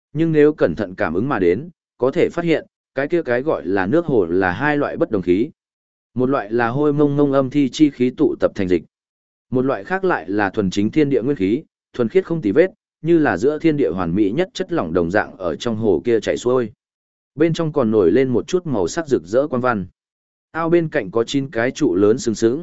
Speaker 1: Nhưng nếu cẩn thận cảm ứng mà đến, có thể phát hiện, cái kia cái gọi là nước hồ là hai loại bất đồng khí. Một loại là hôi mông mông âm thi chi khí tụ tập thành dịch. Một loại khác lại là thuần chính thiên địa nguyên khí, thuần khiết không tì vết, như là giữa thiên địa hoàn mỹ nhất chất lỏng đồng dạng ở trong hồ kia chảy xuôi. Bên trong còn nổi lên một chút màu sắc rực rỡ quang văn. Ao bên cạnh có 9 cái trụ lớn sừng sững.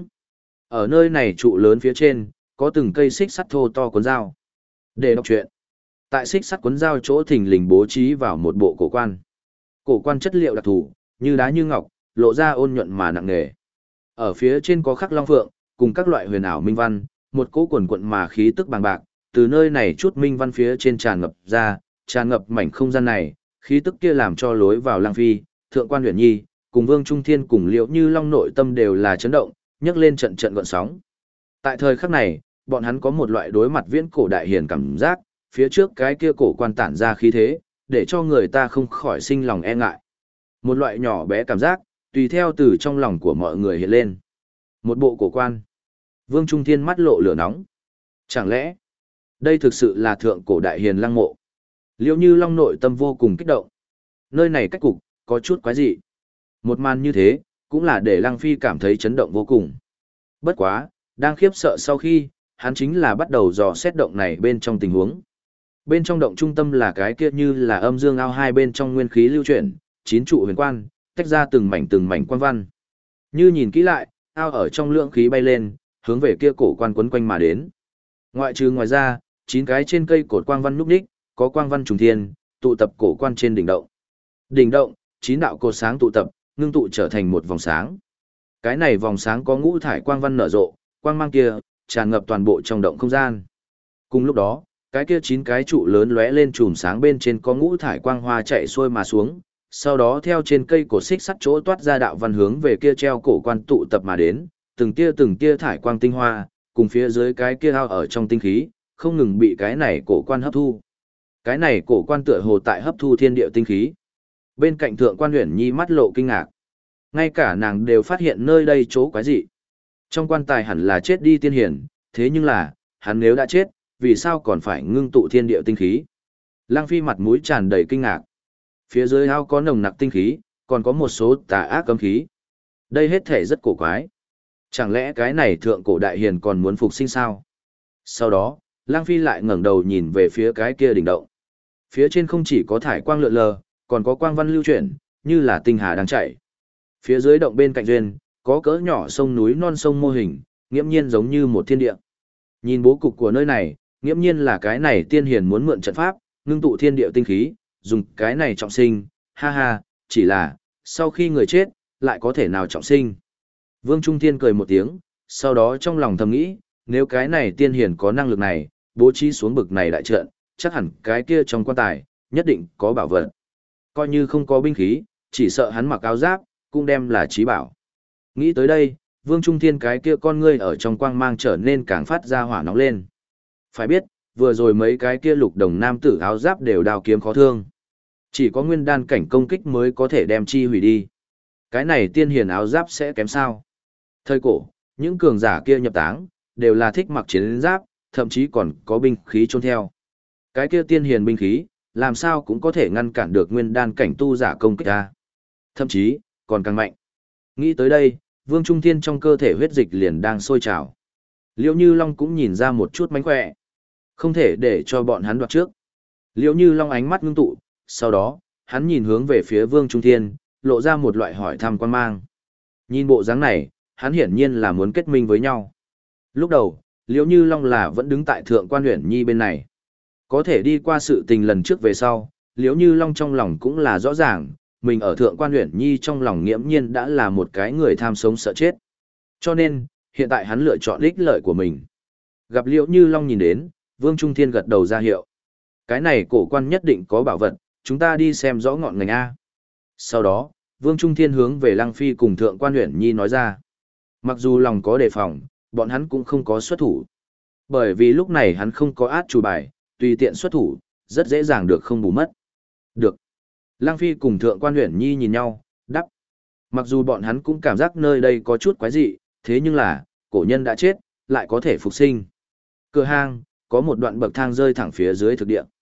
Speaker 1: Ở nơi này trụ lớn phía trên, có từng cây xích sắt thô to cuốn dao. Để đọc truyện. Tại xích sắt cuốn dao chỗ thình lình bố trí vào một bộ cổ quan. Cổ quan chất liệu đặc thù, như đá như ngọc, lộ ra ôn nhuận mà nặng nề. Ở phía trên có khắc long phượng, cùng các loại huyền ảo minh văn, một cỗ quần quận mà khí tức bằng bạc, từ nơi này chút minh văn phía trên tràn ngập ra, tràn ngập mảnh không gian này, khí tức kia làm cho lối vào Lăng Phi, Thượng Quan Uyển Nhi, cùng Vương Trung Thiên cùng Liễu Như Long nội tâm đều là chấn động, nhấc lên trận trận gợn sóng. Tại thời khắc này, bọn hắn có một loại đối mặt viễn cổ đại hiền cảm giác, phía trước cái kia cổ quan tản ra khí thế, để cho người ta không khỏi sinh lòng e ngại. Một loại nhỏ bé cảm giác, tùy theo từ trong lòng của mọi người hiện lên. Một bộ cổ quan. Vương Trung Thiên mắt lộ lửa nóng. Chẳng lẽ, đây thực sự là thượng cổ đại hiền lăng mộ? Liễu Như Long nội tâm vô cùng kích động. Nơi này cách cục, có chút quái dị. Một màn như thế, cũng là để Lăng Phi cảm thấy chấn động vô cùng. Bất quá, đang khiếp sợ sau khi, hắn chính là bắt đầu dò xét động này bên trong tình huống. Bên trong động trung tâm là cái kia như là âm dương ao hai bên trong nguyên khí lưu chuyển, 9 trụ huyền quan, tách ra từng mảnh quan văn. Như nhìn kỹ lại, ao ở trong lượng khí bay lên, hướng về kia cổ quan quấn quanh mà đến. Ngoài ra, 9 cái trên cây cột quang văn núp đích, có quang văn trùng thiên, tụ tập cổ quan trên đỉnh động. Đỉnh động, 9 đạo cột sáng tụ tập, ngưng tụ trở thành một vòng sáng. Cái này vòng sáng có ngũ thải quang văn nở rộ, quang mang kia tràn ngập toàn bộ trong động không gian. Cùng lúc đó, cái kia 9 cái trụ lớn lóe lên chùm sáng bên trên có ngũ thải quang hoa chạy xuôi mà xuống, sau đó theo trên cây cổ xích sắt chỗ toát ra đạo văn hướng về kia treo cổ quan tụ tập mà đến, từng tia thải quang tinh hoa, cùng phía dưới cái kia ao ở trong tinh khí, không ngừng bị cái này cổ quan hấp thu. Cái này cổ quan tựa hồ tại hấp thu thiên địa tinh khí. Bên cạnh Thượng Quan Uyển Nhi mắt lộ kinh ngạc. Ngay cả nàng đều phát hiện nơi đây chỗ quái dị. Trong quan tài hẳn là chết đi tiên hiển, thế nhưng là, hắn nếu đã chết, vì sao còn phải ngưng tụ thiên địa tinh khí? Lăng Phi mặt mũi tràn đầy kinh ngạc. Phía dưới ao có nồng nặc tinh khí, còn có một số tà ác cấm khí. Đây hết thể rất cổ quái. Chẳng lẽ cái này thượng cổ đại hiền còn muốn phục sinh sao? Sau đó, Lăng Phi lại ngẩng đầu nhìn về phía cái kia đỉnh động. Phía trên không chỉ có thải quang lượn lờ, còn có quang văn lưu chuyển, như là tinh hà đang chảy. Phía dưới động bên cạnh duyên, có cỡ nhỏ sông núi non sông mô hình, nghiễm nhiên giống như một thiên địa. Nhìn bố cục của nơi này, nghiễm nhiên là cái này tiên hiền muốn mượn trận pháp, ngưng tụ thiên địa tinh khí, dùng cái này trọng sinh, ha ha, chỉ là, sau khi người chết, lại có thể nào trọng sinh. Vương Trung Thiên cười một tiếng, sau đó trong lòng thầm nghĩ, nếu cái này tiên hiền có năng lực này, bố trí xuống bực này đại trận, chắc hẳn cái kia trong quan tài, nhất định có bảo vật. Coi như không có binh khí, chỉ sợ hắn mặc áo giáp, cũng đem là trí bảo. Nghĩ tới đây, Vương Trung Thiên cái kia con ngươi ở trong quang mang trở nên càng phát ra hỏa nóng lên. Phải biết, vừa rồi mấy cái kia lục đồng nam tử áo giáp đều đao kiếm khó thương. Chỉ có nguyên đan cảnh công kích mới có thể đem chi hủy đi. Cái này tiên hiền áo giáp sẽ kém sao? Thời cổ, những cường giả kia nhập táng, đều là thích mặc chiến giáp, thậm chí còn có binh khí chôn theo. Cái kia tiên hiền binh khí, làm sao cũng có thể ngăn cản được nguyên đan cảnh tu giả công kích ra. Thậm chí, còn càng mạnh. Nghĩ tới đây, Vương Trung Thiên trong cơ thể huyết dịch liền đang sôi trào. Liễu Như Long cũng nhìn ra một chút mánh khỏe. Không thể để cho bọn hắn đoạt trước. Liễu Như Long ánh mắt ngưng tụ, sau đó, hắn nhìn hướng về phía Vương Trung Thiên, lộ ra một loại hỏi thăm quan mang. Nhìn bộ dáng này, hắn hiển nhiên là muốn kết minh với nhau. Lúc đầu, Liễu Như Long là vẫn đứng tại Thượng Quan Uyển Nhi bên này. Có thể đi qua sự tình lần trước về sau, Liễu Như Long trong lòng cũng là rõ ràng, mình ở Thượng Quan Uyển Nhi trong lòng nghiễm nhiên đã là một cái người tham sống sợ chết. Cho nên, hiện tại hắn lựa chọn ích lợi của mình. Gặp Liễu Như Long nhìn đến, Vương Trung Thiên gật đầu ra hiệu. Cái này cổ quan nhất định có bảo vật, chúng ta đi xem rõ ngọn ngành A. Sau đó, Vương Trung Thiên hướng về Lăng Phi cùng Thượng Quan Uyển Nhi nói ra. Mặc dù lòng có đề phòng, bọn hắn cũng không có xuất thủ. Bởi vì lúc này hắn không có át chủ bài, tùy tiện xuất thủ, rất dễ dàng được không bù mất. Được. Lăng Phi cùng Thượng Quan Uyển Nhi nhìn nhau, đắp. Mặc dù bọn hắn cũng cảm giác nơi đây có chút quái dị, thế nhưng là, cổ nhân đã chết, lại có thể phục sinh. Cửa hang, có một đoạn bậc thang rơi thẳng phía dưới thực địa.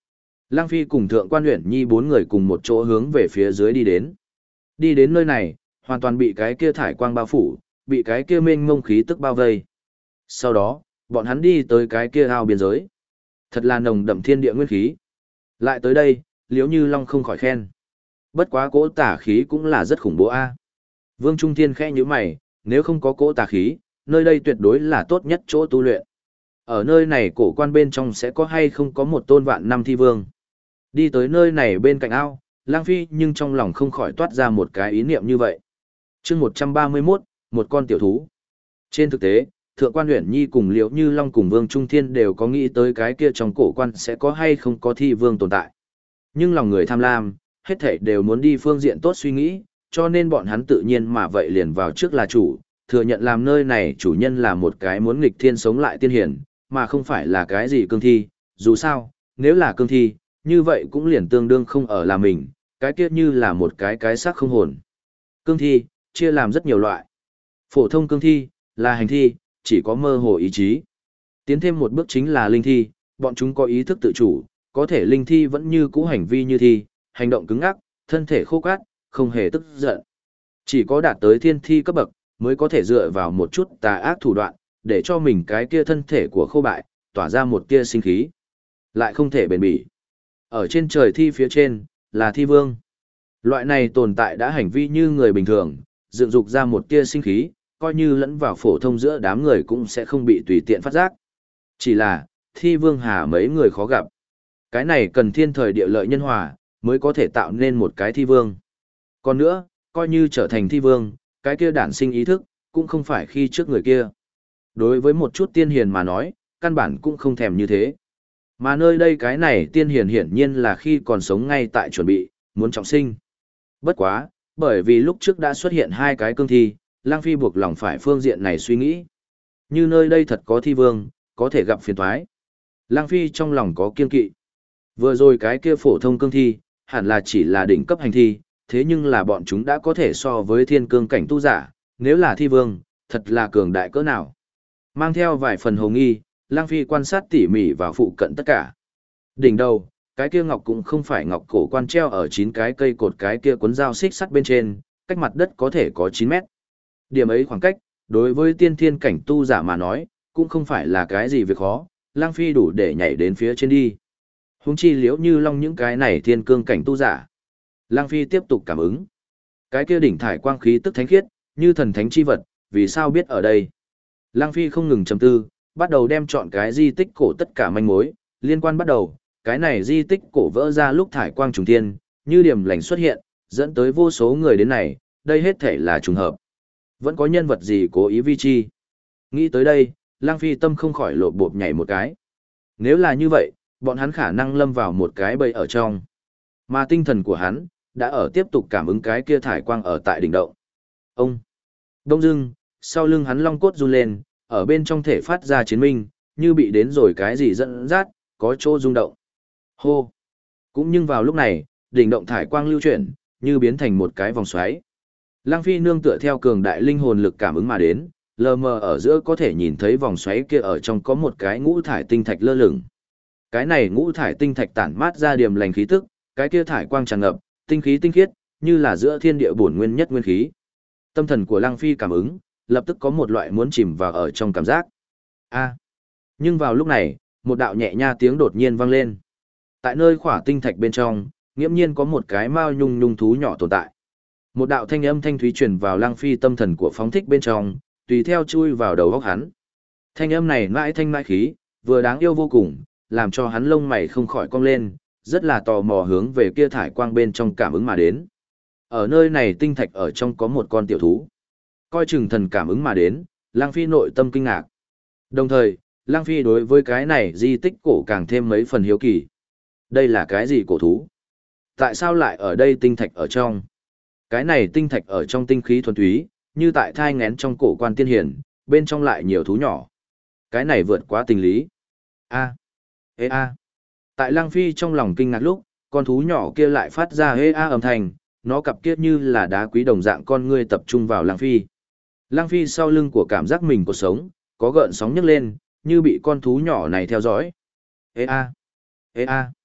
Speaker 1: Lăng Phi cùng Thượng Quan Uyển Nhi bốn người cùng một chỗ hướng về phía dưới đi đến. Đi đến nơi này, hoàn toàn bị cái kia thải quang bao phủ, bị cái kia mênh mông khí tức bao vây. Sau đó, bọn hắn đi tới cái kia ao biên giới. Thật là nồng đậm thiên địa nguyên khí. Lại tới đây, Liễu Như Long không khỏi khen. Bất quá cỗ tà khí cũng là rất khủng bố a. Vương Trung Thiên khẽ nhíu mày, nếu không có cỗ tà khí, nơi đây tuyệt đối là tốt nhất chỗ tu luyện. Ở nơi này cổ quan bên trong sẽ có hay không có một tôn vạn năm thi vương. Đi tới nơi này bên cạnh ao, Lang Phi nhưng trong lòng không khỏi toát ra một cái ý niệm như vậy. chương 131, một con tiểu thú. Trên thực tế, Thượng Quan Uyển Nhi cùng Liễu Như Long cùng Vương Trung Thiên đều có nghĩ tới cái kia trong cổ quan sẽ có hay không có thi vương tồn tại. Nhưng lòng người tham lam, hết thảy đều muốn đi phương diện tốt suy nghĩ, cho nên bọn hắn tự nhiên mà vậy liền vào trước là chủ, thừa nhận làm nơi này chủ nhân là một cái muốn nghịch thiên sống lại tiên hiển, mà không phải là cái gì cương thi. Dù sao, nếu là cương thi, như vậy cũng liền tương đương không ở là mình, cái kia như là một cái xác không hồn. Cương thi, chia làm rất nhiều loại. Phổ thông cương thi, là hành thi, chỉ có mơ hồ ý chí. Tiến thêm một bước chính là linh thi, bọn chúng có ý thức tự chủ, có thể linh thi vẫn như cũ hành vi như thi, hành động cứng ngắc, thân thể khô cát, không hề tức giận. Chỉ có đạt tới thiên thi cấp bậc, mới có thể dựa vào một chút tà ác thủ đoạn, để cho mình cái kia thân thể của khô bại, tỏa ra một tia sinh khí. Lại không thể bền bỉ. Ở trên trời thi phía trên, là thi vương. Loại này tồn tại đã hành vi như người bình thường, dựng dục ra một tia sinh khí, coi như lẫn vào phổ thông giữa đám người cũng sẽ không bị tùy tiện phát giác. Chỉ là, thi vương hà mấy người khó gặp. Cái này cần thiên thời địa lợi nhân hòa, mới có thể tạo nên một cái thi vương. Còn nữa, coi như trở thành thi vương, cái kia đản sinh ý thức, cũng không phải khi trước người kia. Đối với một chút tiên hiền mà nói, căn bản cũng không thèm như thế. Mà nơi đây cái này tiên hiền hiển nhiên là khi còn sống ngay tại chuẩn bị, muốn trọng sinh. Bất quá, bởi vì lúc trước đã xuất hiện hai cái cương thi, Lang Phi buộc lòng phải phương diện này suy nghĩ. Như nơi đây thật có thi vương, có thể gặp phiền toái. Lang Phi trong lòng có kiên kỵ. Vừa rồi cái kia phổ thông cương thi, hẳn là chỉ là đỉnh cấp hành thi, thế nhưng là bọn chúng đã có thể so với thiên cương cảnh tu giả, nếu là thi vương, thật là cường đại cỡ nào. Mang theo vài phần hồ nghi, Lang Phi quan sát tỉ mỉ vào phụ cận tất cả. Đỉnh đầu, cái kia ngọc cũng không phải ngọc cổ quan treo ở 9 cái cây cột cái kia cuốn dao xích sắt bên trên, cách mặt đất có thể có 9 mét. Điểm ấy khoảng cách, đối với tiên thiên cảnh tu giả mà nói, cũng không phải là cái gì việc khó, Lang Phi đủ để nhảy đến phía trên đi. Huống chi Liễu Như Long những cái này thiên cương cảnh tu giả. Lang Phi tiếp tục cảm ứng. Cái kia đỉnh thải quang khí tức thánh khiết, như thần thánh chi vật, vì sao biết ở đây? Lang Phi không ngừng trầm tư, bắt đầu đem chọn cái di tích cổ tất cả manh mối, liên quan bắt đầu, cái này di tích cổ vỡ ra lúc thải quang trùng thiên, như điểm lành xuất hiện, dẫn tới vô số người đến này, đây hết thể là trùng hợp. Vẫn có nhân vật gì cố ý vi chi. Nghĩ tới đây, Lang Phi tâm không khỏi lột bộp nhảy một cái. Nếu là như vậy, bọn hắn khả năng lâm vào một cái bẫy ở trong. Mà tinh thần của hắn, đã ở tiếp tục cảm ứng cái kia thải quang ở tại đỉnh động. Ông! Đông dưng, sau lưng hắn long cốt run lên, ở bên trong thể phát ra chiến minh, như bị đến rồi cái gì dẫn dắt, có chỗ rung động. Hô! Cũng nhưng vào lúc này, đỉnh động thải quang lưu chuyển, như biến thành một cái vòng xoáy. Lang Phi nương tựa theo cường đại linh hồn lực cảm ứng mà đến, lờ mờ ở giữa có thể nhìn thấy vòng xoáy kia ở trong có một cái ngũ thải tinh thạch lơ lửng. Cái này ngũ thải tinh thạch tản mát ra điểm lành khí tức, cái kia thải quang tràn ngập, tinh khí tinh khiết, như là giữa thiên địa bổn nguyên nhất nguyên khí. Tâm thần của Lang Phi cảm ứng, lập tức có một loại muốn chìm vào ở trong cảm giác. A. Nhưng vào lúc này, một đạo nhẹ nha tiếng đột nhiên vang lên. Tại nơi khỏa tinh thạch bên trong, nghiễm nhiên có một cái mao nhung nhung thú nhỏ tồn tại. Một đạo thanh âm thanh thúy truyền vào Lang Phi tâm thần của phóng thích bên trong, tùy theo chui vào đầu óc hắn. Thanh âm này mãi thanh mãi khí, vừa đáng yêu vô cùng, làm cho hắn lông mày không khỏi cong lên, rất là tò mò hướng về kia thải quang bên trong cảm ứng mà đến. Ở nơi này tinh thạch ở trong có một con tiểu thú. Coi chừng thần cảm ứng mà đến, Lang Phi nội tâm kinh ngạc. Đồng thời, Lang Phi đối với cái này di tích cổ càng thêm mấy phần hiếu kỳ. Đây là cái gì cổ thú? Tại sao lại ở đây tinh thạch ở trong? Cái này tinh thạch ở trong tinh khí thuần túy, như tại thai ngén trong cổ quan tiên hiển, bên trong lại nhiều thú nhỏ. Cái này vượt quá tình lý. A. Ê a. Tại Lang Phi trong lòng kinh ngạc lúc, con thú nhỏ kia lại phát ra ê a âm thanh, nó cặp kiết như là đá quý đồng dạng con ngươi tập trung vào Lang Phi. Lang Phi sau lưng của cảm giác mình cuộc sống, có gợn sóng nhấc lên, như bị con thú nhỏ này theo dõi. Ê a. Ê a.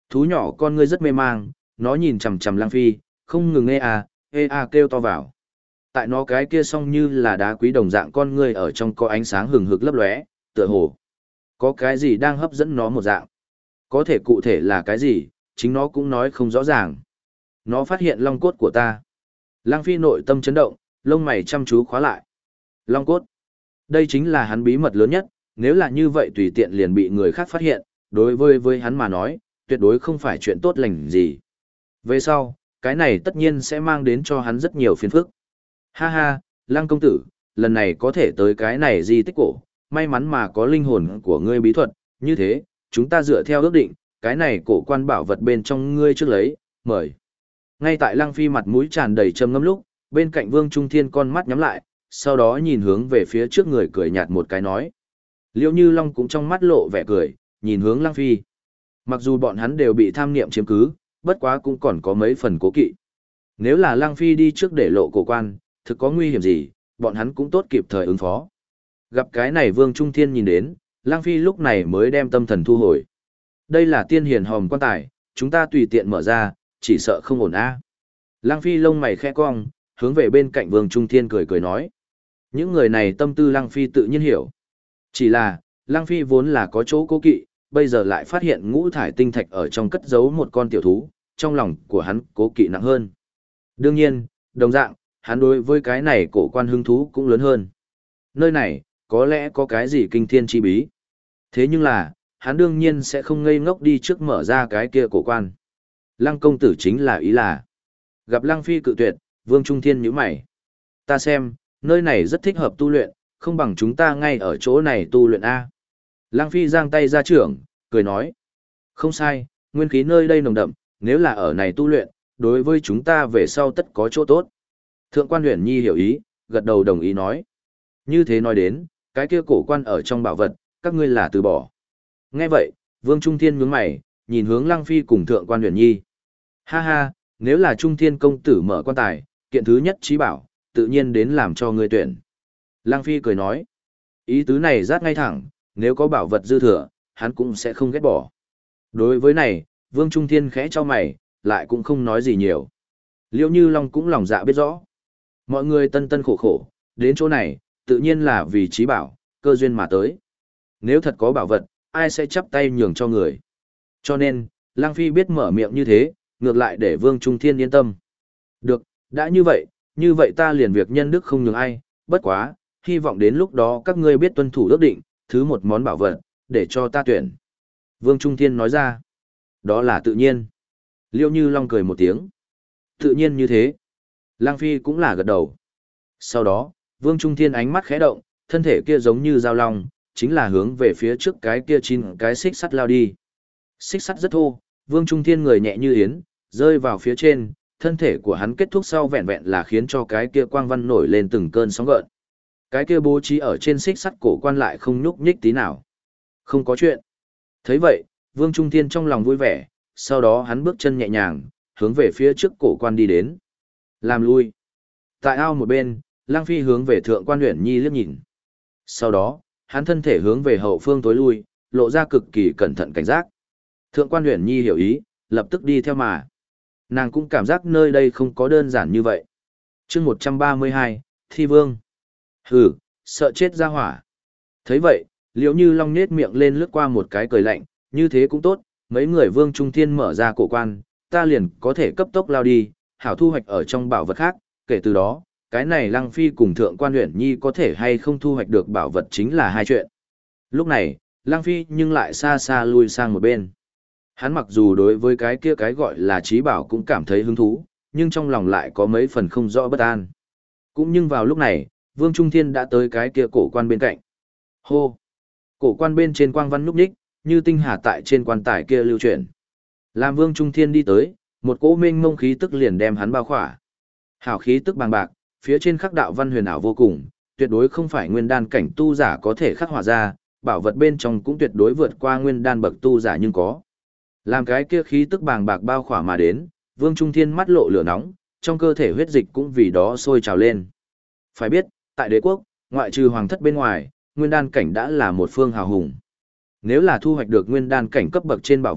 Speaker 1: Thú nhỏ con ngươi rất mê mang, nó nhìn chằm chằm Lăng Phi, không ngừng ê kêu to vào. Tại nó cái kia song như là đá quý đồng dạng con ngươi ở trong có ánh sáng hừng hực lấp lóe, tựa hồ có cái gì đang hấp dẫn nó một dạng. Có thể cụ thể là cái gì, chính nó cũng nói không rõ ràng. Nó phát hiện long cốt của ta. Lăng Phi nội tâm chấn động, lông mày chăm chú khóa lại. Long cốt. Đây chính là hắn bí mật lớn nhất, nếu là như vậy tùy tiện liền bị người khác phát hiện, đối với hắn mà nói, tuyệt đối không phải chuyện tốt lành gì. Về sau, cái này tất nhiên sẽ mang đến cho hắn rất nhiều phiền phức. Ha ha, Lăng công tử, lần này có thể tới cái này di tích cổ, may mắn mà có linh hồn của ngươi bí thuật, như thế, chúng ta dựa theo ước định, cái này cổ quan bảo vật bên trong ngươi trước lấy, mời. Ngay tại Lăng Phi mặt mũi tràn đầy trầm ngâm lúc, bên cạnh Vương Trung Thiên con mắt nhắm lại, sau đó nhìn hướng về phía trước người cười nhạt một cái nói. Liễu Như Long cũng trong mắt lộ vẻ cười, nhìn hướng Lăng Phi. Mặc dù bọn hắn đều bị tham niệm chiếm cứ, bất quá cũng còn có mấy phần cố kỵ. Nếu là Lăng Phi đi trước để lộ cổ quan, thực có nguy hiểm gì, bọn hắn cũng tốt kịp thời ứng phó. Gặp cái này Vương Trung Thiên nhìn đến, Lăng Phi lúc này mới đem tâm thần thu hồi. Đây là tiên hiền hòm quan tài, chúng ta tùy tiện mở ra, chỉ sợ không ổn a. Lăng Phi lông mày khẽ cong, hướng về bên cạnh Vương Trung Thiên cười cười nói. Những người này tâm tư Lăng Phi tự nhiên hiểu. Chỉ là, Lăng Phi vốn là có chỗ cố kỵ, bây giờ lại phát hiện ngũ thải tinh thạch ở trong cất giấu một con tiểu thú, trong lòng của hắn cố kỵ nặng hơn. Đương nhiên, đồng dạng, hắn đối với cái này cổ quan hứng thú cũng lớn hơn. Nơi này, có lẽ có cái gì kinh thiên chi bí. Thế nhưng là, hắn đương nhiên sẽ không ngây ngốc đi trước mở ra cái kia cổ quan. Lăng công tử chính là ý là. Gặp Lăng Phi cự tuyệt, Vương Trung Thiên nhíu mày. Ta xem, nơi này rất thích hợp tu luyện, không bằng chúng ta ngay ở chỗ này tu luyện A. Lăng Phi giang tay ra trưởng, cười nói. Không sai, nguyên khí nơi đây nồng đậm, nếu là ở này tu luyện, đối với chúng ta về sau tất có chỗ tốt. Thượng quan Huyền Nhi hiểu ý, gật đầu đồng ý nói. Như thế nói đến, cái kia cổ quan ở trong bảo vật, các ngươi là từ bỏ. Nghe vậy, Vương Trung Thiên nhướng mày, nhìn hướng Lăng Phi cùng Thượng quan Huyền Nhi. Ha ha, nếu là Trung Thiên công tử mở quan tài, kiện thứ nhất trí bảo, tự nhiên đến làm cho ngươi tuyển. Lăng Phi cười nói. Ý tứ này rát ngay thẳng, nếu có bảo vật dư thừa, hắn cũng sẽ không ghét bỏ. Đối với này, Vương Trung Thiên khẽ cho mày, lại cũng không nói gì nhiều. Liễu Như Long cũng lòng dạ biết rõ. Mọi người tân tân khổ khổ, đến chỗ này, tự nhiên là vì trí bảo, cơ duyên mà tới. Nếu thật có bảo vật, ai sẽ chắp tay nhường cho người. Cho nên, Lăng Phi biết mở miệng như thế, ngược lại để Vương Trung Thiên yên tâm. Được, đã như vậy ta liền việc nhân đức không nhường ai, bất quá, hy vọng đến lúc đó các ngươi biết tuân thủ ước định, thứ một món bảo vật, để cho ta tuyển. Vương Trung Thiên nói ra, đó là tự nhiên. Liêu Như Long cười một tiếng. Tự nhiên như thế. Lăng Phi cũng là gật đầu. Sau đó, Vương Trung Thiên ánh mắt khẽ động, thân thể kia giống như dao long, chính là hướng về phía trước cái kia 9 cái xích sắt lao đi. Xích sắt rất thô, Vương Trung Thiên người nhẹ như yến, rơi vào phía trên, thân thể của hắn kết thúc sau vẹn vẹn là khiến cho cái kia quang văn nổi lên từng cơn sóng gợn. Cái kia bố trí ở trên xích sắt cổ quan lại không nhúc nhích tí nào. Không có chuyện. Thấy vậy, Vương Trung Thiên trong lòng vui vẻ, sau đó hắn bước chân nhẹ nhàng, hướng về phía trước cổ quan đi đến. Làm lui. Tại ao một bên, Lăng Phi hướng về Thượng quan Uyển Nhi liếc nhìn. Sau đó, hắn thân thể hướng về hậu phương tối lui, lộ ra cực kỳ cẩn thận cảnh giác. Thượng quan Uyển Nhi hiểu ý, lập tức đi theo mà. Nàng cũng cảm giác nơi đây không có đơn giản như vậy. Chương 132, Thi Vương. Hừ, sợ chết ra hỏa. Thấy vậy, Liễu Như Long nhếch miệng lên lướt qua một cái cười lạnh, như thế cũng tốt, mấy người Vương Trung Thiên mở ra cổ quan, ta liền có thể cấp tốc lao đi, hảo thu hoạch ở trong bảo vật khác, kể từ đó, cái này Lăng Phi cùng Thượng quan Uyển Nhi có thể hay không thu hoạch được bảo vật chính là hai chuyện. Lúc này, Lăng Phi nhưng lại xa xa lui sang một bên. Hắn mặc dù đối với cái kia cái gọi là trí bảo cũng cảm thấy hứng thú, nhưng trong lòng lại có mấy phần không rõ bất an. Cũng nhưng vào lúc này, Vương Trung Thiên đã tới cái kia cổ quan bên cạnh. Hô! Cổ quan bên trên quang văn núp ních, như tinh hà tại trên quan tài kia lưu chuyển. Làm Vương Trung Thiên đi tới, một cỗ mênh mông khí tức liền đem hắn bao khỏa. Hào khí tức bàng bạc, phía trên khắc đạo văn huyền ảo vô cùng, tuyệt đối không phải nguyên đan cảnh tu giả có thể khắc họa ra, bảo vật bên trong cũng tuyệt đối vượt qua nguyên đan bậc tu giả nhưng có. Làm cái kia khí tức bàng bạc bao khỏa mà đến, Vương Trung Thiên mắt lộ lửa nóng, trong cơ thể huyết dịch cũng vì đó sôi trào lên. Phải biết, tại đế quốc, ngoại trừ hoàng thất bên ngoài, nguyên đan cảnh đã là một phương hào hùng. Nếu là thu hoạch được nguyên đan cảnh cấp bậc trên bảo vật,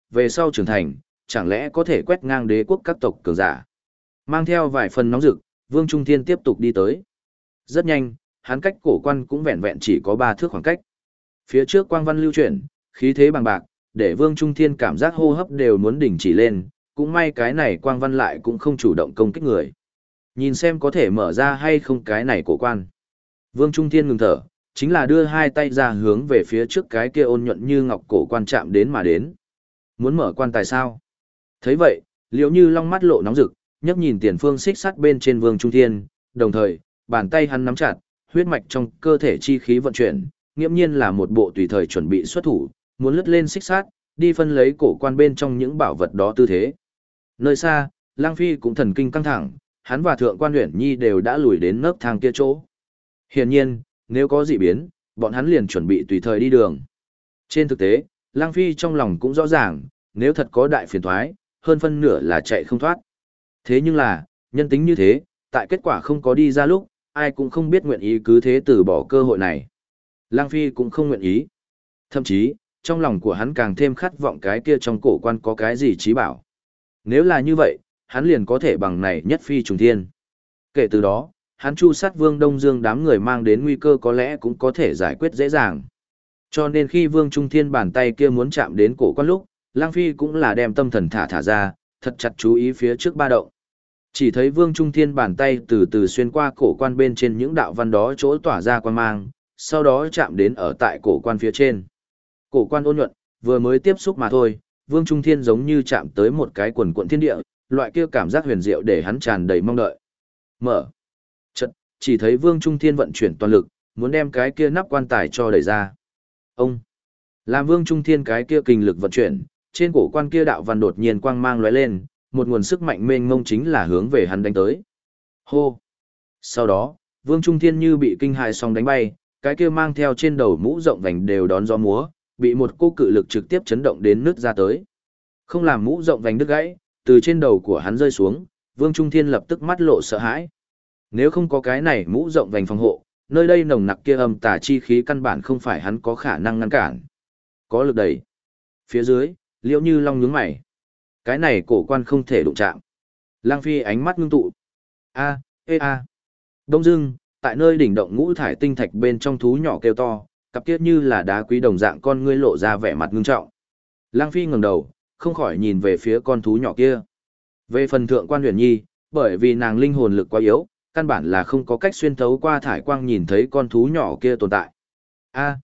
Speaker 1: về sau trưởng thành, chẳng lẽ có thể quét ngang đế quốc các tộc cường giả. Mang theo vài phần nóng rực, Vương Trung Thiên tiếp tục đi tới. Rất nhanh, hắn cách cổ quan cũng vẹn vẹn chỉ có 3 thước khoảng cách. Phía trước quang văn lưu chuyển, khí thế bằng bạc, để Vương Trung Thiên cảm giác hô hấp đều muốn đình chỉ lên, cũng may cái này quang văn lại cũng không chủ động công kích người. Nhìn xem có thể mở ra hay không cái này cổ quan. Vương Trung Thiên ngừng thở, chính là đưa hai tay ra hướng về phía trước cái kia ôn nhuận như ngọc cổ quan chạm đến mà đến. Muốn mở quan tài sao? Thấy vậy, Liễu Như Long mắt lộ nóng rực, nhấc nhìn tiền phương xích sắt bên trên Vương Trung Thiên, đồng thời, bàn tay hắn nắm chặt, huyết mạch trong cơ thể chi khí vận chuyển, nghiễm nhiên là một bộ tùy thời chuẩn bị xuất thủ, muốn lướt lên xích sắt, đi phân lấy cổ quan bên trong những bảo vật đó tư thế. Nơi xa, Lang Phi cũng thần kinh căng thẳng, hắn và Thượng quan Uyển Nhi đều đã lùi đến nấc thang kia chỗ. Hiển nhiên, nếu có dị biến, bọn hắn liền chuẩn bị tùy thời đi đường. Trên thực tế, Lang Phi trong lòng cũng rõ ràng, nếu thật có đại phiền toái, hơn phân nửa là chạy không thoát. Thế nhưng là, nhân tính như thế, tại kết quả không có đi ra lúc, ai cũng không biết nguyện ý cứ thế từ bỏ cơ hội này. Lang Phi cũng không nguyện ý. Thậm chí, trong lòng của hắn càng thêm khát vọng cái kia trong cổ quan có cái gì trí bảo. Nếu là như vậy, hắn liền có thể bằng này nhất phi trùng thiên. Kể từ đó, hắn chu sát Vương Đông Dương đám người mang đến nguy cơ có lẽ cũng có thể giải quyết dễ dàng. Cho nên khi Vương Trung Thiên bàn tay kia muốn chạm đến cổ quan lúc, Lang Phi cũng là đem tâm thần thả ra, thật chặt chú ý phía trước ba động. Chỉ thấy Vương Trung Thiên bàn tay từ từ xuyên qua cổ quan bên trên những đạo văn đó chỗ tỏa ra quan mang, sau đó chạm đến ở tại cổ quan phía trên. Cổ quan ôn nhuận, vừa mới tiếp xúc mà thôi, Vương Trung Thiên giống như chạm tới một cái quần quận thiên địa, loại kia cảm giác huyền diệu để hắn tràn đầy mong đợi. Mở. Chợt, chỉ thấy Vương Trung Thiên vận chuyển toàn lực, muốn đem cái kia nắp quan tài cho đẩy ra. Ông. Làm Vương Trung Thiên cái kia kinh lực vận chuyển, trên cổ quan kia đạo văn đột nhiên quang mang lóe lên, một nguồn sức mạnh mênh mông chính là hướng về hắn đánh tới. Hô. Sau đó, Vương Trung Thiên như bị kinh hại song đánh bay, cái kia mang theo trên đầu mũ rộng vành đều đón gió múa, bị một cô cự lực trực tiếp chấn động đến nứt ra tới. Không làm mũ rộng vành đứt gãy, từ trên đầu của hắn rơi xuống, Vương Trung Thiên lập tức mắt lộ sợ hãi. Nếu không có cái này mũ rộng vành phòng hộ, nơi đây nồng nặc kia âm tà chi khí căn bản không phải hắn có khả năng ngăn cản. Có lực đẩy. Phía dưới, Liễu Như Long nhướng mày. Cái này cổ quan không thể đụng chạm. Lang Phi ánh mắt ngưng tụ. A. Đông dưng, tại nơi đỉnh động ngũ thải tinh thạch bên trong thú nhỏ kêu to, cặp kiết như là đá quý đồng dạng con ngươi lộ ra vẻ mặt ngưng trọng. Lang Phi ngẩng đầu, không khỏi nhìn về phía con thú nhỏ kia. Về phần Thượng quan Uyển Nhi, bởi vì nàng linh hồn lực quá yếu, căn bản là không có cách xuyên thấu qua thải quang nhìn thấy con thú nhỏ kia tồn tại. A.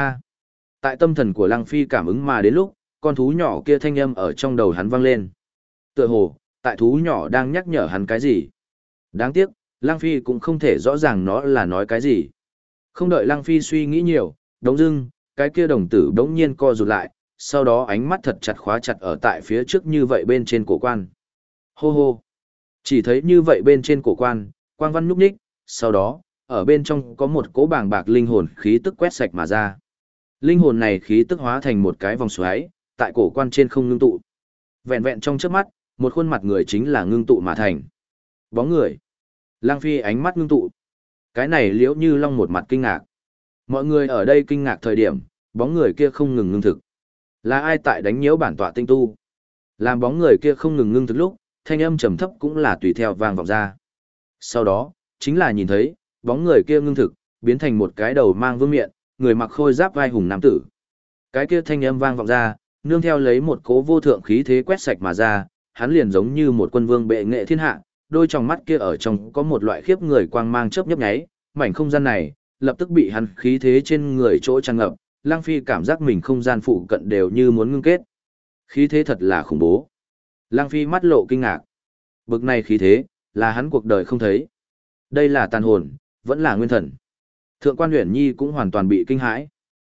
Speaker 1: Tại tâm thần của Lang Phi cảm ứng mà đến lúc, con thú nhỏ kia thanh âm ở trong đầu hắn vang lên. Tựa hồ, tại thú nhỏ đang nhắc nhở hắn cái gì. Đáng tiếc, Lang Phi cũng không thể rõ ràng nó là nói cái gì. Không đợi Lang Phi suy nghĩ nhiều, đống dưng, cái kia đồng tử đống nhiên co rụt lại, sau đó ánh mắt thật chặt khóa chặt ở tại phía trước như vậy bên trên cổ quan. Hô hô. Chỉ thấy như vậy bên trên cổ quan, quang văn nhúc nhích, sau đó, ở bên trong có một cỗ bàng bạc linh hồn khí tức quét sạch mà ra. Linh hồn này khí tức hóa thành một cái vòng xoáy, tại cổ quan trên không ngưng tụ. Vẹn vẹn trong chớp mắt, một khuôn mặt người chính là ngưng tụ mà thành. Bóng người. Lang Phi ánh mắt ngưng tụ. Cái này Liễu Như Long một mặt kinh ngạc. Mọi người ở đây kinh ngạc thời điểm, bóng người kia không ngừng ngưng thực. Là ai tại đánh nhiễu bản tọa tinh tu? Làm bóng người kia không ngừng ngưng thực lúc, thanh âm trầm thấp cũng là tùy theo vang vọng ra. Sau đó, chính là nhìn thấy, bóng người kia ngưng thực, biến thành một cái đầu mang vương miện, người mặc khôi giáp vai hùng nam tử. Cái kia thanh âm vang vọng ra, nương theo lấy một cỗ vô thượng khí thế quét sạch mà ra, hắn liền giống như một quân vương bệ nghệ thiên hạ, đôi tròng mắt kia ở trong có một loại khiếp người quang mang chớp nhấp nháy, mảnh không gian này lập tức bị hắn khí thế trên người chỗ tràn ngập, Lang Phi cảm giác mình không gian phụ cận đều như muốn ngưng kết. Khí thế thật là khủng bố. Lang Phi mắt lộ kinh ngạc. Bực này khí thế, là hắn cuộc đời không thấy. Đây là tàn hồn, vẫn là nguyên thần. Thượng quan Uyển Nhi cũng hoàn toàn bị kinh hãi.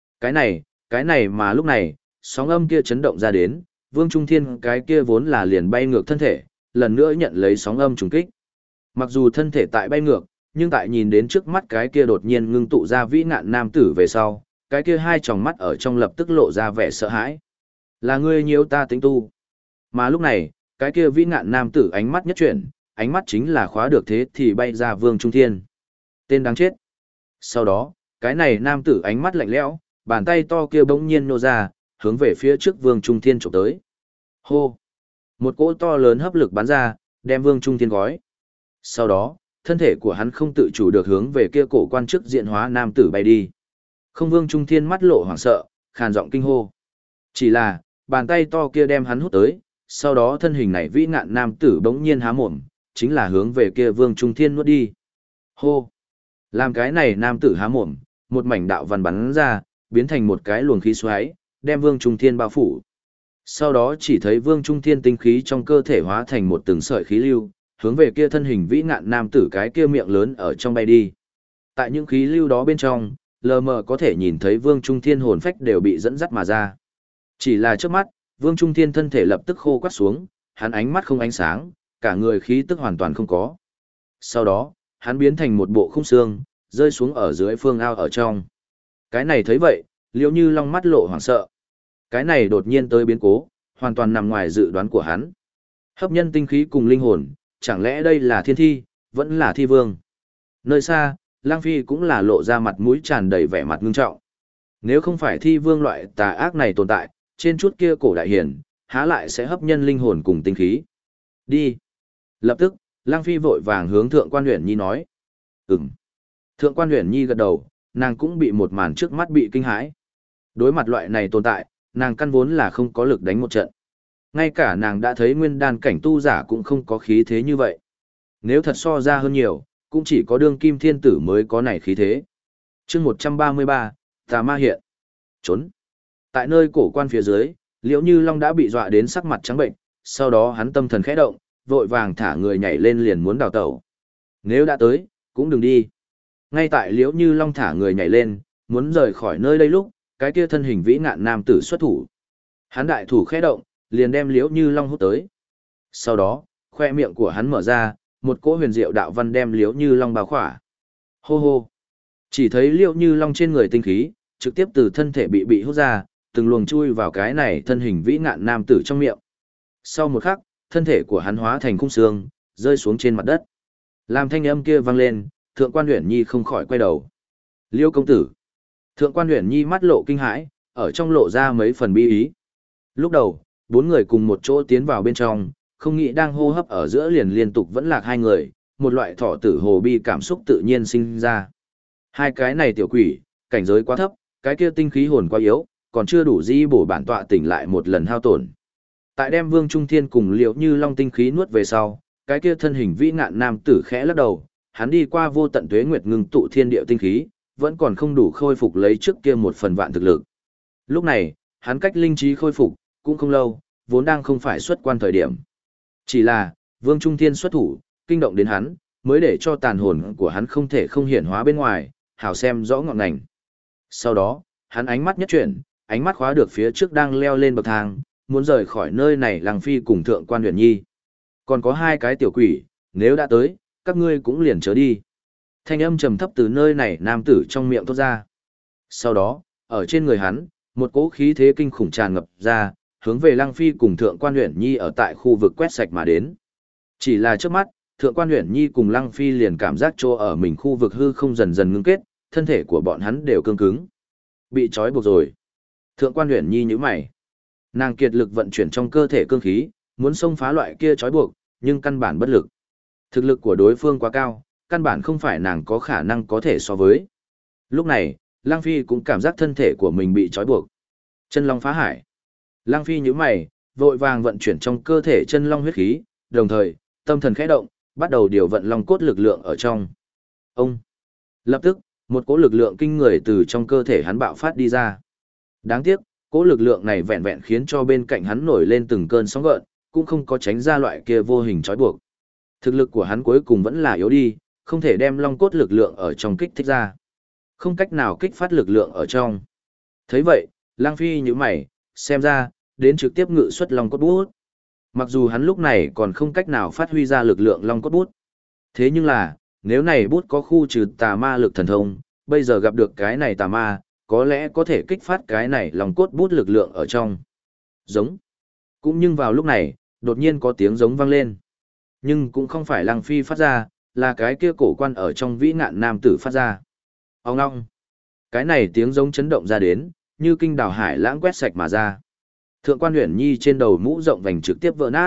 Speaker 1: Cái này mà lúc này, sóng âm kia chấn động ra đến, Vương Trung Thiên cái kia vốn là liền bay ngược thân thể, lần nữa nhận lấy sóng âm trùng kích. Mặc dù thân thể tại bay ngược, nhưng tại nhìn đến trước mắt cái kia đột nhiên ngưng tụ ra vĩ ngạn nam tử về sau, cái kia hai tròng mắt ở trong lập tức lộ ra vẻ sợ hãi. Là ngươi nhiễu ta tính tu. Mà lúc này, cái kia vĩ ngạn nam tử ánh mắt nhất chuyển, ánh mắt chính là khóa được thế thì bay ra Vương Trung Thiên. Tên đáng chết. Sau đó, cái này nam tử ánh mắt lạnh lẽo, bàn tay to kia bỗng nhiên nô ra, hướng về phía trước Vương Trung Thiên chụp tới. Hô! Một cỗ to lớn hấp lực bắn ra, đem Vương Trung Thiên gói. Sau đó, thân thể của hắn không tự chủ được hướng về kia cổ quan chức diện hóa nam tử bay đi. Không, Vương Trung Thiên mắt lộ hoảng sợ, khàn giọng kinh hô. Chỉ là, bàn tay to kia đem hắn hút tới, sau đó thân hình này vĩ ngạn nam tử bỗng nhiên há mồm, chính là hướng về kia Vương Trung Thiên nuốt đi. Hô! Làm cái này nam tử há mồm, một mảnh đạo văn bắn ra, biến thành một cái luồng khí xoáy, đem Vương Trung Thiên bao phủ. Sau đó chỉ thấy Vương Trung Thiên tinh khí trong cơ thể hóa thành một từng sợi khí lưu, hướng về kia thân hình vĩ ngạn nam tử cái kia miệng lớn ở trong bay đi. Tại những khí lưu đó bên trong, lờ mờ có thể nhìn thấy Vương Trung Thiên hồn phách đều bị dẫn dắt mà ra. Chỉ là trước mắt, Vương Trung Thiên thân thể lập tức khô quắt xuống, hắn ánh mắt không ánh sáng, cả người khí tức hoàn toàn không có. Sau đó, hắn biến thành một bộ khung xương, rơi xuống ở dưới phương ao ở trong. Cái này thấy vậy, Liễu Như Long mắt lộ hoảng sợ. Cái này đột nhiên tới biến cố, hoàn toàn nằm ngoài dự đoán của hắn. Hấp nhân tinh khí cùng linh hồn, chẳng lẽ đây là thiên thi, vẫn là thi vương. Nơi xa, Lang Phi cũng là lộ ra mặt mũi tràn đầy vẻ mặt ngưng trọng. Nếu không phải thi vương loại tà ác này tồn tại, trên chút kia cổ đại hiển, há lại sẽ hấp nhân linh hồn cùng tinh khí. Đi. Lập tức, Lang Phi vội vàng hướng Thượng Quan Uyển Nhi nói. Ừm. Thượng Quan Uyển Nhi gật đầu, nàng cũng bị một màn trước mắt bị kinh hãi. Đối mặt loại này tồn tại, nàng căn vốn là không có lực đánh một trận. Ngay cả nàng đã thấy nguyên đan cảnh tu giả cũng không có khí thế như vậy. Nếu thật so ra hơn nhiều, cũng chỉ có đương kim thiên tử mới có này khí thế. chương 133, Tà Ma hiện. Trốn. Tại nơi cổ quan phía dưới, Liễu Như Long đã bị dọa đến sắc mặt trắng bệnh, sau đó hắn tâm thần khẽ động, vội vàng thả người nhảy lên liền muốn đào tẩu. Nếu đã tới, cũng đừng đi. Ngay tại Liễu Như Long thả người nhảy lên, muốn rời khỏi nơi đây lúc, cái kia thân hình vĩ ngạn nam tử xuất thủ. Hắn đại thủ khẽ động, liền đem Liễu Như Long hút tới. Sau đó, khoe miệng của hắn mở ra, một cỗ huyền diệu đạo văn đem Liễu Như Long bao khỏa. Hô hô. Chỉ thấy Liễu Như Long trên người tinh khí, trực tiếp từ thân thể bị hút ra, từng luồng chui vào cái này thân hình vĩ ngạn nam tử trong miệng. Sau một khắc, thân thể của hắn hóa thành khung xương, rơi xuống trên mặt đất. Làm thanh âm kia vang lên, Thượng Quan Uyển Nhi không khỏi quay đầu. Liễu công tử. Thượng Quan Uyển Nhi mắt lộ kinh hãi, ở trong lộ ra mấy phần bi ý. Lúc đầu, bốn người cùng một chỗ tiến vào bên trong, không nghĩ đang hô hấp ở giữa liền liên tục vẫn lạc hai người, một loại thọ tử hồ bi cảm xúc tự nhiên sinh ra. Hai cái này tiểu quỷ, cảnh giới quá thấp, cái kia tinh khí hồn quá yếu, còn chưa đủ di bổ bản tọa tỉnh lại một lần hao tổn. Tại đem Vương Trung Thiên cùng Liễu Như Long tinh khí nuốt về sau, cái kia thân hình vĩ ngạn nam tử khẽ lắc đầu, hắn đi qua vô tận tuế nguyệt ngưng tụ thiên địa tinh khí, vẫn còn không đủ khôi phục lấy trước kia một phần vạn thực lực. Lúc này, hắn cách linh trí khôi phục cũng không lâu, vốn đang không phải xuất quan thời điểm. Chỉ là, Vương Trung Thiên xuất thủ, kinh động đến hắn, mới để cho tàn hồn của hắn không thể không hiển hóa bên ngoài, hảo xem rõ ngọn ngành. Sau đó, hắn ánh mắt nhất chuyển, ánh mắt khóa được phía trước đang leo lên bậc thang, muốn rời khỏi nơi này Lang Phi cùng Thượng Quan Uyển Nhi. Còn có hai cái tiểu quỷ, nếu đã tới, các ngươi cũng liền chớ đi. Thanh âm trầm thấp từ nơi này nam tử trong miệng thốt ra. Sau đó, ở trên người hắn, một cỗ khí thế kinh khủng tràn ngập ra, hướng về Lang Phi cùng Thượng Quan Uyển Nhi ở tại khu vực quét sạch mà đến. Chỉ là trước mắt, Thượng Quan Uyển Nhi cùng Lang Phi liền cảm giác chỗ ở mình khu vực hư không dần dần ngưng kết, thân thể của bọn hắn đều cứng cứng. Bị trói buộc rồi. Thượng Quan Uyển Nhi nhíu mày. Nàng kiệt lực vận chuyển trong cơ thể cương khí, muốn xông phá loại kia trói buộc, nhưng căn bản bất lực. Thực lực của đối phương quá cao, căn bản không phải nàng có khả năng có thể so với. Lúc này, Lang Phi cũng cảm giác thân thể của mình bị trói buộc. Chân long phá hải. Lang Phi nhíu mày, vội vàng vận chuyển trong cơ thể chân long huyết khí, đồng thời, tâm thần khẽ động, bắt đầu điều vận long cốt lực lượng ở trong. Ông. Lập tức, một cỗ lực lượng kinh người từ trong cơ thể hắn bạo phát đi ra. Đáng tiếc, cỗ lực lượng này vẹn vẹn khiến cho bên cạnh hắn nổi lên từng cơn sóng gợn, cũng không có tránh ra loại kia vô hình trói buộc. Thực lực của hắn cuối cùng vẫn là yếu đi, không thể đem long cốt lực lượng ở trong kích thích ra. Không cách nào kích phát lực lượng ở trong. Thấy vậy, Lang Phi nhíu mày, xem ra, đến trực tiếp ngự xuất long cốt bút. Mặc dù hắn lúc này còn không cách nào phát huy ra lực lượng long cốt bút. Thế nhưng là, nếu này bút có khu trừ tà ma lực thần thông, bây giờ gặp được cái này tà ma, có lẽ có thể kích phát cái này long cốt bút lực lượng ở trong. Giống. Cũng nhưng vào lúc này, đột nhiên có tiếng giống vang lên. Nhưng cũng không phải Lang Phi phát ra, là cái kia cổ quan ở trong vĩ ngạn nam tử phát ra. Ông ngong. Cái này tiếng giống chấn động ra đến, như kinh đảo hải lãng quét sạch mà ra. Thượng quan Uyển Nhi trên đầu mũ rộng vành trực tiếp vỡ nát.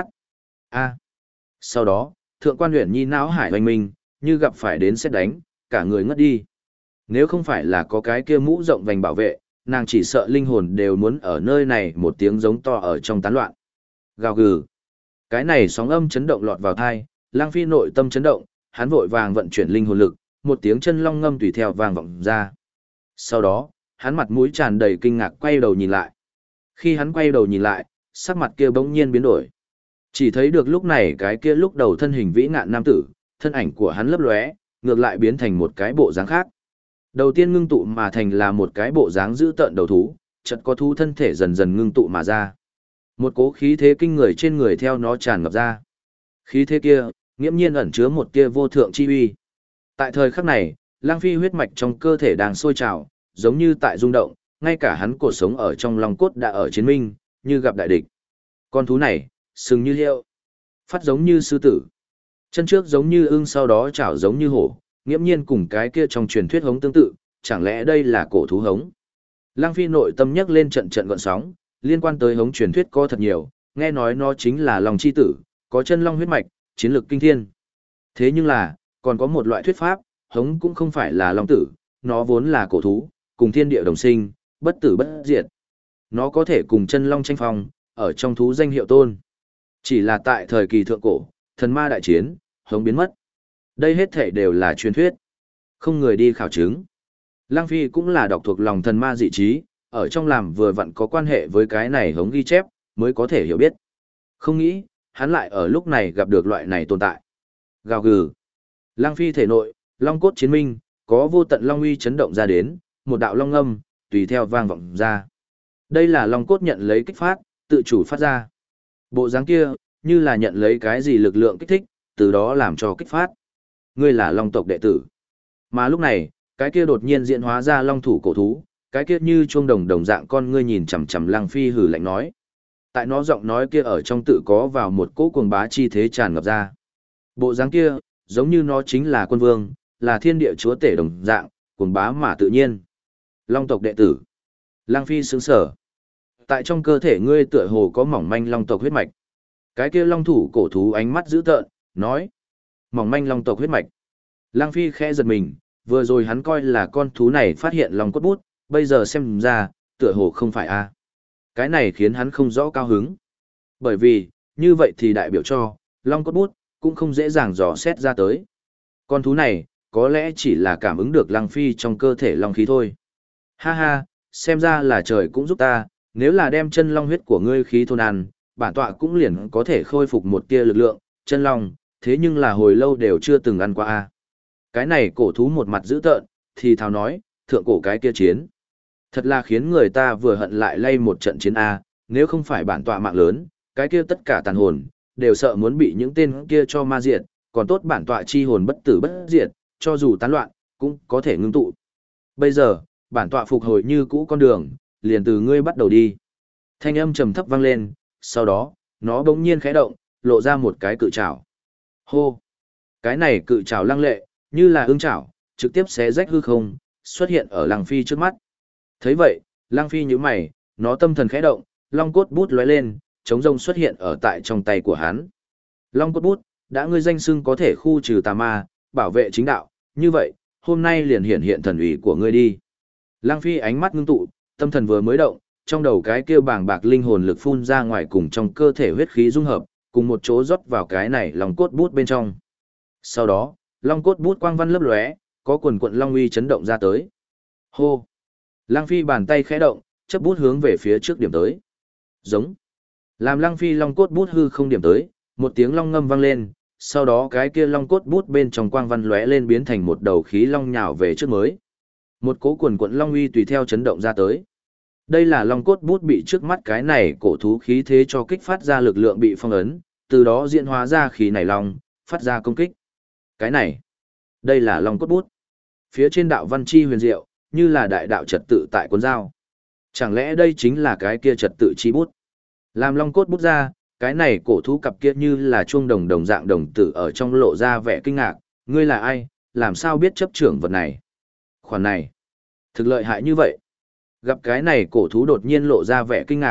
Speaker 1: A. Sau đó, Thượng quan Uyển Nhi não hải hoành minh, như gặp phải đến sét đánh, cả người ngất đi. Nếu không phải là có cái kia mũ rộng vành bảo vệ, nàng chỉ sợ linh hồn đều muốn ở nơi này một tiếng giống to ở trong tán loạn. Gào gừ. Cái này sóng âm chấn động lọt vào tai, Lang Phi nội tâm chấn động, hắn vội vàng vận chuyển linh hồn lực, một tiếng chân long ngâm tùy theo vang vọng ra. Sau đó, hắn mặt mũi tràn đầy kinh ngạc quay đầu nhìn lại. Khi hắn quay đầu nhìn lại, sắc mặt kia bỗng nhiên biến đổi. Chỉ thấy được lúc này cái kia lúc đầu thân hình vĩ ngạn nam tử, thân ảnh của hắn lấp lóe, ngược lại biến thành một cái bộ dáng khác. Đầu tiên ngưng tụ mà thành là một cái bộ dáng dữ tợn đầu thú, chợt có thú thân thể dần dần ngưng tụ mà ra. Một cố khí thế kinh người trên người theo nó tràn ngập ra. Khí thế kia, nghiễm nhiên ẩn chứa một tia vô thượng chi uy. Tại thời khắc này, Lang Phi huyết mạch trong cơ thể đang sôi trào, giống như tại rung động, ngay cả hắn cột sống ở trong lòng cốt đã ở chiến minh, như gặp đại địch. Con thú này, sừng như hiệu, phát giống như sư tử, chân trước giống như ưng, sau đó chảo giống như hổ, nghiễm nhiên cùng cái kia trong truyền thuyết hống tương tự, chẳng lẽ đây là cổ thú hống? Lang Phi nội tâm nhấc lên trận trận gợn sóng, liên quan tới hống truyền thuyết có thật nhiều, nghe nói nó chính là long chi tử, có chân long huyết mạch, chiến lược kinh thiên. Thế nhưng là, còn có một loại thuyết pháp, hống cũng không phải là long tử, nó vốn là cổ thú, cùng thiên địa đồng sinh, bất tử bất diệt. Nó có thể cùng chân long tranh phong, ở trong thú danh hiệu tôn. Chỉ là tại thời kỳ thượng cổ, thần ma đại chiến, hống biến mất. Đây hết thể đều là truyền thuyết. Không người đi khảo chứng. Lang Phi cũng là đọc thuộc lòng thần ma dị trí, ở trong làm vừa vặn có quan hệ với cái này hống ghi chép, mới có thể hiểu biết. Không nghĩ, hắn lại ở lúc này gặp được loại này tồn tại. Gào gừ. Lang Phi thể nội, long cốt chiến minh, có vô tận long uy chấn động ra đến, một đạo long âm, tùy theo vang vọng ra. Đây là long cốt nhận lấy kích phát, tự chủ phát ra. Bộ dáng kia, như là nhận lấy cái gì lực lượng kích thích, từ đó làm cho kích phát. Ngươi là long tộc đệ tử. Mà lúc này, cái kia đột nhiên diễn hóa ra long thủ cổ thú, cái kia như chuông đồng đồng dạng con ngươi nhìn chằm chằm Lang Phi hừ lạnh nói. Tại nó giọng nói kia ở trong tự có vào một cỗ cuồng bá chi thế tràn ngập ra. Bộ dáng kia, giống như nó chính là quân vương, là thiên địa chúa tể đồng dạng, cuồng bá mà tự nhiên. Long tộc đệ tử. Lang Phi sững sở. Tại trong cơ thể ngươi tựa hồ có mỏng manh long tộc huyết mạch. Cái kia long thủ cổ thú ánh mắt dữ tợn, nói. Mỏng manh long tộc huyết mạch. Lang Phi khẽ giật mình, vừa rồi hắn coi là con thú này phát hiện long cốt bút, bây giờ xem ra, tựa hồ không phải a. Cái này khiến hắn không rõ cao hứng. Bởi vì, như vậy thì đại biểu cho, long cốt bút, cũng không dễ dàng dò xét ra tới. Con thú này, có lẽ chỉ là cảm ứng được Lang Phi trong cơ thể long khí thôi. Ha ha, xem ra là trời cũng giúp ta, nếu là đem chân long huyết của ngươi khí thôn ăn, bản tọa cũng liền có thể khôi phục một tia lực lượng, chân long, thế nhưng là hồi lâu đều chưa từng ăn qua a. Cái này cổ thú một mặt dữ tợn, thì thào nói, thượng cổ cái kia chiến. Thật là khiến người ta vừa hận lại lay một trận chiến a, nếu không phải bản tọa mạng lớn, cái kia tất cả tàn hồn, đều sợ muốn bị những tên kia cho ma diệt, còn tốt bản tọa chi hồn bất tử bất diệt, cho dù tán loạn, cũng có thể ngưng tụ. Bây giờ, bản tọa phục hồi như cũ con đường, liền từ ngươi bắt đầu đi. Thanh âm trầm thấp vang lên, sau đó, nó bỗng nhiên khẽ động, lộ ra một cái cự trảo. Hô! Cái này cự trảo lăng lệ, như là ưng trảo, trực tiếp xé rách hư không, xuất hiện ở Lang Phi trước mắt. Thấy vậy, Lang Phi nhíu mày, nó tâm thần khẽ động, long cốt bút lóe lên, trống rông xuất hiện ở tại trong tay của hắn. Long cốt bút, đã ngươi danh xưng có thể khu trừ tà ma, bảo vệ chính đạo, như vậy, hôm nay liền hiển hiện thần uy của ngươi đi. Lang Phi ánh mắt ngưng tụ, tâm thần vừa mới động, trong đầu cái kia bàng bạc linh hồn lực phun ra ngoài cùng trong cơ thể huyết khí dung hợp, cùng một chỗ rót vào cái này long cốt bút bên trong. Sau đó, long cốt bút quang văn lấp lóe, có quần quận long uy chấn động ra tới. Hô! Lang Phi bàn tay khẽ động, chấp bút hướng về phía trước điểm tới. Giống! Làm Lang Phi long cốt bút hư không điểm tới, một tiếng long ngâm vang lên, sau đó cái kia long cốt bút bên trong quang văn lóe lên biến thành một đầu khí long nhào về trước mới. Một cỗ quần quận long uy tùy theo chấn động ra tới. Đây là long cốt bút bị trước mắt cái này cổ thú khí thế cho kích phát ra lực lượng bị phong ấn, từ đó diễn hóa ra khí này long, phát ra công kích. Cái này, đây là long cốt bút. Phía trên đạo văn chi huyền diệu, như là đại đạo trật tự tại cuốn dao. Chẳng lẽ đây chính là cái kia trật tự chi bút? Làm long cốt bút ra, cái này cổ thú cặp kia như là chuông đồng đồng dạng đồng tử ở trong lộ ra vẻ kinh ngạc, ngươi là ai, làm sao biết chấp trưởng vật này? Khoản này, thực lợi hại như vậy. Gặp cái này cổ thú đột nhiên lộ ra vẻ kinh ngạc,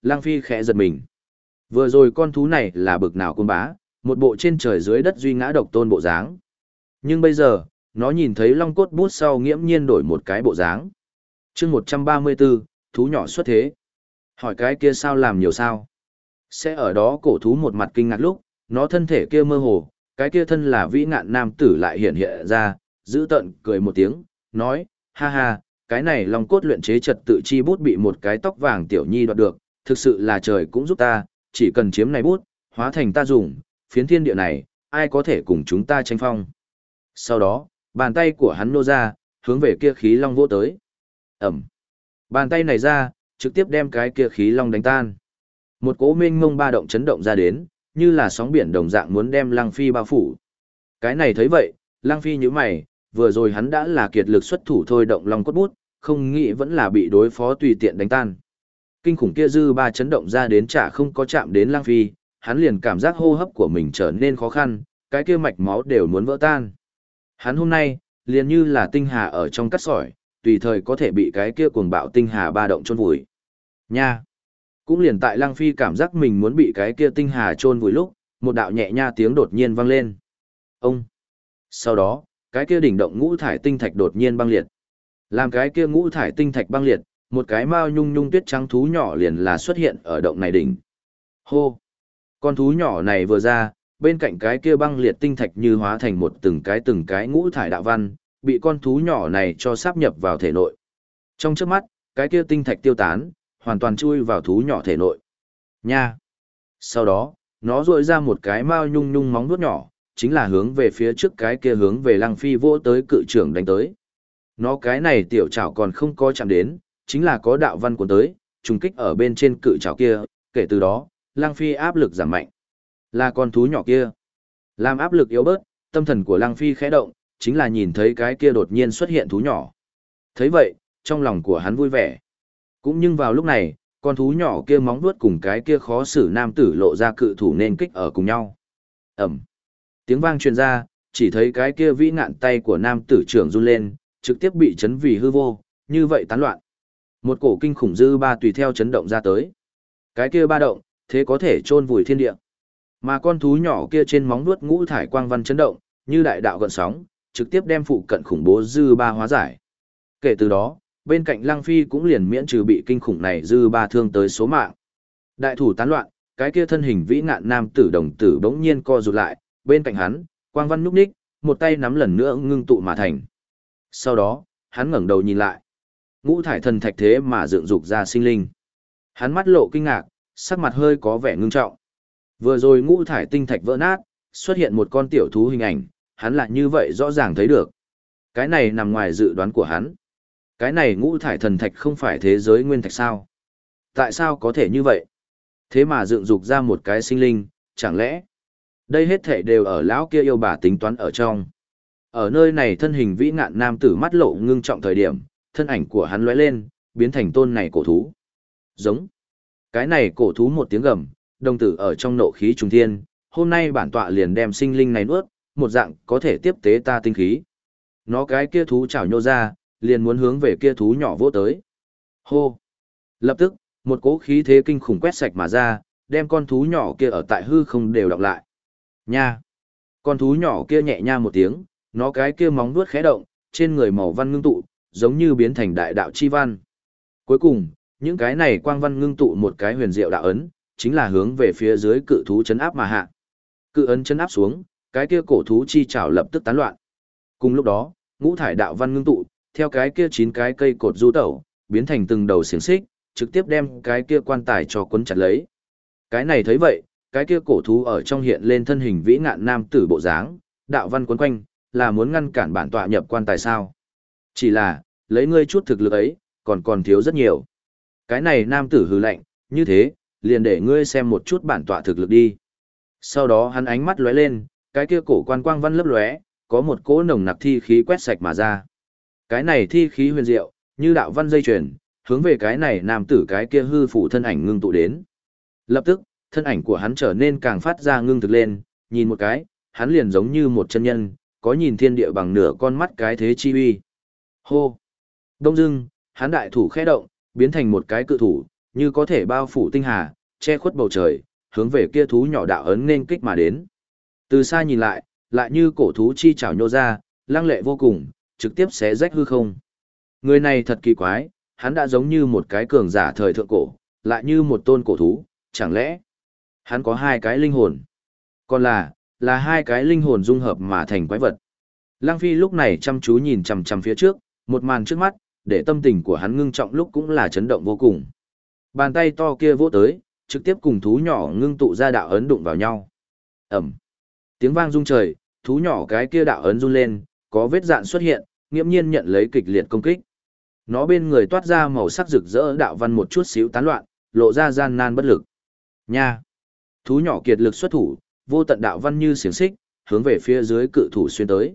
Speaker 1: Lang Phi khẽ giật mình. Vừa rồi con thú này là bực nào côn bá, một bộ trên trời dưới đất duy ngã độc tôn bộ dáng. Nhưng bây giờ, nó nhìn thấy long cốt bút sau nghiễm nhiên đổi một cái bộ dáng. chương 134, thú nhỏ xuất thế. Hỏi cái kia sao làm nhiều sao? Sẽ ở đó cổ thú một mặt kinh ngạc lúc, nó thân thể kia mơ hồ, cái kia thân là vĩ ngạn nam tử lại hiện hiện ra, giữ tận cười một tiếng, nói, ha ha, cái này long cốt luyện chế trật tự chi bút bị một cái tóc vàng tiểu nhi đoạt được, thực sự là trời cũng giúp ta, chỉ cần chiếm này bút, hóa thành ta dùng, phiến thiên địa này, ai có thể cùng chúng ta tranh phong. Sau đó, bàn tay của hắn nô ra, hướng về kia khí long vỗ tới. Ẩm. Bàn tay này ra, trực tiếp đem cái kia khí long đánh tan. Một cỗ mênh mông ba động chấn động ra đến, như là sóng biển đồng dạng muốn đem Lăng Phi bao phủ. Cái này thấy vậy, Lăng Phi nhíu mày, vừa rồi hắn đã là kiệt lực xuất thủ thôi động long cốt bút, không nghĩ vẫn là bị đối phó tùy tiện đánh tan. Kinh khủng kia dư ba chấn động ra đến chả không có chạm đến Lăng Phi, hắn liền cảm giác hô hấp của mình trở nên khó khăn, cái kia mạch máu đều muốn vỡ tan. Hắn hôm nay, liền như là tinh hà ở trong cát sỏi, tùy thời có thể bị cái kia cuồng bạo tinh hà ba động chôn vùi. Nha! Cũng liền tại Lăng Phi cảm giác mình muốn bị cái kia tinh hà chôn vùi lúc, một đạo nhẹ nha tiếng đột nhiên vang lên. Ông! Sau đó, cái kia đỉnh động ngũ thải tinh thạch đột nhiên băng liệt. Làm cái kia ngũ thải tinh thạch băng liệt, một cái mao nhung nhung tuyết trắng thú nhỏ liền là xuất hiện ở động này đỉnh. Hô! Con thú nhỏ này vừa ra, bên cạnh cái kia băng liệt tinh thạch như hóa thành một từng cái ngũ thải đạo văn, bị con thú nhỏ này cho sáp nhập vào thể nội. Trong chớp mắt, cái kia tinh thạch tiêu tán, hoàn toàn chui vào thú nhỏ thể nội. Nha! Sau đó, nó rội ra một cái mao nhung nhung móng vuốt nhỏ, chính là hướng về phía trước cái kia hướng về Lăng Phi vỗ tới cự trưởng đánh tới. Nó cái này tiểu chảo còn không có chạm đến, chính là có đạo văn cuốn tới, trùng kích ở bên trên cự chảo kia, kể từ đó, Lăng Phi áp lực giảm mạnh. Là con thú nhỏ kia. Làm áp lực yếu bớt, tâm thần của Lăng Phi khẽ động, chính là nhìn thấy cái kia đột nhiên xuất hiện thú nhỏ. Thấy vậy, trong lòng của hắn vui vẻ. Cũng nhưng vào lúc này, con thú nhỏ kia móng vuốt cùng cái kia khó xử nam tử lộ ra cự thủ nên kích ở cùng nhau. Ẩm. Tiếng vang truyền ra, chỉ thấy cái kia vĩ ngạn tay của nam tử trưởng run lên, trực tiếp bị chấn vì hư vô, như vậy tán loạn. Một cổ kinh khủng dư ba tùy theo chấn động ra tới. Cái kia ba động, thế có thể chôn vùi thiên địa. Mà con thú nhỏ kia trên móng vuốt ngũ thải quang văn chấn động, như đại đạo gợn sóng, trực tiếp đem phụ cận khủng bố dư ba hóa giải. Kể từ đó, bên cạnh Lăng Phi cũng liền miễn trừ bị kinh khủng này dư ba thương tới số mạng. Đại thủ tán loạn, cái kia thân hình vĩ ngạn nam tử đồng tử bỗng nhiên co rụt lại, bên cạnh hắn, quang văn nhúc nhích, một tay nắm lần nữa ngưng tụ mà thành. Sau đó, hắn ngẩng đầu nhìn lại. Ngũ thải thần thạch thế mà dựng dục ra sinh linh. Hắn mắt lộ kinh ngạc, sắc mặt hơi có vẻ ngưng trọng. Vừa rồi ngũ thải tinh thạch vỡ nát, xuất hiện một con tiểu thú hình ảnh, hắn lại như vậy rõ ràng thấy được. Cái này nằm ngoài dự đoán của hắn. Cái này ngũ thải thần thạch không phải thế giới nguyên thạch sao? Tại sao có thể như vậy? Thế mà dựng dục ra một cái sinh linh, chẳng lẽ đây hết thể đều ở lão kia yêu bà tính toán ở trong. Ở nơi này thân hình vĩ ngạn nam tử mắt lộ ngưng trọng thời điểm, thân ảnh của hắn lóe lên, biến thành tôn này cổ thú. Giống. Cái này cổ thú một tiếng gầm, đồng tử ở trong nộ khí trùng thiên, hôm nay bản tọa liền đem sinh linh này nuốt, một dạng có thể tiếp tế ta tinh khí. Nó cái kia thú chảo nhô ra, liền muốn hướng về kia thú nhỏ vỗ tới. Hô. Lập tức, một cỗ khí thế kinh khủng quét sạch mà ra, đem con thú nhỏ kia ở tại hư không đều đọc lại. Nha. Con thú nhỏ kia nhẹ nha một tiếng, nó cái kia móng vuốt khẽ động, trên người màu văn ngưng tụ, giống như biến thành đại đạo chi văn. Cuối cùng, những cái này quang văn ngưng tụ một cái huyền diệu đạo ấn, chính là hướng về phía dưới cự thú chấn áp mà hạ. Cự ấn chấn áp xuống, cái kia cổ thú chi chảo lập tức tán loạn. Cùng lúc đó, ngũ thải đạo văn ngưng tụ, theo cái kia 9 cái cây cột du tẩu, biến thành từng đầu xiềng xích, trực tiếp đem cái kia quan tài cho cuốn chặt lấy. Cái này thấy vậy, cái kia cổ thú ở trong hiện lên thân hình vĩ ngạn nam tử bộ dáng, đạo văn quấn quanh, là muốn ngăn cản bản tọa nhập quan tài sao? Chỉ là, lấy ngươi chút thực lực ấy, còn thiếu rất nhiều. Cái này nam tử hừ lạnh, như thế, liền để ngươi xem một chút bản tọa thực lực đi. Sau đó hắn ánh mắt lóe lên, cái kia cổ quan quang văn lấp lóe, có một cỗ nồng nặc thi khí quét sạch mà ra. Cái này thi khí huyền diệu, như đạo văn dây chuyền, hướng về cái này nam tử cái kia hư phủ thân ảnh ngưng tụ đến. Lập tức, thân ảnh của hắn trở nên càng phát ra ngưng thực lên, nhìn một cái, hắn liền giống như một chân nhân, có nhìn thiên địa bằng nửa con mắt cái thế chi uy. Hô! Đông dưng, hắn đại thủ khẽ động, biến thành một cái cự thủ, như có thể bao phủ tinh hà, che khuất bầu trời, hướng về kia thú nhỏ đạo ấn nên kích mà đến. Từ xa nhìn lại, lại như cổ thú chi chảo nhô ra, lăng lệ vô cùng, trực tiếp xé rách hư không. Người này thật kỳ quái, hắn đã giống như một cái cường giả thời thượng cổ, lại như một tôn cổ thú, chẳng lẽ hắn có hai cái linh hồn? Còn là hai cái linh hồn dung hợp mà thành quái vật. Lăng Phi lúc này chăm chú nhìn chằm chằm phía trước, một màn trước mắt, để tâm tình của hắn ngưng trọng lúc cũng là chấn động vô cùng. Bàn tay to kia vỗ tới, trực tiếp cùng thú nhỏ ngưng tụ ra đạo ấn đụng vào nhau. Ầm. Tiếng vang rung trời, thú nhỏ cái kia đạo ấn run lên, có vết dạn xuất hiện, nghiễm nhiên nhận lấy kịch liệt công kích. Nó bên người toát ra màu sắc rực rỡ đạo văn một chút xíu tán loạn, lộ ra gian nan bất lực. Nha. Thú nhỏ kiệt lực xuất thủ, vô tận đạo văn như xiềng xích, hướng về phía dưới cự thủ xuyên tới.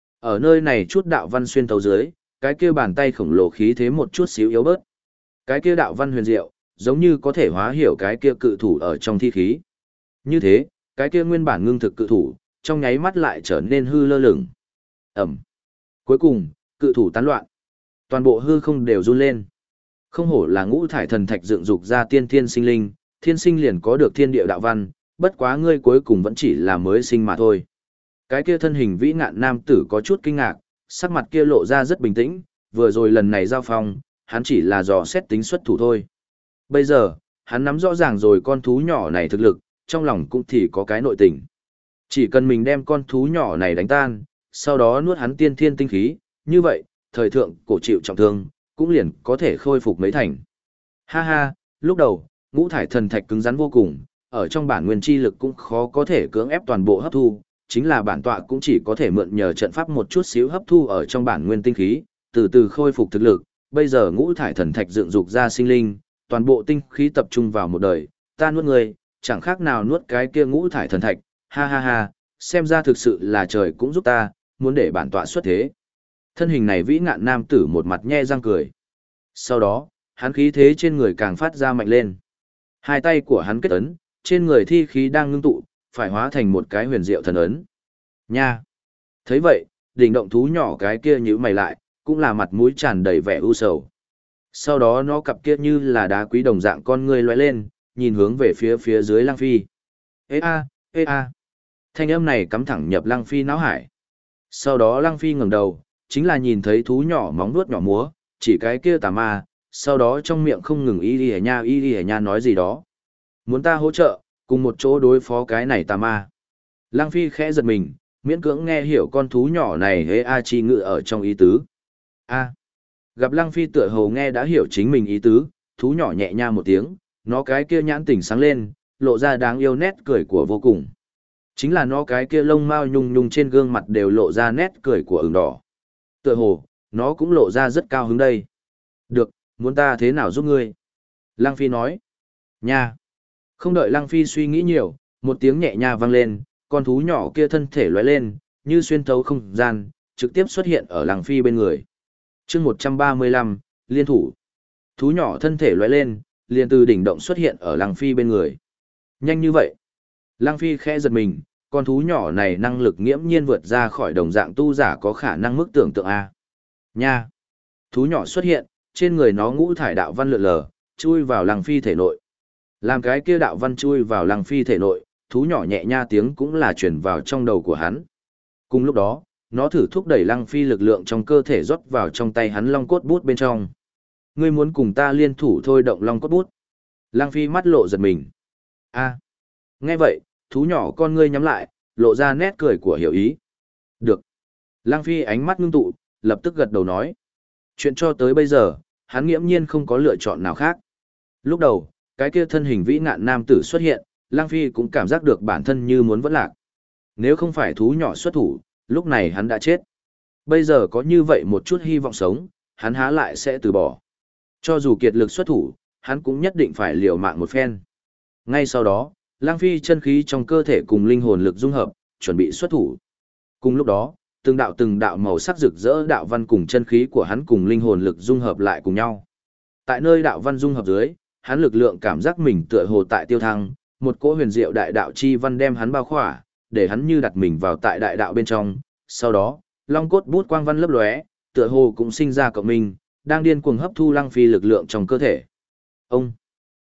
Speaker 1: Ở nơi này chút đạo văn xuyên thấu dưới, cái kia bàn tay khổng lồ khí thế một chút xíu yếu bớt. Cái kia đạo văn huyền diệu, giống như có thể hóa hiểu cái kia cự thủ ở trong thi khí. Như thế, cái kia nguyên bản ngưng thực cự thủ, trong nháy mắt lại trở nên hư lơ lửng. Ẩm. Cuối cùng, cự thủ tán loạn. Toàn bộ hư không đều run lên. Không hổ là ngũ thải thần thạch dựng dục ra tiên thiên sinh linh, thiên sinh liền có được thiên địa đạo văn, bất quá ngươi cuối cùng vẫn chỉ là mới sinh mà thôi. Cái kia thân hình vĩ ngạn nam tử có chút kinh ngạc, sắc mặt kia lộ ra rất bình tĩnh, vừa rồi lần này giao phong, hắn chỉ là dò xét tính xuất thủ thôi. Bây giờ, hắn nắm rõ ràng rồi con thú nhỏ này thực lực, trong lòng cũng thì có cái nội tình. Chỉ cần mình đem con thú nhỏ này đánh tan, sau đó nuốt hắn tiên thiên tinh khí, như vậy, thời thượng cổ chịu trọng thương, cũng liền có thể khôi phục mấy thành. Ha ha, lúc đầu, ngũ thải thần thạch cứng rắn vô cùng, ở trong bản nguyên chi lực cũng khó có thể cưỡng ép toàn bộ hấp thu, chính là bản tọa cũng chỉ có thể mượn nhờ trận pháp một chút xíu hấp thu ở trong bản nguyên tinh khí, từ từ khôi phục thực lực. Bây giờ ngũ thải thần thạch dựng dục ra sinh linh, toàn bộ tinh khí tập trung vào một đời, ta nuốt người, chẳng khác nào nuốt cái kia ngũ thải thần thạch, ha ha ha, xem ra thực sự là trời cũng giúp ta, muốn để bản tọa xuất thế. Thân hình này vĩ ngạn nam tử một mặt nhe răng cười. Sau đó, hắn khí thế trên người càng phát ra mạnh lên. Hai tay của hắn kết ấn, trên người thi khí đang ngưng tụ, phải hóa thành một cái huyền diệu thần ấn. Nha! Thấy vậy, đỉnh động thú nhỏ cái kia nhíu mày lại, cũng là mặt mũi tràn đầy vẻ u sầu. Sau đó nó cặp kia như là đá quý đồng dạng con ngươi lóe lên, nhìn hướng về phía dưới Lăng Phi. Ê a, ê a. Thanh âm này cắm thẳng nhập Lăng Phi não hải. Sau đó Lăng Phi ngẩng đầu, chính là nhìn thấy thú nhỏ móng vuốt nhỏ múa, chỉ cái kia tà ma, sau đó trong miệng không ngừng y đi nha nói gì đó. Muốn ta hỗ trợ, cùng một chỗ đối phó cái này tà ma. Lăng Phi khẽ giật mình, miễn cưỡng nghe hiểu con thú nhỏ này hê a chi ngự ở trong ý tứ. A. Gặp Lăng Phi tựa hồ nghe đã hiểu chính mình ý tứ, thú nhỏ nhẹ nha một tiếng, nó cái kia nhãn tỉnh sáng lên, lộ ra đáng yêu nét cười của vô cùng. Chính là nó cái kia lông mao nhung nhung trên gương mặt đều lộ ra nét cười của ửng đỏ. Tựa hồ, nó cũng lộ ra rất cao hứng đây. Được, muốn ta thế nào giúp ngươi? Lăng Phi nói. Nha. Không đợi Lăng Phi suy nghĩ nhiều, một tiếng nhẹ nha vang lên, con thú nhỏ kia thân thể lóe lên, như xuyên thấu không gian, trực tiếp xuất hiện ở Lăng Phi bên người. Chương 135, liên thủ. Thú nhỏ thân thể lóe lên, liền từ đỉnh động xuất hiện ở Lăng Phi bên người. Nhanh như vậy. Lăng Phi khẽ giật mình, con thú nhỏ này năng lực nghiễm nhiên vượt ra khỏi đồng dạng tu giả có khả năng mức tưởng tượng A. Nha. Thú nhỏ xuất hiện, trên người nó ngũ thải đạo văn lượn lờ, chui vào Lăng Phi thể nội. Làm cái kia đạo văn chui vào Lăng Phi thể nội, thú nhỏ nhẹ nha tiếng cũng là chuyển vào trong đầu của hắn. Cùng lúc đó, nó thử thúc đẩy Lăng Phi lực lượng trong cơ thể rót vào trong tay hắn long cốt bút bên trong. Ngươi muốn cùng ta liên thủ thôi động long cốt bút. Lăng Phi mắt lộ giật mình. A. Nghe vậy, thú nhỏ con ngươi nhắm lại, lộ ra nét cười của hiểu ý. Được. Lăng Phi ánh mắt ngưng tụ, lập tức gật đầu nói. Chuyện cho tới bây giờ, hắn nghiễm nhiên không có lựa chọn nào khác. Lúc đầu, cái kia thân hình vĩ ngạn nam tử xuất hiện, Lăng Phi cũng cảm giác được bản thân như muốn vẫn lạc. Nếu không phải thú nhỏ xuất thủ, lúc này hắn đã chết. Bây giờ có như vậy một chút hy vọng sống, hắn há lại sẽ từ bỏ. Cho dù kiệt lực xuất thủ, hắn cũng nhất định phải liều mạng một phen. Ngay sau đó, Lăng Phi chân khí trong cơ thể cùng linh hồn lực dung hợp, chuẩn bị xuất thủ. Cùng lúc đó, từng đạo màu sắc rực rỡ đạo văn cùng chân khí của hắn cùng linh hồn lực dung hợp lại cùng nhau. Tại nơi đạo văn dung hợp dưới, hắn lực lượng cảm giác mình tựa hồ tại tiêu thăng, một cỗ huyền diệu đại đạo chi văn đem hắn bao khỏa, để hắn như đặt mình vào tại đại đạo bên trong. Sau đó, long cốt bút quang văn lấp lóe, tựa hồ cũng sinh ra cộng minh, đang điên cuồng hấp thu Lăng Phi lực lượng trong cơ thể. Ông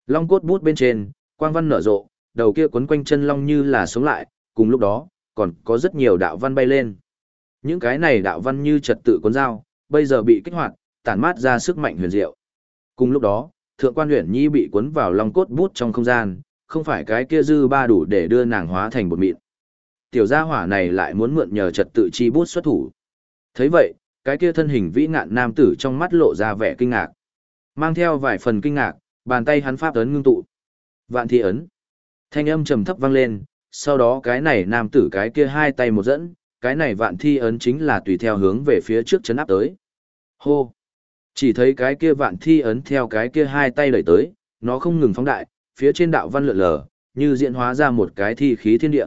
Speaker 1: Long cốt bút bên trên, quang văn nở rộ, đầu kia quấn quanh chân long như là sống lại, cùng lúc đó, còn có rất nhiều đạo văn bay lên. Những cái này đạo văn như trật tự cuốn dao, bây giờ bị kích hoạt, tản mát ra sức mạnh huyền diệu. Cùng lúc đó, Thượng quan Uyển Nhi bị cuốn vào long cốt bút trong không gian, không phải cái kia dư ba đủ để đưa nàng hóa thành bột mịn. Tiểu gia hỏa này lại muốn mượn nhờ trật tự chi bút xuất thủ. Thấy vậy, cái kia thân hình vĩ ngạn nam tử trong mắt lộ ra vẻ kinh ngạc. Mang theo vài phần kinh ngạc, bàn tay hắn pháp ấn ngưng tụ. Vạn thi ấn. Thanh âm trầm thấp vang lên, sau đó cái này nam tử cái kia hai tay một dẫn, cái này vạn thi ấn chính là tùy theo hướng về phía trước chấn áp tới. Hô! Chỉ thấy cái kia vạn thi ấn theo cái kia hai tay đẩy tới, nó không ngừng phóng đại, phía trên đạo văn lượn lờ, như diễn hóa ra một cái thi khí thiên địa.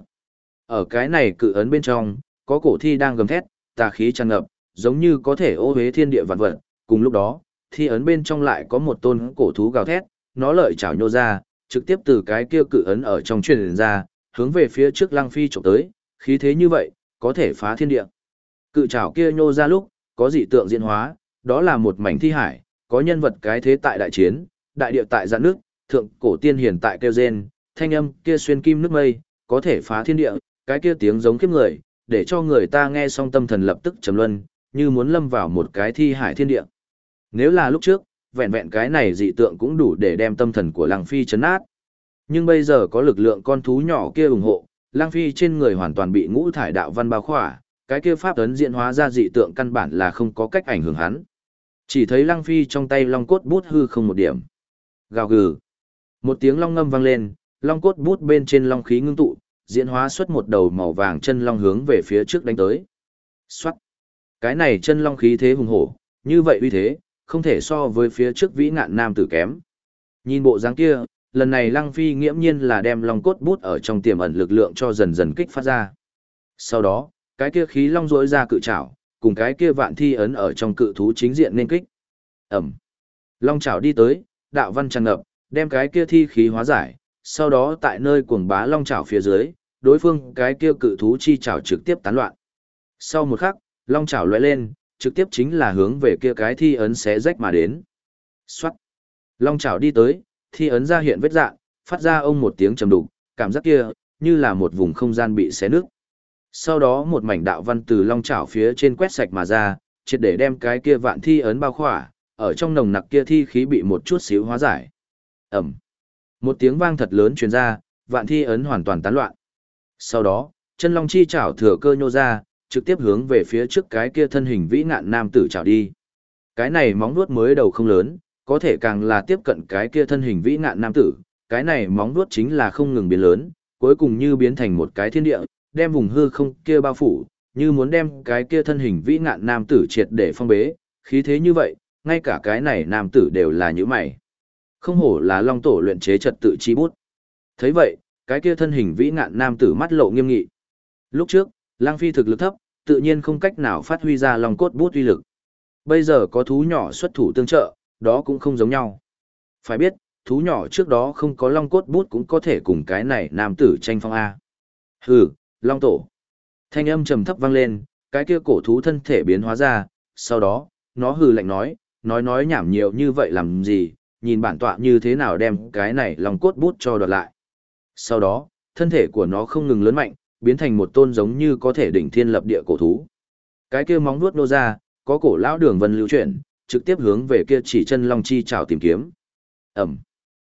Speaker 1: Ở cái này cự ấn bên trong, có cổ thi đang gầm thét, tà khí tràn ngập, giống như có thể ô hế thiên địa vạn vật. Cùng lúc đó, thi ấn bên trong lại có một tôn cổ thú gào thét, nó lợi chảo nhô ra, trực tiếp từ cái kia cự ấn ở trong truyền ra, hướng về phía trước Lăng Phi chụp tới, khí thế như vậy, có thể phá thiên địa. Cự chảo kia nhô ra lúc, có dị tượng diễn hóa, đó là một mảnh thi hải, có nhân vật cái thế tại đại chiến, đại địa tại dạn nước, thượng cổ tiên hiển tại kêu rên, thanh âm kia xuyên kim nước mây, có thể phá thiên địa, cái kia tiếng giống kiếp người, để cho người ta nghe xong tâm thần lập tức trầm luân, như muốn lâm vào một cái thi hải thiên địa. Nếu là lúc trước, vẹn vẹn cái này dị tượng cũng đủ để đem tâm thần của Lăng Phi chấn nát. Nhưng bây giờ có lực lượng con thú nhỏ kia ủng hộ, Lăng Phi trên người hoàn toàn bị ngũ thải đạo văn bao khỏa, cái kia pháp ấn diễn hóa ra dị tượng căn bản là không có cách ảnh hưởng hắn. Chỉ thấy Lăng Phi trong tay long cốt bút hư không một điểm. Gào gừ. Một tiếng long ngâm vang lên, long cốt bút bên trên long khí ngưng tụ, diễn hóa xuất một đầu màu vàng chân long hướng về phía trước đánh tới. Soát. Cái này chân long khí thế hùng hổ, như vậy uy thế, không thể so với phía trước vĩ ngạn nam tử kém. Nhìn bộ dáng kia, lần này Lăng Phi nghiễm nhiên là đem long cốt bút ở trong tiềm ẩn lực lượng cho dần dần kích phát ra. Sau đó, cái kia khí long rỗi ra cự trảo, cùng cái kia vạn thi ấn ở trong cự thú chính diện nên kích. Ẩm. Long trảo đi tới, đạo văn tràn ngập, đem cái kia thi khí hóa giải, sau đó tại nơi cuồng bá long trảo phía dưới, đối phương cái kia cự thú chi trảo trực tiếp tán loạn. Sau một khắc, long trảo lóe lên, trực tiếp chính là hướng về kia cái thi ấn xé rách mà đến. Xoát. Long trảo đi tới, thi ấn ra hiện vết rạn, phát ra ông một tiếng trầm đục, cảm giác kia như là một vùng không gian bị xé nứt. Sau đó một mảnh đạo văn từ long chảo phía trên quét sạch mà ra, triệt để đem cái kia vạn thi ấn bao khỏa, ở trong nồng nặc kia thi khí bị một chút xíu hóa giải. Ẩm. Một tiếng vang thật lớn truyền ra, vạn thi ấn hoàn toàn tán loạn. Sau đó, chân long chi chảo thừa cơ nhô ra, trực tiếp hướng về phía trước cái kia thân hình vĩ ngạn nam tử chảo đi. Cái này móng vuốt mới đầu không lớn, có thể càng là tiếp cận cái kia thân hình vĩ ngạn nam tử, cái này móng vuốt chính là không ngừng biến lớn, cuối cùng như biến thành một cái thiên địa, đem vùng hư không kia bao phủ, như muốn đem cái kia thân hình vĩ ngạn nam tử triệt để phong bế, khí thế như vậy, ngay cả cái này nam tử đều là như mày. Không hổ là long tổ luyện chế trật tự chi bút. Thấy vậy, cái kia thân hình vĩ ngạn nam tử mắt lộ nghiêm nghị. Lúc trước, Lăng Phi thực lực thấp, tự nhiên không cách nào phát huy ra long cốt bút uy lực. Bây giờ có thú nhỏ xuất thủ tương trợ, đó cũng không giống nhau. Phải biết, thú nhỏ trước đó không có long cốt bút cũng có thể cùng cái này nam tử tranh phong A. Hừ, long tổ. Thanh âm trầm thấp vang lên, cái kia cổ thú thân thể biến hóa ra, sau đó, nó hừ lạnh nói nhảm nhiều như vậy làm gì, nhìn bản tọa như thế nào đem cái này long cốt bút cho đoạt lại. Sau đó, thân thể của nó không ngừng lớn mạnh, biến thành một tôn giống như có thể đỉnh thiên lập địa cổ thú. Cái kia móng vuốt nô ra, có cổ lão đường vân lưu chuyển, trực tiếp hướng về kia chỉ chân long chi chảo tìm kiếm. Ẩm.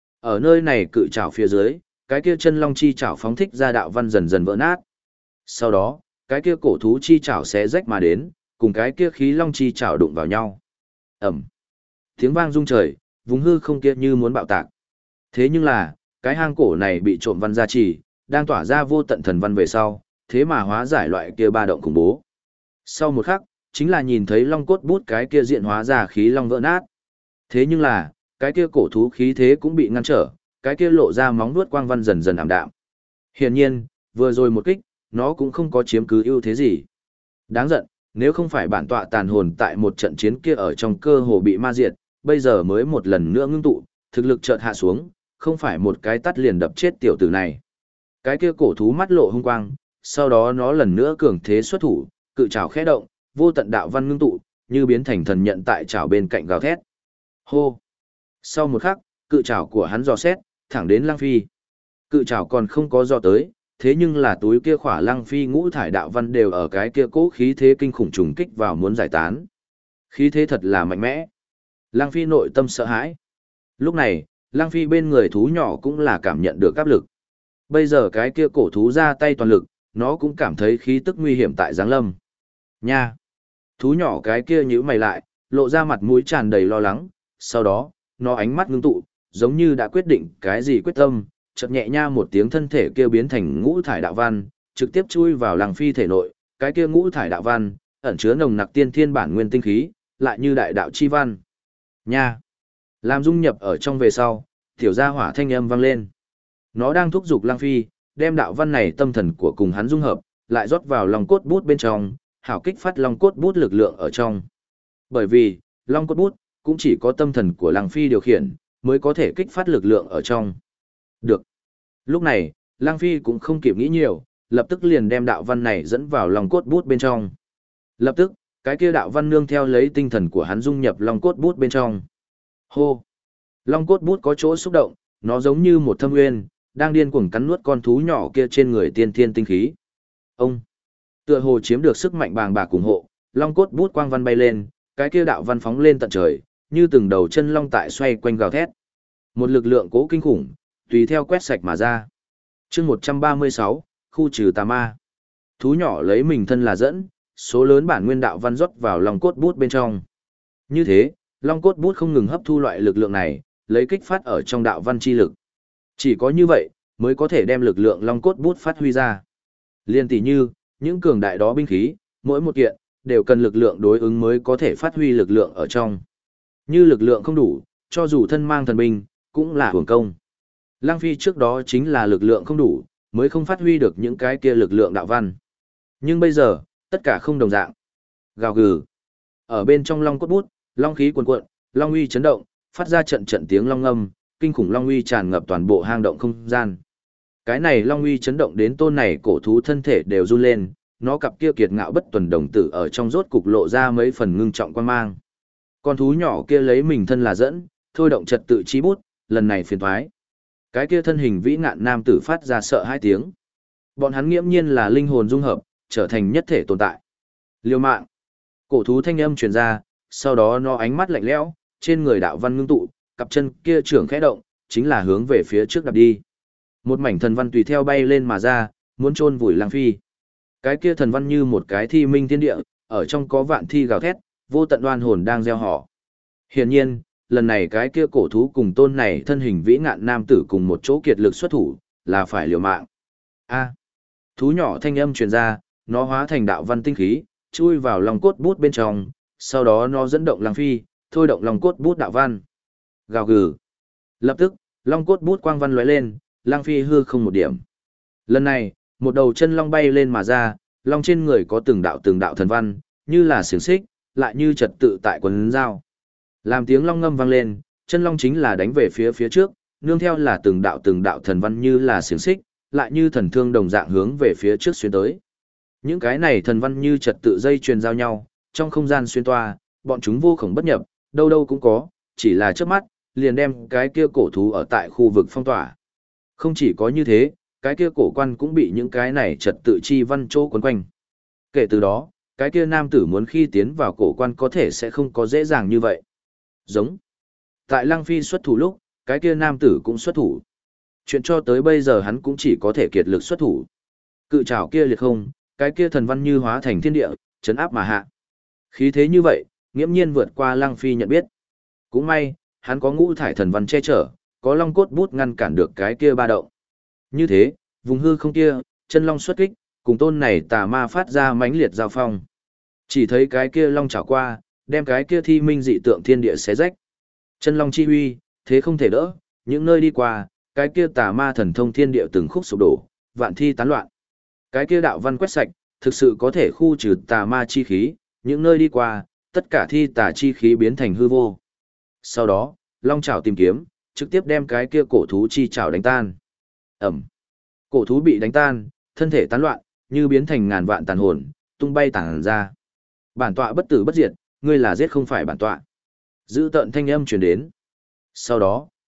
Speaker 1: Ở nơi này cự chảo phía dưới, cái kia chân long chi chảo phóng thích ra đạo văn dần dần vỡ nát. Sau đó, cái kia cổ thú chi chảo xé rách mà đến, cùng cái kia khí long chi chảo đụng vào nhau. Ẩm. Tiếng vang rung trời, vùng hư không kia như muốn bạo tạc. Thế nhưng là, cái hang cổ này bị trộm văn gia trì, đang tỏa ra vô tận thần văn về sau, thế mà hóa giải loại kia ba động khủng bố. Sau một khắc, chính là nhìn thấy long cốt bút cái kia diện hóa ra khí long vỡ nát. Thế nhưng là, cái kia cổ thú khí thế cũng bị ngăn trở, cái kia lộ ra móng vuốt quang văn dần dần ảm đạm. Hiển nhiên, vừa rồi một kích, nó cũng không có chiếm cứ ưu thế gì. Đáng giận, nếu không phải bản tọa tàn hồn tại một trận chiến kia ở trong cơ hồ bị ma diệt, bây giờ mới một lần nữa ngưng tụ, thực lực chợt hạ xuống, không phải một cái tát liền đập chết tiểu tử này. Cái kia cổ thú mắt lộ hung quang, sau đó nó lần nữa cường thế xuất thủ, cự trảo khẽ động, vô tận đạo văn ngưng tụ, như biến thành thần nhận tại trảo bên cạnh gào thét. Hô! Sau một khắc, cự trảo của hắn dò xét, thẳng đến Lăng Phi. Cự trảo còn không có dò tới, thế nhưng là túi kia khỏa Lăng Phi ngũ thải đạo văn đều ở cái kia cố khí thế kinh khủng trùng kích vào muốn giải tán. Khí thế thật là mạnh mẽ. Lăng Phi nội tâm sợ hãi. Lúc này, Lăng Phi bên người thú nhỏ cũng là cảm nhận được áp lực. Bây giờ cái kia cổ thú ra tay toàn lực, nó cũng cảm thấy khí tức nguy hiểm tại giáng lâm. Nha! Thú nhỏ cái kia nhíu mày lại, lộ ra mặt mũi tràn đầy lo lắng, sau đó, nó ánh mắt ngưng tụ, giống như đã quyết định cái gì quyết tâm, chợt nhẹ nha một tiếng thân thể kia biến thành ngũ thải đạo văn, trực tiếp chui vào Lăng Phi thể nội, cái kia ngũ thải đạo văn, ẩn chứa nồng nặc tiên thiên bản nguyên tinh khí, lại như đại đạo chi văn. Nha! Làm dung nhập ở trong về sau, tiểu gia hỏa thanh âm vang lên. Nó đang thúc giục Lăng Phi, đem đạo văn này tâm thần của cùng hắn dung hợp, lại rót vào long cốt bút bên trong, hảo kích phát long cốt bút lực lượng ở trong. Bởi vì, long cốt bút cũng chỉ có tâm thần của Lăng Phi điều khiển, mới có thể kích phát lực lượng ở trong. Được. Lúc này, Lăng Phi cũng không kịp nghĩ nhiều, lập tức liền đem đạo văn này dẫn vào long cốt bút bên trong. Lập tức, cái kia đạo văn nương theo lấy tinh thần của hắn dung nhập long cốt bút bên trong. Hô! Long cốt bút có chỗ xúc động, nó giống như một thâm nguyên, đang điên cuồng cắn nuốt con thú nhỏ kia trên người tiên thiên tinh khí. Ông! Tựa hồ chiếm được sức mạnh bàng bạc ủng hộ, long cốt bút quang văn bay lên, cái kia đạo văn phóng lên tận trời, như từng đầu chân long tại xoay quanh gào thét. Một lực lượng cố kinh khủng, tùy theo quét sạch mà ra. Chương 136, khu trừ tà ma. Thú nhỏ lấy mình thân là dẫn, số lớn bản nguyên đạo văn rót vào long cốt bút bên trong. Như thế, long cốt bút không ngừng hấp thu loại lực lượng này, lấy kích phát ở trong đạo văn chi lực. Chỉ có như vậy, mới có thể đem lực lượng long cốt bút phát huy ra. Liên tỷ như, những cường đại đó binh khí, mỗi một kiện, đều cần lực lượng đối ứng mới có thể phát huy lực lượng ở trong. Như lực lượng không đủ, cho dù thân mang thần binh, cũng là hưởng công. Lăng Phi trước đó chính là lực lượng không đủ, mới không phát huy được những cái kia lực lượng đạo văn. Nhưng bây giờ, tất cả không đồng dạng. Gào gừ. Ở bên trong long cốt bút, long khí cuồn cuộn, long uy chấn động, phát ra trận trận tiếng long ngâm, kinh khủng long uy tràn ngập toàn bộ hang động không gian. Cái này long uy chấn động đến tôn này cổ thú thân thể đều run lên, nó cặp kia kiệt ngạo bất tuần đồng tử ở trong rốt cục lộ ra mấy phần ngưng trọng quan mang. Con thú nhỏ kia lấy mình thân là dẫn, thôi động trật tự chi bút, lần này phiền thoái. Cái kia thân hình vĩ ngạn nam tử phát ra sợ hai tiếng. Bọn hắn nghiễm nhiên là linh hồn dung hợp, trở thành nhất thể tồn tại. Liêu mạng. Cổ thú thanh âm truyền ra, sau đó nó ánh mắt lạnh lẽo, trên người đạo văn ngưng tụ, cặp chân kia trưởng khẽ động, chính là hướng về phía trước đạp đi. Một mảnh thần văn tùy theo bay lên mà ra, muốn chôn vùi Lăng Phi. Cái kia thần văn như một cái thi minh thiên địa, ở trong có vạn thi gào thét, vô tận đoan hồn đang gieo họ. Hiển nhiên, lần này cái kia cổ thú cùng tôn này thân hình vĩ ngạn nam tử cùng một chỗ kiệt lực xuất thủ, là phải liều mạng. A. Thú nhỏ thanh âm truyền ra, nó hóa thành đạo văn tinh khí, chui vào lòng cốt bút bên trong, sau đó nó dẫn động Lăng Phi, thôi động lòng cốt bút đạo văn. Gào gừ. Lập tức, long cốt bút quang văn lóe lên, Lăng Phi hư không một điểm. Lần này, một đầu chân long bay lên mà ra, long trên người có từng đạo thần văn, như là xiềng xích, lại như trật tự tại quần dao. Làm tiếng long ngâm vang lên, chân long chính là đánh về phía trước, nương theo là từng đạo thần văn như là xiềng xích, lại như thần thương đồng dạng hướng về phía trước xuyên tới. Những cái này thần văn như trật tự dây truyền giao nhau, trong không gian xuyên toa, bọn chúng vô khổng bất nhập, đâu đâu cũng có, chỉ là trước mắt, liền đem cái kia cổ thú ở tại khu vực phong tỏa. Không chỉ có như thế, cái kia cổ quan cũng bị những cái này trật tự chi văn chỗ quấn quanh. Kể từ đó, cái kia nam tử muốn khi tiến vào cổ quan có thể sẽ không có dễ dàng như vậy. Giống. Tại Lăng Phi xuất thủ lúc, cái kia nam tử cũng xuất thủ. Chuyện cho tới bây giờ hắn cũng chỉ có thể kiệt lực xuất thủ. Cự trảo kia liệt không, cái kia thần văn như hóa thành thiên địa, chấn áp mà hạ. Khí thế như vậy, nghiễm nhiên vượt qua Lăng Phi nhận biết. Cũng may, hắn có ngũ thải thần văn che chở, có long cốt bút ngăn cản được cái kia ba động. Như thế, vùng hư không kia, chân long xuất kích, cùng tôn này tà ma phát ra mãnh liệt giao phong. Chỉ thấy cái kia long chảo qua, đem cái kia thi minh dị tượng thiên địa xé rách. Chân long chi huy, thế không thể đỡ, những nơi đi qua, cái kia tà ma thần thông thiên địa từng khúc sụp đổ, vạn thi tán loạn. Cái kia đạo văn quét sạch, thực sự có thể khu trừ tà ma chi khí, những nơi đi qua, tất cả thi tà chi khí biến thành hư vô. Sau đó, long chảo tìm kiếm, trực tiếp đem cái kia cổ thú chi chảo đánh tan. Ẩm. Cổ thú bị đánh tan, thân thể tán loạn, như biến thành ngàn vạn tàn hồn, tung bay tản ra. Bản tọa bất tử bất diệt, ngươi là giết không phải bản tọa. Dữ tợn thanh âm truyền đến. Sau đó,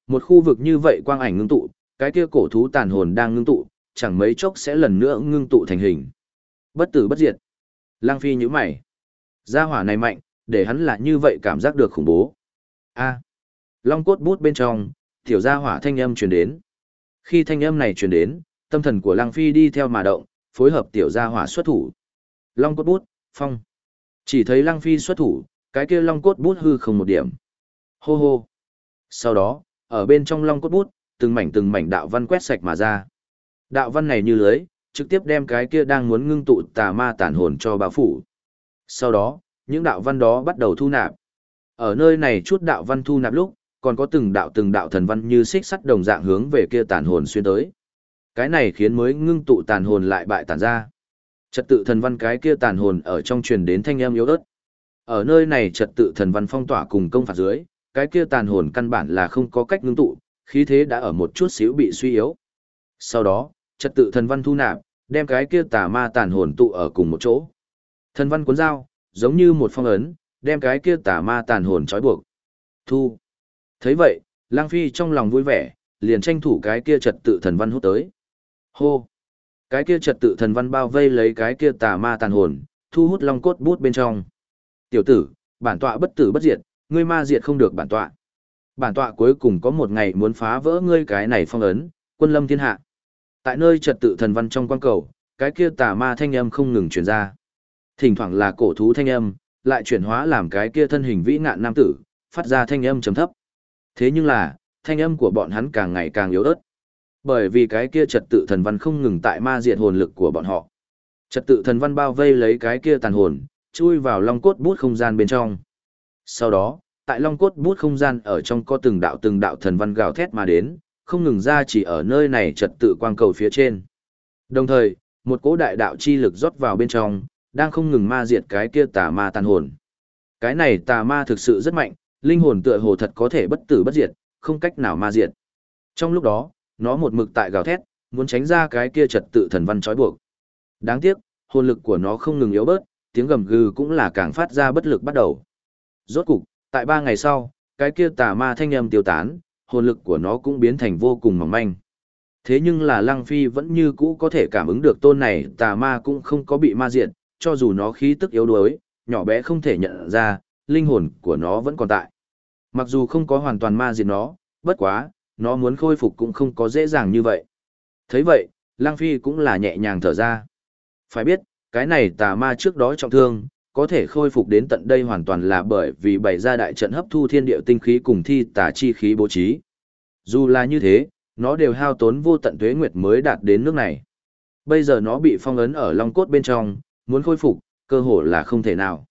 Speaker 1: Một khu vực như vậy quang ảnh ngưng tụ, cái kia cổ thú tàn hồn đang ngưng tụ, chẳng mấy chốc sẽ lần nữa ngưng tụ thành hình. Bất tử bất diệt. Lăng Phi nhíu mày. Gia hỏa này mạnh, để hắn là như vậy cảm giác được khủng bố. A. Long cốt bút bên trong, tiểu gia hỏa thanh âm truyền đến. Khi thanh âm này truyền đến, tâm thần của Lăng Phi đi theo mà động, phối hợp tiểu gia hỏa xuất thủ. Long cốt bút, phong. Chỉ thấy Lăng Phi xuất thủ, cái kia long cốt bút hư không một điểm. Hô hô. Sau đó, ở bên trong long cốt bút, từng mảnh đạo văn quét sạch mà ra. Đạo văn này như lưới, trực tiếp đem cái kia đang muốn ngưng tụ tà ma tản hồn cho bao phủ. Sau đó, những đạo văn đó bắt đầu thu nạp. Ở nơi này chút đạo văn thu nạp lúc, còn có từng đạo thần văn như xích sắt đồng dạng hướng về kia tàn hồn xuyên tới. Cái này khiến mới ngưng tụ tàn hồn lại bại tàn ra. Trật tự thần văn cái kia tàn hồn ở trong truyền đến thanh âm yếu ớt. Ở nơi này trật tự thần văn phong tỏa cùng công phạt dưới, cái kia tàn hồn căn bản là không có cách ngưng tụ, khí thế đã ở một chút xíu bị suy yếu. Sau đó, trật tự thần văn thu nạp, đem cái kia tà ma tàn hồn tụ ở cùng một chỗ. Thần văn cuốn dao, giống như một phong ấn, đem cái kia tà ma tàn hồn trói buộc. Thu. Thấy vậy, Lang Phi trong lòng vui vẻ, liền tranh thủ cái kia trật tự thần văn hút tới. Hô. Cái kia trật tự thần văn bao vây lấy cái kia tà ma tàn hồn, thu hút long cốt bút bên trong. Tiểu tử, bản tọa bất tử bất diệt, ngươi ma diệt không được bản tọa. Bản tọa cuối cùng có một ngày muốn phá vỡ ngươi cái này phong ấn, quân lâm thiên hạ. Tại nơi trật tự thần văn trong quan cầu, cái kia tà ma thanh âm không ngừng truyền ra. Thỉnh thoảng là cổ thú thanh âm, lại chuyển hóa làm cái kia thân hình vĩ ngạn nam tử, phát ra thanh âm trầm thấp. Thế nhưng là, thanh âm của bọn hắn càng ngày càng yếu ớt. Bởi vì cái kia trật tự thần văn không ngừng tại ma diệt hồn lực của bọn họ. Trật tự thần văn bao vây lấy cái kia tàn hồn, chui vào long cốt bút không gian bên trong. Sau đó, tại long cốt bút không gian ở trong có từng đạo thần văn gào thét mà đến, không ngừng ra chỉ ở nơi này trật tự quang cầu phía trên. Đồng thời, một cỗ đại đạo chi lực rót vào bên trong, đang không ngừng ma diệt cái kia tà ma tàn hồn. Cái này tà ma thực sự rất mạnh, linh hồn tựa hồ thật có thể bất tử bất diệt, không cách nào ma diệt. Trong lúc đó, nó một mực tại gào thét, muốn tránh ra cái kia trật tự thần văn trói buộc. Đáng tiếc, hồn lực của nó không ngừng yếu bớt, tiếng gầm gừ cũng là càng phát ra bất lực bắt đầu. Rốt cục, tại 3 ngày sau, cái kia tà ma thanh âm tiêu tán, hồn lực của nó cũng biến thành vô cùng mỏng manh. Thế nhưng là Lăng Phi vẫn như cũ có thể cảm ứng được tôn này tà ma cũng không có bị ma diệt, cho dù nó khí tức yếu đuối, nhỏ bé không thể nhận ra, linh hồn của nó vẫn còn tại. Mặc dù không có hoàn toàn ma diệt nó, bất quá, nó muốn khôi phục cũng không có dễ dàng như vậy. Thấy vậy, Lăng Phi cũng là nhẹ nhàng thở ra. Phải biết, cái này tà ma trước đó trọng thương, có thể khôi phục đến tận đây hoàn toàn là bởi vì bày ra đại trận hấp thu thiên địa tinh khí cùng thi tà chi khí bố trí. Dù là như thế, nó đều hao tốn vô tận tuế nguyệt mới đạt đến nước này. Bây giờ nó bị phong ấn ở long cốt bên trong, muốn khôi phục, cơ hồ là không thể nào.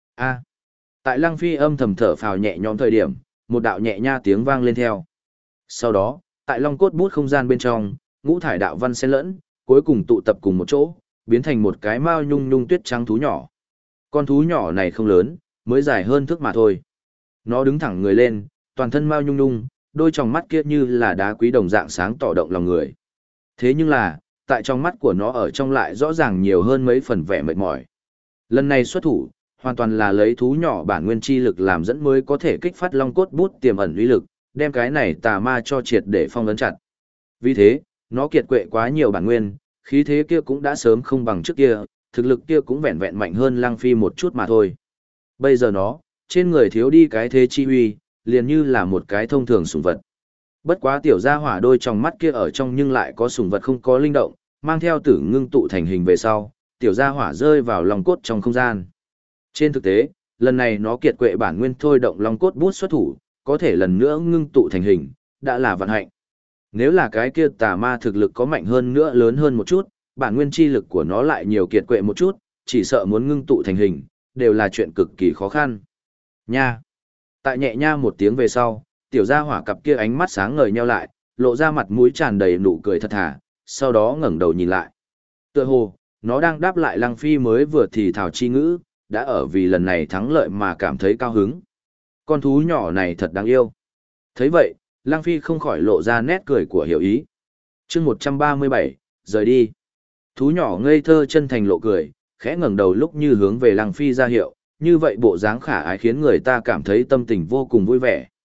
Speaker 1: Tại Lăng Phi âm thầm thở phào nhẹ nhõm thời điểm, một đạo nhẹ nha tiếng vang lên theo. Sau đó, tại long cốt bút không gian bên trong, ngũ thải đạo văn xen lẫn, cuối cùng tụ tập cùng một chỗ, biến thành một cái mao nhung nhung tuyết trắng thú nhỏ. Con thú nhỏ này không lớn, mới dài hơn thước mà thôi. Nó đứng thẳng người lên, toàn thân mao nhung nhung, đôi tròng mắt kia như là đá quý đồng dạng sáng tỏ động lòng người. Thế nhưng là, tại trong mắt của nó ở trong lại rõ ràng nhiều hơn mấy phần vẻ mệt mỏi. Lần này xuất thủ, hoàn toàn là lấy thú nhỏ bản nguyên chi lực làm dẫn mới có thể kích phát long cốt bút tiềm ẩn uy lực, đem cái này tà ma cho triệt để phong ấn chặt. Vì thế, nó kiệt quệ quá nhiều bản nguyên, khí thế kia cũng đã sớm không bằng trước kia, thực lực kia cũng vẹn vẹn mạnh hơn Lăng Phi một chút mà thôi. Bây giờ nó, trên người thiếu đi cái thế chi huy, liền như là một cái thông thường sủng vật. Bất quá tiểu gia hỏa đôi trong mắt kia ở trong nhưng lại có sủng vật không có linh động, mang theo tử ngưng tụ thành hình về sau, tiểu gia hỏa rơi vào lòng cốt trong không gian. Trên thực tế, lần này nó kiệt quệ bản nguyên thôi động long cốt bút xuất thủ, có thể lần nữa ngưng tụ thành hình, đã là vận hạnh. Nếu là cái kia tà ma thực lực có mạnh hơn nữa lớn hơn một chút, bản nguyên chi lực của nó lại nhiều kiệt quệ một chút, chỉ sợ muốn ngưng tụ thành hình, đều là chuyện cực kỳ khó khăn. Nha! Tại nhẹ nha một tiếng về sau, tiểu gia hỏa cặp kia ánh mắt sáng ngời nheo lại, lộ ra mặt mũi tràn đầy nụ cười thật thà, sau đó ngẩng đầu nhìn lại. Tựa hồ, nó đang đáp lại Lăng Phi mới vừa thì thào chi ngữ, đã ở vì lần này thắng lợi mà cảm thấy cao hứng. Con thú nhỏ này thật đáng yêu. Thấy vậy, Lăng Phi không khỏi lộ ra nét cười của hiểu ý. chương 137, rời đi. Thú nhỏ ngây thơ chân thành lộ cười, khẽ ngẩng đầu lúc như hướng về Lăng Phi ra hiệu, như vậy bộ dáng khả ái khiến người ta cảm thấy tâm tình vô cùng vui vẻ.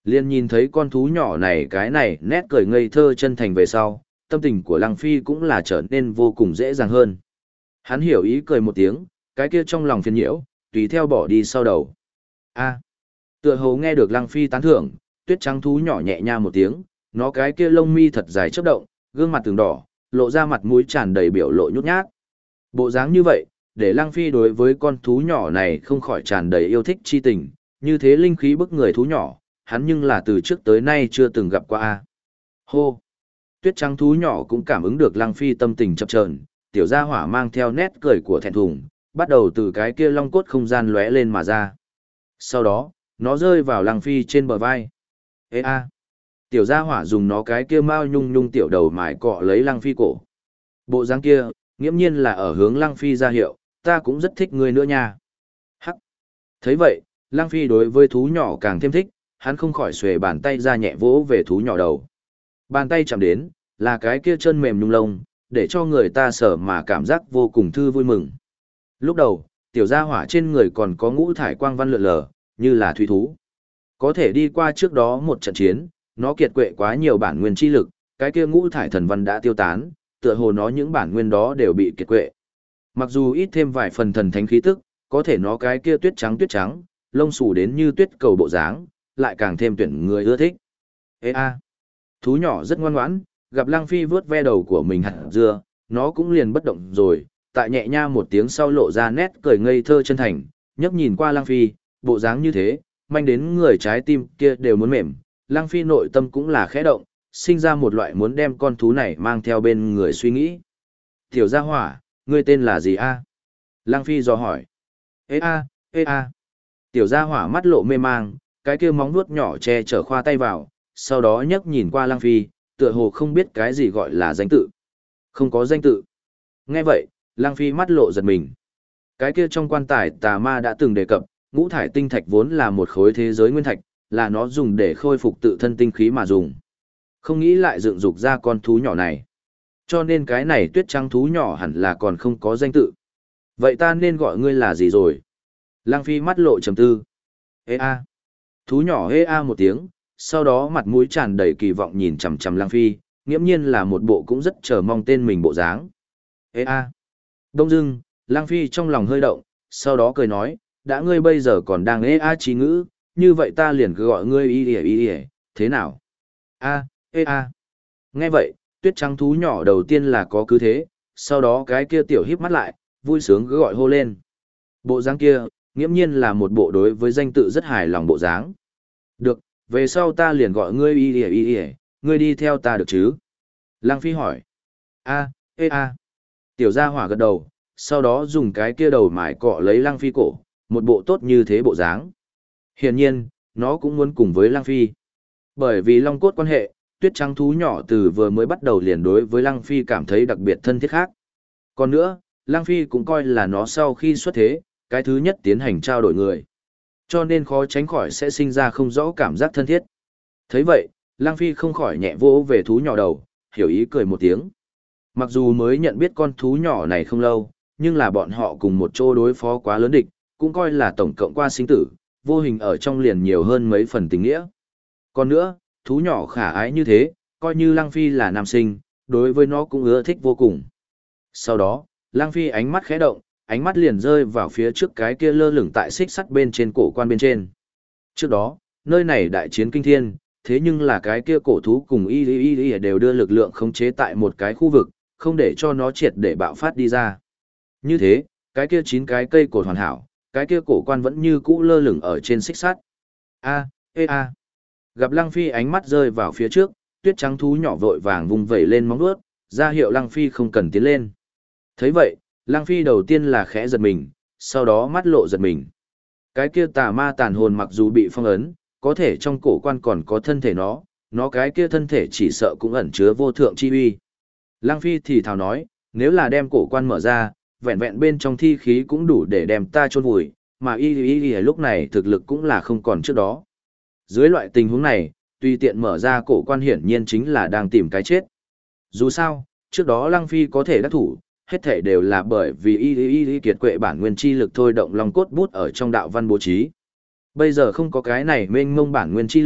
Speaker 1: Liên nhìn thấy con thú nhỏ này cái này nét cười ngây thơ chân thành về sau, tâm tình của Lăng Phi cũng là trở nên vô cùng dễ dàng hơn. Hắn hiểu ý cười một tiếng, cái kia trong lòng phiền nhiễu, tùy theo bỏ đi sau đầu. A. Tựa hồ nghe được Lăng Phi tán thưởng, tuyết trắng thú nhỏ nhẹ nhàng một tiếng, nó cái kia lông mi thật dài chớp động, gương mặt từng đỏ, lộ ra mặt mũi tràn đầy biểu lộ nhút nhát. Bộ dáng như vậy, để Lăng Phi đối với con thú nhỏ này không khỏi tràn đầy yêu thích chi tình, như thế linh khí bức người thú nhỏ, hắn nhưng là từ trước tới nay chưa từng gặp qua a. Hô. Tuyết trắng thú nhỏ cũng cảm ứng được Lăng Phi tâm tình chập chờn, tiểu gia hỏa mang theo nét cười của thẹn thùng, bắt đầu từ cái kia long cốt không gian lóe lên mà ra. Sau đó, nó rơi vào Lăng Phi trên bờ vai. Ê a. Tiểu gia hỏa dùng nó cái kia mao nhung nhung tiểu đầu mài cọ lấy Lăng Phi cổ. Bộ dáng kia, nghiễm nhiên là ở hướng Lăng Phi ra hiệu, ta cũng rất thích ngươi nữa nha. Hắc. Thấy vậy, Lăng Phi đối với thú nhỏ càng thêm thích, hắn không khỏi xuề bàn tay ra nhẹ vỗ về thú nhỏ đầu. Bàn tay chạm đến, là cái kia chân mềm nhung lông, để cho người ta sờ mà cảm giác vô cùng thư vui mừng. Lúc đầu, tiểu gia hỏa trên người còn có ngũ thải quang văn lượn lờ, như là thủy thú. Có thể đi qua trước đó một trận chiến, nó kiệt quệ quá nhiều bản nguyên chi lực, cái kia ngũ thải thần văn đã tiêu tán, tựa hồ nó những bản nguyên đó đều bị kiệt quệ. Mặc dù ít thêm vài phần thần thánh khí tức, có thể nó cái kia tuyết trắng, lông xù đến như tuyết cầu bộ dáng, lại càng thêm tuyển người ưa thích. Ê a. Thú nhỏ rất ngoan ngoãn, gặp Lăng Phi vướt ve đầu của mình hạt dưa, nó cũng liền bất động rồi, tại nhẹ nha một tiếng sau lộ ra nét cười ngây thơ chân thành, nhấc nhìn qua Lăng Phi, bộ dáng như thế, manh đến người trái tim kia đều muốn mềm, Lăng Phi nội tâm cũng là khẽ động, sinh ra một loại muốn đem con thú này mang theo bên người suy nghĩ. Tiểu gia hỏa, ngươi tên là gì a? Lăng Phi dò hỏi. Ê a, ê a. Tiểu gia hỏa mắt lộ mê mang, cái kia móng vuốt nhỏ che chở khoa tay vào, sau đó nhấc nhìn qua Lăng Phi, tựa hồ không biết cái gì gọi là danh tự. Không có danh tự. Nghe vậy, Lăng Phi mắt lộ giật mình. Cái kia trong quan tài tà ma đã từng đề cập, ngũ thải tinh thạch vốn là một khối thế giới nguyên thạch, là nó dùng để khôi phục tự thân tinh khí mà dùng. Không nghĩ lại dựng dục ra con thú nhỏ này. Cho nên cái này tuyết trắng thú nhỏ hẳn là còn không có danh tự. Vậy ta nên gọi ngươi là gì rồi? Lăng Phi mắt lộ trầm tư. Ê a. Thú nhỏ ê a một tiếng, sau đó mặt mũi tràn đầy kỳ vọng nhìn chằm chằm Lăng Phi, nghiễm nhiên là một bộ cũng rất chờ mong tên mình bộ dáng. Ê a. Đông dưng, Lăng Phi trong lòng hơi động, sau đó cười nói, đã ngươi bây giờ còn đang ê a trí ngữ, như vậy ta liền cứ gọi ngươi y, thế nào? A, ê a. Nghe vậy, tuyết trắng thú nhỏ đầu tiên là có cứ thế, sau đó cái kia tiểu híp mắt lại, vui sướng cứ gọi hô lên. Bộ dáng kia, nghiễm nhiên là một bộ đối với danh tự rất hài lòng bộ dáng. Được, về sau ta liền gọi ngươi y, ngươi đi theo ta được chứ? Lăng Phi hỏi. A, ê a. Tiểu gia hỏa gật đầu, sau đó dùng cái kia đầu mải cọ lấy Lăng Phi cổ, một bộ tốt như thế bộ dáng. Hiển nhiên, nó cũng muốn cùng với Lăng Phi. Bởi vì long cốt quan hệ, tuyết trắng thú nhỏ từ vừa mới bắt đầu liền đối với Lăng Phi cảm thấy đặc biệt thân thiết khác. Còn nữa, Lăng Phi cũng coi là nó sau khi xuất thế, cái thứ nhất tiến hành trao đổi người. Cho nên khó tránh khỏi sẽ sinh ra không rõ cảm giác thân thiết. Thấy vậy, Lăng Phi không khỏi nhẹ vỗ về thú nhỏ đầu, hiểu ý cười một tiếng. Mặc dù mới nhận biết con thú nhỏ này không lâu, nhưng là bọn họ cùng một chỗ đối phó quá lớn địch, cũng coi là tổng cộng qua sinh tử, vô hình ở trong liền nhiều hơn mấy phần tình nghĩa. Còn nữa, thú nhỏ khả ái như thế, coi như Lăng Phi là nam sinh, đối với nó cũng ưa thích vô cùng. Sau đó, Lăng Phi ánh mắt khẽ động, ánh mắt liền rơi vào phía trước cái kia lơ lửng tại xích sắt bên trên cổ quan bên trên. Trước đó, nơi này đại chiến kinh thiên, thế nhưng là cái kia cổ thú cùng y đều đưa lực lượng khống chế tại một cái khu vực, không để cho nó triệt để bạo phát đi ra. Như thế, cái kia 9 cái cây cột hoàn hảo, cái kia cổ quan vẫn như cũ lơ lửng ở trên xích sắt. A, ê a. Gặp Lăng Phi ánh mắt rơi vào phía trước, tuyết trắng thú nhỏ vội vàng vùng vẩy lên móng vuốt, ra hiệu Lăng Phi không cần tiến lên. Thấy vậy, Lăng Phi đầu tiên là khẽ giật mình, sau đó mắt lộ giật mình. Cái kia tà ma tàn hồn mặc dù bị phong ấn, có thể trong cổ quan còn có thân thể nó cái kia thân thể chỉ sợ cũng ẩn chứa vô thượng chi uy. Lăng Phi thì thào nói, nếu là đem cổ quan mở ra, vẹn vẹn bên trong thi khí cũng đủ để đem ta chôn vùi, mà y lúc này thực lực cũng là không còn trước đó. Dưới loại tình huống này, tùy tiện mở ra cổ quan hiển nhiên chính là đang tìm cái chết. Dù sao, trước đó Lăng Phi có thể đắc thủ, hết thể đều là bởi vì y kiệt quệ bản nguyên chi lực thôi động long cốt bút ở trong đạo văn bố trí. Bây giờ không có cái này mênh mông bản nguyên chi lực,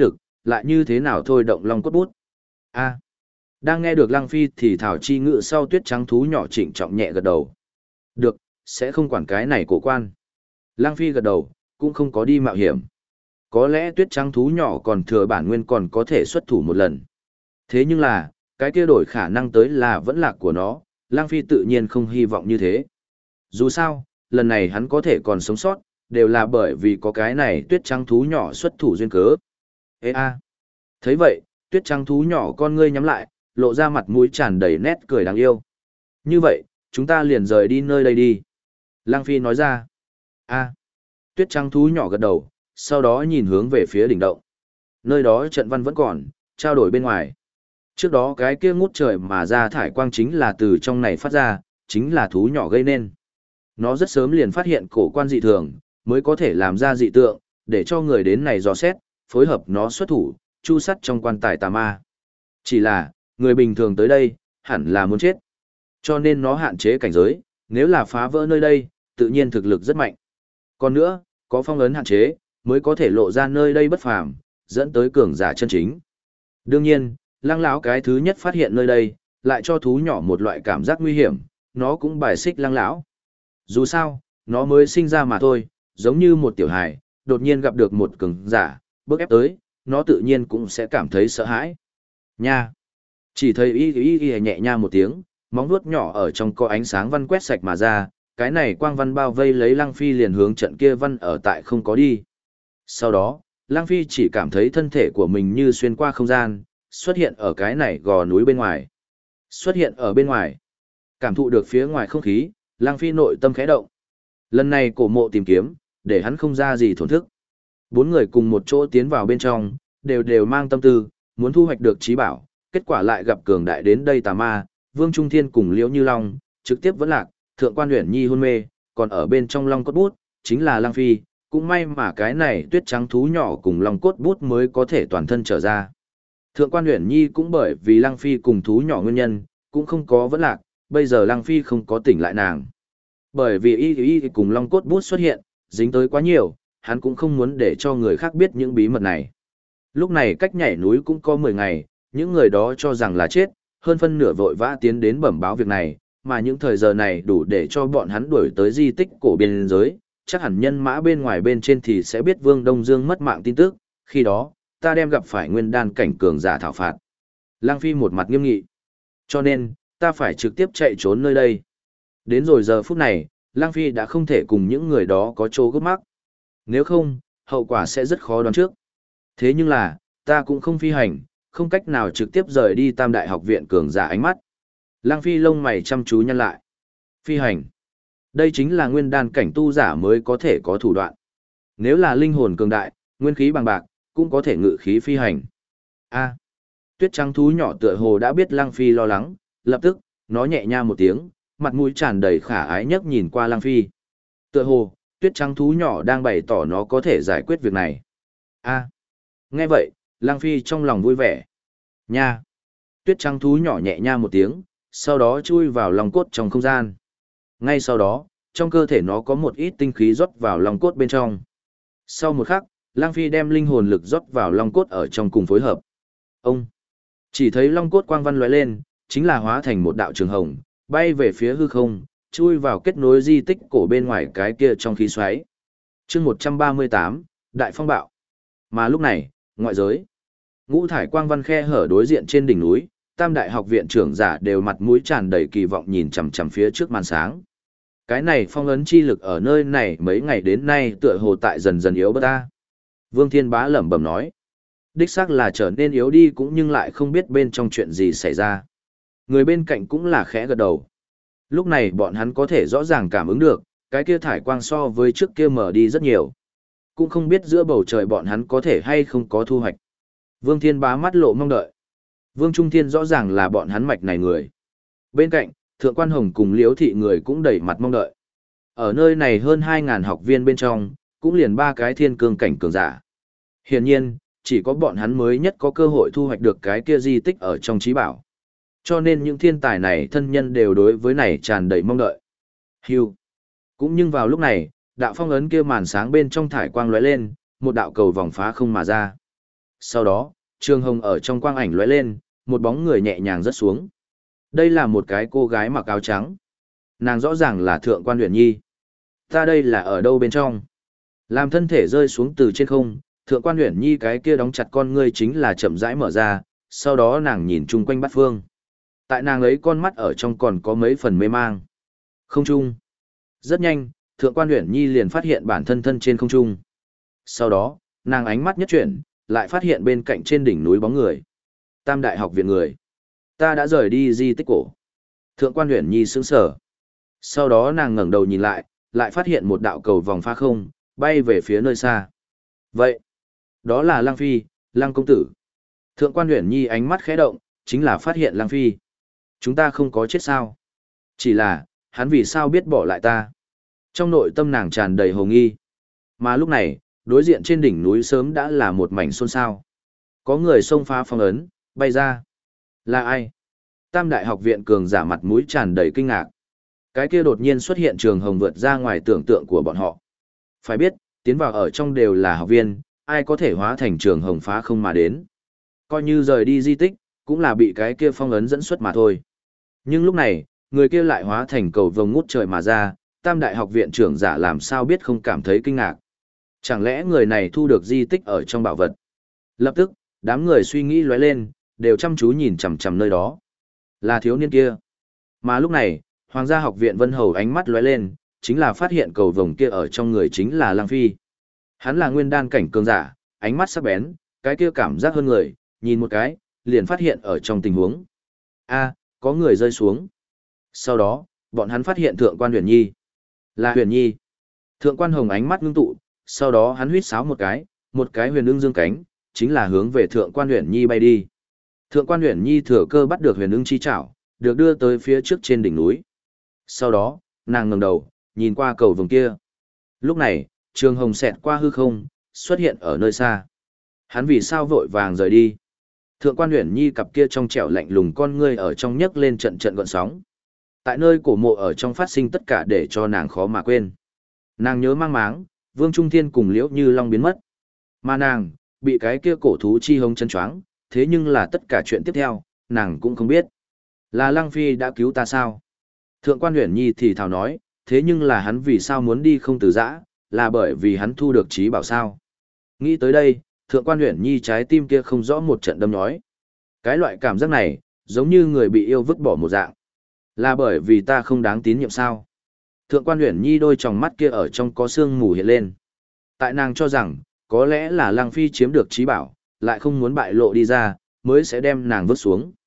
Speaker 1: lại như thế nào thôi động long cốt bút. A. Đang nghe được Lăng Phi thì thảo chi ngự sau tuyết trắng thú nhỏ trịnh trọng nhẹ gật đầu. Được, sẽ không quản cái này cổ quan. Lăng Phi gật đầu, cũng không có đi mạo hiểm. Có lẽ tuyết trắng thú nhỏ còn thừa bản nguyên còn có thể xuất thủ một lần. Thế nhưng là, cái kia đổi khả năng tới là vẫn lạc của nó, Lăng Phi tự nhiên không hy vọng như thế. Dù sao, lần này hắn có thể còn sống sót, đều là bởi vì có cái này tuyết trắng thú nhỏ xuất thủ duyên cớ. Ê a! Thấy vậy, tuyết trắng thú nhỏ con ngươi nhắm lại, lộ ra mặt mũi tràn đầy nét cười đáng yêu. Như vậy, chúng ta liền rời đi nơi đây đi. Lăng Phi nói ra. A. Tuyết trắng thú nhỏ gật đầu, sau đó nhìn hướng về phía đỉnh động. Nơi đó trận văn vẫn còn, trao đổi bên ngoài. Trước đó cái kia ngút trời mà ra thải quang chính là từ trong này phát ra, chính là thú nhỏ gây nên. Nó rất sớm liền phát hiện cổ quan dị thường, mới có thể làm ra dị tượng, để cho người đến này dò xét, phối hợp nó xuất thủ, chu sắt trong quan tài tà ma. Chỉ là, người bình thường tới đây, hẳn là muốn chết. Cho nên nó hạn chế cảnh giới, nếu là phá vỡ nơi đây, tự nhiên thực lực rất mạnh. Còn nữa, có phong ấn hạn chế, mới có thể lộ ra nơi đây bất phàm, dẫn tới cường giả chân chính. Đương nhiên, Lăng lão cái thứ nhất phát hiện nơi đây, lại cho thú nhỏ một loại cảm giác nguy hiểm, nó cũng bài xích Lăng lão. Dù sao, nó mới sinh ra mà thôi, giống như một tiểu hài, đột nhiên gặp được một cường giả, bước ép tới, nó tự nhiên cũng sẽ cảm thấy sợ hãi. Nha! Chỉ thấy y nhẹ nha một tiếng, móng vuốt nhỏ ở trong có ánh sáng văn quét sạch mà ra, cái này quang văn bao vây lấy Lăng Phi liền hướng trận kia văn ở tại không có đi. Sau đó, Lăng Phi chỉ cảm thấy thân thể của mình như xuyên qua không gian, xuất hiện ở cái này gò núi bên ngoài. Xuất hiện ở bên ngoài. Cảm thụ được phía ngoài không khí, Lăng Phi nội tâm khẽ động. Lần này cổ mộ tìm kiếm, để hắn không ra gì thổn thức. Bốn người cùng một chỗ tiến vào bên trong, đều mang tâm tư, muốn thu hoạch được trí bảo, kết quả lại gặp cường đại đến đây tà ma, Vương Trung Thiên cùng Liễu Như Long, trực tiếp vẫn lạc, Thượng Quan Uyển Nhi hôn mê, còn ở bên trong Long cốt bút, chính là Lăng Phi, cũng may mà cái này tuyết trắng thú nhỏ cùng Long cốt bút mới có thể toàn thân trở ra. Thượng Quan Uyển Nhi cũng bởi vì Lăng Phi cùng thú nhỏ nguyên nhân, cũng không có vẫn lạc, bây giờ Lăng Phi không có tỉnh lại nàng. Bởi vì y cùng Long cốt bút xuất hiện, dính tới quá nhiều, hắn cũng không muốn để cho người khác biết những bí mật này. Lúc này cách nhảy núi cũng có 10 ngày, những người đó cho rằng là chết, hơn phân nửa vội vã tiến đến bẩm báo việc này, mà những thời giờ này đủ để cho bọn hắn đuổi tới di tích cổ biên giới, chắc hẳn nhân mã bên ngoài bên trên thì sẽ biết Vương Đông Dương mất mạng tin tức, khi đó, ta đem gặp phải nguyên đan cảnh cường giả thảo phạt. Lăng Phi một mặt nghiêm nghị. Cho nên, ta phải trực tiếp chạy trốn nơi đây. Đến rồi giờ phút này, Lăng Phi đã không thể cùng những người đó có chỗ gấp mắc. Nếu không, hậu quả sẽ rất khó đoán trước. Thế nhưng là, ta cũng không phi hành, không cách nào trực tiếp rời đi Tam Đại học viện cường giả ánh mắt. Lăng Phi lông mày chăm chú nhăn lại. Phi hành. Đây chính là nguyên đan cảnh tu giả mới có thể có thủ đoạn. Nếu là linh hồn cường đại, nguyên khí bằng bạc, cũng có thể ngự khí phi hành. A. Tuyết trắng thú nhỏ tựa hồ đã biết Lăng Phi lo lắng, lập tức, nó nhẹ nha một tiếng, mặt mũi tràn đầy khả ái nhấc nhìn qua Lăng Phi. Tựa hồ, tuyết trắng thú nhỏ đang bày tỏ nó có thể giải quyết việc này. A. Nghe vậy, Lăng Phi trong lòng vui vẻ. Nha. Tuyết trắng thú nhỏ nhẹ nha một tiếng, sau đó chui vào lòng cốt trong không gian. Ngay sau đó, trong cơ thể nó có một ít tinh khí rót vào lòng cốt bên trong. Sau một khắc, Lăng Phi đem linh hồn lực rót vào long cốt ở trong cùng phối hợp. Ông chỉ thấy long cốt quang văn lóe lên, chính là hóa thành một đạo trường hồng, bay về phía hư không, chui vào kết nối di tích cổ bên ngoài cái kia trong khí xoáy. Chương 138, Đại phong bạo. Mà lúc này, ngoại giới, ngũ thải quang văn khe hở đối diện trên đỉnh núi, Tam Đại học viện trưởng giả đều mặt mũi tràn đầy kỳ vọng nhìn chằm chằm phía trước màn sáng. Cái này phong ấn chi lực ở nơi này mấy ngày đến nay tựa hồ tại dần dần yếu bớt ta. Vương Thiên Bá lẩm bẩm nói. Đích xác là trở nên yếu đi cũng nhưng lại không biết bên trong chuyện gì xảy ra. Người bên cạnh cũng là khẽ gật đầu. Lúc này bọn hắn có thể rõ ràng cảm ứng được, cái kia thải quang so với trước kia mở đi rất nhiều. Cũng không biết giữa bầu trời bọn hắn có thể hay không có thu hoạch. Vương Thiên Bá mắt lộ mong đợi. Vương Trung Thiên rõ ràng là bọn hắn mạch này người. Bên cạnh, Thượng Quan Hồng cùng Liễu Thị người cũng đầy mặt mong đợi. Ở nơi này hơn 2.000 học viên bên trong, cũng liền 3 cái thiên cương cảnh cường giả. Hiển nhiên, chỉ có bọn hắn mới nhất có cơ hội thu hoạch được cái kia di tích ở trong trí bảo. Cho nên những thiên tài này thân nhân đều đối với này tràn đầy mong đợi. Hưu. Cũng nhưng vào lúc này, đạo phong ấn kia màn sáng bên trong thải quang lóe lên, một đạo cầu vòng phá không mà ra. Sau đó, Trường hồng ở trong quang ảnh lóe lên, một bóng người nhẹ nhàng rớt xuống. Đây là một cái cô gái mặc áo trắng. Nàng rõ ràng là Thượng quan Uyển Nhi. Ta đây là ở đâu bên trong? Làm thân thể rơi xuống từ trên không, Thượng quan Uyển Nhi cái kia đóng chặt con ngươi chính là chậm rãi mở ra, sau đó nàng nhìn chung quanh bát phương. Tại nàng ấy con mắt ở trong còn có mấy phần mê mang. Không trung. Rất nhanh, Thượng quan Uyển Nhi liền phát hiện bản thân thân trên không trung. Sau đó, nàng ánh mắt nhất chuyển, lại phát hiện bên cạnh trên đỉnh núi bóng người. Tam đại học viện người. Ta đã rời đi di tích cổ. Thượng quan Uyển Nhi sững sờ. Sau đó nàng ngẩng đầu nhìn lại, lại phát hiện một đạo cầu vòng phá không, bay về phía nơi xa. Vậy, đó là Lăng Phi, Lăng công tử. Thượng quan Uyển Nhi ánh mắt khẽ động, chính là phát hiện Lăng Phi. Chúng ta không có chết sao? Chỉ là, hắn vì sao biết bỏ lại ta? Trong nội tâm nàng tràn đầy hồ nghi. Mà lúc này, đối diện trên đỉnh núi sớm đã là một mảnh xôn xao. Có người xông phá phong ấn, bay ra. Là ai? Tam đại học viện cường giả mặt mũi tràn đầy kinh ngạc. Cái kia đột nhiên xuất hiện Trường Hồng vượt ra ngoài tưởng tượng của bọn họ. Phải biết, tiến vào ở trong đều là học viên, ai có thể hóa thành Trường Hồng phá không mà đến. Coi như rời đi di tích, cũng là bị cái kia phong ấn dẫn xuất mà thôi. Nhưng lúc này, người kia lại hóa thành cầu vồng ngút trời mà ra, Tam đại học viện trưởng giả làm sao biết không cảm thấy kinh ngạc. Chẳng lẽ người này thu được di tích ở trong bảo vật? Lập tức, đám người suy nghĩ lóe lên, đều chăm chú nhìn chằm chằm nơi đó. Là thiếu niên kia. Mà lúc này, Hoàng gia học viện Vân Hầu ánh mắt lóe lên, chính là phát hiện cầu vồng kia ở trong người chính là Lăng Phi. Hắn là nguyên đan cảnh cường giả, ánh mắt sắc bén, cái kia cảm giác hơn người, nhìn một cái, liền phát hiện ở trong tình huống. A, có người rơi xuống. Sau đó, bọn hắn phát hiện Thượng quan Uyển Nhi. Là Uyển Nhi. Thượng quan Hồng ánh mắt ngưng tụ, sau đó hắn huýt sáo một cái huyền ưng dương cánh, chính là hướng về Thượng quan Uyển Nhi bay đi. Thượng quan Uyển Nhi thừa cơ bắt được huyền ưng chi chảo, được đưa tới phía trước trên đỉnh núi. Sau đó, nàng ngẩng đầu, nhìn qua cầu vồng kia. Lúc này, Trường Hồng xẹt qua hư không, xuất hiện ở nơi xa. Hắn vì sao vội vàng rời đi? Thượng quan Uyển Nhi cặp kia trong trẻo lạnh lùng con ngươi ở trong nhấc lên trận trận gợn sóng. Tại nơi cổ mộ ở trong phát sinh tất cả để cho nàng khó mà quên. Nàng nhớ mang máng, Vương Trung Thiên cùng Liễu Như Long biến mất. Mà nàng, bị cái kia cổ thú chi hống chân choáng, thế nhưng là tất cả chuyện tiếp theo, nàng cũng không biết. Là Lăng Phi đã cứu ta sao? Thượng quan Uyển Nhi thì thào nói, thế nhưng là hắn vì sao muốn đi không từ giã, là bởi vì hắn thu được trí bảo sao. Nghĩ tới đây, Thượng quan Uyển Nhi trái tim kia không rõ một trận đâm nhói. Cái loại cảm giác này, giống như người bị yêu vứt bỏ một dạng. Là bởi vì ta không đáng tín nhiệm sao? Thượng quan Uyển Nhi đôi tròng mắt kia ở trong có sương mù hiện lên. Tại nàng cho rằng, có lẽ là Lăng Phi chiếm được trí bảo, lại không muốn bại lộ đi ra, mới sẽ đem nàng vứt xuống.